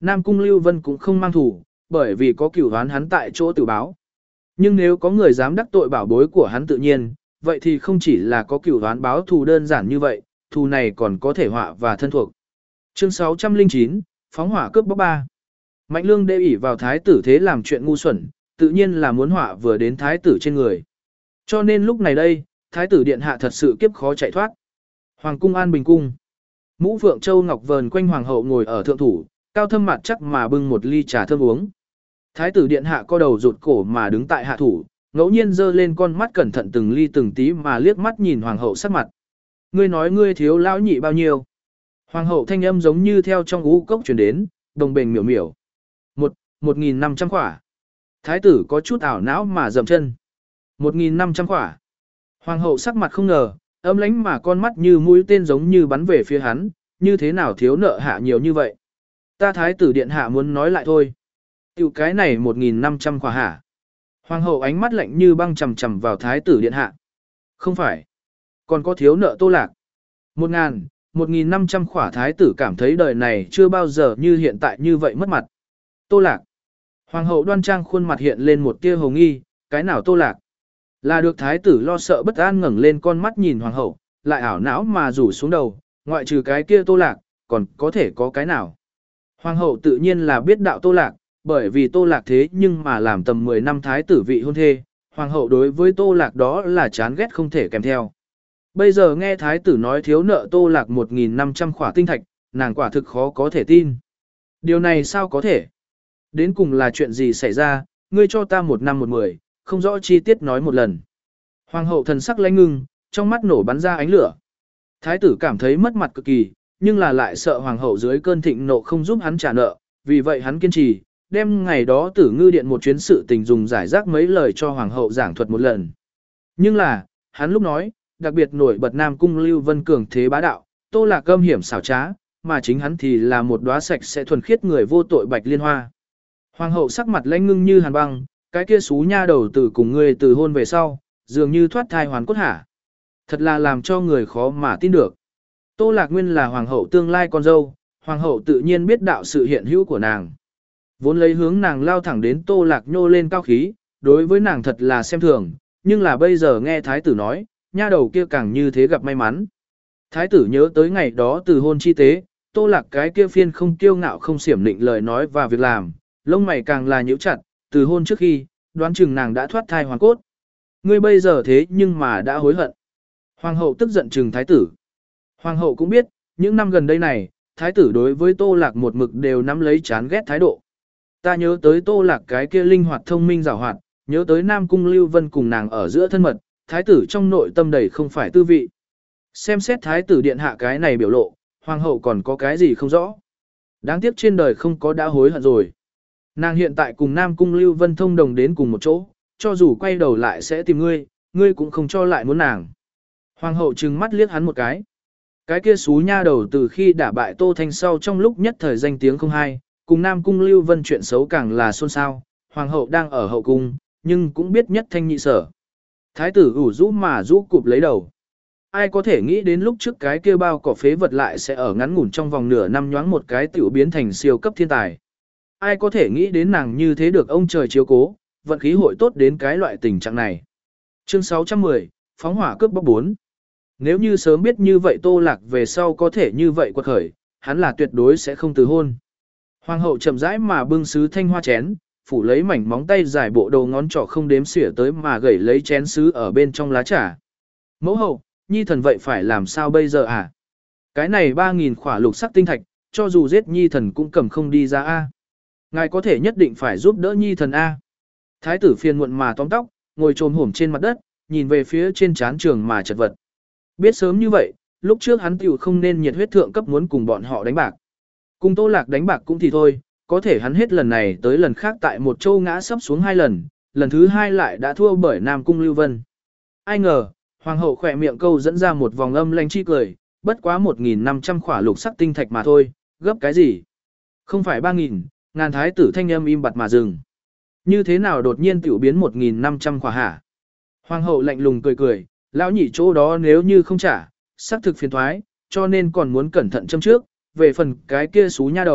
Nam Cung Lưu Vân cũng không mang thủ, bởi vì có cửu đoán hắn tại chỗ tự báo. Nhưng nếu có người dám đắc tội bảo bối của hắn tự nhiên, vậy thì không chỉ là có cửu đoán báo thù đơn giản như vậy, thù này còn có thể họa và thân thuộc. Chương sáu trăm lẻ chín, phóng hỏa cướp bóc ba. Mạnh Lương đê ỷ vào thái tử thế làm chuyện ngu xuẩn, tự nhiên là muốn họa vừa đến thái tử trên người. Cho nên lúc này đây, thái tử điện hạ thật sự kiếp khó chạy thoát. Hoàng cung An Bình cung. Mũ Phượng Châu Ngọc vờn quanh hoàng hậu ngồi ở thượng thủ, cao thâm mặt chắc mà bưng một ly trà thơm uống. Thái tử điện hạ co đầu rụt cổ mà đứng tại hạ thủ, ngẫu nhiên giơ lên con mắt cẩn thận từng ly từng tí mà liếc mắt nhìn hoàng hậu sắc mặt. Ngươi nói ngươi thiếu lão nhị bao nhiêu? Hoàng hậu thanh âm giống như theo trong ú cốc truyền đến, đồng bền miểu miểu. Một, một nghìn năm trăm khỏa. Thái tử có chút ảo não mà dậm chân. Một nghìn năm trăm khỏa. Hoàng hậu sắc mặt không ngờ, âm lãnh mà con mắt như mũi tên giống như bắn về phía hắn, như thế nào thiếu nợ hạ nhiều như vậy. Ta thái tử điện hạ muốn nói lại thôi. Tiểu cái này một nghìn năm trăm khỏa hả? Hoàng hậu ánh mắt lạnh như băng chầm chầm vào thái tử điện hạ. Không phải. Còn có thiếu nợ Tô Lạc. Một ngàn, một nghìn năm trăm khỏa thái tử cảm thấy đời này chưa bao giờ như hiện tại như vậy mất mặt. Tô Lạc. Hoàng hậu đoan trang khuôn mặt hiện lên một tia hồ nghi, cái nào Tô Lạc? Là được thái tử lo sợ bất an ngẩng lên con mắt nhìn hoàng hậu, lại ảo não mà rủ xuống đầu, ngoại trừ cái kia Tô Lạc, còn có thể có cái nào? Hoàng hậu tự nhiên là biết đạo Tô Lạc, bởi vì Tô Lạc thế nhưng mà làm tầm mười năm thái tử vị hôn thê, hoàng hậu đối với Tô Lạc đó là chán ghét không thể kèm theo. Bây giờ nghe thái tử nói thiếu nợ Tô Lạc một nghìn năm trăm khỏa tinh thạch, nàng quả thực khó có thể tin. Điều này sao có thể? Đến cùng là chuyện gì xảy ra, ngươi cho ta một năm một mười, không rõ chi tiết nói một lần. Hoàng hậu thần sắc lãnh ngưng, trong mắt nổ bắn ra ánh lửa. Thái tử cảm thấy mất mặt cực kỳ, nhưng là lại sợ hoàng hậu dưới cơn thịnh nộ không giúp hắn trả nợ, vì vậy hắn kiên trì, đem ngày đó tử ngư điện một chuyến sự tình dùng giải rác mấy lời cho hoàng hậu giảng thuật một lần. Nhưng là, hắn lúc nói, đặc biệt nổi bật Nam Cung Lưu Vân cường thế bá đạo, Tô Lạc âm hiểm xảo trá, mà chính hắn thì là một đóa sạch sẽ thuần khiết người vô tội bạch liên hoa. Hoàng hậu sắc mặt lãnh ngưng như hàn băng, cái kia xú nha đầu tử cùng ngươi từ hôn về sau, dường như thoát thai hoàn cốt hả. Thật là làm cho người khó mà tin được. Tô Lạc Nguyên là hoàng hậu tương lai con dâu, hoàng hậu tự nhiên biết đạo sự hiện hữu của nàng. Vốn lấy hướng nàng lao thẳng đến Tô Lạc nhô lên cao khí, đối với nàng thật là xem thường, nhưng là bây giờ nghe thái tử nói, nha đầu kia càng như thế gặp may mắn. Thái tử nhớ tới ngày đó từ hôn chi tế, Tô Lạc cái kia phiên không kiêu ngạo không xiểm định lời nói và việc làm, lông mày càng là nhíu chặt, từ hôn trước khi, đoán chừng nàng đã thoát thai hoàn cốt. Ngươi bây giờ thế nhưng mà đã hối hận. Hoàng hậu tức giận trừng thái tử. Hoàng hậu cũng biết, những năm gần đây này, thái tử đối với Tô Lạc một mực đều nắm lấy chán ghét thái độ. Ta nhớ tới Tô Lạc cái kia linh hoạt thông minh giàu hoạt, nhớ tới Nam Cung Lưu Vân cùng nàng ở giữa thân mật, thái tử trong nội tâm đầy không phải tư vị. Xem xét thái tử điện hạ cái này biểu lộ, hoàng hậu còn có cái gì không rõ. Đáng tiếc trên đời không có đã hối hận rồi. Nàng hiện tại cùng Nam Cung Lưu Vân thông đồng đến cùng một chỗ, cho dù quay đầu lại sẽ tìm ngươi, ngươi cũng không cho lại muốn nàng. Hoàng hậu trừng mắt liếc hắn một cái. Cái kia xú nha đầu từ khi đả bại Tô Thanh sau trong lúc nhất thời danh tiếng không hay, cùng Nam Cung Lưu Vân chuyện xấu càng là xôn xao, hoàng hậu đang ở hậu cung, nhưng cũng biết nhất thanh nhị sở. Thái tử ủ rũ mà rũ cụp lấy đầu. Ai có thể nghĩ đến lúc trước cái kia bao cỏ phế vật lại sẽ ở ngắn ngủn trong vòng nửa năm nhoáng một cái tiểu biến thành siêu cấp thiên tài. Ai có thể nghĩ đến nàng như thế được ông trời chiếu cố, vận khí hội tốt đến cái loại tình trạng này. Chương sáu trăm mười, phóng hỏa cướp bóc bốn. Nếu như sớm biết như vậy Tô Lạc về sau có thể như vậy quật khởi, hắn là tuyệt đối sẽ không từ hôn. Hoàng hậu chậm rãi mà bưng sứ thanh hoa chén, phủ lấy mảnh móng tay dài bộ đầu ngón trỏ không đếm xỉa tới mà gẩy lấy chén sứ ở bên trong lá trà. Mẫu hậu, nhi thần vậy phải làm sao bây giờ à? Cái này ba nghìn khỏa lục sắc tinh thạch, cho dù giết nhi thần cũng cầm không đi ra a. Ngài có thể nhất định phải giúp đỡ nhi thần a. Thái tử phiền muộn mà tóm tóc, ngồi trồm hổm trên mặt đất, nhìn về phía trên trán trường mà chật vật. Biết sớm như vậy, lúc trước hắn tiểu không nên nhiệt huyết thượng cấp muốn cùng bọn họ đánh bạc. Cùng Tô Lạc đánh bạc cũng thì thôi, có thể hắn hết lần này tới lần khác tại một châu ngã sắp xuống hai lần, lần thứ hai lại đã thua bởi Nam Cung Lưu Vân. Ai ngờ, hoàng hậu khỏe miệng câu dẫn ra một vòng âm lanh chi cười, bất quá một nghìn năm trăm khỏa lục sắc tinh thạch mà thôi, gấp cái gì? Không phải ba nghìn, ngàn thái tử thanh âm im bặt mà dừng. Như thế nào đột nhiên tiểu biến một nghìn năm trăm khỏa hả? Hoàng hậu lạnh lùng cười cười, lão nhị chỗ đó nếu như không trả, xác thực phiền thoái, cho nên còn muốn cẩn thận châm trước, về phần cái kia xú nha đầu,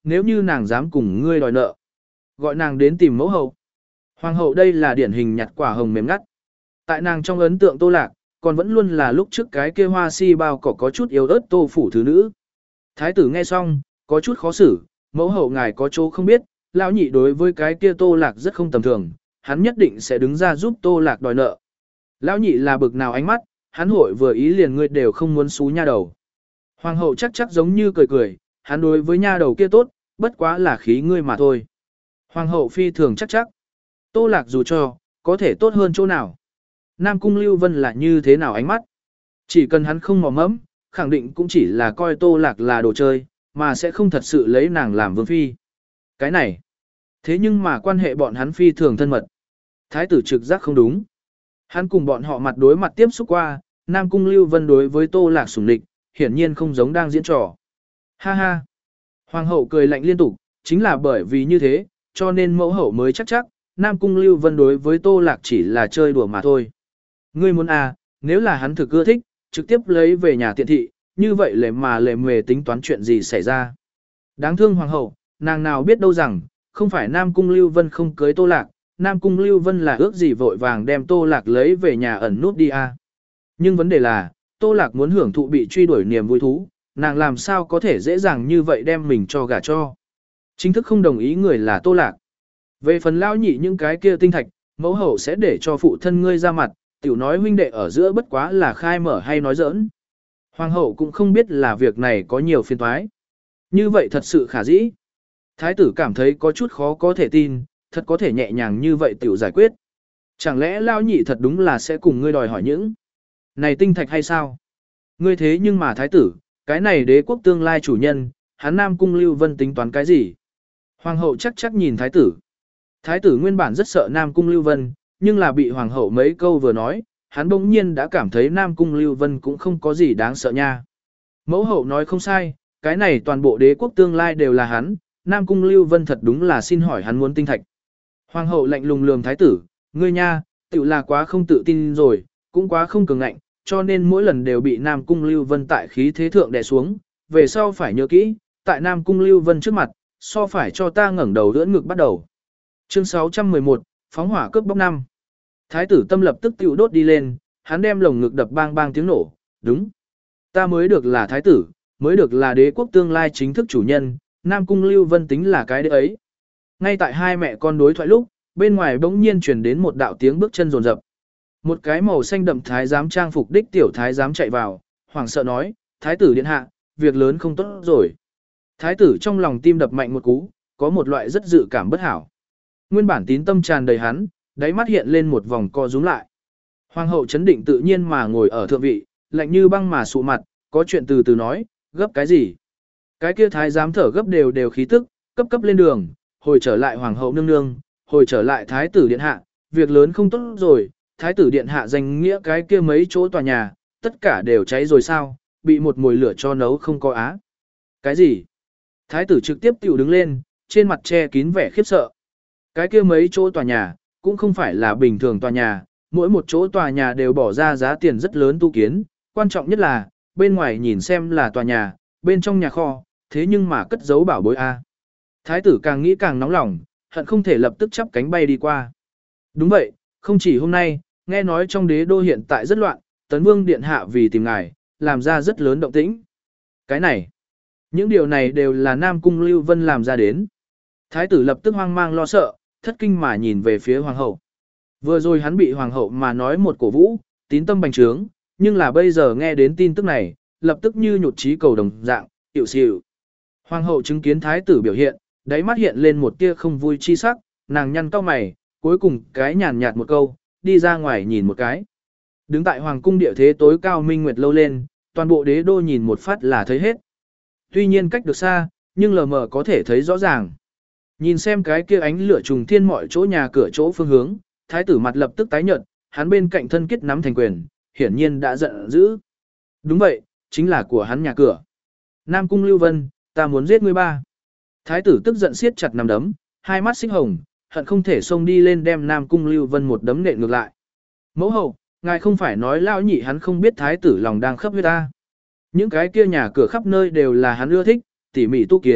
nếu như nàng dám cùng ngươi đòi nợ. Gọi nàng đến tìm mẫu hậu. Hoàng hậu đây là điển hình nhặt quả hồng mềm ngắt. Tại nàng trong ấn tượng Tô Lạc, còn vẫn luôn là lúc trước cái kia hoa si bao cỏ có chút yếu ớt Tô phủ thứ nữ. Thái tử nghe xong, có chút khó xử, mẫu hậu ngài có chỗ không biết, lão nhị đối với cái kia Tô Lạc rất không tầm thường, hắn nhất định sẽ đứng ra giúp Tô Lạc đòi nợ. Lão nhị là bực nào ánh mắt, hắn hội vừa ý liền ngươi đều không muốn xú nha đầu. Hoàng hậu chắc chắc giống như cười cười, hắn đối với nha đầu kia tốt, bất quá là khí ngươi mà thôi. Hoàng hậu phi thường chắc chắc. Tô Lạc dù cho, có thể tốt hơn chỗ nào. Nam Cung Lưu Vân là như thế nào ánh mắt. Chỉ cần hắn không mò mẫm, khẳng định cũng chỉ là coi Tô Lạc là đồ chơi, mà sẽ không thật sự lấy nàng làm vương phi. Cái này. Thế nhưng mà quan hệ bọn hắn phi thường thân mật. Thái tử trực giác không đúng. Hắn cùng bọn họ mặt đối mặt tiếp xúc qua, Nam Cung Lưu Vân đối với Tô Lạc sủng địch, hiển nhiên không giống đang diễn trò. Ha ha. Hoàng hậu cười lạnh liên tục, chính là bởi vì như thế, cho nên mẫu hậu mới chắc chắc, Nam Cung Lưu Vân đối với Tô Lạc chỉ là chơi đùa mà thôi. Ngươi muốn à, nếu là hắn thực ưa thích, trực tiếp lấy về nhà tiện thị, như vậy lệ mà lệ mề tính toán chuyện gì xảy ra. Đáng thương hoàng hậu, nàng nào biết đâu rằng, không phải Nam Cung Lưu Vân không cưới Tô Lạc, Nam Cung Lưu Vân là ước gì vội vàng đem Tô Lạc lấy về nhà ẩn nút đi à. Nhưng vấn đề là, Tô Lạc muốn hưởng thụ bị truy đuổi niềm vui thú, nàng làm sao có thể dễ dàng như vậy đem mình cho gả cho. Chính thức không đồng ý người là Tô Lạc. Về phần lão nhị những cái kia tinh thạch, mẫu hậu sẽ để cho phụ thân ngươi ra mặt, tiểu nói huynh đệ ở giữa bất quá là khai mở hay nói giỡn. Hoàng hậu cũng không biết là việc này có nhiều phiền toái. Như vậy thật sự khả dĩ. Thái tử cảm thấy có chút khó có thể tin, thật có thể nhẹ nhàng như vậy tiểu giải quyết. Chẳng lẽ lão nhị thật đúng là sẽ cùng ngươi đòi hỏi những này tinh thạch hay sao? Ngươi thế nhưng mà thái tử, cái này đế quốc tương lai chủ nhân, hắn Nam Cung Lưu Vân tính toán cái gì? Hoàng hậu chắc chắc nhìn thái tử. Thái tử nguyên bản rất sợ Nam Cung Lưu Vân, nhưng là bị hoàng hậu mấy câu vừa nói, hắn bỗng nhiên đã cảm thấy Nam Cung Lưu Vân cũng không có gì đáng sợ nha. Mẫu hậu nói không sai, cái này toàn bộ đế quốc tương lai đều là hắn, Nam Cung Lưu Vân thật đúng là xin hỏi hắn muốn tinh thạch. Hoàng hậu lạnh lùng lườm thái tử, ngươi nha, tự là quá không tự tin rồi, cũng quá không cường ngạnh, cho nên mỗi lần đều bị Nam Cung Lưu Vân tại khí thế thượng đè xuống, về sau phải nhớ kỹ, tại Nam Cung Lưu Vân trước mặt, so phải cho ta ngẩng đầu đỡ ngực bắt đầu. Chương sáu trăm mười một, phóng hỏa cướp bóc năm. Thái tử tâm lập tức tiểu đốt đi lên, hắn đem lồng ngực đập bang bang tiếng nổ, đúng. Ta mới được là thái tử, mới được là đế quốc tương lai chính thức chủ nhân, Nam Cung Lưu Vân tính là cái đế ấy. Ngay tại hai mẹ con đối thoại lúc, bên ngoài bỗng nhiên truyền đến một đạo tiếng bước chân rồn rập. Một cái màu xanh đậm thái giám trang phục đích tiểu thái giám chạy vào, hoảng sợ nói, thái tử điện hạ, việc lớn không tốt rồi. Thái tử trong lòng tim đập mạnh một cú, có một loại rất dự cảm bất hảo. Nguyên bản tín tâm tràn đầy hắn, đáy mắt hiện lên một vòng co rúm lại. Hoàng hậu chấn định tự nhiên mà ngồi ở thượng vị, lạnh như băng mà sụ mặt, có chuyện từ từ nói, gấp cái gì? Cái kia thái giám thở gấp đều đều khí tức, cấp cấp lên đường, hồi trở lại hoàng hậu nương nương, hồi trở lại thái tử điện hạ, việc lớn không tốt rồi, thái tử điện hạ danh nghĩa cái kia mấy chỗ tòa nhà, tất cả đều cháy rồi sao, bị một mùi lửa cho nấu không có á. Cái gì? Thái tử trực tiếp tiểu đứng lên, trên mặt che kín vẻ khiếp sợ. Cái kia mấy chỗ tòa nhà, cũng không phải là bình thường tòa nhà, mỗi một chỗ tòa nhà đều bỏ ra giá tiền rất lớn tu kiến, quan trọng nhất là, bên ngoài nhìn xem là tòa nhà, bên trong nhà kho, thế nhưng mà cất giấu bảo bối A. Thái tử càng nghĩ càng nóng lòng, hận không thể lập tức chắp cánh bay đi qua. Đúng vậy, không chỉ hôm nay, nghe nói trong đế đô hiện tại rất loạn, tấn vương điện hạ vì tìm ngài, làm ra rất lớn động tĩnh. Cái này, những điều này đều là Nam Cung Lưu Vân làm ra đến. Thái tử lập tức hoang mang lo sợ, thất kinh mà nhìn về phía hoàng hậu. Vừa rồi hắn bị hoàng hậu mà nói một cổ vũ, tín tâm bành trướng, nhưng là bây giờ nghe đến tin tức này, lập tức như nhụt chí cầu đồng dạng, tiểu xỉu. Hoàng hậu chứng kiến thái tử biểu hiện, đáy mắt hiện lên một tia không vui chi sắc, nàng nhăn cau mày, cuối cùng cái nhàn nhạt một câu, đi ra ngoài nhìn một cái. Đứng tại hoàng cung địa thế tối cao minh nguyệt lâu lên, toàn bộ đế đô nhìn một phát là thấy hết. Tuy nhiên cách được xa, nhưng lờ mờ có thể thấy rõ ràng. Nhìn xem cái kia ánh lửa trùng thiên mọi chỗ nhà cửa chỗ phương hướng, thái tử mặt lập tức tái nhợt, hắn bên cạnh thân kết nắm thành quyền, hiển nhiên đã giận dữ. Đúng vậy, chính là của hắn nhà cửa. Nam Cung Lưu Vân, ta muốn giết ngươi ba. Thái tử tức giận siết chặt nắm đấm, hai mắt xích hồng, hận không thể xông đi lên đem Nam Cung Lưu Vân một đấm nện ngược lại. Mẫu hậu, ngài không phải nói lão nhị hắn không biết thái tử lòng đang khấp huyết ta. Những cái kia nhà cửa khắp nơi đều là hắn ưa thích, tỉ mỉ tu kiến,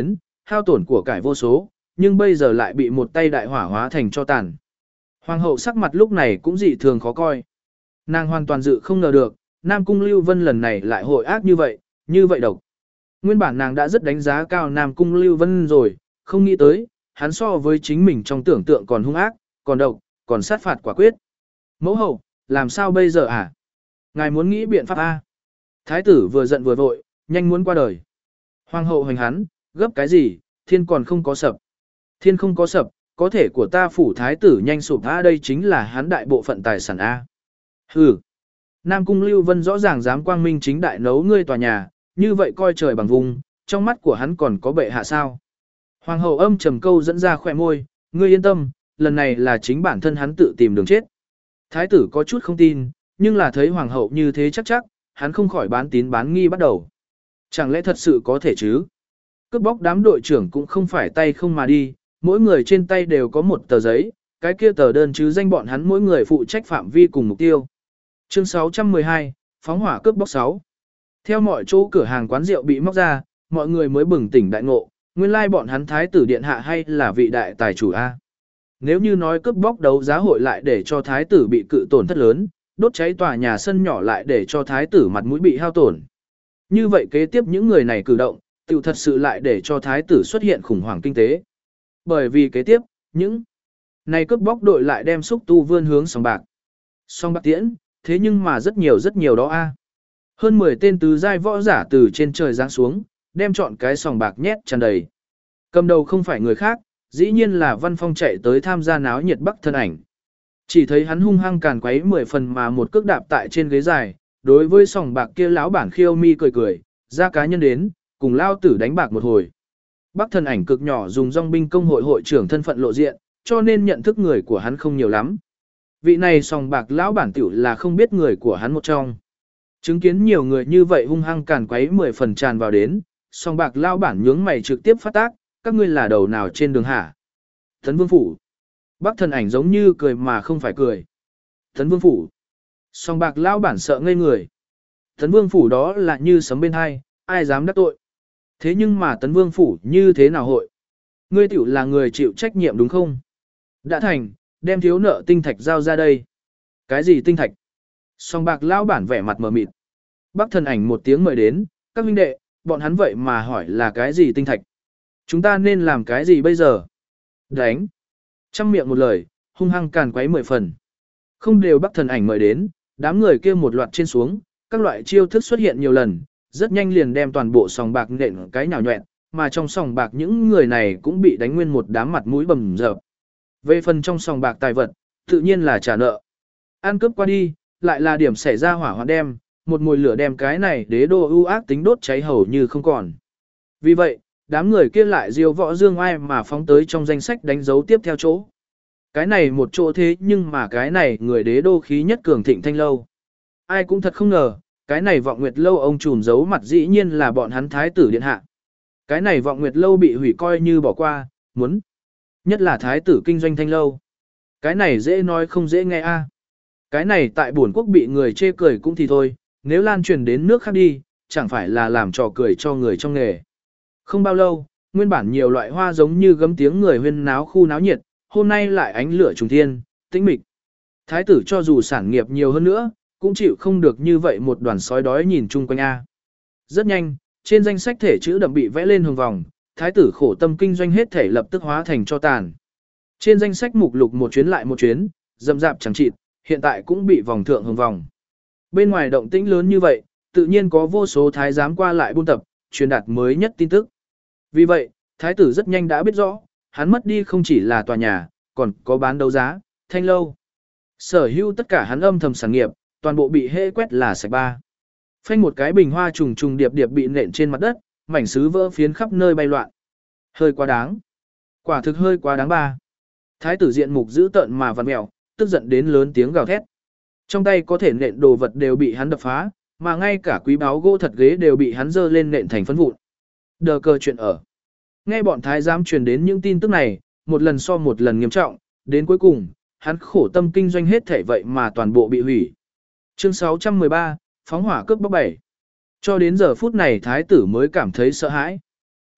hao tổn của cải vô số, nhưng bây giờ lại bị một tay đại hỏa hóa thành cho tàn. Hoàng hậu sắc mặt lúc này cũng dị thường khó coi. Nàng hoàn toàn dự không ngờ được, Nam Cung Lưu Vân lần này lại hội ác như vậy, như vậy độc. Nguyên bản nàng đã rất đánh giá cao Nam Cung Lưu Vân rồi, không nghĩ tới, hắn so với chính mình trong tưởng tượng còn hung ác, còn độc, còn sát phạt quả quyết. Mẫu hậu, làm sao bây giờ à? Ngài muốn nghĩ biện pháp A. Thái tử vừa giận vừa vội, nhanh muốn qua đời. Hoàng hậu hoành hắn, gấp cái gì, thiên còn không có sập. Thiên không có sập, có thể của ta phủ thái tử nhanh sụp A, đây chính là hắn đại bộ phận tài sản A. Hừ. Nam Cung Lưu Vân rõ ràng dám quang minh chính đại nấu ngươi tòa nhà, như vậy coi trời bằng vùng, trong mắt của hắn còn có bệ hạ sao. Hoàng hậu âm trầm câu dẫn ra khỏe môi, ngươi yên tâm, lần này là chính bản thân hắn tự tìm đường chết. Thái tử có chút không tin, nhưng là thấy hoàng hậu như thế chắc chắc, hắn không khỏi bán tín bán nghi bắt đầu. Chẳng lẽ thật sự có thể chứ? Cướp bóc đám đội trưởng cũng không phải tay không mà đi, mỗi người trên tay đều có một tờ giấy, cái kia tờ đơn chứ danh bọn hắn mỗi người phụ trách phạm vi cùng mục tiêu. Chương sáu trăm mười hai, phóng hỏa cướp bóc sáu. Theo mọi chỗ cửa hàng quán rượu bị móc ra, mọi người mới bừng tỉnh đại ngộ, nguyên lai bọn hắn thái tử điện hạ hay là vị đại tài chủ A. Nếu như nói cướp bóc đấu giá hội lại để cho thái tử bị cự tổn thất lớn, đốt cháy tòa nhà sân nhỏ lại để cho thái tử mặt mũi bị hao tổn. Như vậy kế tiếp những người này cử động, tự thật sự lại để cho thái tử xuất hiện khủng hoảng kinh tế. Bởi vì kế tiếp, những này cướp bóc đội lại đem xúc tu vươn hướng sòng bạc. Sòng bạc tiễn, thế nhưng mà rất nhiều rất nhiều đó a. Hơn mười tên tứ giai võ giả từ trên trời giáng xuống, đem chọn cái sòng bạc nhét tràn đầy. Cầm đầu không phải người khác, dĩ nhiên là Văn Phong chạy tới tham gia náo nhiệt Bắc Thân Ảnh. Chỉ thấy hắn hung hăng càn quấy mười phần mà một cước đạp tại trên ghế dài, đối với sòng bạc kia lão bản khiêu mi cười cười, ra cá nhân đến, cùng lao tử đánh bạc một hồi. Bắc Thân Ảnh cực nhỏ dùng dòng binh công hội hội trưởng thân phận lộ diện, cho nên nhận thức người của hắn không nhiều lắm. Vị này sòng bạc lão bản tiểu là không biết người của hắn một trong. Chứng kiến nhiều người như vậy hung hăng càn quấy mười phần tràn vào đến, sòng bạc lão bản nhướng mày trực tiếp phát tác, các ngươi là đầu nào trên đường hả? Tấn Vương Phủ. Bắc Thân Ảnh giống như cười mà không phải cười. Tấn Vương Phủ. Sòng bạc lão bản sợ ngây người. Tấn Vương Phủ đó là như sấm bên hai, ai dám đắc tội. Thế nhưng mà Tấn Vương Phủ như thế nào hội? Ngươi tiểu là người chịu trách nhiệm đúng không? Đã thành, đem thiếu nợ tinh thạch giao ra đây. Cái gì tinh thạch? Sòng bạc lão bản vẻ mặt mờ mịt. Bắc Thân Ảnh một tiếng mời đến, các huynh đệ, bọn hắn vậy mà hỏi là cái gì tinh thạch? Chúng ta nên làm cái gì bây giờ? Đánh. Trăm miệng một lời, hung hăng càn quấy mười phần. Không đều Bắc Thân Ảnh mời đến, đám người kia một loạt trên xuống, các loại chiêu thức xuất hiện nhiều lần, rất nhanh liền đem toàn bộ sòng bạc nện cái nhào nhọẹn, mà trong sòng bạc những người này cũng bị đánh nguyên một đám mặt mũi bầm dập. Về phần trong sòng bạc tài vật, tự nhiên là trả nợ. Ăn cướp qua đi, lại là điểm xảy ra hỏa hoạn đem, một mùi lửa đem cái này đế đô ưu ác tính đốt cháy hầu như không còn. Vì vậy, đám người kia lại diêu võ dương ai mà phóng tới trong danh sách đánh dấu tiếp theo chỗ. Cái này một chỗ thế nhưng mà cái này người đế đô khí nhất cường thịnh thanh lâu. Ai cũng thật không ngờ, cái này vọng nguyệt lâu ông trùm giấu mặt dĩ nhiên là bọn hắn thái tử điện hạ. Cái này vọng nguyệt lâu bị hủy coi như bỏ qua, muốn. Nhất là thái tử kinh doanh thanh lâu. Cái này dễ nói không dễ nghe a. Cái này tại bổn quốc bị người chê cười cũng thì thôi, nếu lan truyền đến nước khác đi, chẳng phải là làm trò cười cho người trong nghề. Không bao lâu, nguyên bản nhiều loại hoa giống như gấm tiếng người huyên náo khu náo nhiệt, hôm nay lại ánh lửa trùng thiên, tĩnh mịch. Thái tử cho dù sản nghiệp nhiều hơn nữa, cũng chịu không được như vậy một đoàn sói đói nhìn chung quanh a. Rất nhanh, trên danh sách thể chữ đậm bị vẽ lên hồng vòng, thái tử khổ tâm kinh doanh hết thể lập tức hóa thành cho tàn. Trên danh sách mục lục một chuyến lại một chuyến, dầm dạp chẳng chịt, hiện tại cũng bị vòng thượng hồng vòng. Bên ngoài động tĩnh lớn như vậy, tự nhiên có vô số thái giám qua lại buôn tập, truyền đạt mới nhất tin tức. Vì vậy, thái tử rất nhanh đã biết rõ, hắn mất đi không chỉ là tòa nhà, còn có bán đấu giá, thanh lâu. Sở hữu tất cả hắn âm thầm sản nghiệp, toàn bộ bị hễ quét là sạch ba. Phanh một cái bình hoa trùng trùng điệp điệp bị nện trên mặt đất, mảnh sứ vỡ phiến khắp nơi bay loạn. Hơi quá đáng. Quả thực hơi quá đáng ba. Thái tử diện mục dữ tợn mà vặn mèo, tức giận đến lớn tiếng gào thét. Trong tay có thể nện đồ vật đều bị hắn đập phá, mà ngay cả quý báu gỗ thật ghế đều bị hắn dơ lên nện thành phấn vụn. Đờ cơ chuyện ở. Nghe bọn thái giám truyền đến những tin tức này, một lần so một lần nghiêm trọng, đến cuối cùng, hắn khổ tâm kinh doanh hết thể vậy mà toàn bộ bị hủy. Chương sáu trăm mười ba, phóng hỏa cướp bóc bảy. Cho đến giờ phút này thái tử mới cảm thấy sợ hãi.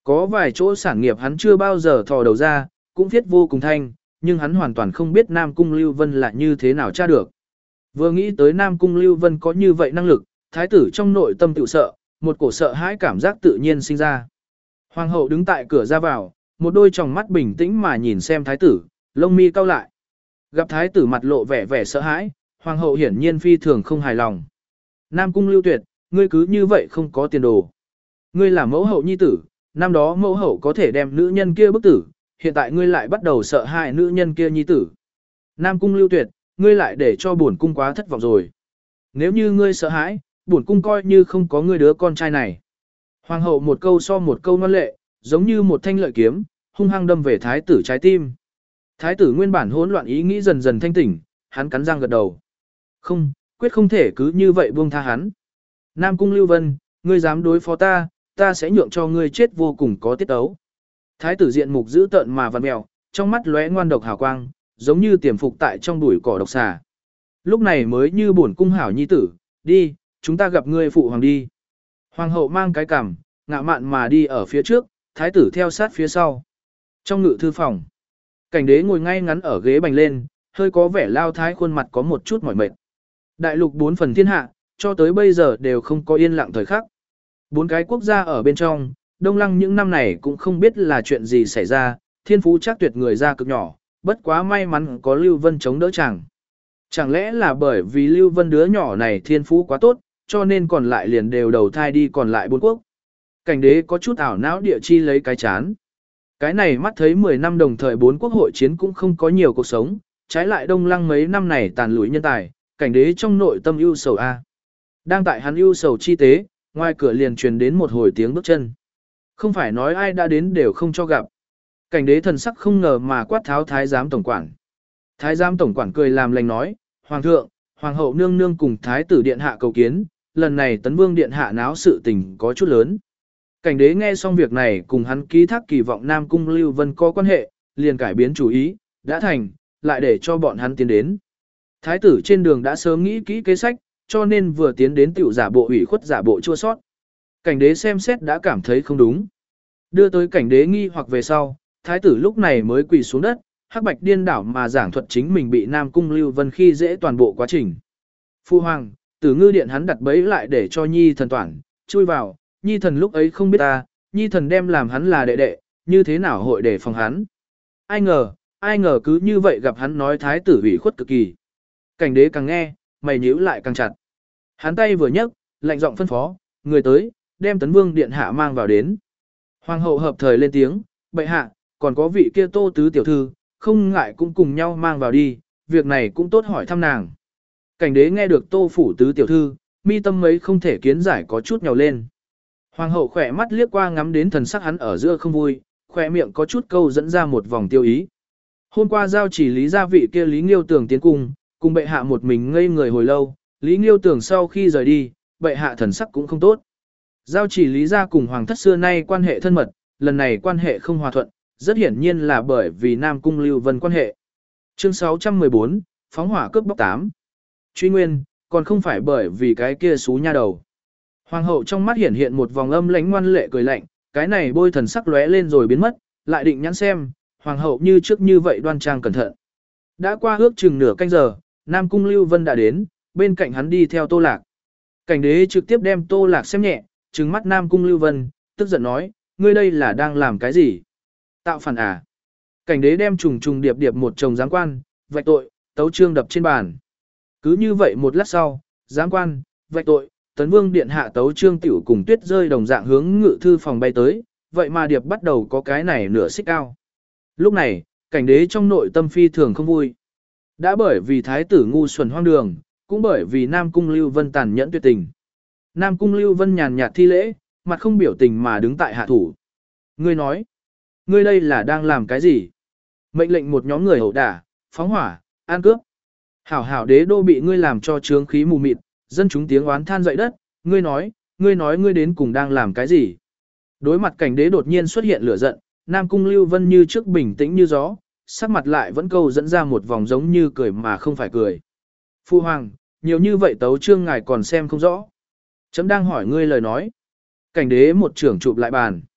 Có vài chỗ sản nghiệp hắn chưa bao giờ thò đầu ra, cũng viết vô cùng thanh, nhưng hắn hoàn toàn không biết Nam Cung Lưu Vân là như thế nào tra được. Vừa nghĩ tới Nam Cung Lưu Vân có như vậy năng lực, thái tử trong nội tâm tự sợ, một cổ sợ hãi cảm giác tự nhiên sinh ra. Hoàng hậu đứng tại cửa ra vào, một đôi tròng mắt bình tĩnh mà nhìn xem thái tử, lông mi cau lại. Gặp thái tử mặt lộ vẻ vẻ sợ hãi, hoàng hậu hiển nhiên phi thường không hài lòng. Nam Cung Lưu Tuyệt, ngươi cứ như vậy không có tiền đồ. Ngươi là mẫu hậu nhi tử, năm đó mẫu hậu có thể đem nữ nhân kia bức tử, hiện tại ngươi lại bắt đầu sợ hãi nữ nhân kia nhi tử. Nam Cung Lưu Tuyệt, ngươi lại để cho bổn cung quá thất vọng rồi. Nếu như ngươi sợ hãi, bổn cung coi như không có ngươi đứa con trai này. Hoàng hậu một câu so một câu ngoan lệ, giống như một thanh lợi kiếm, hung hăng đâm về thái tử trái tim. Thái tử nguyên bản hỗn loạn ý nghĩ dần dần thanh tỉnh, hắn cắn răng gật đầu. Không, quyết không thể cứ như vậy buông tha hắn. Nam Cung Lưu Vân, ngươi dám đối phó ta, ta sẽ nhượng cho ngươi chết vô cùng có tiết ấu. Thái tử diện mục dữ tợn mà vằn mèo, trong mắt lóe ngoan độc hào quang, giống như tiềm phục tại trong bụi cỏ độc xà. Lúc này mới như bổn cung hảo nhi tử, đi, chúng ta gặp ngươi phụ hoàng đi. Hoàng hậu mang cái cằm, ngạo mạn mà đi ở phía trước, thái tử theo sát phía sau. Trong ngự thư phòng, cảnh đế ngồi ngay ngắn ở ghế bành lên, hơi có vẻ lao thái khuôn mặt có một chút mỏi mệt. Đại lục bốn phần thiên hạ, cho tới bây giờ đều không có yên lặng thời khắc. Bốn cái quốc gia ở bên trong, Đông Lăng những năm này cũng không biết là chuyện gì xảy ra, thiên phú chắc tuyệt người ra cực nhỏ, bất quá may mắn có Lưu Vân chống đỡ chàng. Chẳng lẽ là bởi vì Lưu Vân đứa nhỏ này thiên phú quá tốt, cho nên còn lại liền đều đầu thai đi còn lại bốn quốc. Cảnh đế có chút ảo não địa chi lấy cái chán. Cái này mắt thấy mười năm đồng thời bốn quốc hội chiến cũng không có nhiều cuộc sống, trái lại Đông Lăng mấy năm này tàn lụi nhân tài, cảnh đế trong nội tâm ưu sầu a. Đang tại hắn ưu sầu chi tế, ngoài cửa liền truyền đến một hồi tiếng bước chân. Không phải nói ai đã đến đều không cho gặp. Cảnh đế thần sắc không ngờ mà quát tháo thái giám tổng quản. Thái giám tổng quản cười làm lành nói, Hoàng thượng, Hoàng hậu nương nương cùng thái tử điện hạ cầu kiến, lần này tấn vương điện hạ náo sự tình có chút lớn. Cảnh đế nghe xong việc này cùng hắn ký thác kỳ vọng Nam Cung Lưu Vân có quan hệ, liền cải biến chủ ý, đã thành, lại để cho bọn hắn tiến đến. Thái tử trên đường đã sớm nghĩ kỹ kế sách, cho nên vừa tiến đến tiểu giả bộ ủy khuất giả bộ chua sót. Cảnh đế xem xét đã cảm thấy không đúng. Đưa tới cảnh đế nghi hoặc về sau, thái tử lúc này mới quỳ xuống đất, hắc bạch điên đảo mà giảng thuật chính mình bị Nam Cung Lưu Vân khi dễ toàn bộ quá trình. Phu hoàng, tử ngư điện hắn đặt bẫy lại để cho nhi thần toản, chui vào, nhi thần lúc ấy không biết ta, nhi thần đem làm hắn là đệ đệ, như thế nào hội để phòng hắn. Ai ngờ, ai ngờ cứ như vậy gặp hắn nói thái tử ủy khuất cực kỳ. Cảnh đế càng nghe, mày nhíu lại càng chặt. Hắn tay vừa nhấc, lạnh giọng phân phó, người tới, đem tấn vương điện hạ mang vào đến. Hoàng hậu hợp thời lên tiếng, bệ hạ, còn có vị kia Tô tứ tiểu thư, không ngại cũng cùng nhau mang vào đi, việc này cũng tốt hỏi thăm nàng. Cảnh đế nghe được Tô phủ tứ tiểu thư, mi tâm mấy không thể kiến giải có chút nhào lên. Hoàng hậu khỏe mắt liếc qua ngắm đến thần sắc hắn ở giữa không vui, khỏe miệng có chút câu dẫn ra một vòng tiêu ý. Hôm qua giao chỉ lý gia vị kia Lý Nghiêu Tường tiến cung, cùng bệ hạ một mình ngây người hồi lâu, Lý Nghiêu Tường sau khi rời đi, bệ hạ thần sắc cũng không tốt. Giao chỉ lý gia cùng hoàng thất xưa nay quan hệ thân mật, lần này quan hệ không hòa thuận, rất hiển nhiên là bởi vì Nam Cung Lưu Vân quan hệ. Chương sáu trăm mười bốn, phóng hỏa cướp bóc tám. Truy nguyên, còn không phải bởi vì cái kia xú nha đầu. Hoàng hậu trong mắt hiển hiện một vòng âm lãnh ngoan lệ cười lạnh, cái này bôi thần sắc lóe lên rồi biến mất, lại định nhãn xem, hoàng hậu như trước như vậy đoan trang cẩn thận. Đã qua ước chừng nửa canh giờ, Nam Cung Lưu Vân đã đến, bên cạnh hắn đi theo Tô Lạc. Cảnh đế trực tiếp đem Tô Lạc xem nhẹ, trừng mắt Nam Cung Lưu Vân, tức giận nói, ngươi đây là đang làm cái gì? Tạo phản à? Cảnh đế đem trùng trùng điệp điệp một chồng giáng quan, vạch tội, tấu trương đập trên bàn. Cứ như vậy một lát sau, giáng quan, vạch tội, tấn vương điện hạ tấu trương tiểu cùng tuyết rơi đồng dạng hướng ngự thư phòng bay tới, vậy mà điệp bắt đầu có cái này nửa xích cao. Lúc này, cảnh đế trong nội tâm phi thường không vui. Đã bởi vì thái tử ngu xuẩn hoang đường, cũng bởi vì Nam Cung Lưu Vân tàn nhẫn tuyệt tình. Nam Cung Lưu Vân nhàn nhạt thi lễ, mặt không biểu tình mà đứng tại hạ thủ. Ngươi nói, ngươi đây là đang làm cái gì? Mệnh lệnh một nhóm người hậu đả, phóng hỏa, an cướp. Hảo hảo đế đô bị ngươi làm cho trướng khí mù mịt, dân chúng tiếng oán than dậy đất, ngươi nói, ngươi nói ngươi đến cùng đang làm cái gì? Đối mặt cảnh đế đột nhiên xuất hiện lửa giận, Nam Cung Lưu Vân như trước bình tĩnh như gió, sắc mặt lại vẫn câu dẫn ra một vòng giống như cười mà không phải cười. Phu hoàng, nhiều như vậy tấu chương ngài còn xem không rõ. Chấm đang hỏi ngươi lời nói. Cảnh đế một trưởng chụp lại bàn.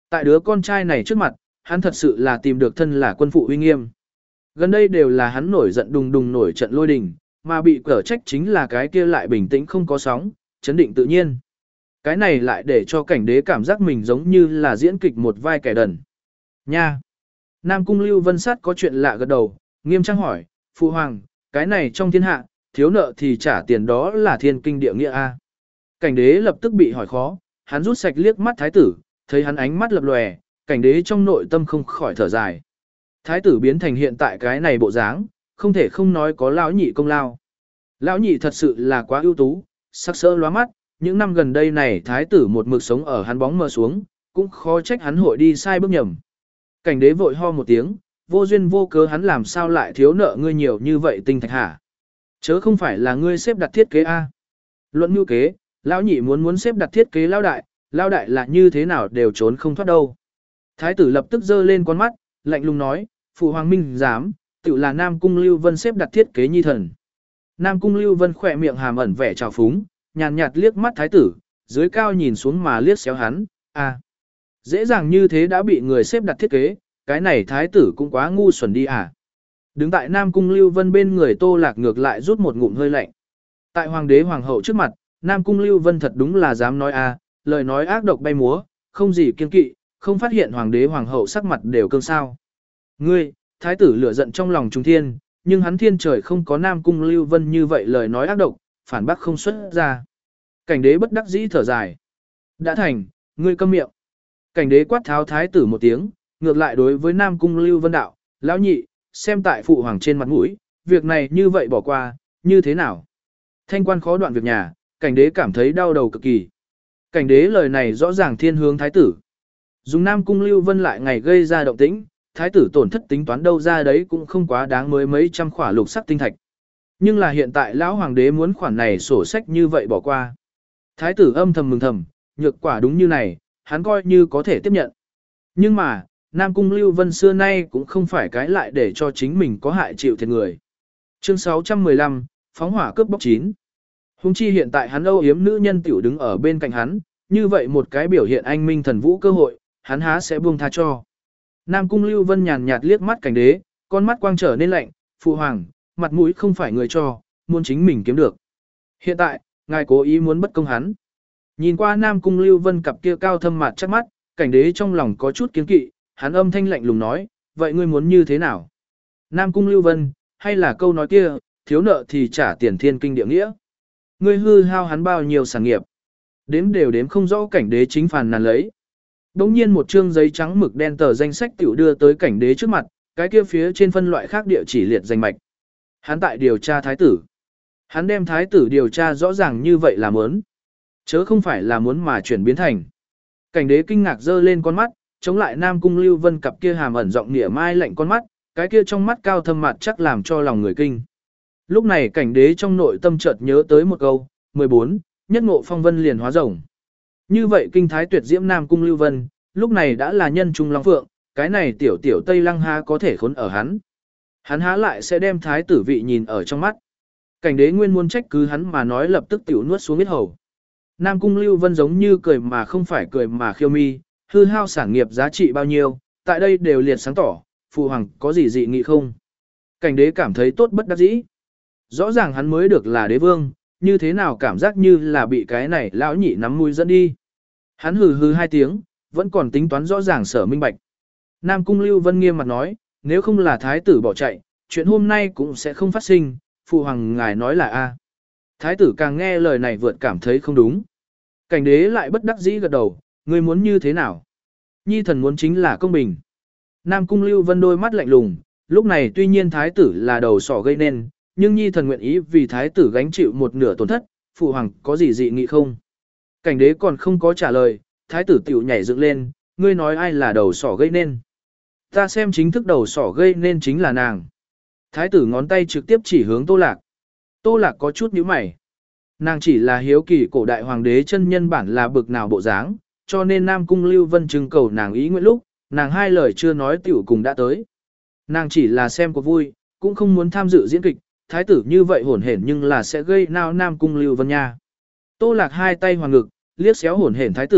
Tại đứa con trai này trước mặt, hắn thật sự là tìm được thân là quân phụ uy nghiêm. Gần đây đều là hắn nổi giận đùng đùng nổi trận lôi đình, mà bị cở trách chính là cái kia lại bình tĩnh không có sóng, chấn định tự nhiên. Cái này lại để cho cảnh đế cảm giác mình giống như là diễn kịch một vai kẻ đần. Nha! Nam Cung Lưu Vân Sát có chuyện lạ gật đầu, nghiêm trang hỏi, Phụ Hoàng, cái này trong thiên hạ, thiếu nợ thì trả tiền đó là thiên kinh địa nghĩa A. Cảnh đế lập tức bị hỏi khó, hắn rút sạch liếc mắt thái tử, thấy hắn ánh mắt lập lòe, cảnh đế trong nội tâm không khỏi thở dài. Thái tử biến thành hiện tại cái này bộ dáng, không thể không nói có lão nhị công lao. Lão nhị thật sự là quá ưu tú, sắc sỡ lóa mắt, những năm gần đây này thái tử một mực sống ở hắn bóng mờ xuống, cũng khó trách hắn hội đi sai bước nhầm. Cảnh đế vội ho một tiếng, vô duyên vô cớ hắn làm sao lại thiếu nợ ngươi nhiều như vậy tinh thạch hả? Chớ không phải là ngươi xếp đặt thiết kế A. Luận như kế, lão nhị muốn muốn xếp đặt thiết kế lão đại, lão đại là như thế nào đều trốn không thoát đâu. Thái tử lập tức giơ lên con mắt, lạnh lùng nói, Phụ Hoàng minh dám, tự là Nam Cung Lưu Vân xếp đặt thiết kế nhi thần. Nam Cung Lưu Vân khỏe miệng hàm ẩn vẻ trào phúng, nhàn nhạt liếc mắt thái tử, dưới cao nhìn xuống mà liếc xéo hắn, à. Dễ dàng như thế đã bị người xếp đặt thiết kế, cái này thái tử cũng quá ngu xuẩn đi à. Đứng tại Nam Cung Lưu Vân bên người Tô Lạc ngược lại rút một ngụm hơi lạnh. Tại Hoàng đế Hoàng hậu trước mặt, Nam Cung Lưu Vân thật đúng là dám nói à, lời nói ác độc bay múa, không gì kiên kỵ, không phát hiện Hoàng đế Hoàng hậu sắc mặt đều cương sao. Ngươi, thái tử lửa giận trong lòng trung thiên, nhưng hắn thiên trời không có Nam Cung Lưu Vân như vậy lời nói ác độc, phản bác không xuất ra. Cảnh đế bất đắc dĩ thở dài. Đã thành, ngươi câm miệng. Cảnh đế quát tháo thái tử một tiếng, ngược lại đối với Nam Cung Lưu Vân đạo, lão nhị, xem tại phụ hoàng trên mặt mũi, việc này như vậy bỏ qua, như thế nào? Thanh quan khó đoạn việc nhà, cảnh đế cảm thấy đau đầu cực kỳ. Cảnh đế lời này rõ ràng thiên hướng thái tử. Dùng Nam Cung Lưu Vân lại ngày gây ra động tĩnh, thái tử tổn thất tính toán đâu ra đấy cũng không quá đáng mới mấy trăm khỏa lục sắc tinh thạch. Nhưng là hiện tại lão hoàng đế muốn khoản này sổ sách như vậy bỏ qua. Thái tử âm thầm mừng thầm, nhược quả đúng như này, hắn coi như có thể tiếp nhận. Nhưng mà, Nam Cung Lưu Vân xưa nay cũng không phải cái lại để cho chính mình có hại chịu thiệt người. Chương sáu trăm mười lăm, phóng hỏa cướp bóc chín. Hùng chi hiện tại hắn âu yếm nữ nhân tiểu đứng ở bên cạnh hắn, như vậy một cái biểu hiện anh minh thần vũ cơ hội, hắn há sẽ buông tha cho. Nam Cung Lưu Vân nhàn nhạt liếc mắt cảnh đế, con mắt quang trở nên lạnh, phụ hoàng, mặt mũi không phải người cho, muốn chính mình kiếm được. Hiện tại, ngài cố ý muốn bất công hắn. Nhìn qua Nam Cung Lưu Vân cặp kia cao thâm mặt chắc mắt, cảnh đế trong lòng có chút kiến kỵ, hắn âm thanh lạnh lùng nói, vậy ngươi muốn như thế nào? Nam Cung Lưu Vân, hay là câu nói kia, thiếu nợ thì trả tiền thiên kinh địa nghĩa. Ngươi hư hao hắn bao nhiêu sản nghiệp. Đếm đều đếm không rõ cảnh đế chính phàn nàn lấy. Đống nhiên một chương giấy trắng mực đen tờ danh sách tiểu đưa tới cảnh đế trước mặt, cái kia phía trên phân loại khác địa chỉ liệt danh mạch. Hắn tại điều tra thái tử. Hắn đem thái tử điều tra rõ ràng như vậy là muốn. Chớ không phải là muốn mà chuyển biến thành. Cảnh đế kinh ngạc giơ lên con mắt, chống lại Nam Cung Lưu Vân cặp kia hàm ẩn giọng nịa mai lạnh con mắt, cái kia trong mắt cao thâm mặt chắc làm cho lòng người kinh. Lúc này cảnh đế trong nội tâm chợt nhớ tới một câu, mười bốn, nhất ngộ phong vân liền hóa rồng. Như vậy kinh thái tuyệt diễm Nam Cung Lưu Vân, lúc này đã là nhân trung long phượng, cái này tiểu tiểu Tây Lăng há có thể khốn ở hắn. Hắn há lại sẽ đem thái tử vị nhìn ở trong mắt. Cảnh đế nguyên muốn trách cứ hắn mà nói lập tức tiểu nuốt xuống huyết hầu. Nam Cung Lưu Vân giống như cười mà không phải cười mà khiêu mi, hư hao sản nghiệp giá trị bao nhiêu, tại đây đều liệt sáng tỏ, phụ hoàng có gì dị nghị không. Cảnh đế cảm thấy tốt bất đắc dĩ. Rõ ràng hắn mới được là đế vương, như thế nào cảm giác như là bị cái này lão nhị nắm mũi dẫn đi. Hắn hừ hừ hai tiếng, vẫn còn tính toán rõ ràng sở minh bạch. Nam Cung Lưu Vân nghiêm mặt nói, nếu không là thái tử bỏ chạy, chuyện hôm nay cũng sẽ không phát sinh, phụ hoàng ngài nói là a. Thái tử càng nghe lời này vượt cảm thấy không đúng. Cảnh đế lại bất đắc dĩ gật đầu, ngươi muốn như thế nào? Nhi thần muốn chính là công bình. Nam Cung Lưu Vân đôi mắt lạnh lùng, lúc này tuy nhiên thái tử là đầu sỏ gây nên, nhưng nhi thần nguyện ý vì thái tử gánh chịu một nửa tổn thất, phụ hoàng có gì dị nghị không? Cảnh đế còn không có trả lời, thái tử tiểu nhảy dựng lên, ngươi nói ai là đầu sỏ gây nên? Ta xem chính thức đầu sỏ gây nên chính là nàng. Thái tử ngón tay trực tiếp chỉ hướng Tô Lạc. Tô Lạc có chút nhíu mày. Nàng chỉ là hiếu kỳ cổ đại hoàng đế chân nhân bản là bực nào bộ dáng, cho nên Nam Cung Lưu Vân trưng cầu nàng ý nguyện lúc, nàng hai lời chưa nói tiểu cùng đã tới. Nàng chỉ là xem có vui, cũng không muốn tham dự diễn kịch, thái tử như vậy hổn hển nhưng là sẽ gây nao Nam Cung Lưu Vân nha. Tô Lạc hai tay hoàn ngực, liếc xéo hổn hển thái tử,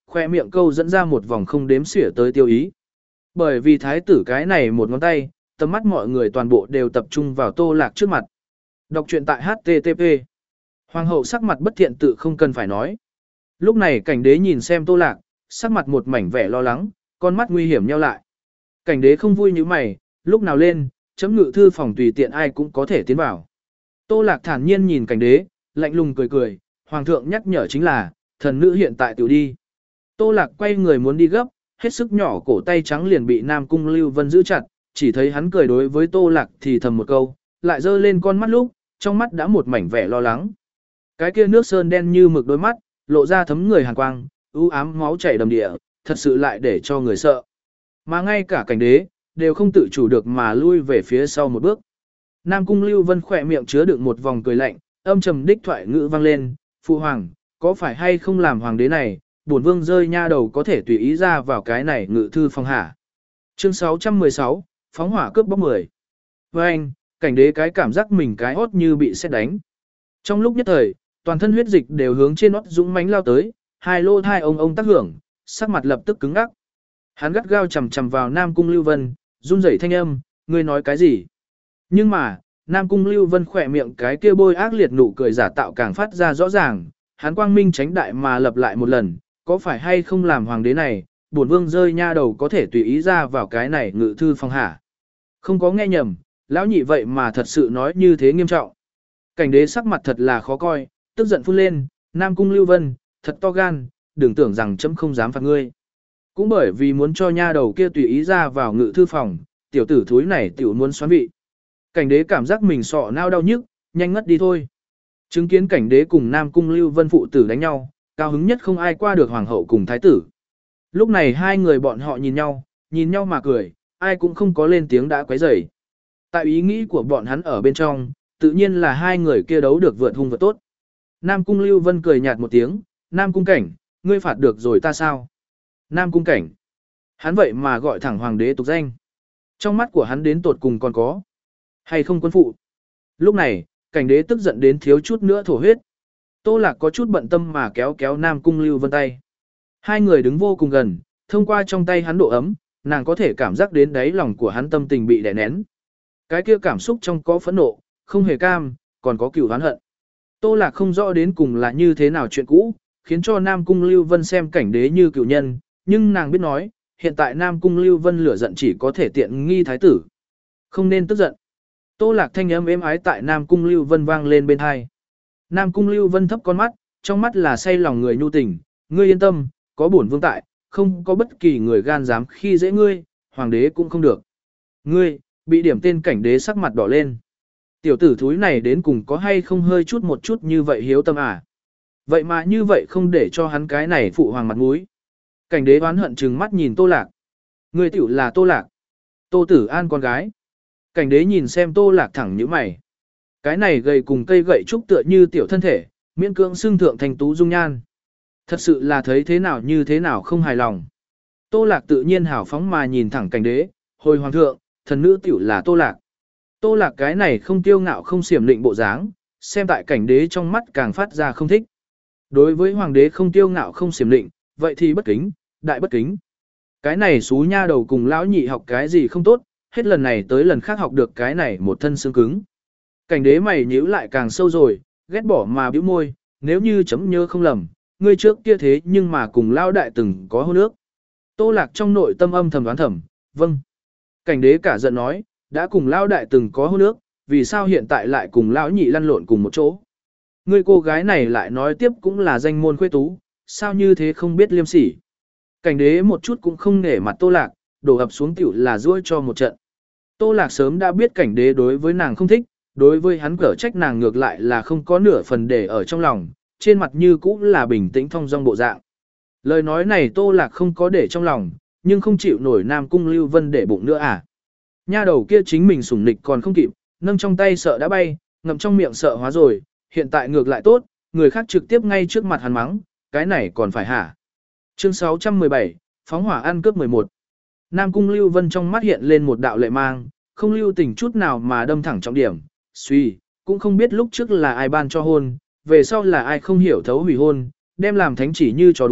khoe miệng câu dẫn ra một vòng không đếm xỉa tới tiêu ý. Bởi vì thái tử cái này một ngón tay, tầm mắt mọi người toàn bộ đều tập trung vào Tô Lạc trước mặt. Đọc truyện tại H T T P. Hoàng hậu sắc mặt bất thiện tự không cần phải nói. Lúc này cảnh đế nhìn xem Tô Lạc, sắc mặt một mảnh vẻ lo lắng, con mắt nguy hiểm nheo lại. Cảnh đế không vui như mày, lúc nào lên, chấm ngự thư phòng tùy tiện ai cũng có thể tiến vào. Tô Lạc thản nhiên nhìn cảnh đế, lạnh lùng cười cười, hoàng thượng nhắc nhở chính là, thần nữ hiện tại tiểu đi. Tô Lạc quay người muốn đi gấp, hết sức nhỏ cổ tay trắng liền bị Nam Cung Lưu Vân giữ chặt, chỉ thấy hắn cười đối với Tô Lạc thì thầm một câu, lại giơ lên con mắt lúc, trong mắt đã một mảnh vẻ lo lắng. Cái kia nước sơn đen như mực đôi mắt, lộ ra thấm người hàn quang, u ám máu chảy đầm địa, thật sự lại để cho người sợ. Mà ngay cả cảnh đế, đều không tự chủ được mà lui về phía sau một bước. Nam Cung Lưu Vân khỏe miệng chứa đựng một vòng cười lạnh, âm trầm đích thoại ngữ vang lên, phụ hoàng, có phải hay không làm hoàng đế này, bổn vương rơi nha đầu có thể tùy ý ra vào cái này ngự thư phòng hả. Chương sáu trăm mười sáu, phóng hỏa cướp bóc mười. Với anh, cảnh đế cái cảm giác mình cái hót như bị sét đánh. Trong lúc nhất thời, toàn thân huyết dịch đều hướng trên nót dũng mãnh lao tới, hai lô thai ông ông tác hưởng, sắc mặt lập tức cứng ngắc. Hắn gắt gao chầm chầm vào Nam Cung Lưu Vân, run rẩy thanh âm, ngươi nói cái gì? Nhưng mà, Nam Cung Lưu Vân khỏe miệng cái kia bôi ác liệt nụ cười giả tạo càng phát ra rõ ràng, hắn quang minh tránh đại mà lập lại một lần, có phải hay không làm hoàng đế này, bổn vương rơi nha đầu có thể tùy ý ra vào cái này ngự thư phòng hả? Không có nghe nhầm, lão nhị vậy mà thật sự nói như thế nghiêm trọng. Cảnh đế sắc mặt thật là khó coi, tức giận phun lên, Nam Cung Lưu Vân, thật to gan, đừng tưởng rằng chấm không dám phạt ngươi. Cũng bởi vì muốn cho nha đầu kia tùy ý ra vào ngự thư phòng, tiểu tử thúi này tiểu muốn xoán vị. Cảnh đế cảm giác mình sọ nao đau nhức, nhanh ngất đi thôi. Chứng kiến cảnh đế cùng Nam Cung Lưu Vân phụ tử đánh nhau, cao hứng nhất không ai qua được hoàng hậu cùng thái tử. Lúc này hai người bọn họ nhìn nhau, nhìn nhau mà cười, ai cũng không có lên tiếng đã quấy rầy. Tại ý nghĩ của bọn hắn ở bên trong, tự nhiên là hai người kia đấu được vượt hung vượt tốt. Nam Cung Lưu Vân cười nhạt một tiếng, Nam Cung Cảnh, ngươi phạt được rồi ta sao? Nam Cung Cảnh. Hắn vậy mà gọi thẳng hoàng đế tục danh. Trong mắt của hắn đến tột cùng còn có hay không quân phụ. Lúc này, cảnh đế tức giận đến thiếu chút nữa thổ huyết. Tô Lạc có chút bận tâm mà kéo kéo Nam Cung Lưu Vân tay. Hai người đứng vô cùng gần, thông qua trong tay hắn độ ấm, nàng có thể cảm giác đến đáy lòng của hắn tâm tình bị đè nén. Cái kia cảm xúc trong có phẫn nộ, không hề cam, còn có cừu oán hận. Tô Lạc không rõ đến cùng là như thế nào chuyện cũ, khiến cho Nam Cung Lưu Vân xem cảnh đế như cựu nhân, nhưng nàng biết nói, hiện tại Nam Cung Lưu Vân lửa giận chỉ có thể tiện nghi thái tử. Không nên tức giận. Tô Lạc thanh âm êm ái tại Nam Cung Lưu Vân vang lên bên hai. Nam Cung Lưu Vân thấp con mắt, trong mắt là say lòng người nhu tình, ngươi yên tâm, có bổn vương tại, không có bất kỳ người gan dám khi dễ ngươi, hoàng đế cũng không được. Ngươi, bị điểm tên cảnh đế sắc mặt đỏ lên. Tiểu tử thúi này đến cùng có hay không hơi chút một chút như vậy hiếu tâm à? Vậy mà như vậy không để cho hắn cái này phụ hoàng mặt mũi. Cảnh đế oán hận trừng mắt nhìn Tô Lạc. Ngươi tiểu là Tô Lạc. Tô Tử An con gái. Cảnh đế nhìn xem Tô Lạc thẳng như mày. Cái này gầy cùng cây gậy trúc tựa như tiểu thân thể, miễn cưỡng xưng thượng thành tú dung nhan. Thật sự là thấy thế nào như thế nào không hài lòng. Tô Lạc tự nhiên hào phóng mà nhìn thẳng cảnh đế, hồi hoàng thượng, thần nữ tiểu là Tô Lạc. Tô Lạc cái này không tiêu ngạo không xiểm định bộ dáng, xem tại cảnh đế trong mắt càng phát ra không thích. Đối với hoàng đế không tiêu ngạo không xiểm định, vậy thì bất kính, đại bất kính. Cái này xú nha đầu cùng lão nhị học cái gì không tốt, hết lần này tới lần khác học được cái này một thân xương cứng. Cảnh đế mày nhíu lại càng sâu rồi, ghét bỏ mà bĩu môi, nếu như chấm nhớ không lầm, ngươi trước kia thế nhưng mà cùng lão đại từng có hôn ước. Tô Lạc trong nội tâm âm thầm đoán thầm, vâng. Cảnh đế cả giận nói, đã cùng lão đại từng có hôn ước, vì sao hiện tại lại cùng lão nhị lăn lộn cùng một chỗ. Ngươi cô gái này lại nói tiếp cũng là danh môn khuê tú, sao như thế không biết liêm sỉ. Cảnh đế một chút cũng không nể mặt Tô Lạc, đổ ập xuống tiểu là ruôi cho một trận. Tô Lạc sớm đã biết cảnh đế đối với nàng không thích, đối với hắn cở trách nàng ngược lại là không có nửa phần để ở trong lòng, trên mặt như cũ là bình tĩnh thong dong bộ dạng. Lời nói này Tô Lạc không có để trong lòng, nhưng không chịu nổi Nam Cung Lưu Vân để bụng nữa à. Nha đầu kia chính mình sủng nịch còn không kịp, nâng trong tay sợ đã bay, ngậm trong miệng sợ hóa rồi, hiện tại ngược lại tốt, người khác trực tiếp ngay trước mặt hắn mắng, cái này còn phải hả. Chương sáu trăm mười bảy, phóng hỏa ăn cướp mười một. Nam Cung Lưu Vân trong mắt hiện lên một đạo lệ mang, không lưu tình chút nào mà đâm thẳng trọng điểm, suy, cũng không biết lúc trước là ai ban cho hôn, về sau là ai không hiểu thấu hủy hôn, đem làm thánh chỉ như trò đùa,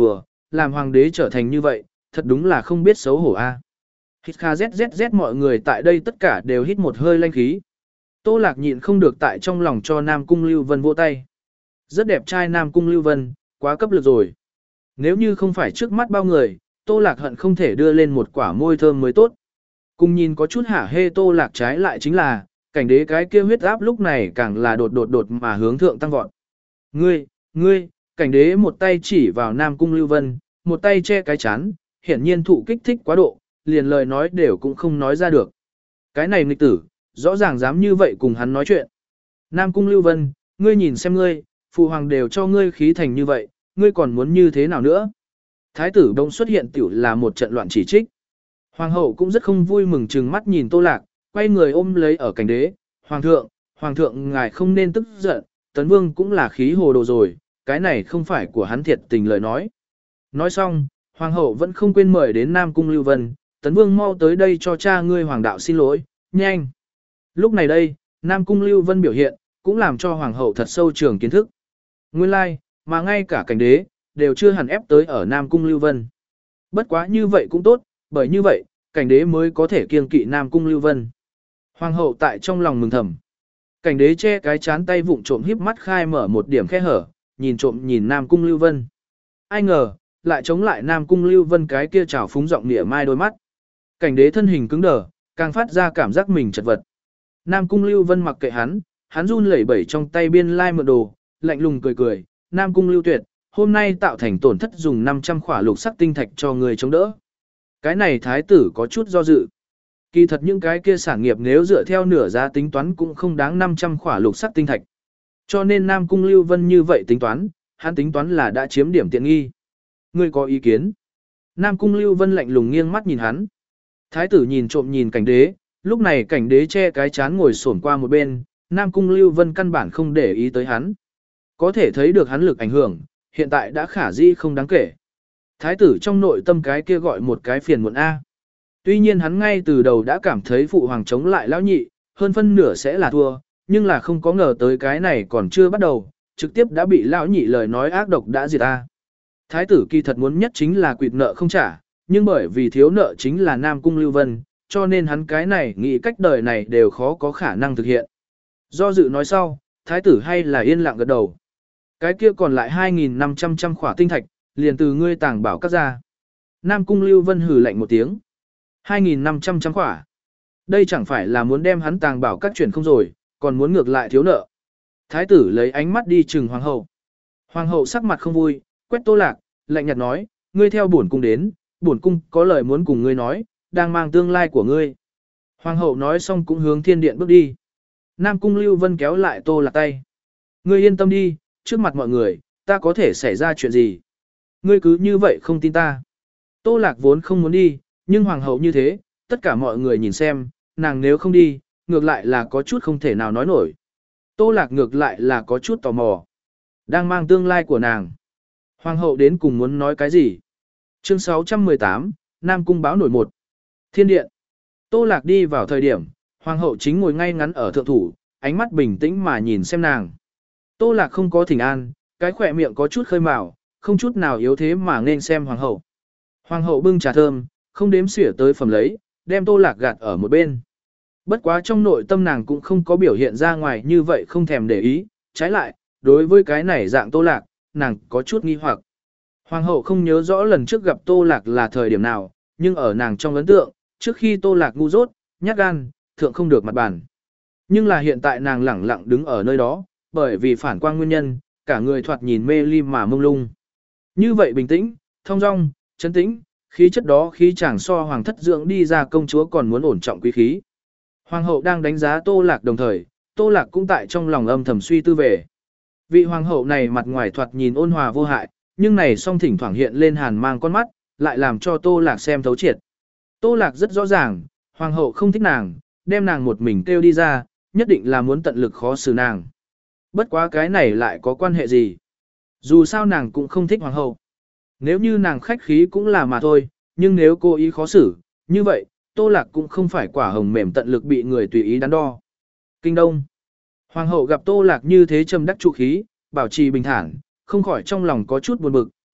làm hoàng đế trở thành như vậy, thật đúng là không biết xấu hổ a. Hít kha zzz mọi người tại đây tất cả đều hít một hơi lanh khí. Tô Lạc nhịn không được tại trong lòng cho Nam Cung Lưu Vân vỗ tay. Rất đẹp trai Nam Cung Lưu Vân, quá cấp lực rồi. Nếu như không phải trước mắt bao người, Tô Lạc hận không thể đưa lên một quả môi thơm mới tốt. Cùng nhìn có chút hả hê Tô Lạc trái lại chính là, cảnh đế cái kia huyết áp lúc này càng là đột đột đột mà hướng thượng tăng vọt. Ngươi, ngươi, cảnh đế một tay chỉ vào Nam Cung Lưu Vân, một tay che cái chán, hiển nhiên thụ kích thích quá độ, liền lời nói đều cũng không nói ra được. Cái này nghịch tử, rõ ràng dám như vậy cùng hắn nói chuyện. Nam Cung Lưu Vân, ngươi nhìn xem ngươi, phụ hoàng đều cho ngươi khí thành như vậy, ngươi còn muốn như thế nào nữa? Thái tử đông xuất hiện tiểu là một trận loạn chỉ trích. Hoàng hậu cũng rất không vui mừng trừng mắt nhìn Tô Lạc, quay người ôm lấy ở cảnh đế. Hoàng thượng, hoàng thượng ngài không nên tức giận, tấn vương cũng là khí hồ đồ rồi, cái này không phải của hắn thiệt tình lời nói. Nói xong, hoàng hậu vẫn không quên mời đến Nam Cung Lưu Vân, tấn vương mau tới đây cho cha ngươi hoàng đạo xin lỗi, nhanh. Lúc này đây, Nam Cung Lưu Vân biểu hiện, cũng làm cho hoàng hậu thật sâu trường kiến thức. Nguyên lai, like, mà ngay cả cảnh đế, đều chưa hẳn ép tới ở Nam Cung Lưu Vân. Bất quá như vậy cũng tốt, bởi như vậy, cảnh đế mới có thể kiêng kỵ Nam Cung Lưu Vân. Hoàng hậu tại trong lòng mừng thầm. Cảnh đế che cái chán tay vụng trộm híp mắt khai mở một điểm khe hở, nhìn trộm nhìn Nam Cung Lưu Vân. Ai ngờ, lại chống lại Nam Cung Lưu Vân cái kia trào phúng giọng nịa mai đôi mắt. Cảnh đế thân hình cứng đờ, càng phát ra cảm giác mình chật vật. Nam Cung Lưu Vân mặc kệ hắn, hắn run lẩy bẩy trong tay biên lai mượn đồ, lạnh lùng cười cười, Nam Cung Lưu Tuyệt, hôm nay tạo thành tổn thất dùng năm trăm khỏa lục sắc tinh thạch cho người chống đỡ. Cái này thái tử có chút do dự. Kỳ thật những cái kia sản nghiệp nếu dựa theo nửa giá tính toán cũng không đáng năm trăm khỏa lục sắc tinh thạch. Cho nên Nam Cung Lưu Vân như vậy tính toán, hắn tính toán là đã chiếm điểm tiện nghi. Ngươi có ý kiến? Nam Cung Lưu Vân lạnh lùng nghiêng mắt nhìn hắn. Thái tử nhìn trộm nhìn cảnh đế, lúc này cảnh đế che cái chán ngồi xổm qua một bên, Nam Cung Lưu Vân căn bản không để ý tới hắn. Có thể thấy được hắn lực ảnh hưởng, hiện tại đã khả di không đáng kể. Thái tử trong nội tâm cái kia gọi một cái phiền muộn A. Tuy nhiên hắn ngay từ đầu đã cảm thấy phụ hoàng chống lại lão nhị, hơn phân nửa sẽ là thua, nhưng là không có ngờ tới cái này còn chưa bắt đầu, trực tiếp đã bị lão nhị lời nói ác độc đã diệt A. Thái tử kỳ thật muốn nhất chính là quỵt nợ không trả, nhưng bởi vì thiếu nợ chính là Nam Cung Lưu Vân, cho nên hắn cái này nghĩ cách đời này đều khó có khả năng thực hiện. Do dự nói sau, thái tử hay là yên lặng gật đầu. Cái kia còn lại hai nghìn năm trăm trăm khỏa tinh thạch, liền từ ngươi tàng bảo các ra. Nam Cung Lưu Vân hừ lạnh một tiếng. hai nghìn năm trăm trăm khỏa. Đây chẳng phải là muốn đem hắn tàng bảo các chuyển không rồi, còn muốn ngược lại thiếu nợ. Thái tử lấy ánh mắt đi chừng hoàng hậu. Hoàng hậu sắc mặt không vui, quét Tô Lạc, lạnh nhạt nói, ngươi theo bổn cung đến, bổn cung có lời muốn cùng ngươi nói, đang mang tương lai của ngươi. Hoàng hậu nói xong cũng hướng thiên điện bước đi. Nam Cung Lưu Vân kéo lại Tô Lạc tay. Ngươi yên tâm đi, trước mặt mọi người, ta có thể xảy ra chuyện gì. Ngươi cứ như vậy không tin ta. Tô Lạc vốn không muốn đi, nhưng hoàng hậu như thế, tất cả mọi người nhìn xem, nàng nếu không đi, ngược lại là có chút không thể nào nói nổi. Tô Lạc ngược lại là có chút tò mò. Đang mang tương lai của nàng. Hoàng hậu đến cùng muốn nói cái gì? Chương sáu trăm mười tám, Nam Cung báo nổi một. Thiên điện. Tô Lạc đi vào thời điểm, hoàng hậu chính ngồi ngay ngắn ở thượng thủ, ánh mắt bình tĩnh mà nhìn xem nàng. Tô Lạc không có thỉnh an, cái khỏe miệng có chút khơi mào, không chút nào yếu thế mà nên xem hoàng hậu. Hoàng hậu bưng trà thơm, không đếm xỉa tới phẩm lấy, đem Tô Lạc gạt ở một bên. Bất quá trong nội tâm nàng cũng không có biểu hiện ra ngoài như vậy không thèm để ý, trái lại, đối với cái này dạng Tô Lạc, nàng có chút nghi hoặc. Hoàng hậu không nhớ rõ lần trước gặp Tô Lạc là thời điểm nào, nhưng ở nàng trong ấn tượng, trước khi Tô Lạc ngu dốt, nhát gan, thượng không được mặt bàn. Nhưng là hiện tại nàng lẳng lặng đứng ở nơi đó, bởi vì phản quang nguyên nhân, cả người thoạt nhìn mê ly mà mông lung. Như vậy bình tĩnh, thong dong, trấn tĩnh, khí chất đó khí chẳng so hoàng thất dưỡng đi ra công chúa còn muốn ổn trọng quý khí. Hoàng hậu đang đánh giá Tô Lạc đồng thời, Tô Lạc cũng tại trong lòng âm thầm suy tư về. Vị hoàng hậu này mặt ngoài thoạt nhìn ôn hòa vô hại, nhưng này song thỉnh thoảng hiện lên hàn mang con mắt, lại làm cho Tô Lạc xem thấu triệt. Tô Lạc rất rõ ràng, hoàng hậu không thích nàng, đem nàng một mình kêu đi ra, nhất định là muốn tận lực khó xử nàng. Bất quá cái này lại có quan hệ gì? Dù sao nàng cũng không thích hoàng hậu. Nếu như nàng khách khí cũng là mà thôi, nhưng nếu cô ý khó xử, như vậy, Tô Lạc cũng không phải quả hồng mềm tận lực bị người tùy ý đắn đo. Kinh Đông. Hoàng hậu gặp Tô Lạc như thế trầm đắc trụ khí, bảo trì bình thản, không khỏi trong lòng có chút buồn bực,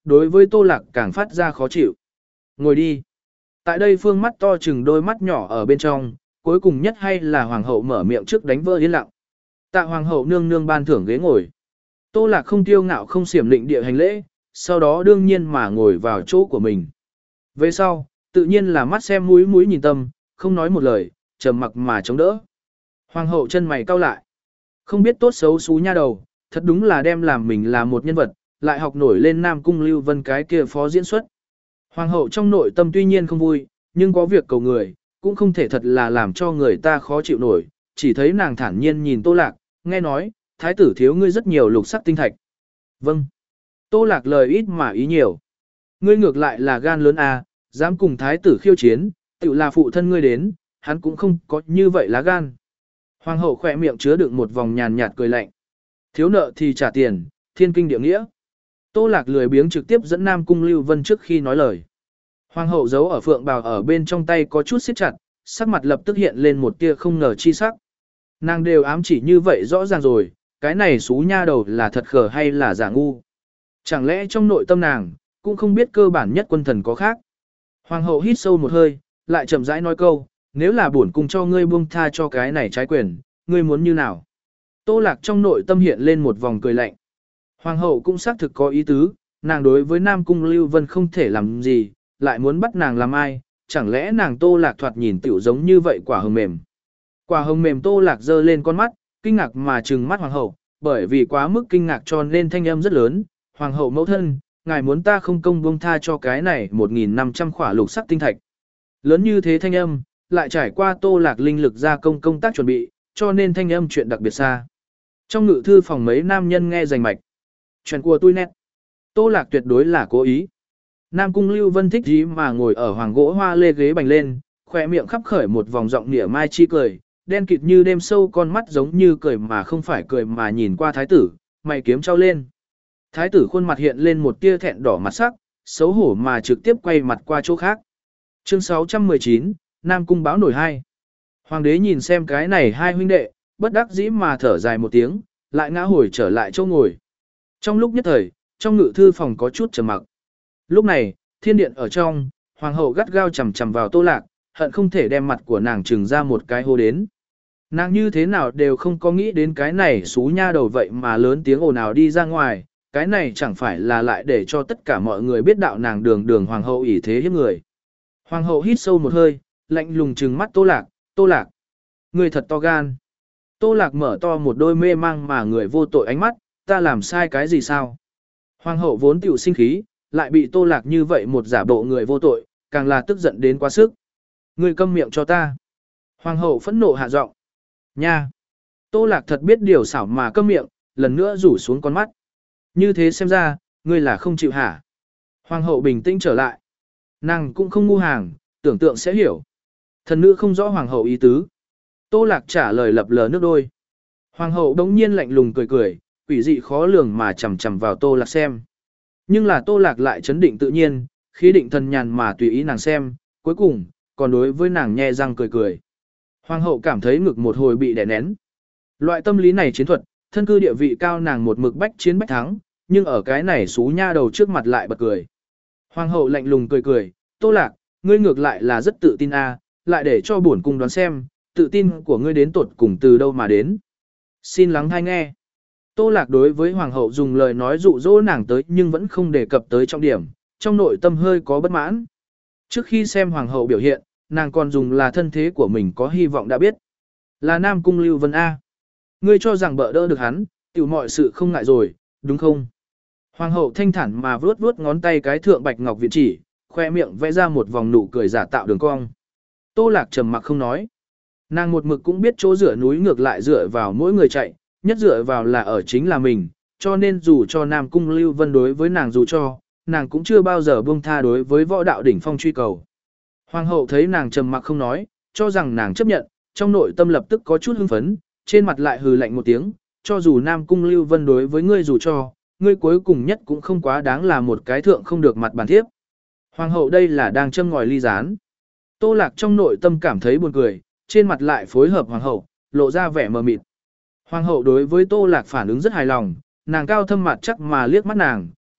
đối với Tô Lạc càng phát ra khó chịu. Ngồi đi. Tại đây phương mắt to chừng đôi mắt nhỏ ở bên trong, cuối cùng nhất hay là hoàng hậu mở miệng trước đánh vỡ yên lặng. Tạ hoàng hậu nương nương ban thưởng ghế ngồi. Tô Lạc không tiêu ngạo không xiểm định địa hành lễ, sau đó đương nhiên mà ngồi vào chỗ của mình. Về sau, tự nhiên là mắt xem mũi mũi nhìn tâm, không nói một lời, trầm mặc mà chống đỡ. Hoàng hậu chân mày cau lại. Không biết tốt xấu xú nha đầu, thật đúng là đem làm mình là một nhân vật, lại học nổi lên Nam Cung Lưu Vân cái kia phó diễn xuất. Hoàng hậu trong nội tâm tuy nhiên không vui, nhưng có việc cầu người, cũng không thể thật là làm cho người ta khó chịu nổi, chỉ thấy nàng thản nhiên nhìn Tô Lạc, nghe nói, thái tử thiếu ngươi rất nhiều lục sắc tinh thạch. Vâng. Tô Lạc lời ít mà ý nhiều. Ngươi ngược lại là gan lớn à, dám cùng thái tử khiêu chiến, tự là phụ thân ngươi đến, hắn cũng không có như vậy lá gan. Hoàng hậu khỏe miệng chứa đựng một vòng nhàn nhạt cười lạnh. Thiếu nợ thì trả tiền, thiên kinh địa nghĩa. Tô Lạc lười biếng trực tiếp dẫn Nam Cung Lưu Vân trước khi nói lời. Hoàng hậu giấu ở phượng bào ở bên trong tay có chút siết chặt, sắc mặt lập tức hiện lên một tia không ngờ chi sắc. Nàng đều ám chỉ như vậy rõ ràng rồi, cái này xú nha đầu là thật khờ hay là giả ngu. Chẳng lẽ trong nội tâm nàng, cũng không biết cơ bản nhất quân thần có khác. Hoàng hậu hít sâu một hơi, lại chậm rãi nói câu, nếu là bổn cung cho ngươi buông tha cho cái này trái quyền, ngươi muốn như nào? Tô Lạc trong nội tâm hiện lên một vòng cười lạnh. Hoàng hậu cũng xác thực có ý tứ, nàng đối với Nam Cung Lưu Vân không thể làm gì, lại muốn bắt nàng làm ai, chẳng lẽ nàng Tô Lạc thoạt nhìn tiểu giống như vậy quả hồng mềm. Quả hồng mềm Tô Lạc giơ lên con mắt, kinh ngạc mà trừng mắt hoàng hậu, bởi vì quá mức kinh ngạc cho nên thanh âm rất lớn, hoàng hậu mẫu thân, ngài muốn ta không công buông tha cho cái này một nghìn năm trăm khỏa lục sắc tinh thạch. Lớn như thế thanh âm, lại trải qua Tô Lạc linh lực ra công công tác chuẩn bị, cho nên thanh âm chuyện đặc biệt xa. Trong ngự thư phòng mấy nam nhân nghe rành mạch. Chuyện của tôi nét. Tô Lạc tuyệt đối là cố ý. Nam Cung Lưu Vân thích gì mà ngồi ở hoàng gỗ hoa lê ghế bành lên, khỏe miệng khắp khởi một vòng giọng nịa mai chi cười, đen kịt như đêm sâu con mắt giống như cười mà không phải cười mà nhìn qua thái tử, mày kiếm trao lên. Thái tử khuôn mặt hiện lên một tia thẹn đỏ mặt sắc, xấu hổ mà trực tiếp quay mặt qua chỗ khác. Chương sáu trăm mười chín, Nam Cung báo nổi hai. Hoàng đế nhìn xem cái này hai huynh đệ, bất đắc dĩ mà thở dài một tiếng, lại ngã hồi trở lại chỗ ngồi. Trong lúc nhất thời, trong ngự thư phòng có chút trầm mặc. Lúc này, thiên điện ở trong, hoàng hậu gắt gao chằm chằm vào Tô Lạc, hận không thể đem mặt của nàng trừng ra một cái hô đến. Nàng như thế nào đều không có nghĩ đến cái này xú nha đầu vậy mà lớn tiếng ồn ào đi ra ngoài, cái này chẳng phải là lại để cho tất cả mọi người biết đạo nàng đường đường hoàng hậu ỷ thế hiếp người. Hoàng hậu hít sâu một hơi, lạnh lùng trừng mắt Tô Lạc, Tô Lạc, người thật to gan. Tô Lạc mở to một đôi mê mang mà người vô tội ánh mắt, ta làm sai cái gì sao? Hoàng hậu vốn tiểu sinh khí, lại bị Tô Lạc như vậy một giả bộ người vô tội, càng là tức giận đến quá sức. Ngươi câm miệng cho ta. Hoàng hậu phẫn nộ hạ giọng. Nha. Tô Lạc thật biết điều xảo mà câm miệng, lần nữa rủ xuống con mắt. Như thế xem ra, ngươi là không chịu hả? Hoàng hậu bình tĩnh trở lại. Nàng cũng không ngu hàng, tưởng tượng sẽ hiểu. Thần nữ không rõ hoàng hậu ý tứ. Tô Lạc trả lời lập lờ nước đôi. Hoàng hậu đống nhiên lạnh lùng cười cười, quỷ dị khó lường mà chằm chằm vào Tô Lạc xem. Nhưng là Tô Lạc lại chấn định tự nhiên, khí định thần nhàn mà tùy ý nàng xem, cuối cùng, còn đối với nàng nhe răng cười cười. Hoàng hậu cảm thấy ngực một hồi bị đè nén. Loại tâm lý này chiến thuật, thân cư địa vị cao nàng một mực bách chiến bách thắng, nhưng ở cái này xú nha đầu trước mặt lại bật cười. Hoàng hậu lạnh lùng cười cười, Tô Lạc, ngươi ngược lại là rất tự tin a, lại để cho bổn cung đoán xem, tự tin của ngươi đến tột cùng từ đâu mà đến. Xin lắng hay nghe. Tô Lạc đối với hoàng hậu dùng lời nói dụ dỗ nàng tới nhưng vẫn không đề cập tới trọng điểm, trong nội tâm hơi có bất mãn. Trước khi xem hoàng hậu biểu hiện, nàng còn dùng là thân thế của mình có hy vọng đã biết. Là Nam Cung Lưu Vân A. Ngươi cho rằng bỡ đỡ được hắn, tiểu mọi sự không ngại rồi, đúng không? Hoàng hậu thanh thản mà vuốt vuốt ngón tay cái thượng bạch ngọc viện chỉ, khoe miệng vẽ ra một vòng nụ cười giả tạo đường cong. Tô Lạc trầm mặc không nói. Nàng một mực cũng biết chỗ dựa núi ngược lại dựa vào mỗi người chạy, nhất dựa vào là ở chính là mình, cho nên dù cho Nam Cung Lưu Vân đối với nàng dù cho, nàng cũng chưa bao giờ buông tha đối với võ đạo đỉnh phong truy cầu. Hoàng hậu thấy nàng trầm mặc không nói, cho rằng nàng chấp nhận, trong nội tâm lập tức có chút hưng phấn, trên mặt lại hừ lạnh một tiếng, cho dù Nam Cung Lưu Vân đối với ngươi dù cho, ngươi cuối cùng nhất cũng không quá đáng là một cái thượng không được mặt bàn thiếp. Hoàng hậu đây là đang châm ngòi ly gián. Tô Lạc trong nội tâm cảm thấy buồn cười, trên mặt lại phối hợp hoàng hậu, lộ ra vẻ mờ mịt. Hoàng hậu đối với Tô Lạc phản ứng rất hài lòng, nàng cao thâm mặt chắc mà liếc mắt nàng,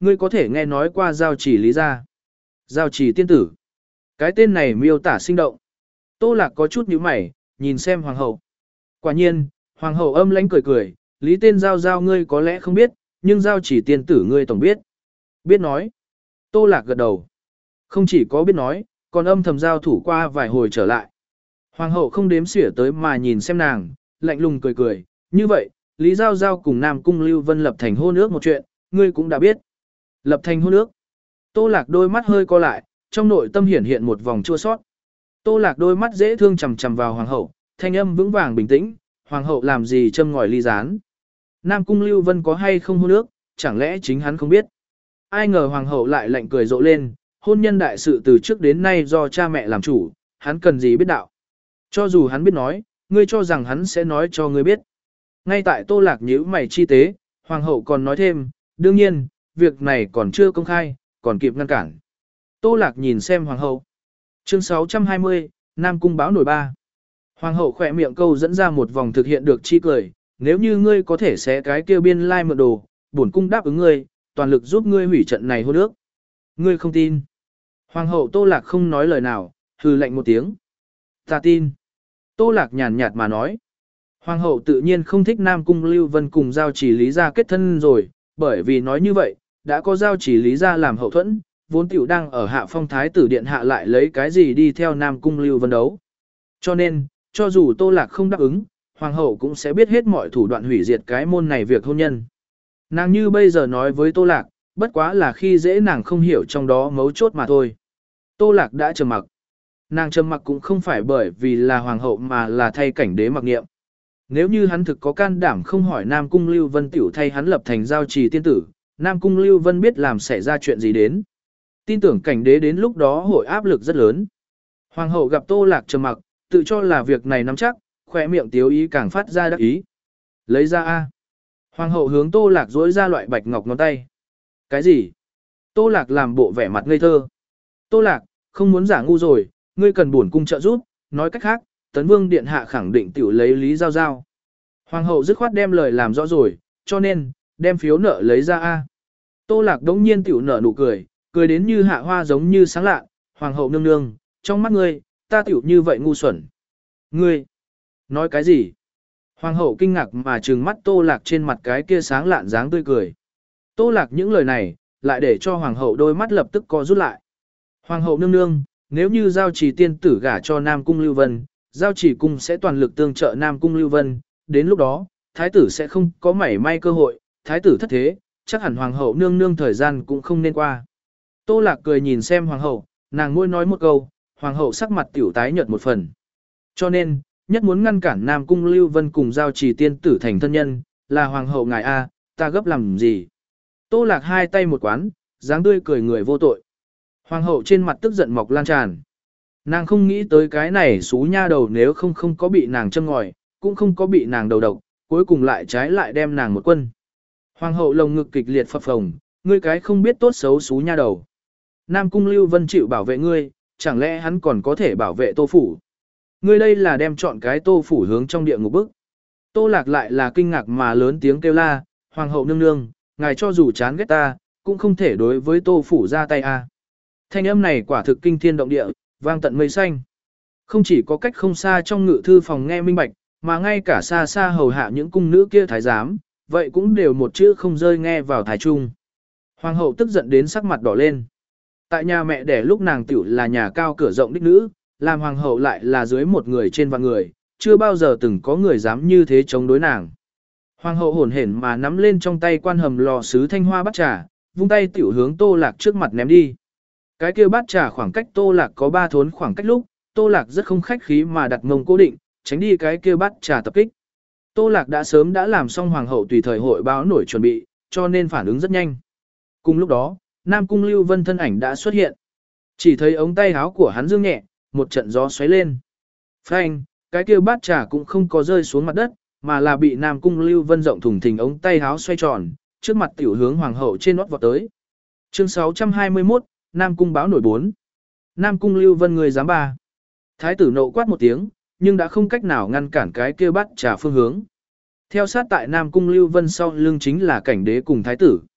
ngươi có thể nghe nói qua giao chỉ lý gia. Giao chỉ tiên tử. Cái tên này miêu tả sinh động. Tô Lạc có chút nhíu mày, nhìn xem hoàng hậu. Quả nhiên, hoàng hậu âm lãnh cười cười, lý tên giao giao ngươi có lẽ không biết, nhưng giao chỉ tiên tử ngươi tổng biết. Biết nói. Tô Lạc gật đầu. Không chỉ có biết nói, còn âm thầm giao thủ qua vài hồi trở lại. Hoàng hậu không đếm xỉa tới mà nhìn xem nàng, lạnh lùng cười cười, như vậy, Lý Giao Giao cùng Nam Cung Lưu Vân lập thành hôn ước một chuyện, ngươi cũng đã biết. Lập thành hôn ước. Tô Lạc đôi mắt hơi co lại, trong nội tâm hiển hiện một vòng chua sót. Tô Lạc đôi mắt dễ thương chằm chằm vào hoàng hậu, thanh âm vững vàng bình tĩnh, hoàng hậu làm gì châm ngòi ly gián. Nam Cung Lưu Vân có hay không hôn ước, chẳng lẽ chính hắn không biết. Ai ngờ hoàng hậu lại lạnh cười rộ lên, hôn nhân đại sự từ trước đến nay do cha mẹ làm chủ, hắn cần gì biết đạo. Cho dù hắn biết nói, ngươi cho rằng hắn sẽ nói cho ngươi biết. Ngay tại Tô Lạc nhíu mày chi tế, hoàng hậu còn nói thêm, đương nhiên, việc này còn chưa công khai, còn kịp ngăn cản. Tô Lạc nhìn xem hoàng hậu. Chương sáu trăm hai mươi, Nam Cung báo nổi ba. Hoàng hậu khỏe miệng câu dẫn ra một vòng thực hiện được chi cười, nếu như ngươi có thể xé cái kia biên lai mượn đồ, bổn cung đáp ứng ngươi, toàn lực giúp ngươi hủy trận này hôn ước. Ngươi không tin. Hoàng hậu Tô Lạc không nói lời nào, hừ lạnh một tiếng. Ta tin. Tô Lạc nhàn nhạt mà nói. Hoàng hậu tự nhiên không thích Nam Cung Lưu Vân cùng giao chỉ lý gia kết thân rồi, bởi vì nói như vậy, đã có giao chỉ lý gia làm hậu thuẫn, vốn tiểu đang ở hạ phong thái tử điện hạ lại lấy cái gì đi theo Nam Cung Lưu Vân đấu. Cho nên, cho dù Tô Lạc không đáp ứng, hoàng hậu cũng sẽ biết hết mọi thủ đoạn hủy diệt cái môn này việc hôn nhân. Nàng như bây giờ nói với Tô Lạc, bất quá là khi dễ nàng không hiểu trong đó mấu chốt mà thôi. Tô Lạc đã trầm mặc. Nàng trầm mặc cũng không phải bởi vì là hoàng hậu mà là thay cảnh đế mặc nghiệm. Nếu như hắn thực có can đảm không hỏi Nam Cung Lưu Vân tiểu thay hắn lập thành giao trì tiên tử, Nam Cung Lưu Vân biết làm xảy ra chuyện gì đến. Tin tưởng cảnh đế đến lúc đó hội áp lực rất lớn. Hoàng hậu gặp Tô Lạc trầm mặc, tự cho là việc này nắm chắc, khỏe miệng tiếu ý càng phát ra đắc ý. Lấy ra A. Hoàng hậu hướng Tô Lạc dỗi ra loại bạch ngọc ngón tay. Cái gì? Tô Lạc làm bộ vẻ mặt ngây thơ. Tô Lạc, không muốn giả ngu rồi, ngươi cần bổn cung trợ giúp, nói cách khác, Tấn Vương điện hạ khẳng định tiểu lấy Lý Giao Giao. Hoàng hậu dứt khoát đem lời làm rõ rồi, cho nên, đem phiếu nợ lấy ra A. Tô Lạc đống nhiên tiểu nở nụ cười, cười đến như hạ hoa giống như sáng lạ, hoàng hậu nương nương, trong mắt ngươi, ta tiểu như vậy ngu xuẩn. Ngươi, nói cái gì? Hoàng hậu kinh ngạc mà trừng mắt Tô Lạc trên mặt cái kia sáng lạn dáng tươi cười. Tô Lạc những lời này, lại để cho hoàng hậu đôi mắt lập tức co rút lại. Hoàng hậu nương nương, nếu như giao trì tiên tử gả cho Nam Cung Lưu Vân, giao trì cung sẽ toàn lực tương trợ Nam Cung Lưu Vân, đến lúc đó, thái tử sẽ không có mảy may cơ hội, thái tử thất thế, chắc hẳn hoàng hậu nương nương thời gian cũng không nên qua. Tô Lạc cười nhìn xem hoàng hậu, nàng môi nói một câu, hoàng hậu sắc mặt tiểu tái nhợt một phần. Cho nên, nhất muốn ngăn cản Nam Cung Lưu Vân cùng giao trì tiên tử thành thân nhân, là hoàng hậu ngài A, ta gấp làm gì? Tô Lạc hai tay một quán, dáng tươi cười người vô tội. Hoàng hậu trên mặt tức giận mọc lan tràn. Nàng không nghĩ tới cái này xú nha đầu nếu không không có bị nàng châm ngòi, cũng không có bị nàng đầu độc, cuối cùng lại trái lại đem nàng một quân. Hoàng hậu lồng ngực kịch liệt phập phồng, ngươi cái không biết tốt xấu xú nha đầu. Nam Cung Lưu Vân chịu bảo vệ ngươi, chẳng lẽ hắn còn có thể bảo vệ Tô Phủ? Ngươi đây là đem chọn cái Tô Phủ hướng trong địa ngục bức. Tô Lạc lại là kinh ngạc mà lớn tiếng kêu la, hoàng hậu nương nương, ngài cho dù chán ghét ta, cũng không thể đối với Tô Phủ ra tay a. Thanh âm này quả thực kinh thiên động địa, vang tận mây xanh. Không chỉ có cách không xa trong ngự thư phòng nghe minh bạch, mà ngay cả xa xa hầu hạ những cung nữ kia thái giám, vậy cũng đều một chữ không rơi nghe vào thái trung. Hoàng hậu tức giận đến sắc mặt đỏ lên. Tại nhà mẹ đẻ lúc nàng tiểu là nhà cao cửa rộng đích nữ, làm hoàng hậu lại là dưới một người trên vạn người, chưa bao giờ từng có người dám như thế chống đối nàng. Hoàng hậu hổn hển mà nắm lên trong tay quan hầm lò sứ thanh hoa bát trà, vung tay tiểu hướng Tô Lạc trước mặt ném đi. Cái kia bát trà khoảng cách Tô Lạc có ba thốn khoảng cách lúc, Tô Lạc rất không khách khí mà đặt mông cố định, tránh đi cái kia bát trà tập kích. Tô Lạc đã sớm đã làm xong hoàng hậu tùy thời hội báo nổi chuẩn bị, cho nên phản ứng rất nhanh. Cùng lúc đó, Nam Cung Lưu Vân thân ảnh đã xuất hiện. Chỉ thấy ống tay áo của hắn dương nhẹ, một trận gió xoáy lên. Phanh, cái kia bát trà cũng không có rơi xuống mặt đất, mà là bị Nam Cung Lưu Vân rộng thùng thình ống tay áo xoay tròn, trước mặt tiểu hướng hoàng hậu trên nót vọt tới. Chương sáu trăm hai mươi mốt, Nam Cung báo nổi bốn. Nam Cung Lưu Vân người dám ba. Thái tử nộ quát một tiếng, nhưng đã không cách nào ngăn cản cái kia bát trà phương hướng. Theo sát tại Nam Cung Lưu Vân sau lưng chính là cảnh đế cùng thái tử.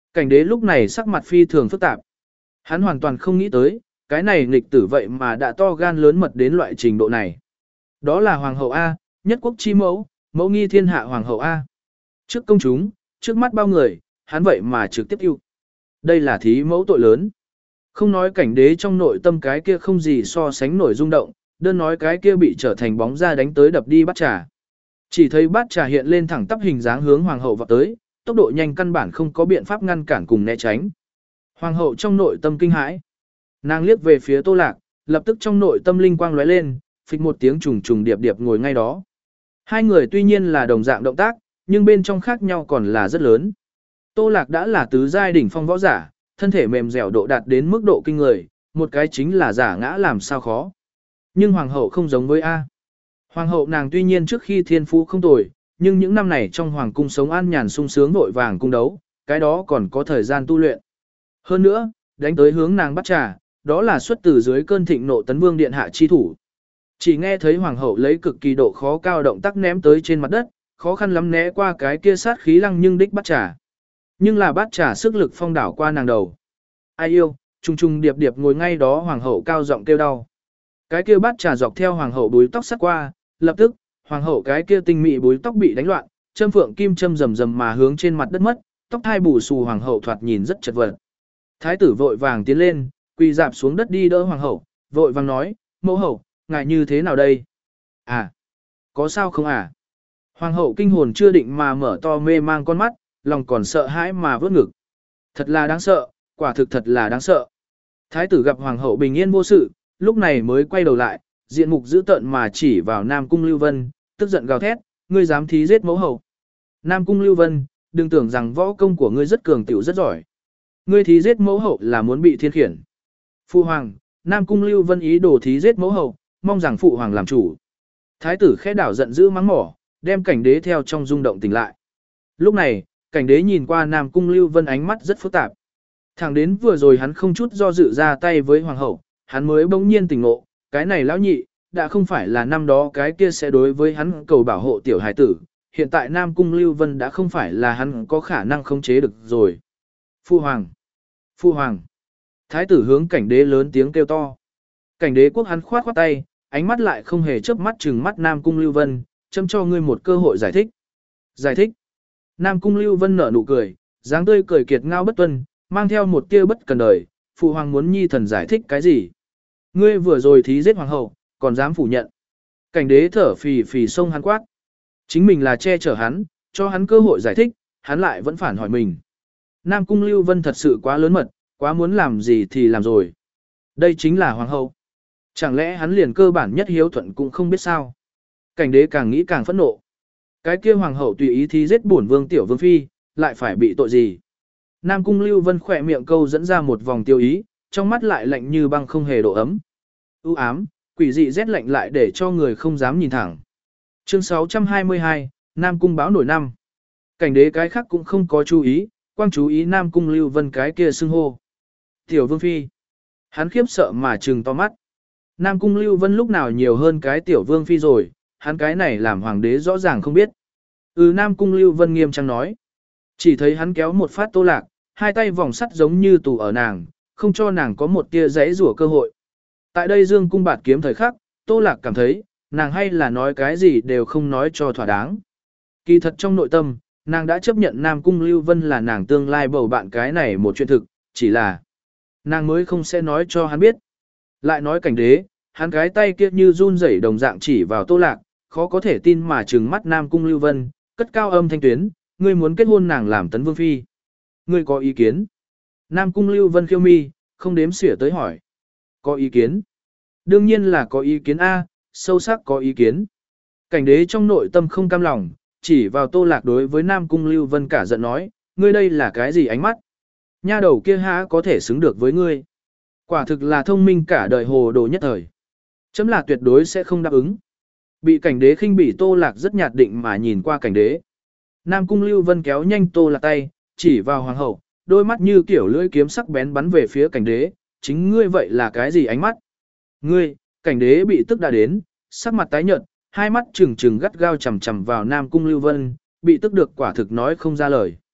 Cảnh đế lúc này sắc mặt phi thường phức tạp. Hắn hoàn toàn không nghĩ tới, cái này nghịch tử vậy mà đã to gan lớn mật đến loại trình độ này. Đó là hoàng hậu A, nhất quốc chi mẫu, mẫu nghi thiên hạ hoàng hậu A. Trước công chúng, trước mắt bao người, hắn vậy mà trực tiếp yêu. Đây là thí mẫu tội lớn. Không nói cảnh đế trong nội tâm cái kia không gì so sánh nổi rung động, đơn nói cái kia bị trở thành bóng ra đánh tới đập đi bát trà. Chỉ thấy bát trà hiện lên thẳng tắp hình dáng hướng hoàng hậu vọt tới, tốc độ nhanh căn bản không có biện pháp ngăn cản cùng né tránh. Hoàng hậu trong nội tâm kinh hãi. Nàng liếc về phía Tô Lạc, lập tức trong nội tâm linh quang lóe lên, phịch một tiếng trùng trùng điệp điệp ngồi ngay đó. Hai người tuy nhiên là đồng dạng động tác, nhưng bên trong khác nhau còn là rất lớn. Tô Lạc đã là tứ giai đỉnh phong võ giả, thân thể mềm dẻo độ đạt đến mức độ kinh người, một cái chính là giả ngã làm sao khó. Nhưng hoàng hậu không giống với A. Hoàng hậu nàng tuy nhiên trước khi thiên phú không tồi, nhưng những năm này trong hoàng cung sống an nhàn sung sướng vội vàng cung đấu, cái đó còn có thời gian tu luyện. Hơn nữa, đánh tới hướng nàng bắt trà, đó là xuất từ dưới cơn thịnh nộ tấn vương điện hạ chi thủ. Chỉ nghe thấy hoàng hậu lấy cực kỳ độ khó cao động tác ném tới trên mặt đất, khó khăn lắm né qua cái kia sát khí lăng nhưng đích bắt trà. Nhưng là bắt trà sức lực phong đảo qua nàng đầu. Ai yêu, trùng trùng điệp điệp ngồi ngay đó hoàng hậu cao giọng kêu đau. Cái kia bắt trà dọc theo hoàng hậu búi tóc sát qua, lập tức, hoàng hậu cái kia tinh mị búi tóc bị đánh loạn, châm phượng kim châm rầm rầm mà hướng trên mặt đất mất, tóc hai bù xù hoàng hậu thoạt nhìn rất chật vật. Thái tử vội vàng tiến lên, quỳ dạp xuống đất đi đỡ hoàng hậu, vội vàng nói, mẫu hậu, ngài như thế nào đây? À, có sao không à? Hoàng hậu kinh hồn chưa định mà mở to mê mang con mắt, lòng còn sợ hãi mà vớt ngực. Thật là đáng sợ, quả thực thật là đáng sợ. Thái tử gặp hoàng hậu bình yên vô sự, lúc này mới quay đầu lại, diện mục dữ tợn mà chỉ vào Nam Cung Lưu Vân, tức giận gào thét, ngươi dám thí giết mẫu hậu. Nam Cung Lưu Vân, đừng tưởng rằng võ công của ngươi rất cường tiểu rất giỏi. Ngươi thí giết mẫu hậu là muốn bị thiên khiển. Phụ hoàng, Nam Cung Lưu Vân ý đồ thí giết mẫu hậu, mong rằng phụ hoàng làm chủ. Thái tử khẽ đảo giận dữ mắng mỏ, đem cảnh đế theo trong rung động tỉnh lại. Lúc này, cảnh đế nhìn qua Nam Cung Lưu Vân ánh mắt rất phức tạp. Thẳng đến vừa rồi hắn không chút do dự ra tay với hoàng hậu, hắn mới bỗng nhiên tỉnh ngộ, cái này lão nhị, đã không phải là năm đó cái kia sẽ đối với hắn cầu bảo hộ tiểu hải tử, hiện tại Nam Cung Lưu Vân đã không phải là hắn có khả năng khống chế được rồi. Phu hoàng! Phu hoàng! Thái tử hướng cảnh đế lớn tiếng kêu to. Cảnh đế quốc hắn khoát khoát tay, ánh mắt lại không hề chớp mắt chừng mắt Nam Cung Lưu Vân, châm cho ngươi một cơ hội giải thích. Giải thích! Nam Cung Lưu Vân nở nụ cười, dáng tươi cười kiệt ngao bất tuân, mang theo một tia bất cần đời, phụ hoàng muốn nhi thần giải thích cái gì? Ngươi vừa rồi thí giết hoàng hậu, còn dám phủ nhận. Cảnh đế thở phì phì xông hắn quát. Chính mình là che chở hắn, cho hắn cơ hội giải thích, hắn lại vẫn phản hỏi mình. Nam Cung Lưu Vân thật sự quá lớn mật, quá muốn làm gì thì làm rồi. Đây chính là hoàng hậu. Chẳng lẽ hắn liền cơ bản nhất hiếu thuận cũng không biết sao? Cảnh đế càng nghĩ càng phẫn nộ. Cái kia hoàng hậu tùy ý thí giết bổn vương tiểu vương phi, lại phải bị tội gì? Nam Cung Lưu Vân khỏe miệng câu dẫn ra một vòng tiêu ý, trong mắt lại lạnh như băng không hề độ ấm. U ám, quỷ dị rét lạnh lại để cho người không dám nhìn thẳng. Chương sáu trăm hai mươi hai, Nam Cung báo nổi năm. Cảnh đế cái khác cũng không có chú ý, quang chú ý Nam Cung Lưu Vân cái kia xưng hô. Tiểu vương phi. Hắn khiếp sợ mà trừng to mắt. Nam Cung Lưu Vân lúc nào nhiều hơn cái tiểu vương phi rồi, hắn cái này làm hoàng đế rõ ràng không biết. Ừ Nam Cung Lưu Vân nghiêm trang nói. Chỉ thấy hắn kéo một phát Tô Lạc, hai tay vòng sắt giống như tù ở nàng, không cho nàng có một tia giãy rủa cơ hội. Tại đây dương cung bạt kiếm thời khắc, Tô Lạc cảm thấy, nàng hay là nói cái gì đều không nói cho thỏa đáng. Kỳ thật trong nội tâm, nàng đã chấp nhận Nam Cung Lưu Vân là nàng tương lai bầu bạn cái này một chuyện thực, chỉ là nàng mới không sẽ nói cho hắn biết. Lại nói cảnh đế, hắn cái tay kia như run rẩy đồng dạng chỉ vào Tô Lạc, khó có thể tin mà trừng mắt Nam Cung Lưu Vân, cất cao âm thanh tuyến, ngươi muốn kết hôn nàng làm tấn vương phi. Ngươi có ý kiến? Nam Cung Lưu Vân khiêu mi, không đếm xỉa tới hỏi. Có ý kiến? Đương nhiên là có ý kiến A, sâu sắc có ý kiến. Cảnh đế trong nội tâm không cam lòng, chỉ vào Tô Lạc đối với Nam Cung Lưu Vân cả giận nói, ngươi đây là cái gì ánh mắt? Nha đầu kia há có thể xứng được với ngươi? Quả thực là thông minh cả đời hồ đồ nhất thời. Chấm là tuyệt đối sẽ không đáp ứng. Bị cảnh đế khinh bỉ Tô Lạc rất nhạt định mà nhìn qua cảnh đế. Nam Cung Lưu Vân kéo nhanh Tô Lạc tay, chỉ vào hoàng hậu, đôi mắt như kiểu lưỡi kiếm sắc bén bắn về phía cảnh đế, chính ngươi vậy là cái gì ánh mắt? Ngươi, cảnh đế bị tức đã đến, sắc mặt tái nhợt, hai mắt trừng trừng gắt gao chằm chằm vào Nam Cung Lưu Vân, bị tức được quả thực nói không ra lời.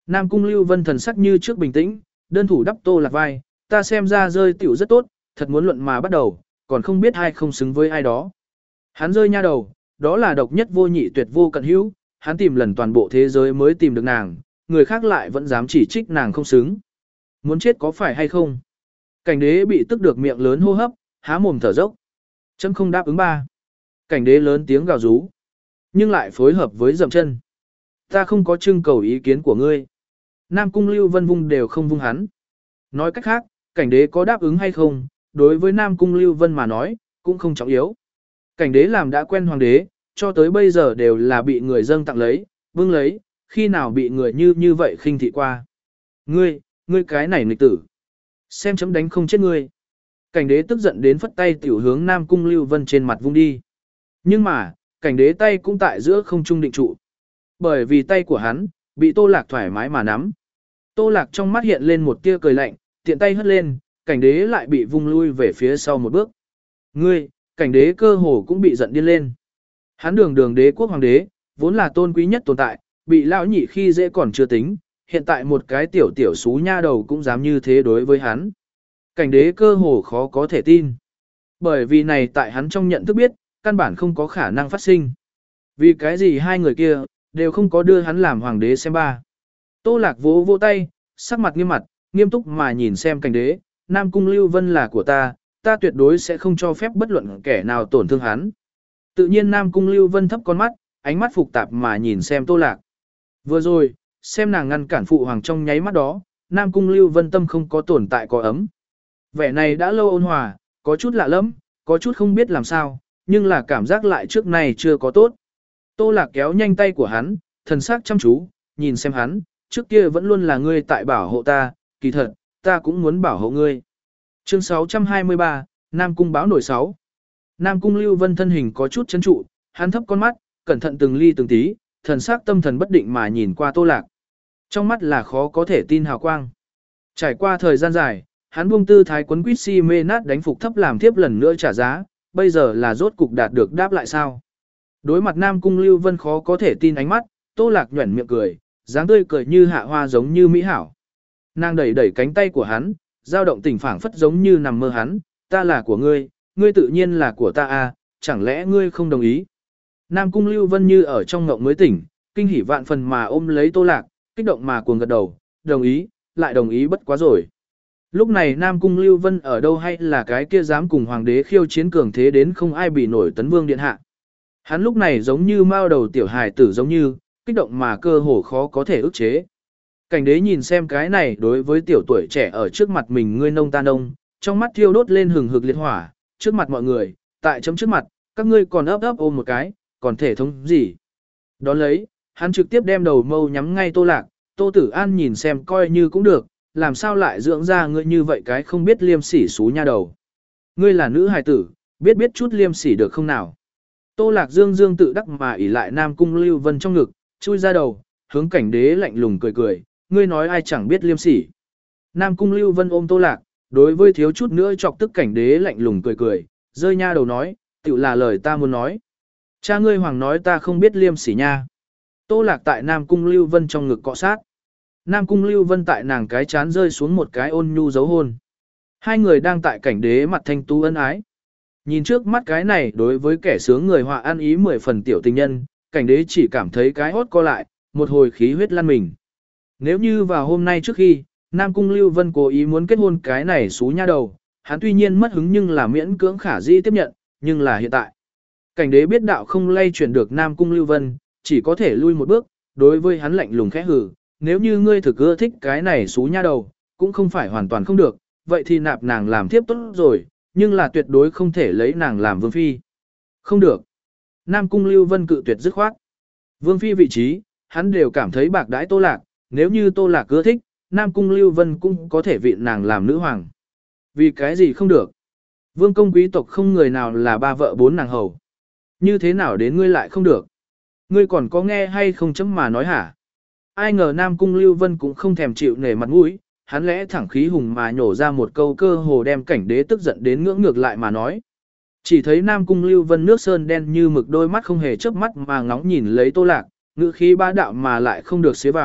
Nam Cung Lưu Vân thần sắc như trước bình tĩnh, đơn thủ đắp Tô Lạc vai, ta xem ra rơi tiểu rất tốt, thật muốn luận mà bắt đầu, còn không biết ai không xứng với ai đó. Hắn rơi nha đầu, đó là độc nhất vô nhị tuyệt vô cận hữu, hắn tìm lần toàn bộ thế giới mới tìm được nàng, người khác lại vẫn dám chỉ trích nàng không xứng. Muốn chết có phải hay không? Cảnh đế bị tức được miệng lớn hô hấp, há mồm thở dốc. Chấm không đáp ứng ba. Cảnh đế lớn tiếng gào rú, nhưng lại phối hợp với dậm chân. Ta không có trưng cầu ý kiến của ngươi. Nam Cung Lưu Vân vung đều không vung hắn. Nói cách khác, cảnh đế có đáp ứng hay không, đối với Nam Cung Lưu Vân mà nói, cũng không trọng yếu. Cảnh đế làm đã quen hoàng đế, cho tới bây giờ đều là bị người dâng tặng lấy, vương lấy, khi nào bị người như như vậy khinh thị qua. Ngươi, ngươi cái này nghịch tử. Xem chấm đánh không chết ngươi. Cảnh đế tức giận đến phất tay tiểu hướng Nam Cung Lưu Vân trên mặt vung đi. Nhưng mà, cảnh đế tay cũng tại giữa không trung định trụ. Bởi vì tay của hắn, bị Tô Lạc thoải mái mà nắm. Tô Lạc trong mắt hiện lên một tia cười lạnh, tiện tay hất lên, cảnh đế lại bị vung lui về phía sau một bước. Ngươi, cảnh đế cơ hồ cũng bị giận điên lên. Hắn đường đường đế quốc hoàng đế, vốn là tôn quý nhất tồn tại, bị lão nhị khi dễ còn chưa tính, hiện tại một cái tiểu tiểu xú nha đầu cũng dám như thế đối với hắn. Cảnh đế cơ hồ khó có thể tin. Bởi vì này tại hắn trong nhận thức biết, căn bản không có khả năng phát sinh. Vì cái gì hai người kia, đều không có đưa hắn làm hoàng đế xem ba. Tô Lạc vỗ vỗ tay, sắc mặt nghiêm mặt, nghiêm túc mà nhìn xem cảnh đế, Nam Cung Lưu Vân là của ta, ta tuyệt đối sẽ không cho phép bất luận kẻ nào tổn thương hắn. Tự nhiên Nam Cung Lưu Vân thấp con mắt, ánh mắt phục tạp mà nhìn xem Tô Lạc. Vừa rồi, xem nàng ngăn cản phụ hoàng trong nháy mắt đó, Nam Cung Lưu Vân tâm không có tồn tại có ấm. Vẻ này đã lâu ôn hòa, có chút lạ lẫm, có chút không biết làm sao, nhưng là cảm giác lại trước này chưa có tốt. Tô Lạc kéo nhanh tay của hắn, thần sắc chăm chú, nhìn xem hắn, trước kia vẫn luôn là ngươi tại bảo hộ ta, kỳ thật, ta cũng muốn bảo hộ ngươi. Chương sáu trăm hai mươi ba, Nam Cung báo nổi sáu. Nam Cung Lưu Vân thân hình có chút chấn trụ, hắn thấp con mắt, cẩn thận từng ly từng tí, thần sắc tâm thần bất định mà nhìn qua Tô Lạc. Trong mắt là khó có thể tin hào quang. Trải qua thời gian dài, hắn buông tư thái quấn quýt si mê nát đánh phục thấp làm tiếp lần nữa trả giá, bây giờ là rốt cục đạt được đáp lại sao? Đối mặt Nam Cung Lưu Vân khó có thể tin ánh mắt, Tô Lạc nhuẩn miệng cười, dáng tươi cười như hạ hoa giống như mỹ hảo. Nàng đẩy đẩy cánh tay của hắn, dao động tình phảng phất giống như nằm mơ hắn, ta là của ngươi, ngươi tự nhiên là của ta à, chẳng lẽ ngươi không đồng ý? Nam Cung Lưu Vân như ở trong ngộng mới tỉnh, kinh hỉ vạn phần mà ôm lấy Tô Lạc, kích động mà cuồng gật đầu, đồng ý, lại đồng ý bất quá rồi. Lúc này Nam Cung Lưu Vân ở đâu hay là cái kia dám cùng hoàng đế khiêu chiến cường thế đến không ai bị nổi tấn vương điện hạ. Hắn lúc này giống như mao đầu tiểu hài tử giống như, kích động mà cơ hồ khó có thể ức chế. Cảnh đế nhìn xem cái này đối với tiểu tuổi trẻ ở trước mặt mình ngươi nông ta nông, trong mắt thiêu đốt lên hừng hực liệt hỏa, trước mặt mọi người, tại chấm trước mặt, các ngươi còn ấp ấp ôm một cái, còn thể thống gì. Đón lấy, hắn trực tiếp đem đầu mâu nhắm ngay Tô Lạc, Tô Tử An nhìn xem coi như cũng được, làm sao lại dưỡng ra ngươi như vậy cái không biết liêm sỉ xú nha đầu. Ngươi là nữ hài tử, biết biết chút liêm sỉ được không nào. Tô Lạc dương dương tự đắc mà ỉ lại Nam Cung Lưu Vân trong ngực, chui ra đầu, hướng cảnh đế lạnh lùng cười cười, ngươi nói ai chẳng biết liêm sỉ. Nam Cung Lưu Vân ôm Tô Lạc, đối với thiếu chút nữa chọc tức cảnh đế lạnh lùng cười cười, rơi nha đầu nói, tự là lời ta muốn nói. Cha ngươi hoàng nói ta không biết liêm sỉ nha. Tô Lạc tại Nam Cung Lưu Vân trong ngực cọ sát. Nam Cung Lưu Vân tại nàng cái chán rơi xuống một cái ôn nhu dấu hôn. Hai người đang tại cảnh đế mặt thanh tú ân ái. Nhìn trước mắt cái này đối với kẻ sướng người họa ăn ý mười phần tiểu tình nhân, cảnh đế chỉ cảm thấy cái hốt co lại, một hồi khí huyết lăn mình. Nếu như vào hôm nay trước khi, Nam Cung Lưu Vân cố ý muốn kết hôn cái này xú nha đầu, hắn tuy nhiên mất hứng nhưng là miễn cưỡng khả dĩ tiếp nhận, nhưng là hiện tại. Cảnh đế biết đạo không lay chuyển được Nam Cung Lưu Vân, chỉ có thể lui một bước, đối với hắn lạnh lùng khẽ hừ, nếu như ngươi thực ưa thích cái này xú nha đầu, cũng không phải hoàn toàn không được, vậy thì nạp nàng làm tiếp tốt rồi, nhưng là tuyệt đối không thể lấy nàng làm vương phi. Không được. Nam Cung Lưu Vân cự tuyệt dứt khoát. Vương phi vị trí, hắn đều cảm thấy bạc đãi Tô Lạc, nếu như Tô Lạc ưa thích, Nam Cung Lưu Vân cũng có thể vị nàng làm nữ hoàng. Vì cái gì không được? Vương công quý tộc không người nào là ba vợ bốn nàng hầu. Như thế nào đến ngươi lại không được? Ngươi còn có nghe hay không chấm mà nói hả? Ai ngờ Nam Cung Lưu Vân cũng không thèm chịu nể mặt mũi, hắn lẽ thẳng khí hùng mà nhổ ra một câu cơ hồ đem cảnh đế tức giận đến ngưỡng ngược lại mà nói. Chỉ thấy Nam Cung Lưu Vân nước sơn đen như mực đôi mắt không hề chớp mắt mà ngóng nhìn lấy Tô Lạc, ngữ khí bá đạo mà lại không được xế vào,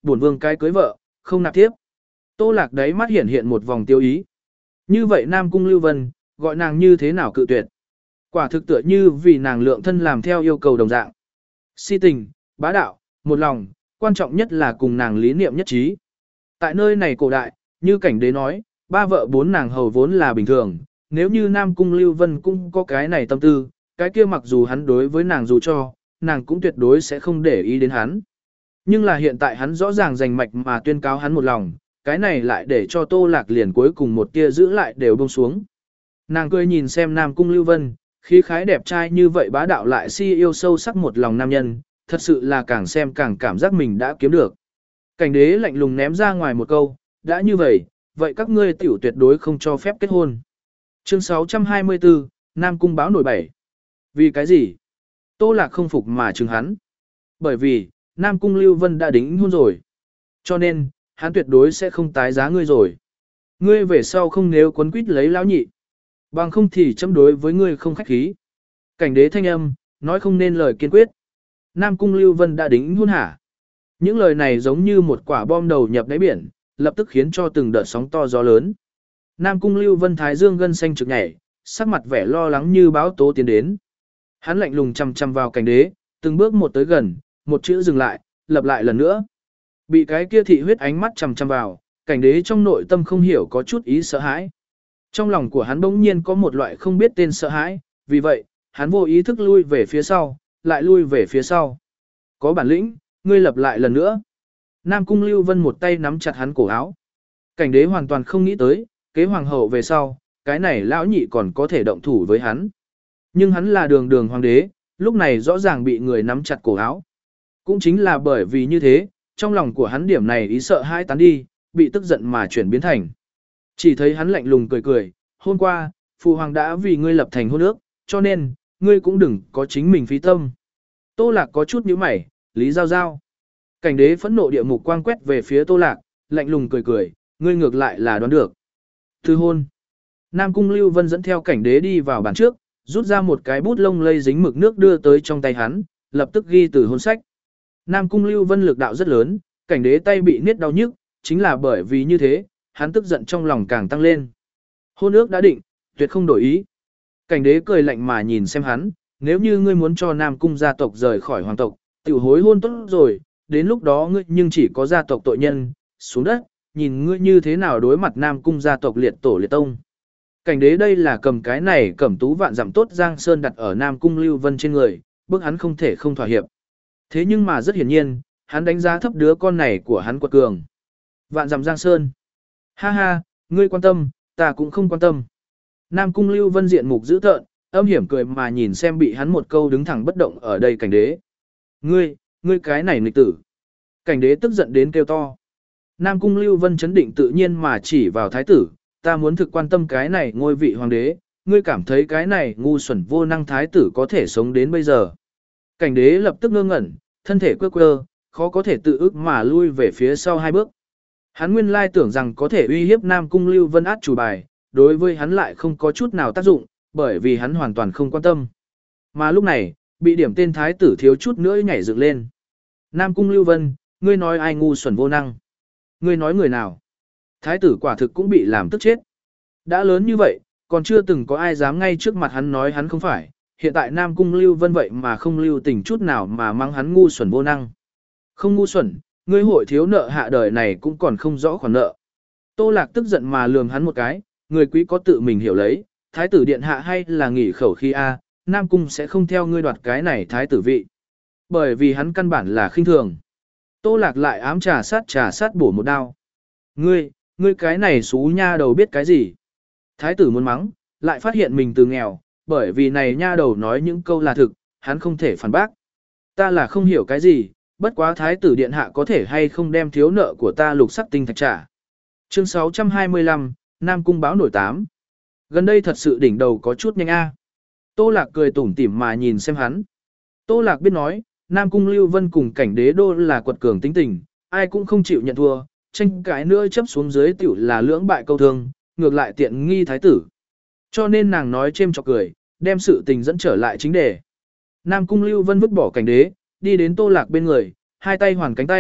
bổn vương cái cưới vợ, không nạp tiếp. Tô Lạc đấy mắt hiện hiện một vòng tiêu ý. Như vậy Nam Cung Lưu Vân, gọi nàng như thế nào cự tuyệt. Quả thực tựa như vì nàng lượng thân làm theo yêu cầu đồng dạng. Si tình, bá đạo, một lòng, quan trọng nhất là cùng nàng lý niệm nhất trí. Tại nơi này cổ đại, như cảnh đế nói, ba vợ bốn nàng hầu vốn là bình thường, nếu như Nam Cung Lưu Vân cũng có cái này tâm tư, cái kia mặc dù hắn đối với nàng dù cho, nàng cũng tuyệt đối sẽ không để ý đến hắn. Nhưng là hiện tại hắn rõ ràng giành mạch mà tuyên cáo hắn một lòng, cái này lại để cho Tô Lạc liền cuối cùng một tia giữ lại đều buông xuống. Nàng cười nhìn xem Nam Cung Lưu Vân, khí khái đẹp trai như vậy bá đạo lại si yêu sâu sắc một lòng nam nhân, thật sự là càng xem càng cảm giác mình đã kiếm được. Cảnh đế lạnh lùng ném ra ngoài một câu, đã như vậy, vậy các ngươi tiểu tuyệt đối không cho phép kết hôn. Chương sáu trăm hai mươi tư, Nam Cung báo nổi bảy. Vì cái gì? Tô Lạc không phục mà chừng hắn. Bởi vì, Nam Cung Lưu Vân đã đính hôn rồi. Cho nên, hắn tuyệt đối sẽ không tái giá ngươi rồi. Ngươi về sau không nếu quấn quýt lấy lão nhị. Bằng không thì chấm đối với ngươi không khách khí. Cảnh đế thanh âm, nói không nên lời kiên quyết. Nam Cung Lưu Vân đã đính hôn hả? Những lời này giống như một quả bom đầu nhập đáy biển, lập tức khiến cho từng đợt sóng to gió lớn. Nam Cung Lưu Vân thái dương gân xanh trực nhảy, sắc mặt vẻ lo lắng như báo tố tiến đến. Hắn lạnh lùng chằm chằm vào cảnh đế, từng bước một tới gần, một chữ dừng lại, lặp lại lần nữa. Bị cái kia thị huyết ánh mắt chằm chằm vào, cảnh đế trong nội tâm không hiểu có chút ý sợ hãi. Trong lòng của hắn bỗng nhiên có một loại không biết tên sợ hãi, vì vậy, hắn vô ý thức lui về phía sau, lại lui về phía sau. Có bản lĩnh, ngươi lặp lại lần nữa. Nam Cung Lưu Vân một tay nắm chặt hắn cổ áo. Cảnh đế hoàn toàn không nghĩ tới, kế hoàng hậu về sau, cái này lão nhị còn có thể động thủ với hắn. Nhưng hắn là đường đường hoàng đế, lúc này rõ ràng bị người nắm chặt cổ áo. Cũng chính là bởi vì như thế, trong lòng của hắn điểm này ý sợ hãi tán đi, bị tức giận mà chuyển biến thành. Chỉ thấy hắn lạnh lùng cười cười, hôm qua, phụ hoàng đã vì ngươi lập thành hôn ước, cho nên, ngươi cũng đừng có chính mình phí tâm. Tô Lạc có chút nhíu mày, Lý Giao Giao. Cảnh đế phẫn nộ địa mục quang quét về phía Tô Lạc, lạnh lùng cười cười, ngươi ngược lại là đoán được. Thư hôn. Nam Cung Lưu Vân dẫn theo cảnh đế đi vào bàn trước, rút ra một cái bút lông lây dính mực nước đưa tới trong tay hắn, lập tức ghi từ hôn sách. Nam Cung Lưu Vân lực đạo rất lớn, cảnh đế tay bị niết đau nhức, chính là bởi vì như thế, hắn tức giận trong lòng càng tăng lên. Hôn ước đã định, tuyệt không đổi ý. Cảnh đế cười lạnh mà nhìn xem hắn, nếu như ngươi muốn cho Nam Cung gia tộc rời khỏi hoàng tộc, tiểu hối hôn tốt rồi, đến lúc đó ngươi nhưng chỉ có gia tộc tội nhân, xuống đất, nhìn ngươi như thế nào đối mặt Nam Cung gia tộc liệt tổ liệt tông. Cảnh đế đây là cầm cái này cẩm tú vạn dặm tốt Giang Sơn đặt ở Nam Cung Lưu Vân trên người, bước hắn không thể không thỏa hiệp. Thế nhưng mà rất hiển nhiên, hắn đánh giá thấp đứa con này của hắn quật cường. Vạn dặm Giang Sơn. Ha ha, ngươi quan tâm, ta cũng không quan tâm. Nam Cung Lưu Vân diện mục dữ tợn, âm hiểm cười mà nhìn xem bị hắn một câu đứng thẳng bất động ở đây cảnh đế. Ngươi, ngươi cái này nghịch tử. Cảnh đế tức giận đến kêu to. Nam Cung Lưu Vân chấn định tự nhiên mà chỉ vào thái tử, ta muốn thực quan tâm cái này ngôi vị hoàng đế, ngươi cảm thấy cái này ngu xuẩn vô năng thái tử có thể sống đến bây giờ. Cảnh đế lập tức ngơ ngẩn, thân thể quơ quơ, khó có thể tự ức mà lui về phía sau hai bước. Hắn nguyên lai tưởng rằng có thể uy hiếp Nam Cung Lưu Vân át chủ bài, đối với hắn lại không có chút nào tác dụng, bởi vì hắn hoàn toàn không quan tâm. Mà lúc này, bị điểm tên thái tử thiếu chút nữa nhảy dựng lên. Nam Cung Lưu Vân, ngươi nói ai ngu xuẩn vô năng? Ngươi nói người nào? Thái tử quả thực cũng bị làm tức chết. Đã lớn như vậy, còn chưa từng có ai dám ngay trước mặt hắn nói hắn không phải. Hiện tại Nam Cung Lưu Vân vậy mà không lưu tình chút nào mà mang hắn ngu xuẩn vô năng. Không ngu xuẩn, ngươi hội thiếu nợ hạ đời này cũng còn không rõ khoản nợ. Tô Lạc tức giận mà lườm hắn một cái, người quý có tự mình hiểu lấy, thái tử điện hạ hay là nghỉ khẩu khi a, Nam Cung sẽ không theo ngươi đoạt cái này thái tử vị. Bởi vì hắn căn bản là khinh thường. Tô Lạc lại ám trà sát trà sát bổ một đao. Ngươi, ngươi cái này xú nha đầu biết cái gì? Thái tử muốn mắng, lại phát hiện mình từ nghèo, bởi vì này nha đầu nói những câu là thực, hắn không thể phản bác. Ta là không hiểu cái gì, bất quá thái tử điện hạ có thể hay không đem thiếu nợ của ta lục sắc tinh thạch trả. Chương sáu trăm hai mươi lăm, Nam Cung báo nổi tám. Gần đây thật sự đỉnh đầu có chút nhanh a. Tô Lạc cười tủm tỉm mà nhìn xem hắn. Tô Lạc biết nói, Nam Cung Lưu Vân cùng cảnh đế đô là quật cường tính tình, ai cũng không chịu nhận thua, tranh cãi nữa chấp xuống dưới tiểu là lưỡng bại câu thương, ngược lại tiện nghi thái tử. Cho nên nàng nói chêm chọc cười, đem sự tình dẫn trở lại chính đề. Nam Cung Lưu Vân vứt bỏ cảnh đế, đi đến Tô Lạc bên người, hai tay hoàn cánh tay,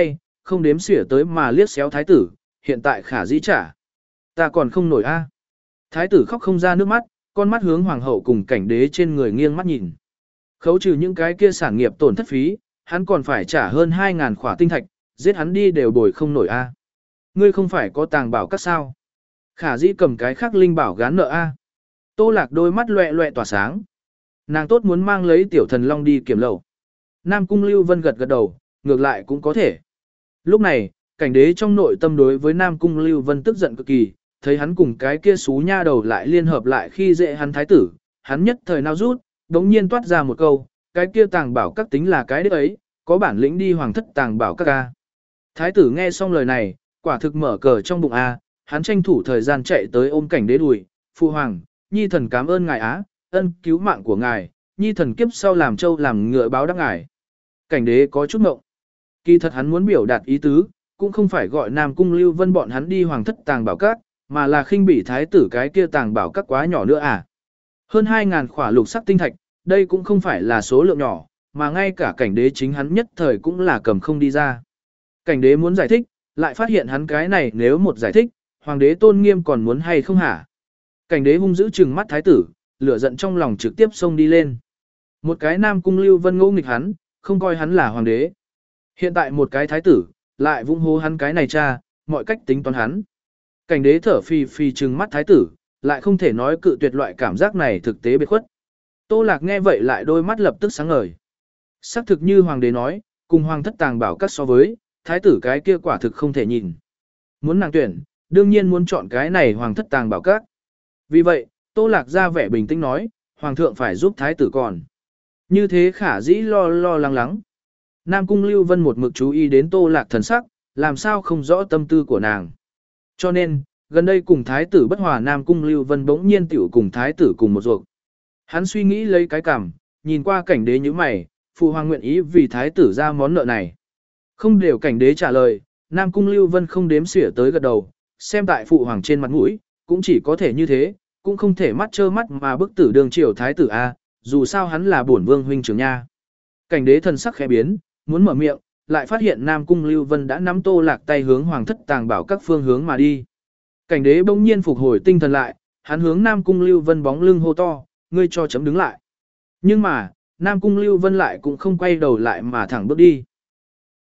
không đếm xỉa tới mà liếc xéo thái tử, hiện tại khả dĩ trả. Ta còn không nổi a. Thái tử khóc không ra nước mắt, con mắt hướng hoàng hậu cùng cảnh đế trên người nghiêng mắt nhìn. Khấu trừ những cái kia sản nghiệp tổn thất phí, hắn còn phải trả hơn hai ngàn khỏa tinh thạch, giết hắn đi đều bồi không nổi a. Ngươi không phải có tàng bảo các sao? Khả dĩ cầm cái khác linh bảo gán nợ a. Tô Lạc đôi mắt loẹ loẹ tỏa sáng. Nàng tốt muốn mang lấy tiểu thần long đi kiểm lậu. Nam Cung Lưu Vân gật gật đầu, ngược lại cũng có thể. Lúc này, cảnh đế trong nội tâm đối với Nam Cung Lưu Vân tức giận cực kỳ, thấy hắn cùng cái kia xú nha đầu lại liên hợp lại khi dễ hắn thái tử, hắn nhất thời nào rút, đống nhiên toát ra một câu, cái kia tàng bảo các tính là cái đứa ấy, có bản lĩnh đi hoàng thất tàng bảo các ca. Thái tử nghe xong lời này, quả thực mở cờ trong bụng a, hắn tranh thủ thời gian chạy tới ôm cảnh đế đùi, phụ hoàng, nhi thần cảm ơn ngài á, ân cứu mạng của ngài, nhi thần kiếp sau làm trâu làm ngựa báo đáp ngài. Cảnh đế có chút ngộng. Kỳ thật hắn muốn biểu đạt ý tứ, cũng không phải gọi Nam Cung Lưu Vân bọn hắn đi hoàng thất tàng bảo các, mà là khinh bỉ thái tử cái kia tàng bảo các quá nhỏ nữa à. Hơn hai ngàn khỏa lục sắc tinh thạch, đây cũng không phải là số lượng nhỏ, mà ngay cả cảnh đế chính hắn nhất thời cũng là cầm không đi ra. Cảnh đế muốn giải thích, lại phát hiện hắn cái này nếu một giải thích, hoàng đế tôn nghiêm còn muốn hay không hả? Cảnh đế hung dữ trừng mắt thái tử, lửa giận trong lòng trực tiếp xông đi lên. Một cái Nam Cung Lưu Vân ngỗ nghịch hắn, không coi hắn là hoàng đế. Hiện tại một cái thái tử, lại vung hô hắn cái này cha, mọi cách tính toán hắn. Cảnh đế thở phì phì trừng mắt thái tử, lại không thể nói cự tuyệt loại cảm giác này thực tế biệt khuất. Tô Lạc nghe vậy lại đôi mắt lập tức sáng ngời. Xác thực như hoàng đế nói, cùng hoàng thất tàng bảo các so với, thái tử cái kia quả thực không thể nhìn. Muốn nàng tuyển, đương nhiên muốn chọn cái này hoàng thất tàng bảo các. Vì vậy, Tô Lạc ra vẻ bình tĩnh nói, hoàng thượng phải giúp thái tử còn. Như thế khả dĩ lo lo lắng lắng. Nam Cung Lưu Vân một mực chú ý đến Tô Lạc thần sắc, làm sao không rõ tâm tư của nàng. Cho nên, gần đây cùng thái tử bất hòa Nam Cung Lưu Vân bỗng nhiên tiểu cùng thái tử cùng một ruột. Hắn suy nghĩ lấy cái cảm, nhìn qua cảnh đế như mày, phụ hoàng nguyện ý vì thái tử ra món nợ này. Không đều cảnh đế trả lời, Nam Cung Lưu Vân không đếm xỉa tới gật đầu, xem tại phụ hoàng trên mặt mũi, cũng chỉ có thể như thế, cũng không thể mắt trơ mắt mà bức tử đường triều thái tử A, dù sao hắn là bổn vương huynh trưởng nha. Cảnh đế thần sắc khẽ biến, muốn mở miệng, lại phát hiện Nam Cung Lưu Vân đã nắm Tô Lạc tay hướng hoàng thất tàng bảo các phương hướng mà đi. Cảnh đế bỗng nhiên phục hồi tinh thần lại, hắn hướng Nam Cung Lưu Vân bóng lưng hô to, ngươi cho chấm đứng lại. Nhưng mà, Nam Cung Lưu Vân lại cũng không quay đầu lại mà thẳng bước đi.